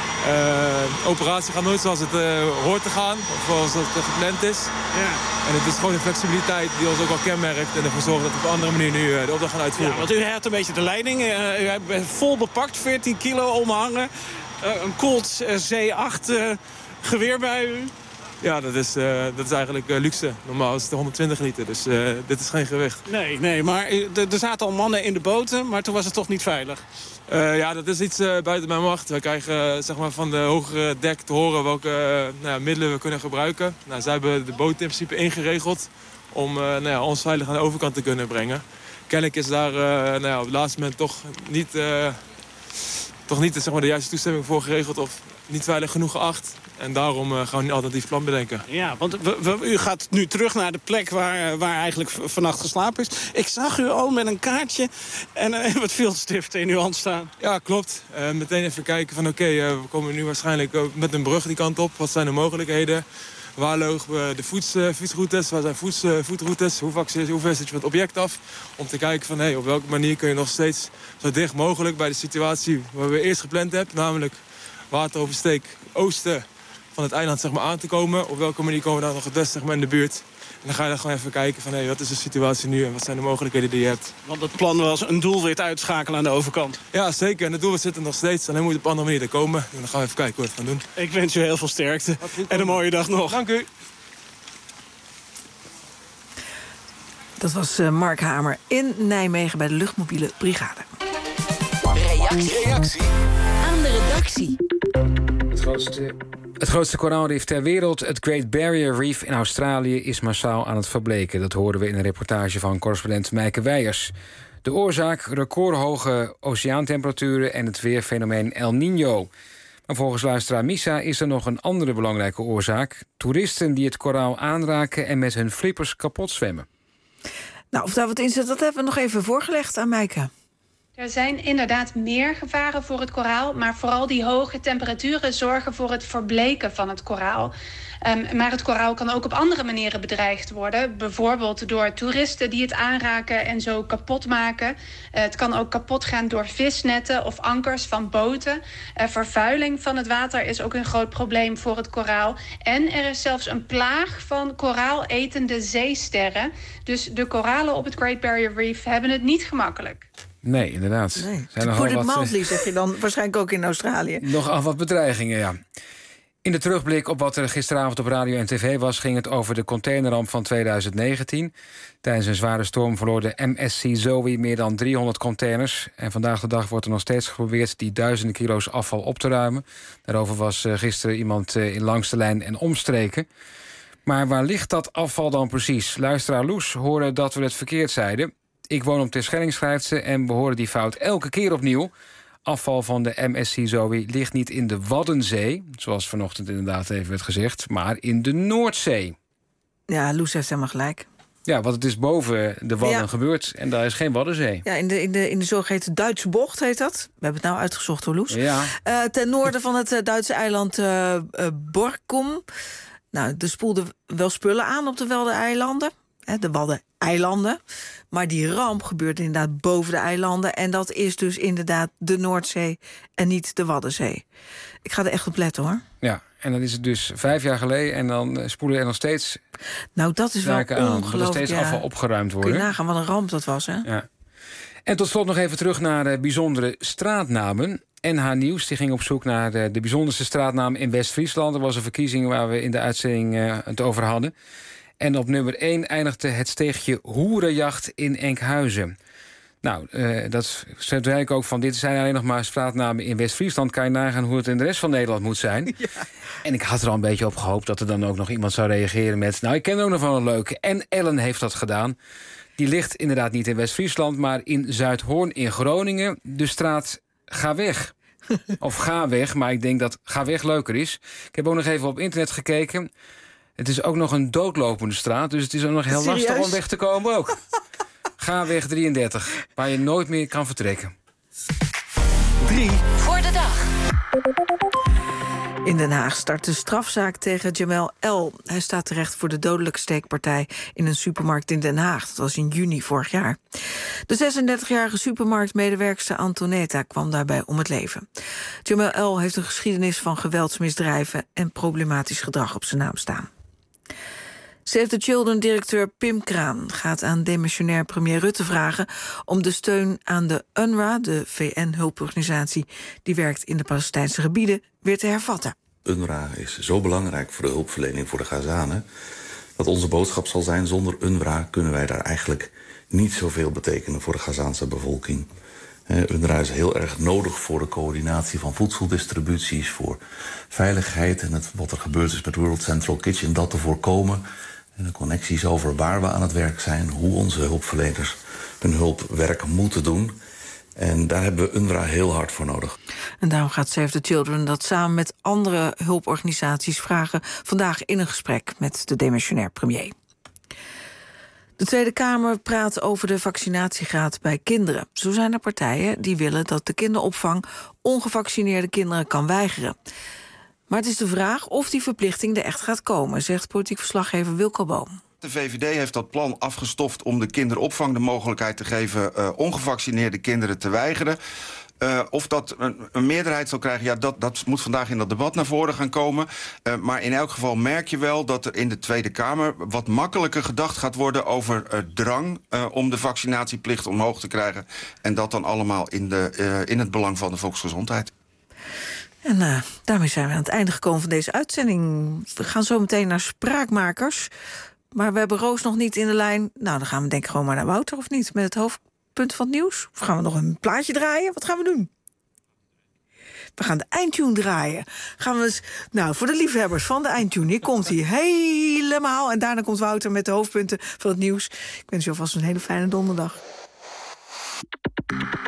Uh, operatie gaat nooit zoals het uh, hoort te gaan, of zoals het gepland is. Ja. En het is gewoon de flexibiliteit die ons ook wel kenmerkt en ervoor zorgt dat we op een andere manier nu uh, de opdracht gaan uitvoeren. Ja, want u hebt een beetje de leiding, uh, u bent vol bepakt, veertien kilo omhangen, uh, een Colt uh, C acht uh, geweer bij u. Ja, dat is, uh, dat is eigenlijk uh, luxe. Normaal is het honderdtwintig liter, dus uh, dit is geen gewicht. Nee, nee, maar er zaten al mannen in de boten, maar toen was het toch niet veilig? Uh, ja, dat is iets uh, buiten mijn macht. Wij krijgen uh, zeg maar van de hogere dek te horen welke uh, nou ja, middelen we kunnen gebruiken. Nou, zij hebben de boot in principe ingeregeld om uh, nou ja, ons veilig aan de overkant te kunnen brengen. Kennelijk is daar uh, nou ja, op het laatste moment toch niet, uh, toch niet zeg maar, de juiste toestemming voor geregeld of niet veilig genoeg geacht. En daarom uh, gaan we een alternatief plan bedenken. Ja, want we, we, u gaat nu terug naar de plek waar, waar eigenlijk vannacht geslapen is. Ik zag u al met een kaartje en uh, wat viltstiften in uw hand staan. Ja, klopt. Uh, meteen even kijken van oké, okay, uh, we komen nu waarschijnlijk uh, met een brug die kant op. Wat zijn de mogelijkheden? Waar lopen we de voets, uh, fietsroutes? Waar zijn voets, uh, voetroutes? Hoe, vaak, hoe ver zit je van het object af? Om te kijken van hey, op welke manier kun je nog steeds zo dicht mogelijk bij de situatie waar we eerst gepland hebben. Namelijk wateroversteek oosten van het eiland zeg maar, aan te komen. Op welke manier komen we dan nog het best zeg maar, in de buurt? En dan ga je dan gewoon even kijken van hey, wat is de situatie nu en wat zijn de mogelijkheden die je hebt. Want het plan was een doelwit uitschakelen aan de overkant. Ja, zeker. En het doelwit zit er nog steeds. Alleen moet het op een andere manier er komen. En dan gaan we even kijken hoe we het gaan doen. Ik wens u heel veel sterkte en een mooie dag nog. Dank u. Dat was uh, Mark Hamer in Nijmegen bij de luchtmobiele brigade. Reactie. Reactie aan de redactie. Het grootste, het grootste koraalrif ter wereld, het Great Barrier Reef in Australië, is massaal aan het verbleken. Dat horen we in een reportage van correspondent Meike Weijers. De oorzaak: recordhoge oceaantemperaturen en het weerfenomeen El Niño. Maar volgens luisteraar Misa is er nog een andere belangrijke oorzaak: toeristen die het koraal aanraken en met hun flippers kapot zwemmen. Nou, of daar wat in zit, dat hebben we nog even voorgelegd aan Meike. Er zijn inderdaad meer gevaren voor het koraal, maar vooral die hoge temperaturen zorgen voor het verbleken van het koraal. Um, maar het koraal kan ook op andere manieren bedreigd worden. Bijvoorbeeld door toeristen die het aanraken en zo kapot maken. Uh, het kan ook kapot gaan door visnetten of ankers van boten. Uh, vervuiling van het water is ook een groot probleem voor het koraal. En er is zelfs een plaag van koraaletende zeesterren. Dus de koralen op het Great Barrier Reef hebben het niet gemakkelijk. Nee, inderdaad. Nee. Put it mildly, zeg je dan waarschijnlijk ook in Australië. Nogal wat bedreigingen, ja. In de terugblik op wat er gisteravond op radio en tv was, ging het over de containerramp van tweeduizend negentien. Tijdens een zware storm verloor de M S C Zoe meer dan driehonderd containers. En vandaag de dag wordt er nog steeds geprobeerd die duizenden kilo's afval op te ruimen. Daarover was gisteren iemand in Langs de Lijn en omstreken. Maar waar ligt dat afval dan precies? Luisteraar Loes hoorde dat we het verkeerd zeiden. Ik woon op Terschelling, schrijft ze, en we horen die fout elke keer opnieuw. Afval van de M S C Zoe ligt niet in de Waddenzee, zoals vanochtend inderdaad even werd gezegd, maar in de Noordzee. Ja, Loes heeft helemaal gelijk. Ja, want het is boven de Wadden Ja. gebeurd en daar is geen Waddenzee. Ja, in de, in de, in de zogeheten Duitse bocht heet dat. We hebben het nou uitgezocht hoor, Loes. Ja. Uh, ten noorden van het uh, Duitse eiland uh, uh, Borkum. Nou, er spoelden wel spullen aan op de Waddeneilanden. Hè, de Waddeneilanden. Maar die ramp gebeurt inderdaad boven de eilanden. En dat is dus inderdaad de Noordzee en niet de Waddenzee. Ik ga er echt op letten hoor. Ja, en dan is het dus vijf jaar geleden en dan spoelen er nog steeds. Nou, dat is wel zaken aan. Moet er ongelooflijk. steeds ja. afval opgeruimd worden. Kun je nagaan wat een ramp dat was, hè? Ja. En tot slot nog even terug naar de bijzondere straatnamen. N H Nieuws die ging op zoek naar de, de bijzonderste straatnaam in West-Friesland. Er was een verkiezing waar we in de uitzending uh, het over hadden. En op nummer één eindigde het steegje Hoerenjacht in Enkhuizen. Nou, uh, dat zei ik ook van, dit zijn alleen nog maar straatnamen in West-Friesland. Kan je nagaan hoe het in de rest van Nederland moet zijn. Ja. En ik had er al een beetje op gehoopt dat er dan ook nog iemand zou reageren met, nou, ik ken er ook nog wel een leuke. En Ellen heeft dat gedaan. Die ligt inderdaad niet in West-Friesland, maar in Zuidhoorn in Groningen. De straat Ga Weg. Of Ga Weg, maar ik denk dat Ga Weg leuker is. Ik heb ook nog even op internet gekeken. Het is ook nog een doodlopende straat, dus het is ook nog heel Serieus? lastig om weg te komen ook. Ga Weg drieëndertig, waar je nooit meer kan vertrekken. Drie voor de dag. In Den Haag start de strafzaak tegen Jamel L. Hij staat terecht voor de dodelijke steekpartij in een supermarkt in Den Haag. Dat was in juni vorig jaar. De zesendertigjarige supermarktmedewerkster Antonetta kwam daarbij om het leven. Jamel L. heeft een geschiedenis van geweldsmisdrijven en problematisch gedrag op zijn naam staan. Save the Children-directeur Pim Kraan gaat aan demissionair premier Rutte vragen om de steun aan de U N R W A, de V N-hulporganisatie die werkt in de Palestijnse gebieden, weer te hervatten. U N R W A is zo belangrijk voor de hulpverlening voor de Gazanen dat onze boodschap zal zijn, zonder U N R W A kunnen wij daar eigenlijk niet zoveel betekenen voor de Gazaanse bevolking. Uh, U N R W A is heel erg nodig voor de coördinatie van voedseldistributies, voor veiligheid en het, wat er gebeurd is met World Central Kitchen, dat te voorkomen. En de connecties over waar we aan het werk zijn, hoe onze hulpverleners hun hulpwerk moeten doen. En daar hebben we U N R W A heel hard voor nodig. En daarom gaat Save the Children dat samen met andere hulporganisaties vragen vandaag in een gesprek met de demissionair premier. De Tweede Kamer praat over de vaccinatiegraad bij kinderen. Zo zijn er partijen die willen dat de kinderopvang ongevaccineerde kinderen kan weigeren. Maar het is de vraag of die verplichting er echt gaat komen, zegt politiek verslaggever Wilco Boom. De V V D heeft dat plan afgestoft om de kinderopvang de mogelijkheid te geven uh, ongevaccineerde kinderen te weigeren. Uh, of dat een, een meerderheid zal krijgen, ja, dat, dat moet vandaag in dat debat naar voren gaan komen. Uh, maar in elk geval merk je wel dat er in de Tweede Kamer wat makkelijker gedacht gaat worden over uh, drang uh, om de vaccinatieplicht omhoog te krijgen. En dat dan allemaal in, de, uh, in het belang van de volksgezondheid. En uh, daarmee zijn we aan het einde gekomen van deze uitzending. We gaan zo meteen naar Spraakmakers. Maar we hebben Roos nog niet in de lijn. Nou, dan gaan we denk ik gewoon maar naar Wouter, of niet? Met het hoofdpunt van het nieuws. Of gaan we nog een plaatje draaien? Wat gaan we doen? We gaan de eindtune draaien. Gaan we eens, nou, voor de liefhebbers van de eindtune. Hier komt hij helemaal. En daarna komt Wouter met de hoofdpunten van het nieuws. Ik wens je alvast een hele fijne donderdag.